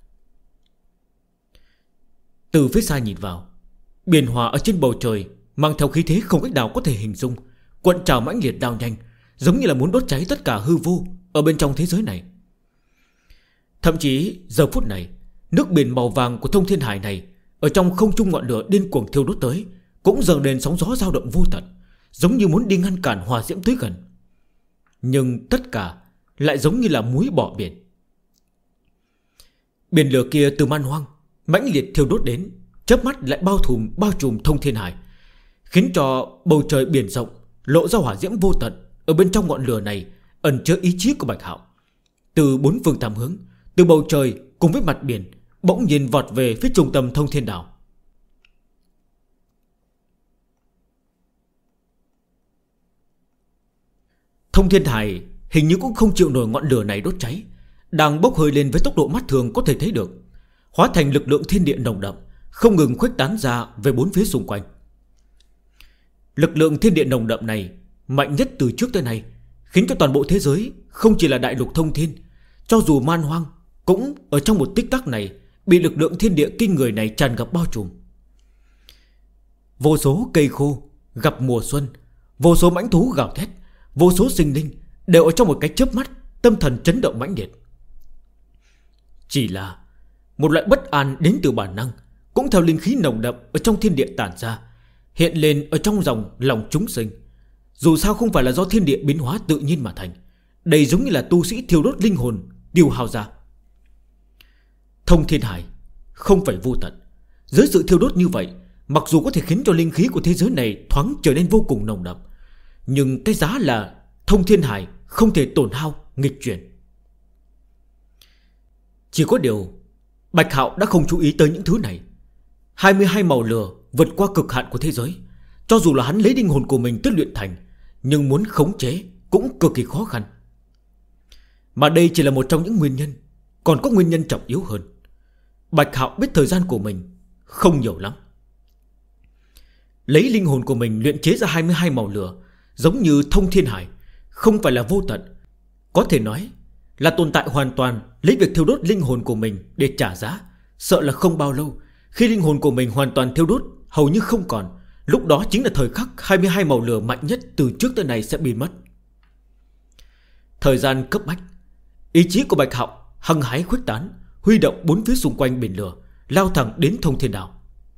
Từ phía xa nhìn vào, biển hỏa ở trên bầu trời mang theo khí thế không cách nào có thể hình dung, cuộn trào mãnh liệt đao nhanh, giống như là muốn đốt cháy tất cả hư vô ở bên trong thế giới này. Thậm chí giờ phút này, nước biển màu vàng của Thông Thiên Hải này ở trong không trung ngọn lửa điên cuồng thiêu đốt tới, cũng dâng lên sóng gió dao động vô tận, giống như muốn đi ngăn cản hỏa diễm tới gần. Nhưng tất cả lại giống như là muối bỏ biển. Biển lửa kia từ man hoang mãnh liệt thiêu đốt đến, chớp mắt lại bao trùm Thông Thiên Hải, khiến cho bầu trời biển rộng lộ ra hỏa diễm vô tận. Ở bên trong ngọn lửa này ẩn chứa ý chí của Bạch Hạo. Từ bốn phương tám hướng, từ bầu trời cùng với mặt biển, bỗng nhiên vọt về phía trung tâm Thông Thiên Đảo. Thông Thiên Hải hình như cũng không chịu nổi ngọn lửa này đốt cháy, đang bốc hơi lên với tốc độ mắt thường có thể thấy được, hóa thành lực lượng thiên địa nồng đậm, không ngừng khuếch tán ra về bốn phía xung quanh. Lực lượng thiên địa nồng đậm này mạnh nhất từ trước tới nay, khiến cho toàn bộ thế giới, không chỉ là đại lục thông thiên, cho dù man hoang cũng ở trong một tích tắc này bị lực lượng thiên địa kinh người này tràn ngập bao trùm. Vô số cây khô gặp mùa xuân, vô số mãnh thú gào thét, vô số sinh linh đều ở trong một cái chớp mắt tâm thần chấn động mãnh liệt. Chỉ là một loại bất an đến từ bản năng, cũng theo linh khí nồng đậm ở trong thiên địa tản ra, hiện lên ở trong lòng chúng sinh. Dù sao không phải là do thiên địa biến hóa tự nhiên mà thành, đây giống như là tu sĩ thiêu đốt linh hồn tiêu hao ra. Thông Thiên Hải không phải vô tận, dưới sự thiêu đốt như vậy, mặc dù có thể khiến cho linh khí của thế giới này thoáng trở nên vô cùng nồng đậm, nhưng cái giá là thông thiên hải không thể tổn hao nghịch chuyển. Chỉ có điều Bạch Hạo đã không chú ý tới những thứ này. 22 màu lửa vượt qua cực hạn của thế giới. Cho dù là hắn lấy linh hồn của mình tới luyện thành, nhưng muốn khống chế cũng cực kỳ khó khăn. Mà đây chỉ là một trong những nguyên nhân, còn có nguyên nhân trọng yếu hơn. Bạch Hạo biết thời gian của mình không nhiều lắm. Lấy linh hồn của mình luyện chế ra 22 màu lửa, giống như thông thiên hải, không phải là vô tận. Có thể nói là tồn tại hoàn toàn lấy việc thiêu đốt linh hồn của mình để trả giá. Sợ là không bao lâu, khi linh hồn của mình hoàn toàn thiêu đốt hầu như không còn, lúc đó chính là thời khắc 22 màu lửa mạnh nhất từ trước tới nay sẽ bị mất. Thời gian cấp bách, ý chí của Bạch Hạo hăng hái khuếch tán, huy động bốn phía xung quanh biển lửa, lao thẳng đến thông thiên đảo.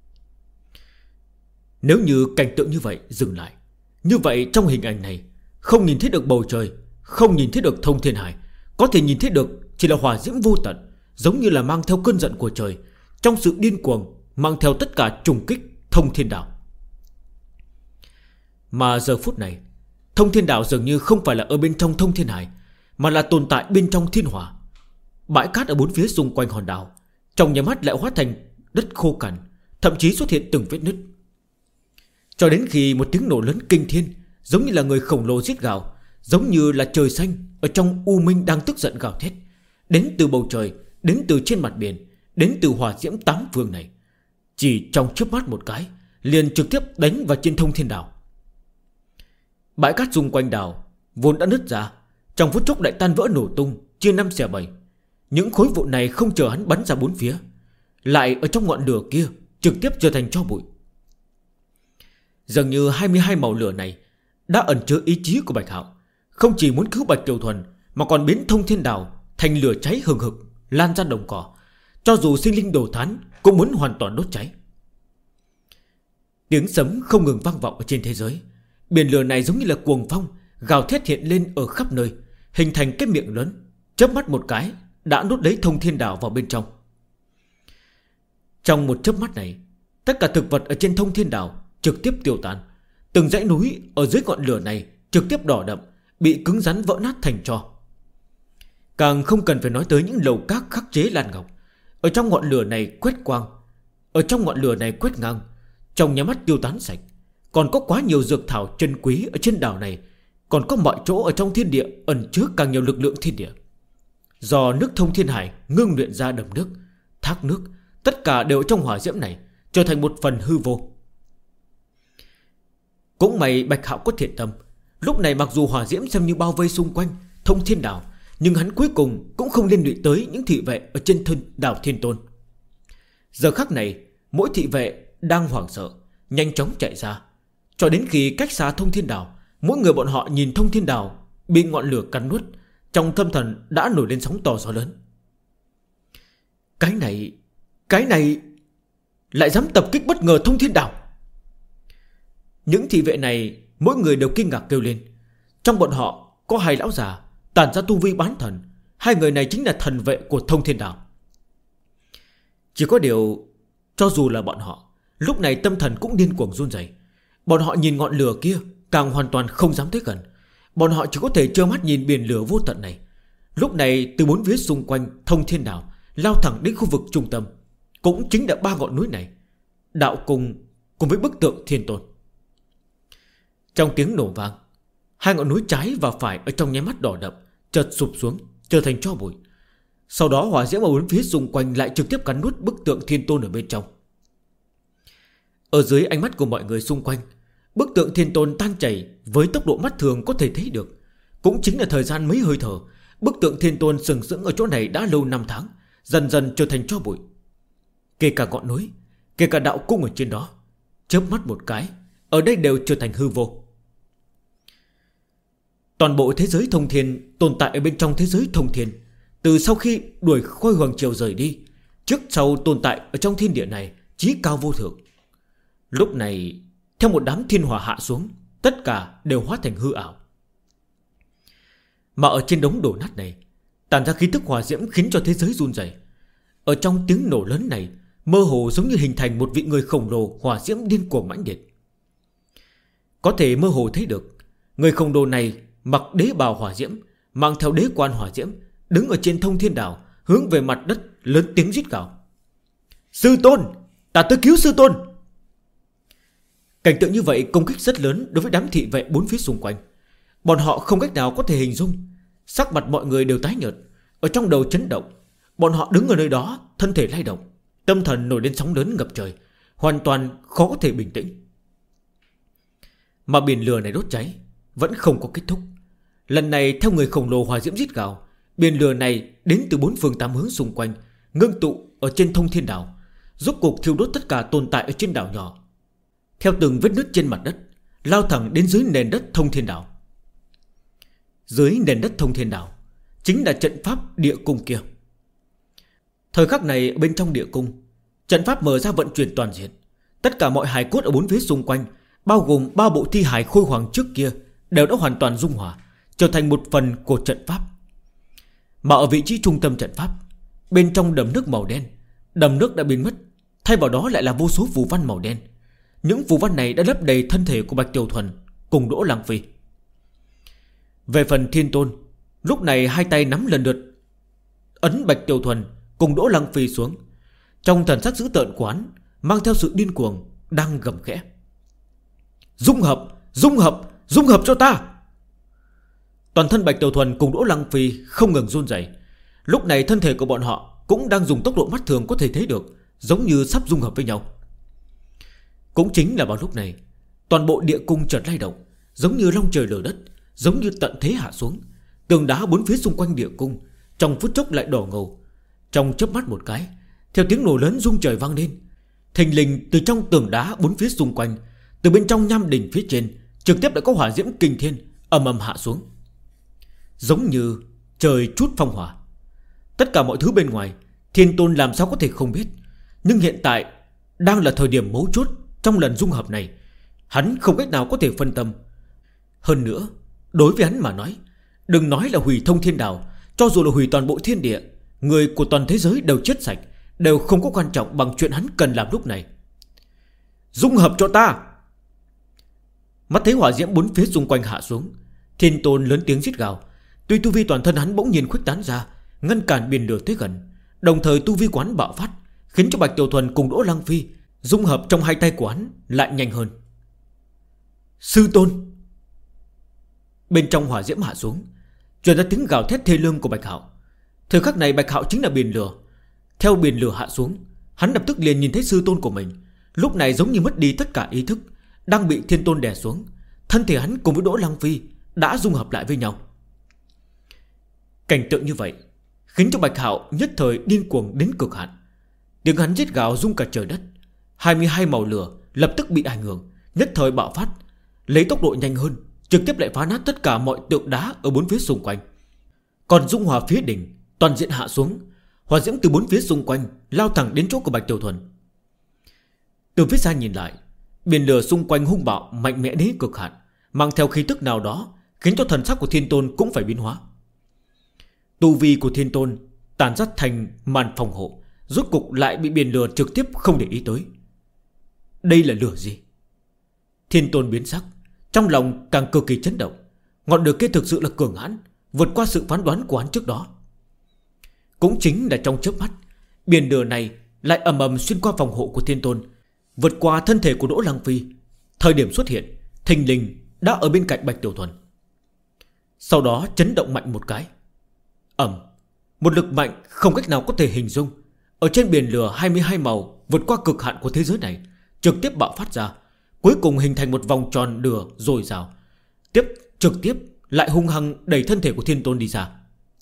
Nếu như cảnh tượng như vậy dừng lại, như vậy trong hình ảnh này không nhìn thấy được bầu trời, không nhìn thấy được thông thiên hải, có thể nhìn thấy được chỉ là hỏa diễm vô tận, giống như là mang theo cơn giận của trời, trong sự điên cuồng mang theo tất cả trùng kích thông thiên đảo. Mà giờ phút này, thông thiên đảo dường như không phải là ở bên trong thông thiên hải, mà là tồn tại bên trong thiên hỏa. Bãi cát ở bốn phía xung quanh hòn đảo trong nháy mắt lại hóa thành đất khô cằn, thậm chí xuất hiện từng vết nứt. Cho đến khi một tiếng nổ lớn kinh thiên, giống như là người khổng lồ giết gào, giống như là trời xanh ở trong u minh đang tức giận gào thét, đến từ bầu trời, đến từ trên mặt biển, đến từ hỏa diễm tám phương này. Chỉ trong chớp mắt một cái, liền trực tiếp đánh vào trên thông thiên đảo. Bãi cát xung quanh đảo vốn đã nứt ra, trong phút chốc lại tan vỡ nổ tung, chia 5 xẻ 7. Những khối vụn này không chờ hắn bắn ra bốn phía, lại ở trong ngọn lửa kia trực tiếp trở thành tro bụi. Dường như 22 màu lửa này đã ẩn chứa ý chí của Bạch Hạo, không chỉ muốn cứu Bạch Tiểu Thuần, mà còn biến thông thiên đảo thành lửa cháy hừng hực, lan ra đồng cỏ. Cho dù sinh linh đồ thán cũng muốn hoàn toàn đốt cháy. Tiếng sấm không ngừng vang vọng ở trên thế giới. Biển lửa này giống như là cuồng phong, gào thét hiện lên ở khắp nơi, hình thành cái miệng lớn, chớp mắt một cái đã nuốt lấy thông thiên đảo vào bên trong. Trong một chớp mắt này, tất cả thực vật ở trên thông thiên đảo trực tiếp tiêu tan. Từng dãy núi ở dưới ngọn lửa này trực tiếp đỏ đậm, bị cứng rắn vỡ nát thành tro. Càng không cần phải nói tới những lầu các khắc chế lan ngọc ở trong ngọn lửa này quét quang, ở trong ngọn lửa này quét ngang, trong nháy mắt tiêu tán sạch. Còn có quá nhiều dược thảo chân quý ở trên đảo này, còn có mọi chỗ ở trong thiên địa ẩn chứa càng nhiều lực lượng thiên địa. Do nước thông thiên hải ngưng luyện ra đầm nước, thác nước, tất cả đều trong hỏa diễm này, trở thành một phần hư vô. Cũng may Bạch Hạo có thiện tâm, lúc này mặc dù hỏa diễm xem như bao vây xung quanh thông thiên đảo, nhưng hắn cuối cùng cũng không liên lụy tới những thị vệ ở trên thân đảo Thiên Tôn. Giờ khắc này, mỗi thị vệ đang hoảng sợ, nhanh chóng chạy ra. Cho đến khi cách xa thông thiên đảo, mỗi người bọn họ nhìn thông thiên đảo bị ngọn lửa cắn nuốt, trong tâm thần đã nổi lên sóng to gió lớn. Cái này lại dám tập kích bất ngờ thông thiên đảo. Những thị vệ này mỗi người đều kinh ngạc kêu lên. Trong bọn họ có 2 lão già tản ra tu vi bán thần. 2 người này chính là thần vệ của thông thiên đảo. Chỉ có điều, cho dù là bọn họ, lúc này tâm thần cũng điên cuồng run rẩy. Bọn họ nhìn ngọn lửa kia càng hoàn toàn không dám tới gần. Bọn họ chỉ có thể trơ mắt nhìn biển lửa vô tận này. Lúc này từ bốn phía xung quanh thông thiên đảo lao thẳng đến khu vực trung tâm, cũng chính là 3 ngọn núi này, đạo cùng với bức tượng Thiên Tôn. Trong tiếng nổ vang, 2 ngọn núi trái và phải ở trong nháy mắt đỏ đậm chợt sụp xuống, trở thành tro bụi. Sau đó hỏa diễm ở bốn phía xung quanh lại trực tiếp cắn nuốt bức tượng Thiên Tôn ở bên trong. Ở dưới ánh mắt của mọi người xung quanh, bức tượng Thiên Tôn tan chảy với tốc độ mắt thường có thể thấy được. Cũng chính là thời gian mấy hơi thở, bức tượng Thiên Tôn sừng sững ở chỗ này đã lâu 5 tháng, dần dần trở thành tro bụi. Kể cả ngọn núi, kể cả đạo cung ở trên đó, chớp mắt một cái, ở đây đều trở thành hư vô. Toàn bộ thế giới thông thiên tồn tại ở bên trong thế giới thông thiên. Từ sau khi đuổi Khôi Hoàng Triều rời đi, trước sau tồn tại ở trong thiên địa này chí cao vô thượng. Lúc này, theo một đám thiên hỏa hạ xuống, tất cả đều hóa thành hư ảo. Mà ở trên đống đổ nát này, tản ra khí tức hỏa diễm khiến cho thế giới run rẩy. Ở trong tiếng nổ lớn này, mơ hồ giống như hình thành một vị người khổng lồ hỏa diễm điên cuồng mãnh liệt. Có thể mơ hồ thấy được người khổng lồ này mặc đế bào hỏa diễm, mang theo đế quan hỏa diễm, đứng ở trên thông thiên đảo, hướng về mặt đất lớn tiếng rít gào: Sư tôn, ta tới cứu sư tôn. Cảnh tượng như vậy công kích rất lớn đối với đám thị vệ bốn phía xung quanh. Bọn họ không cách nào có thể hình dung. Sắc mặt mọi người đều tái nhợt, ở trong đầu chấn động. Bọn họ đứng ở nơi đó, thân thể lay động, tâm thần nổi lên sóng lớn ngập trời, hoàn toàn khó có thể bình tĩnh. Mà biển lửa này đốt cháy vẫn không có kết thúc. Lần này theo người khổng lồ hỏa diễm rít gào, biển lửa này đến từ bốn phương tám hướng xung quanh, ngưng tụ ở trên thông thiên đảo, rốt cuộc thiêu đốt tất cả tồn tại ở trên đảo nhỏ, theo từng vết nứt trên mặt đất, lao thẳng đến dưới nền đất thông thiên đảo. Dưới nền đất thông thiên đảo chính là trận pháp địa cung kia. Thời khắc này bên trong địa cung, trận pháp mở ra vận chuyển toàn diện. Tất cả mọi hài cốt ở bốn phía xung quanh, bao gồm 3 bộ thi hài khôi hoàng trước kia, đều đã hoàn toàn dung hòa, trở thành một phần của trận pháp. Mà ở vị trí trung tâm trận pháp, bên trong đầm nước màu đen, đầm nước đã biến mất, thay vào đó lại là vô số phù văn màu đen. Những phù văn này đã lấp đầy thân thể của Bạch Tiểu Thuần cùng Đỗ Lăng Phi. Về phần Thiên Tôn, lúc này hai tay nắm lần lượt ấn Bạch Tiểu Thuần cùng Đỗ Lăng Phi xuống. Trong thần sắc dữ tợn quán mang theo sự điên cuồng, đang gầm khẽ: Dung hợp, dung hợp, dung hợp cho ta. Toàn thân Bạch Tiểu Thuần cùng Đỗ Lăng Phi không ngừng run rẩy. Lúc này thân thể của bọn họ cũng đang dùng tốc độ mắt thường có thể thấy được, giống như sắp dung hợp với nhau. Cũng chính là vào lúc này, toàn bộ địa cung chợt lay động, giống như long trời lở đất, giống như tận thế hạ xuống. Tường đá bốn phía xung quanh địa cung trong phút chốc lại đỏ ngầu. Trong chớp mắt một cái, theo tiếng nổ lớn rung trời vang lên, thình lình từ trong tường đá bốn phía xung quanh, từ bên trong nham đỉnh phía trên, trực tiếp đã có hỏa diễm kinh thiên ầm ầm hạ xuống, giống như trời trút phong hỏa. Tất cả mọi thứ bên ngoài Thiên Tôn làm sao có thể không biết, nhưng hiện tại đang là thời điểm mấu chốt trong lần dung hợp này. Hắn không cách nào có thể phân tâm. Hơn nữa, đối với hắn mà nói, đừng nói là hủy thông thiên đảo, cho dù là hủy toàn bộ thiên địa, người của toàn thế giới đều chết sạch, đều không có quan trọng bằng chuyện hắn cần làm lúc này. Dung hợp cho ta. Mắt thấy hỏa diễm bốn phía xung quanh hạ xuống, Thiên Tôn lớn tiếng rít gào. Tuy tu vi toàn thân hắn bỗng nhiên khuếch tán ra, ngăn cản biển lửa tới gần, đồng thời tu vi quán bạo phát, khiến cho Bạch Tiểu Thuần cùng Đỗ Lăng Phi dung hợp trong hai tay của hắn lại nhanh hơn. Sư tôn. Bên trong hỏa diễm hạ xuống, truyền ra tiếng gào thét thê lương của Bạch Hạo. Thời khắc này Bạch Hạo chính là biển lửa. Theo biển lửa hạ xuống, hắn lập tức liền nhìn thấy sư tôn của mình, lúc này giống như mất đi tất cả ý thức, đang bị Thiên Tôn đè xuống. Thân thể hắn cùng với Đỗ Lăng Phi đã dung hợp lại với nhau. Cảnh tượng như vậy khiến cho Bạch Hạo nhất thời điên cuồng đến cực hạn. Tiếng hắn giết gào rung cả trời đất. 22 màu lửa lập tức bị ảnh hưởng, nhất thời bạo phát, lấy tốc độ nhanh hơn, trực tiếp lại phá nát tất cả mọi tượng đá ở bốn phía xung quanh. Còn dung hòa phía đỉnh toàn diện hạ xuống, hỏa diễm từ bốn phía xung quanh lao thẳng đến chỗ của Bạch Tiểu Thuần. Từ phía xa nhìn lại, biển lửa xung quanh hung bạo mạnh mẽ đến cực hạn, mang theo khí tức nào đó khiến cho thần sắc của Thiên Tôn cũng phải biến hóa. Tu vi của Thiên Tôn tàn dắt thành màn phòng hộ, rốt cục lại bị biển lửa trực tiếp không để ý tới. Đây là lửa gì? Thiên Tôn biến sắc, trong lòng càng cực kỳ chấn động. Ngọn lửa kia thực sự là cường hãn, vượt qua sự phán đoán của hắn trước đó. Cũng chính là trong chớp mắt, biển lửa này lại ầm ầm xuyên qua phòng hộ của Thiên Tôn, vượt qua thân thể của Đỗ Lăng Phi. Thời điểm xuất hiện, thình lình đã ở bên cạnh Bạch Tiểu Thuần. Sau đó chấn động mạnh một cái, một lực mạnh không cách nào có thể hình dung ở trên biển lửa 22 màu vượt qua cực hạn của thế giới này, trực tiếp bạo phát ra, cuối cùng hình thành một vòng tròn lửa dồi dào, trực tiếp lại hung hăng đẩy thân thể của Thiên Tôn đi ra.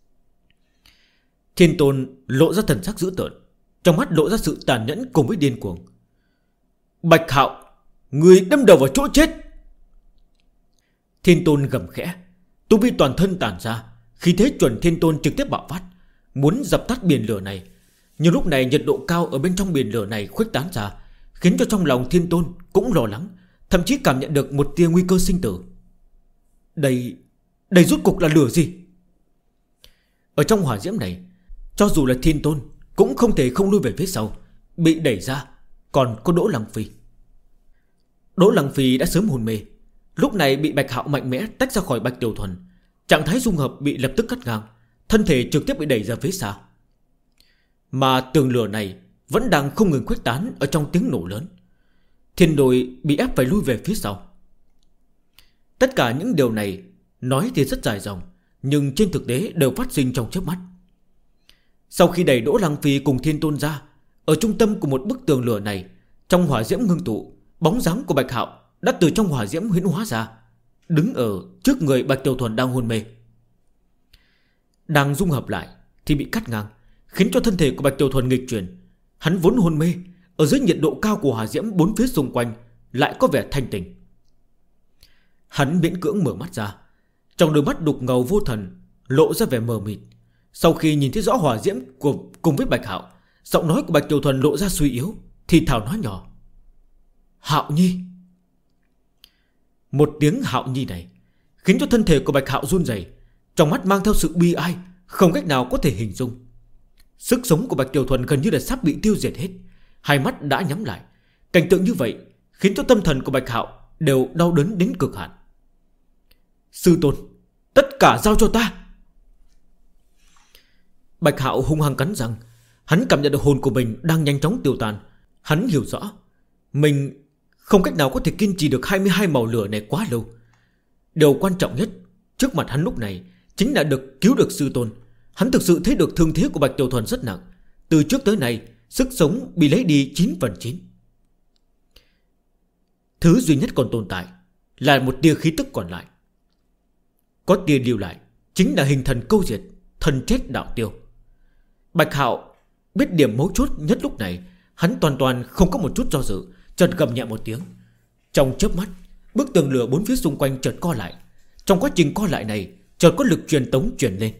Thiên Tôn lộ ra thần sắc dữ tợn, trong mắt lộ ra sự tàn nhẫn cùng với điên cuồng. Bạch Hạo, người đâm đầu vào chỗ chết. Thiên Tôn gầm khẽ, tu vi toàn thân tản ra, khí thế chuẩn Thiên Tôn trực tiếp bạo phát, muốn dập tắt biển lửa này. Nhưng lúc này nhiệt độ cao ở bên trong biển lửa này khuếch tán ra, khiến cho trong lòng Thiên Tôn cũng lo lắng, thậm chí cảm nhận được một tia nguy cơ sinh tử. Đây rốt cục là lửa gì? Ở trong hỏa diễm này, cho dù là Thiên Tôn cũng không thể không lui về phía sau, bị đẩy ra còn có Đỗ Lăng Phi. Đỗ Lăng Phi đã sớm hôn mê, lúc này bị Bạch Hạo mạnh mẽ tách ra khỏi Bạch Tiểu Thuần. Trạng thái dung hợp bị lập tức cắt ngang, thân thể trực tiếp bị đẩy ra phía xa. Mà tường lửa này vẫn đang không ngừng khuếch tán ở trong tiếng nổ lớn. Thiên Đồi bị ép phải lui về phía sau. Tất cả những điều này nói thì rất dài dòng, nhưng trên thực tế đều phát sinh trong chớp mắt. Sau khi đẩy Đỗ Lăng Phi cùng Thiên Tôn ra, ở trung tâm của một bức tường lửa này, trong hỏa diễm ngưng tụ, bóng dáng của Bạch Hạo đã từ trong hỏa diễm huyễn hóa ra, đứng ở trước người Bạch Tiểu Thuần đang hôn mê. Đang dung hợp lại thì bị cắt ngang, khiến cho thân thể của Bạch Tiểu Thuần nghịch chuyển. Hắn vốn hôn mê, ở dưới nhiệt độ cao của hỏa diễm bốn phía xung quanh lại có vẻ thanh tỉnh. Hắn miễn cưỡng mở mắt ra, trong đôi mắt đục ngầu vô thần lộ ra vẻ mờ mịt. Sau khi nhìn thấy rõ hỏa diễm cùng với Bạch Hạo, giọng nói của Bạch Tiểu Thuần lộ ra suy yếu, thì thào nói nhỏ: Hạo Nhi. Một tiếng Hạo Nhi này khiến cho thân thể của Bạch Hạo run rẩy, trong mắt mang theo sự bi ai không cách nào có thể hình dung. Sức sống của Bạch Tiểu Thuần gần như là sắp bị tiêu diệt hết, hai mắt đã nhắm lại. Cảnh tượng như vậy khiến cho tâm thần của Bạch Hạo đều đau đớn đến cực hạn. Sư Tôn, tất cả giao cho ta. Bạch Hạo hung hăng cắn răng. Hắn cảm nhận được hồn của mình đang nhanh chóng tiêu tan. Hắn hiểu rõ mình không cách nào có thể kiên trì được 22 màu lửa này quá lâu. Điều quan trọng nhất trước mặt hắn lúc này chính là cứu được sư tôn. Hắn thực sự thấy được thương thế của Bạch Tiểu Thuần rất nặng. Từ trước tới nay sức sống bị lấy đi 9/9. Thứ duy nhất còn tồn tại là một tia khí tức còn lại. Có tia lưu lại chính là hình thần câu diệt, thần chết đạo tiêu. Bạch Hạo biết điểm mấu chốt nhất lúc này. Hắn toàn không có một chút do dự, chợt gầm nhẹ một tiếng. Trong chớp mắt, bức tường lửa bốn phía xung quanh chợt co lại. Trong quá trình co lại này, chợt có lực truyền tống truyền lên.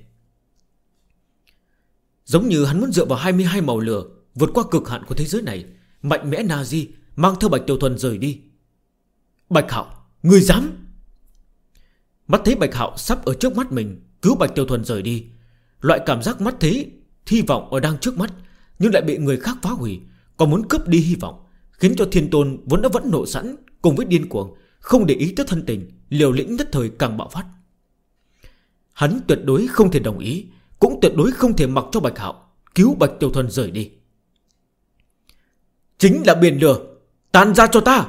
Giống như hắn muốn dựa vào 22 màu lửa vượt qua cực hạn của thế giới này, mạnh mẽ Nazi mang theo Bạch Tiểu Thuần rời đi. Bạch Hạo, ngươi dám? Mắt thấy Bạch Hạo sắp ở trước mắt mình cứu Bạch Tiểu Thuần rời đi, loại cảm giác mắt thấy hy vọng ở đang trước mắt nhưng lại bị người khác phá hủy, còn muốn cướp đi hy vọng, khiến cho Thiên Tôn vốn đã vẫn nộ sẵn cùng với điên cuồng, không để ý tới thân tình, liều lĩnh nhất thời càng bạo phát. Hắn tuyệt đối không thể đồng ý, cũng tuyệt đối không thể mặc cho Bạch Hạo cứu Bạch Tiểu Thuần rời đi. Chính là biển lửa, tan ra cho ta.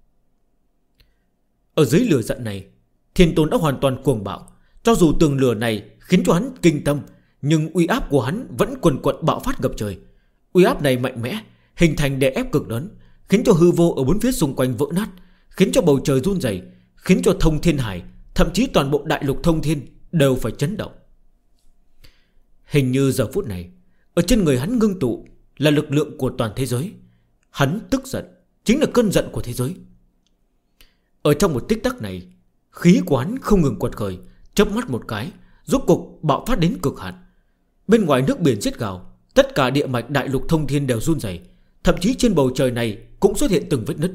Ở dưới lửa giận này, Thiên Tôn đã hoàn toàn cuồng bạo. Cho dù tường lửa này khiến cho hắn kinh tâm, nhưng uy áp của hắn vẫn quần quật bạo phát ngập trời. Uy áp này mạnh mẽ, hình thành đè ép cực lớn, khiến cho hư vô ở bốn phía xung quanh vỡ nát, khiến cho bầu trời run rẩy, khiến cho thông thiên hải, thậm chí toàn bộ đại lục thông thiên đều phải chấn động. Hình như giờ phút này, ở trên người hắn ngưng tụ là lực lượng của toàn thế giới. Hắn tức giận, chính là cơn giận của thế giới. Ở trong một tích tắc này, khí của hắn không ngừng quật khởi, chớp mắt một cái, rốt cục bạo phát đến cực hạn. Bên ngoài nước biển giết gào, tất cả địa mạch đại lục thông thiên đều run rẩy, thậm chí trên bầu trời này cũng xuất hiện từng vết nứt.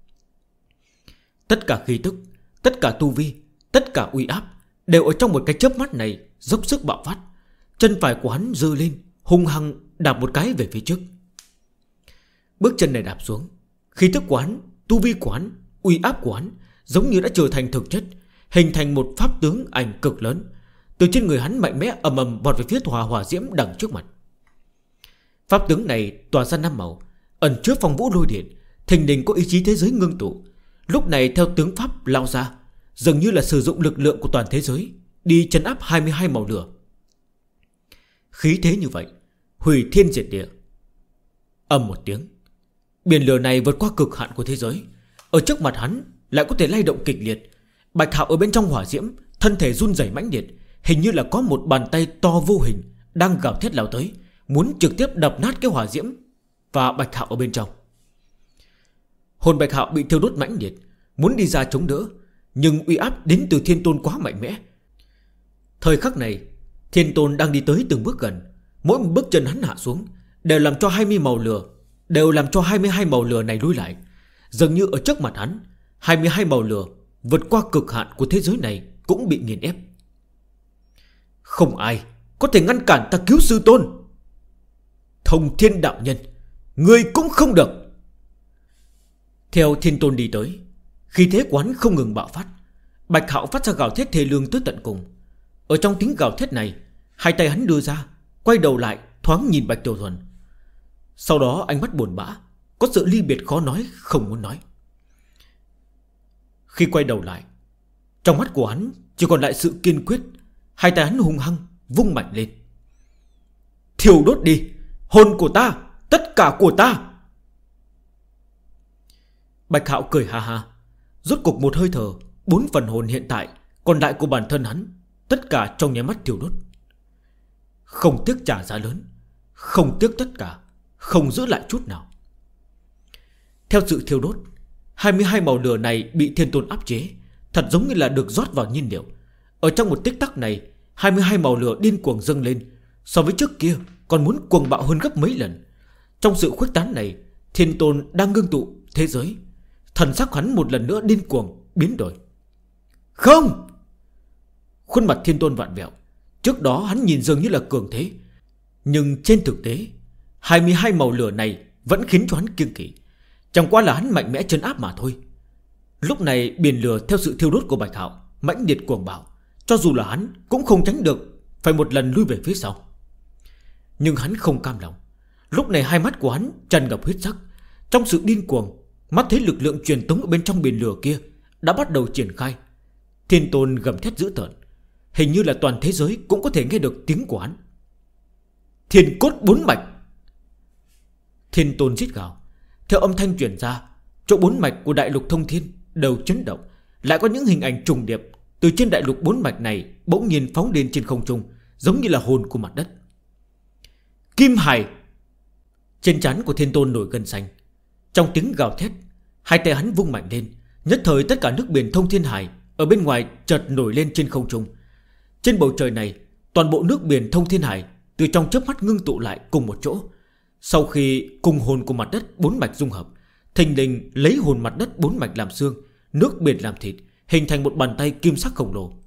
Tất cả khí tức, tất cả tu vi, tất cả uy áp đều ở trong một cái chớp mắt này dốc sức bạo phát. Chân phải của hắn giơ lên, hung hăng đạp một cái về phía trước. Bước chân này đạp xuống, khí tức của hắn, tu vi của hắn, uy áp của hắn giống như đã trở thành thực chất, hình thành một pháp tướng ảnh cực lớn. Từ trên người hắn mạnh mẽ ầm ầm vọt về phía hỏa diễm đằng trước mặt. Pháp tướng này tỏa ra 5 màu, ẩn chứa phong vũ lôi điện, thình lình có ý chí thế giới ngưng tụ. Lúc này theo tướng pháp lao ra, dường như là sử dụng lực lượng của toàn thế giới đi trấn áp 22 màu lửa. Khí thế như vậy, hủy thiên diệt địa. Ầm một tiếng, biển lửa này vượt qua cực hạn của thế giới, ở trước mặt hắn lại có thể lay động kịch liệt. Bạch Hạo ở bên trong hỏa diễm, thân thể run rẩy mãnh liệt, hình như là có một bàn tay to vô hình đang gào thét lao tới, muốn trực tiếp đập nát cái hỏa diễm và Bạch Hạo ở bên trong. Hồn Bạch Hạo bị thiêu đốt mãnh liệt, muốn đi ra chống đỡ, nhưng uy áp đến từ Thiên Tôn quá mạnh mẽ. Thời khắc này, Thiên Tôn đang đi tới từng bước gần, mỗi một bước chân hắn hạ xuống đều làm cho 22 màu lửa này lùi lại. Dường như ở trước mặt hắn, 22 màu lửa vượt qua cực hạn của thế giới này cũng bị nghiền ép. Không ai có thể ngăn cản ta cứu sư tôn. Thông Thiên đạo nhân, Ngươi cũng không được. Theo Thiên Tôn đi tới, khí thế quán không ngừng bạo phát. Bạch Hạo phát ra gào thét thê lương tới tận cùng. Ở trong tiếng gào thét này, hai tay hắn đưa ra, quay đầu lại thoáng nhìn Bạch Tiểu Thuần. Sau đó ánh mắt buồn bã, có sự ly biệt khó nói, không muốn nói. Khi quay đầu lại, trong mắt của hắn chỉ còn lại sự kiên quyết. Hai tay hắn hung hăng vung mạnh lên. Thiêu đốt đi, hồn của ta, tất cả của ta. Bạch Hạo cười ha ha. Rốt cục một hơi thở, 4 phần hồn hiện tại còn lại của bản thân hắn, tất cả trong nháy mắt thiêu đốt. Không tiếc trả giá lớn, không tiếc tất cả, không giữ lại chút nào. Theo sự thiêu đốt, 22 màu lửa này bị Thiên Tôn áp chế, thật giống như là được rót vào nhiên liệu. Ở trong một tích tắc này, 22 màu lửa điên cuồng dâng lên, so với trước kia còn muốn cuồng bạo hơn gấp mấy lần. Trong sự khuếch tán này, Thiên Tôn đang ngưng tụ thế giới. Thần sắc hắn một lần nữa điên cuồng biến đổi. Không! Khuôn mặt Thiên Tôn vặn vẹo. Trước đó hắn nhìn dường như là cường thế, nhưng trên thực tế 22 màu lửa này vẫn khiến cho hắn kiêng kỵ. Chẳng qua là hắn mạnh mẽ trấn áp mà thôi. Lúc này biển lửa theo sự thiêu đốt của Bạch Hạo mãnh liệt cuồng bạo, cho dù là hắn cũng không tránh được, phải một lần lui về phía sau. Nhưng hắn không cam lòng. Lúc này hai mắt của hắn tràn ngập huyết sắc. Trong sự điên cuồng, mắt thấy lực lượng truyền tống ở bên trong biển lửa kia đã bắt đầu triển khai. Thiên Tôn gầm thét dữ tợn, hình như là toàn thế giới cũng có thể nghe được tiếng của hắn. Thiên cốt 4 mạch. Thiên Tôn rít gào. Theo âm thanh truyền ra, chỗ 4 mạch của đại lục thông thiên đều chấn động. Lại có những hình ảnh trùng điệp từ trên đại lục 4 mạch này bỗng nhiên phóng lên trên không trung, giống như là hồn của mặt đất. Kim Hải. Trên trán của Thiên Tôn nổi gân xanh. Trong tiếng gào thét, hai tay hắn vung mạnh lên. Nhất thời tất cả nước biển thông thiên hải ở bên ngoài chợt nổi lên trên không trung. Trên bầu trời này, toàn bộ nước biển thông thiên hải từ trong chớp mắt ngưng tụ lại cùng một chỗ. Sau khi cùng hồn của mặt đất 4 mạch dung hợp, thình lình lấy hồn mặt đất 4 mạch làm xương, nước biển làm thịt, hình thành một bàn tay kim sắc khổng lồ.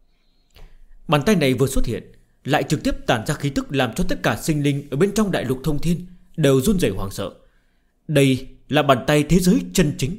Bàn tay này vừa xuất hiện, lại trực tiếp tản ra khí tức làm cho tất cả sinh linh ở bên trong đại lục thông thiên đều run rẩy hoảng sợ. Đây là bàn tay thế giới chân chính.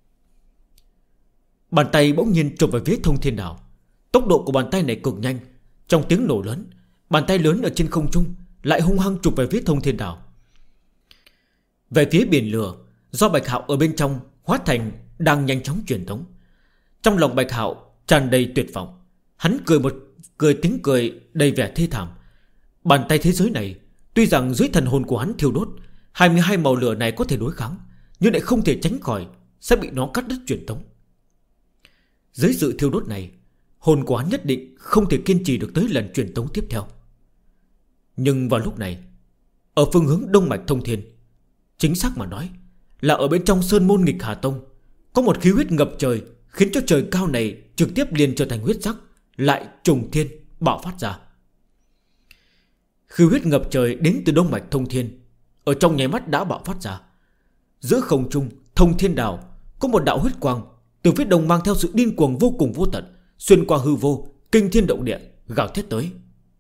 Bàn tay bỗng nhiên chụp về phía thông thiên đảo. Tốc độ của bàn tay này cực nhanh. Trong tiếng nổ lớn, bàn tay lớn ở trên không trung lại hung hăng chụp về phía thông thiên đảo. Về phía biển lửa, do Bạch Hạo ở bên trong hóa thành đang nhanh chóng truyền tống. Trong lòng Bạch Hạo tràn đầy tuyệt vọng. Hắn cười tiếng cười đầy vẻ thê thảm. Bàn tay thế giới này, tuy rằng dưới thần hồn của hắn thiêu đốt, 22 màu lửa này có thể đối kháng, nhưng lại không thể tránh khỏi sẽ bị nó cắt đứt truyền tống. Dưới sự thiêu đốt này, hồn của hắn nhất định không thể kiên trì được tới lần truyền tống tiếp theo. Nhưng vào lúc này, ở phương hướng đông mạch thông thiên, chính xác mà nói là ở bên trong sơn môn nghịch Hà Tông, có một khí huyết ngập trời, khiến cho trời cao này trực tiếp liền trở thành huyết sắc, lại trùng thiên bạo phát ra. Khí huyết ngập trời đến từ đông mạch thông thiên, ở trong nháy mắt đã bạo phát ra. Giữa không trung thông thiên đảo có một đạo huyết quang từ phía đông mang theo sự điên cuồng vô cùng vô tận, xuyên qua hư vô, kinh thiên động địa, gào thét tới.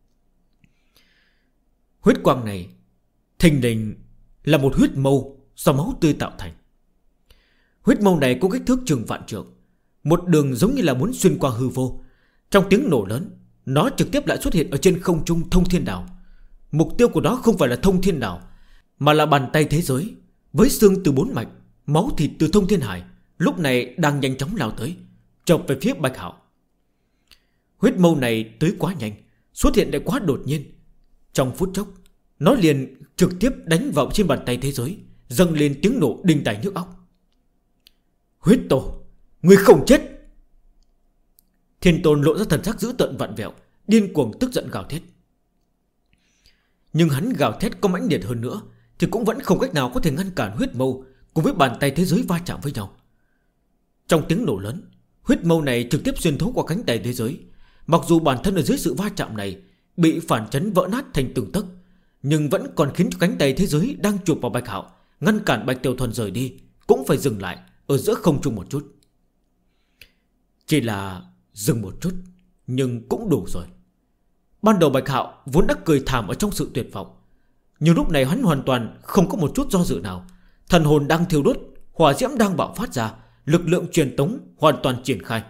Huyết quang này thình lình là một huyết mâu do máu tươi tạo thành. Huyết mâu này có kích thước chừng vạn trượng, một đường giống như là muốn xuyên qua hư vô. Trong tiếng nổ lớn, nó trực tiếp lại xuất hiện ở trên không trung thông thiên đảo. Mục tiêu của nó không phải là thông thiên đảo, mà là bàn tay thế giới, với xương từ 4 mạch, máu thịt từ thông thiên hải, lúc này đang nhanh chóng lao tới, chộp về phía Bạch Hạo. Huyết mâu này tới quá nhanh, xuất hiện lại quá đột nhiên. Trong phút chốc, nó liền trực tiếp đánh vào trên bàn tay thế giới, dâng lên tiếng nổ đinh tai nhức óc. Huyết tổ, ngươi không chết! Thiên Tôn lộ ra thần sắc dữ tợn vặn vẹo, điên cuồng tức giận gào thét. Nhưng hắn gào thét có mãnh liệt hơn nữa thì cũng vẫn không cách nào có thể ngăn cản huyết mâu cùng với bàn tay thế giới va chạm với nhau. Trong tiếng nổ lớn, huyết mâu này trực tiếp xuyên thấu qua cánh tay thế giới. Mặc dù bản thân ở dưới sự va chạm này bị phản chấn vỡ nát thành từng tấc, nhưng vẫn còn khiến cho cánh tay thế giới đang chụp vào Bạch Hạo, ngăn cản Bạch Tiểu Thuần rời đi, cũng phải dừng lại ở giữa không trung một chút. Chỉ là dừng một chút, nhưng cũng đủ rồi. Ban đầu Bạch Hạo vốn đã cười thảm ở trong sự tuyệt vọng, Nhưng lúc này hắn hoàn toàn không có một chút do dự nào. Thần hồn đang thiêu đốt, hỏa diễm đang bạo phát ra, lực lượng truyền tống hoàn toàn triển khai.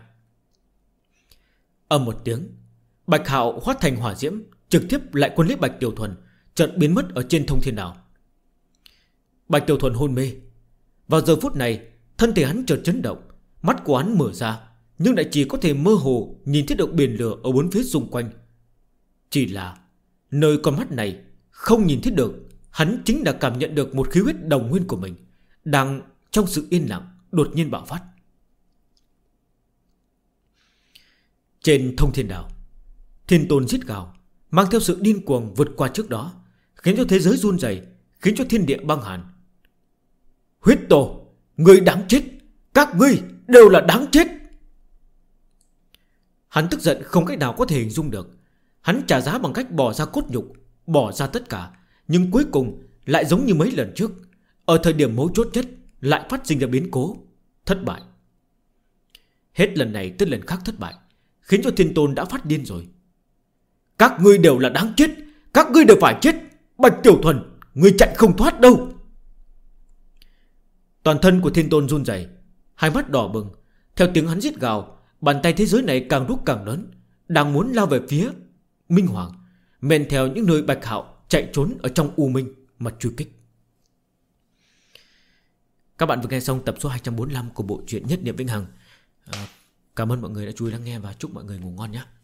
Âm một tiếng, Bạch Hạo hóa thành hỏa diễm, trực tiếp lại quân lấy Bạch Tiểu Thuần, chợt biến mất ở trên thông thiên đảo. Bạch Tiểu Thuần hôn mê. Vào giờ phút này, thân thể hắn chợt chấn động, mắt của hắn mở ra, nhưng lại chỉ có thể mơ hồ nhìn thấy được biển lửa ở bốn phía xung quanh. Chỉ là nơi con mắt này không nhìn thấy được, hắn chính là cảm nhận được một khí huyết đồng nguyên của mình đang trong sự yên lặng đột nhiên bạo phát. Trên thông thiên đảo, Thiên Tôn giết gào, mang theo sự điên cuồng vượt qua trước đó, khiến cho thế giới run rẩy, khiến cho thiên địa băng hàn. Huyết Tổ, ngươi đáng chết, các ngươi đều là đáng chết. Hắn tức giận không cách nào có thể hình dung được. Hắn trả giá bằng cách bỏ ra cốt nhục, bỏ ra tất cả, nhưng cuối cùng lại giống như mấy lần trước, ở thời điểm mấu chốt nhất lại phát sinh ra biến cố, thất bại. Hết lần này tới lần khác thất bại, khiến cho Thiên Tôn đã phát điên rồi. Các ngươi đều là đáng chết, các ngươi đều phải chết. Bạch Tiểu Thuần, ngươi chạy không thoát đâu. Toàn thân của Thiên Tôn run rẩy, hai mắt đỏ bừng. Theo tiếng hắn giết gào, bàn tay thế giới này càng lúc càng lớn, đang muốn lao về phía Minh Hoàng, men theo những nơi Bạch Hạo chạy trốn ở trong u minh mà truy kích. Các bạn vừa nghe xong tập số 245 của bộ truyện Nhất Niệm Vĩnh Hằng. Cảm ơn mọi người đã chú ý lắng nghe và chúc mọi người ngủ ngon nhé.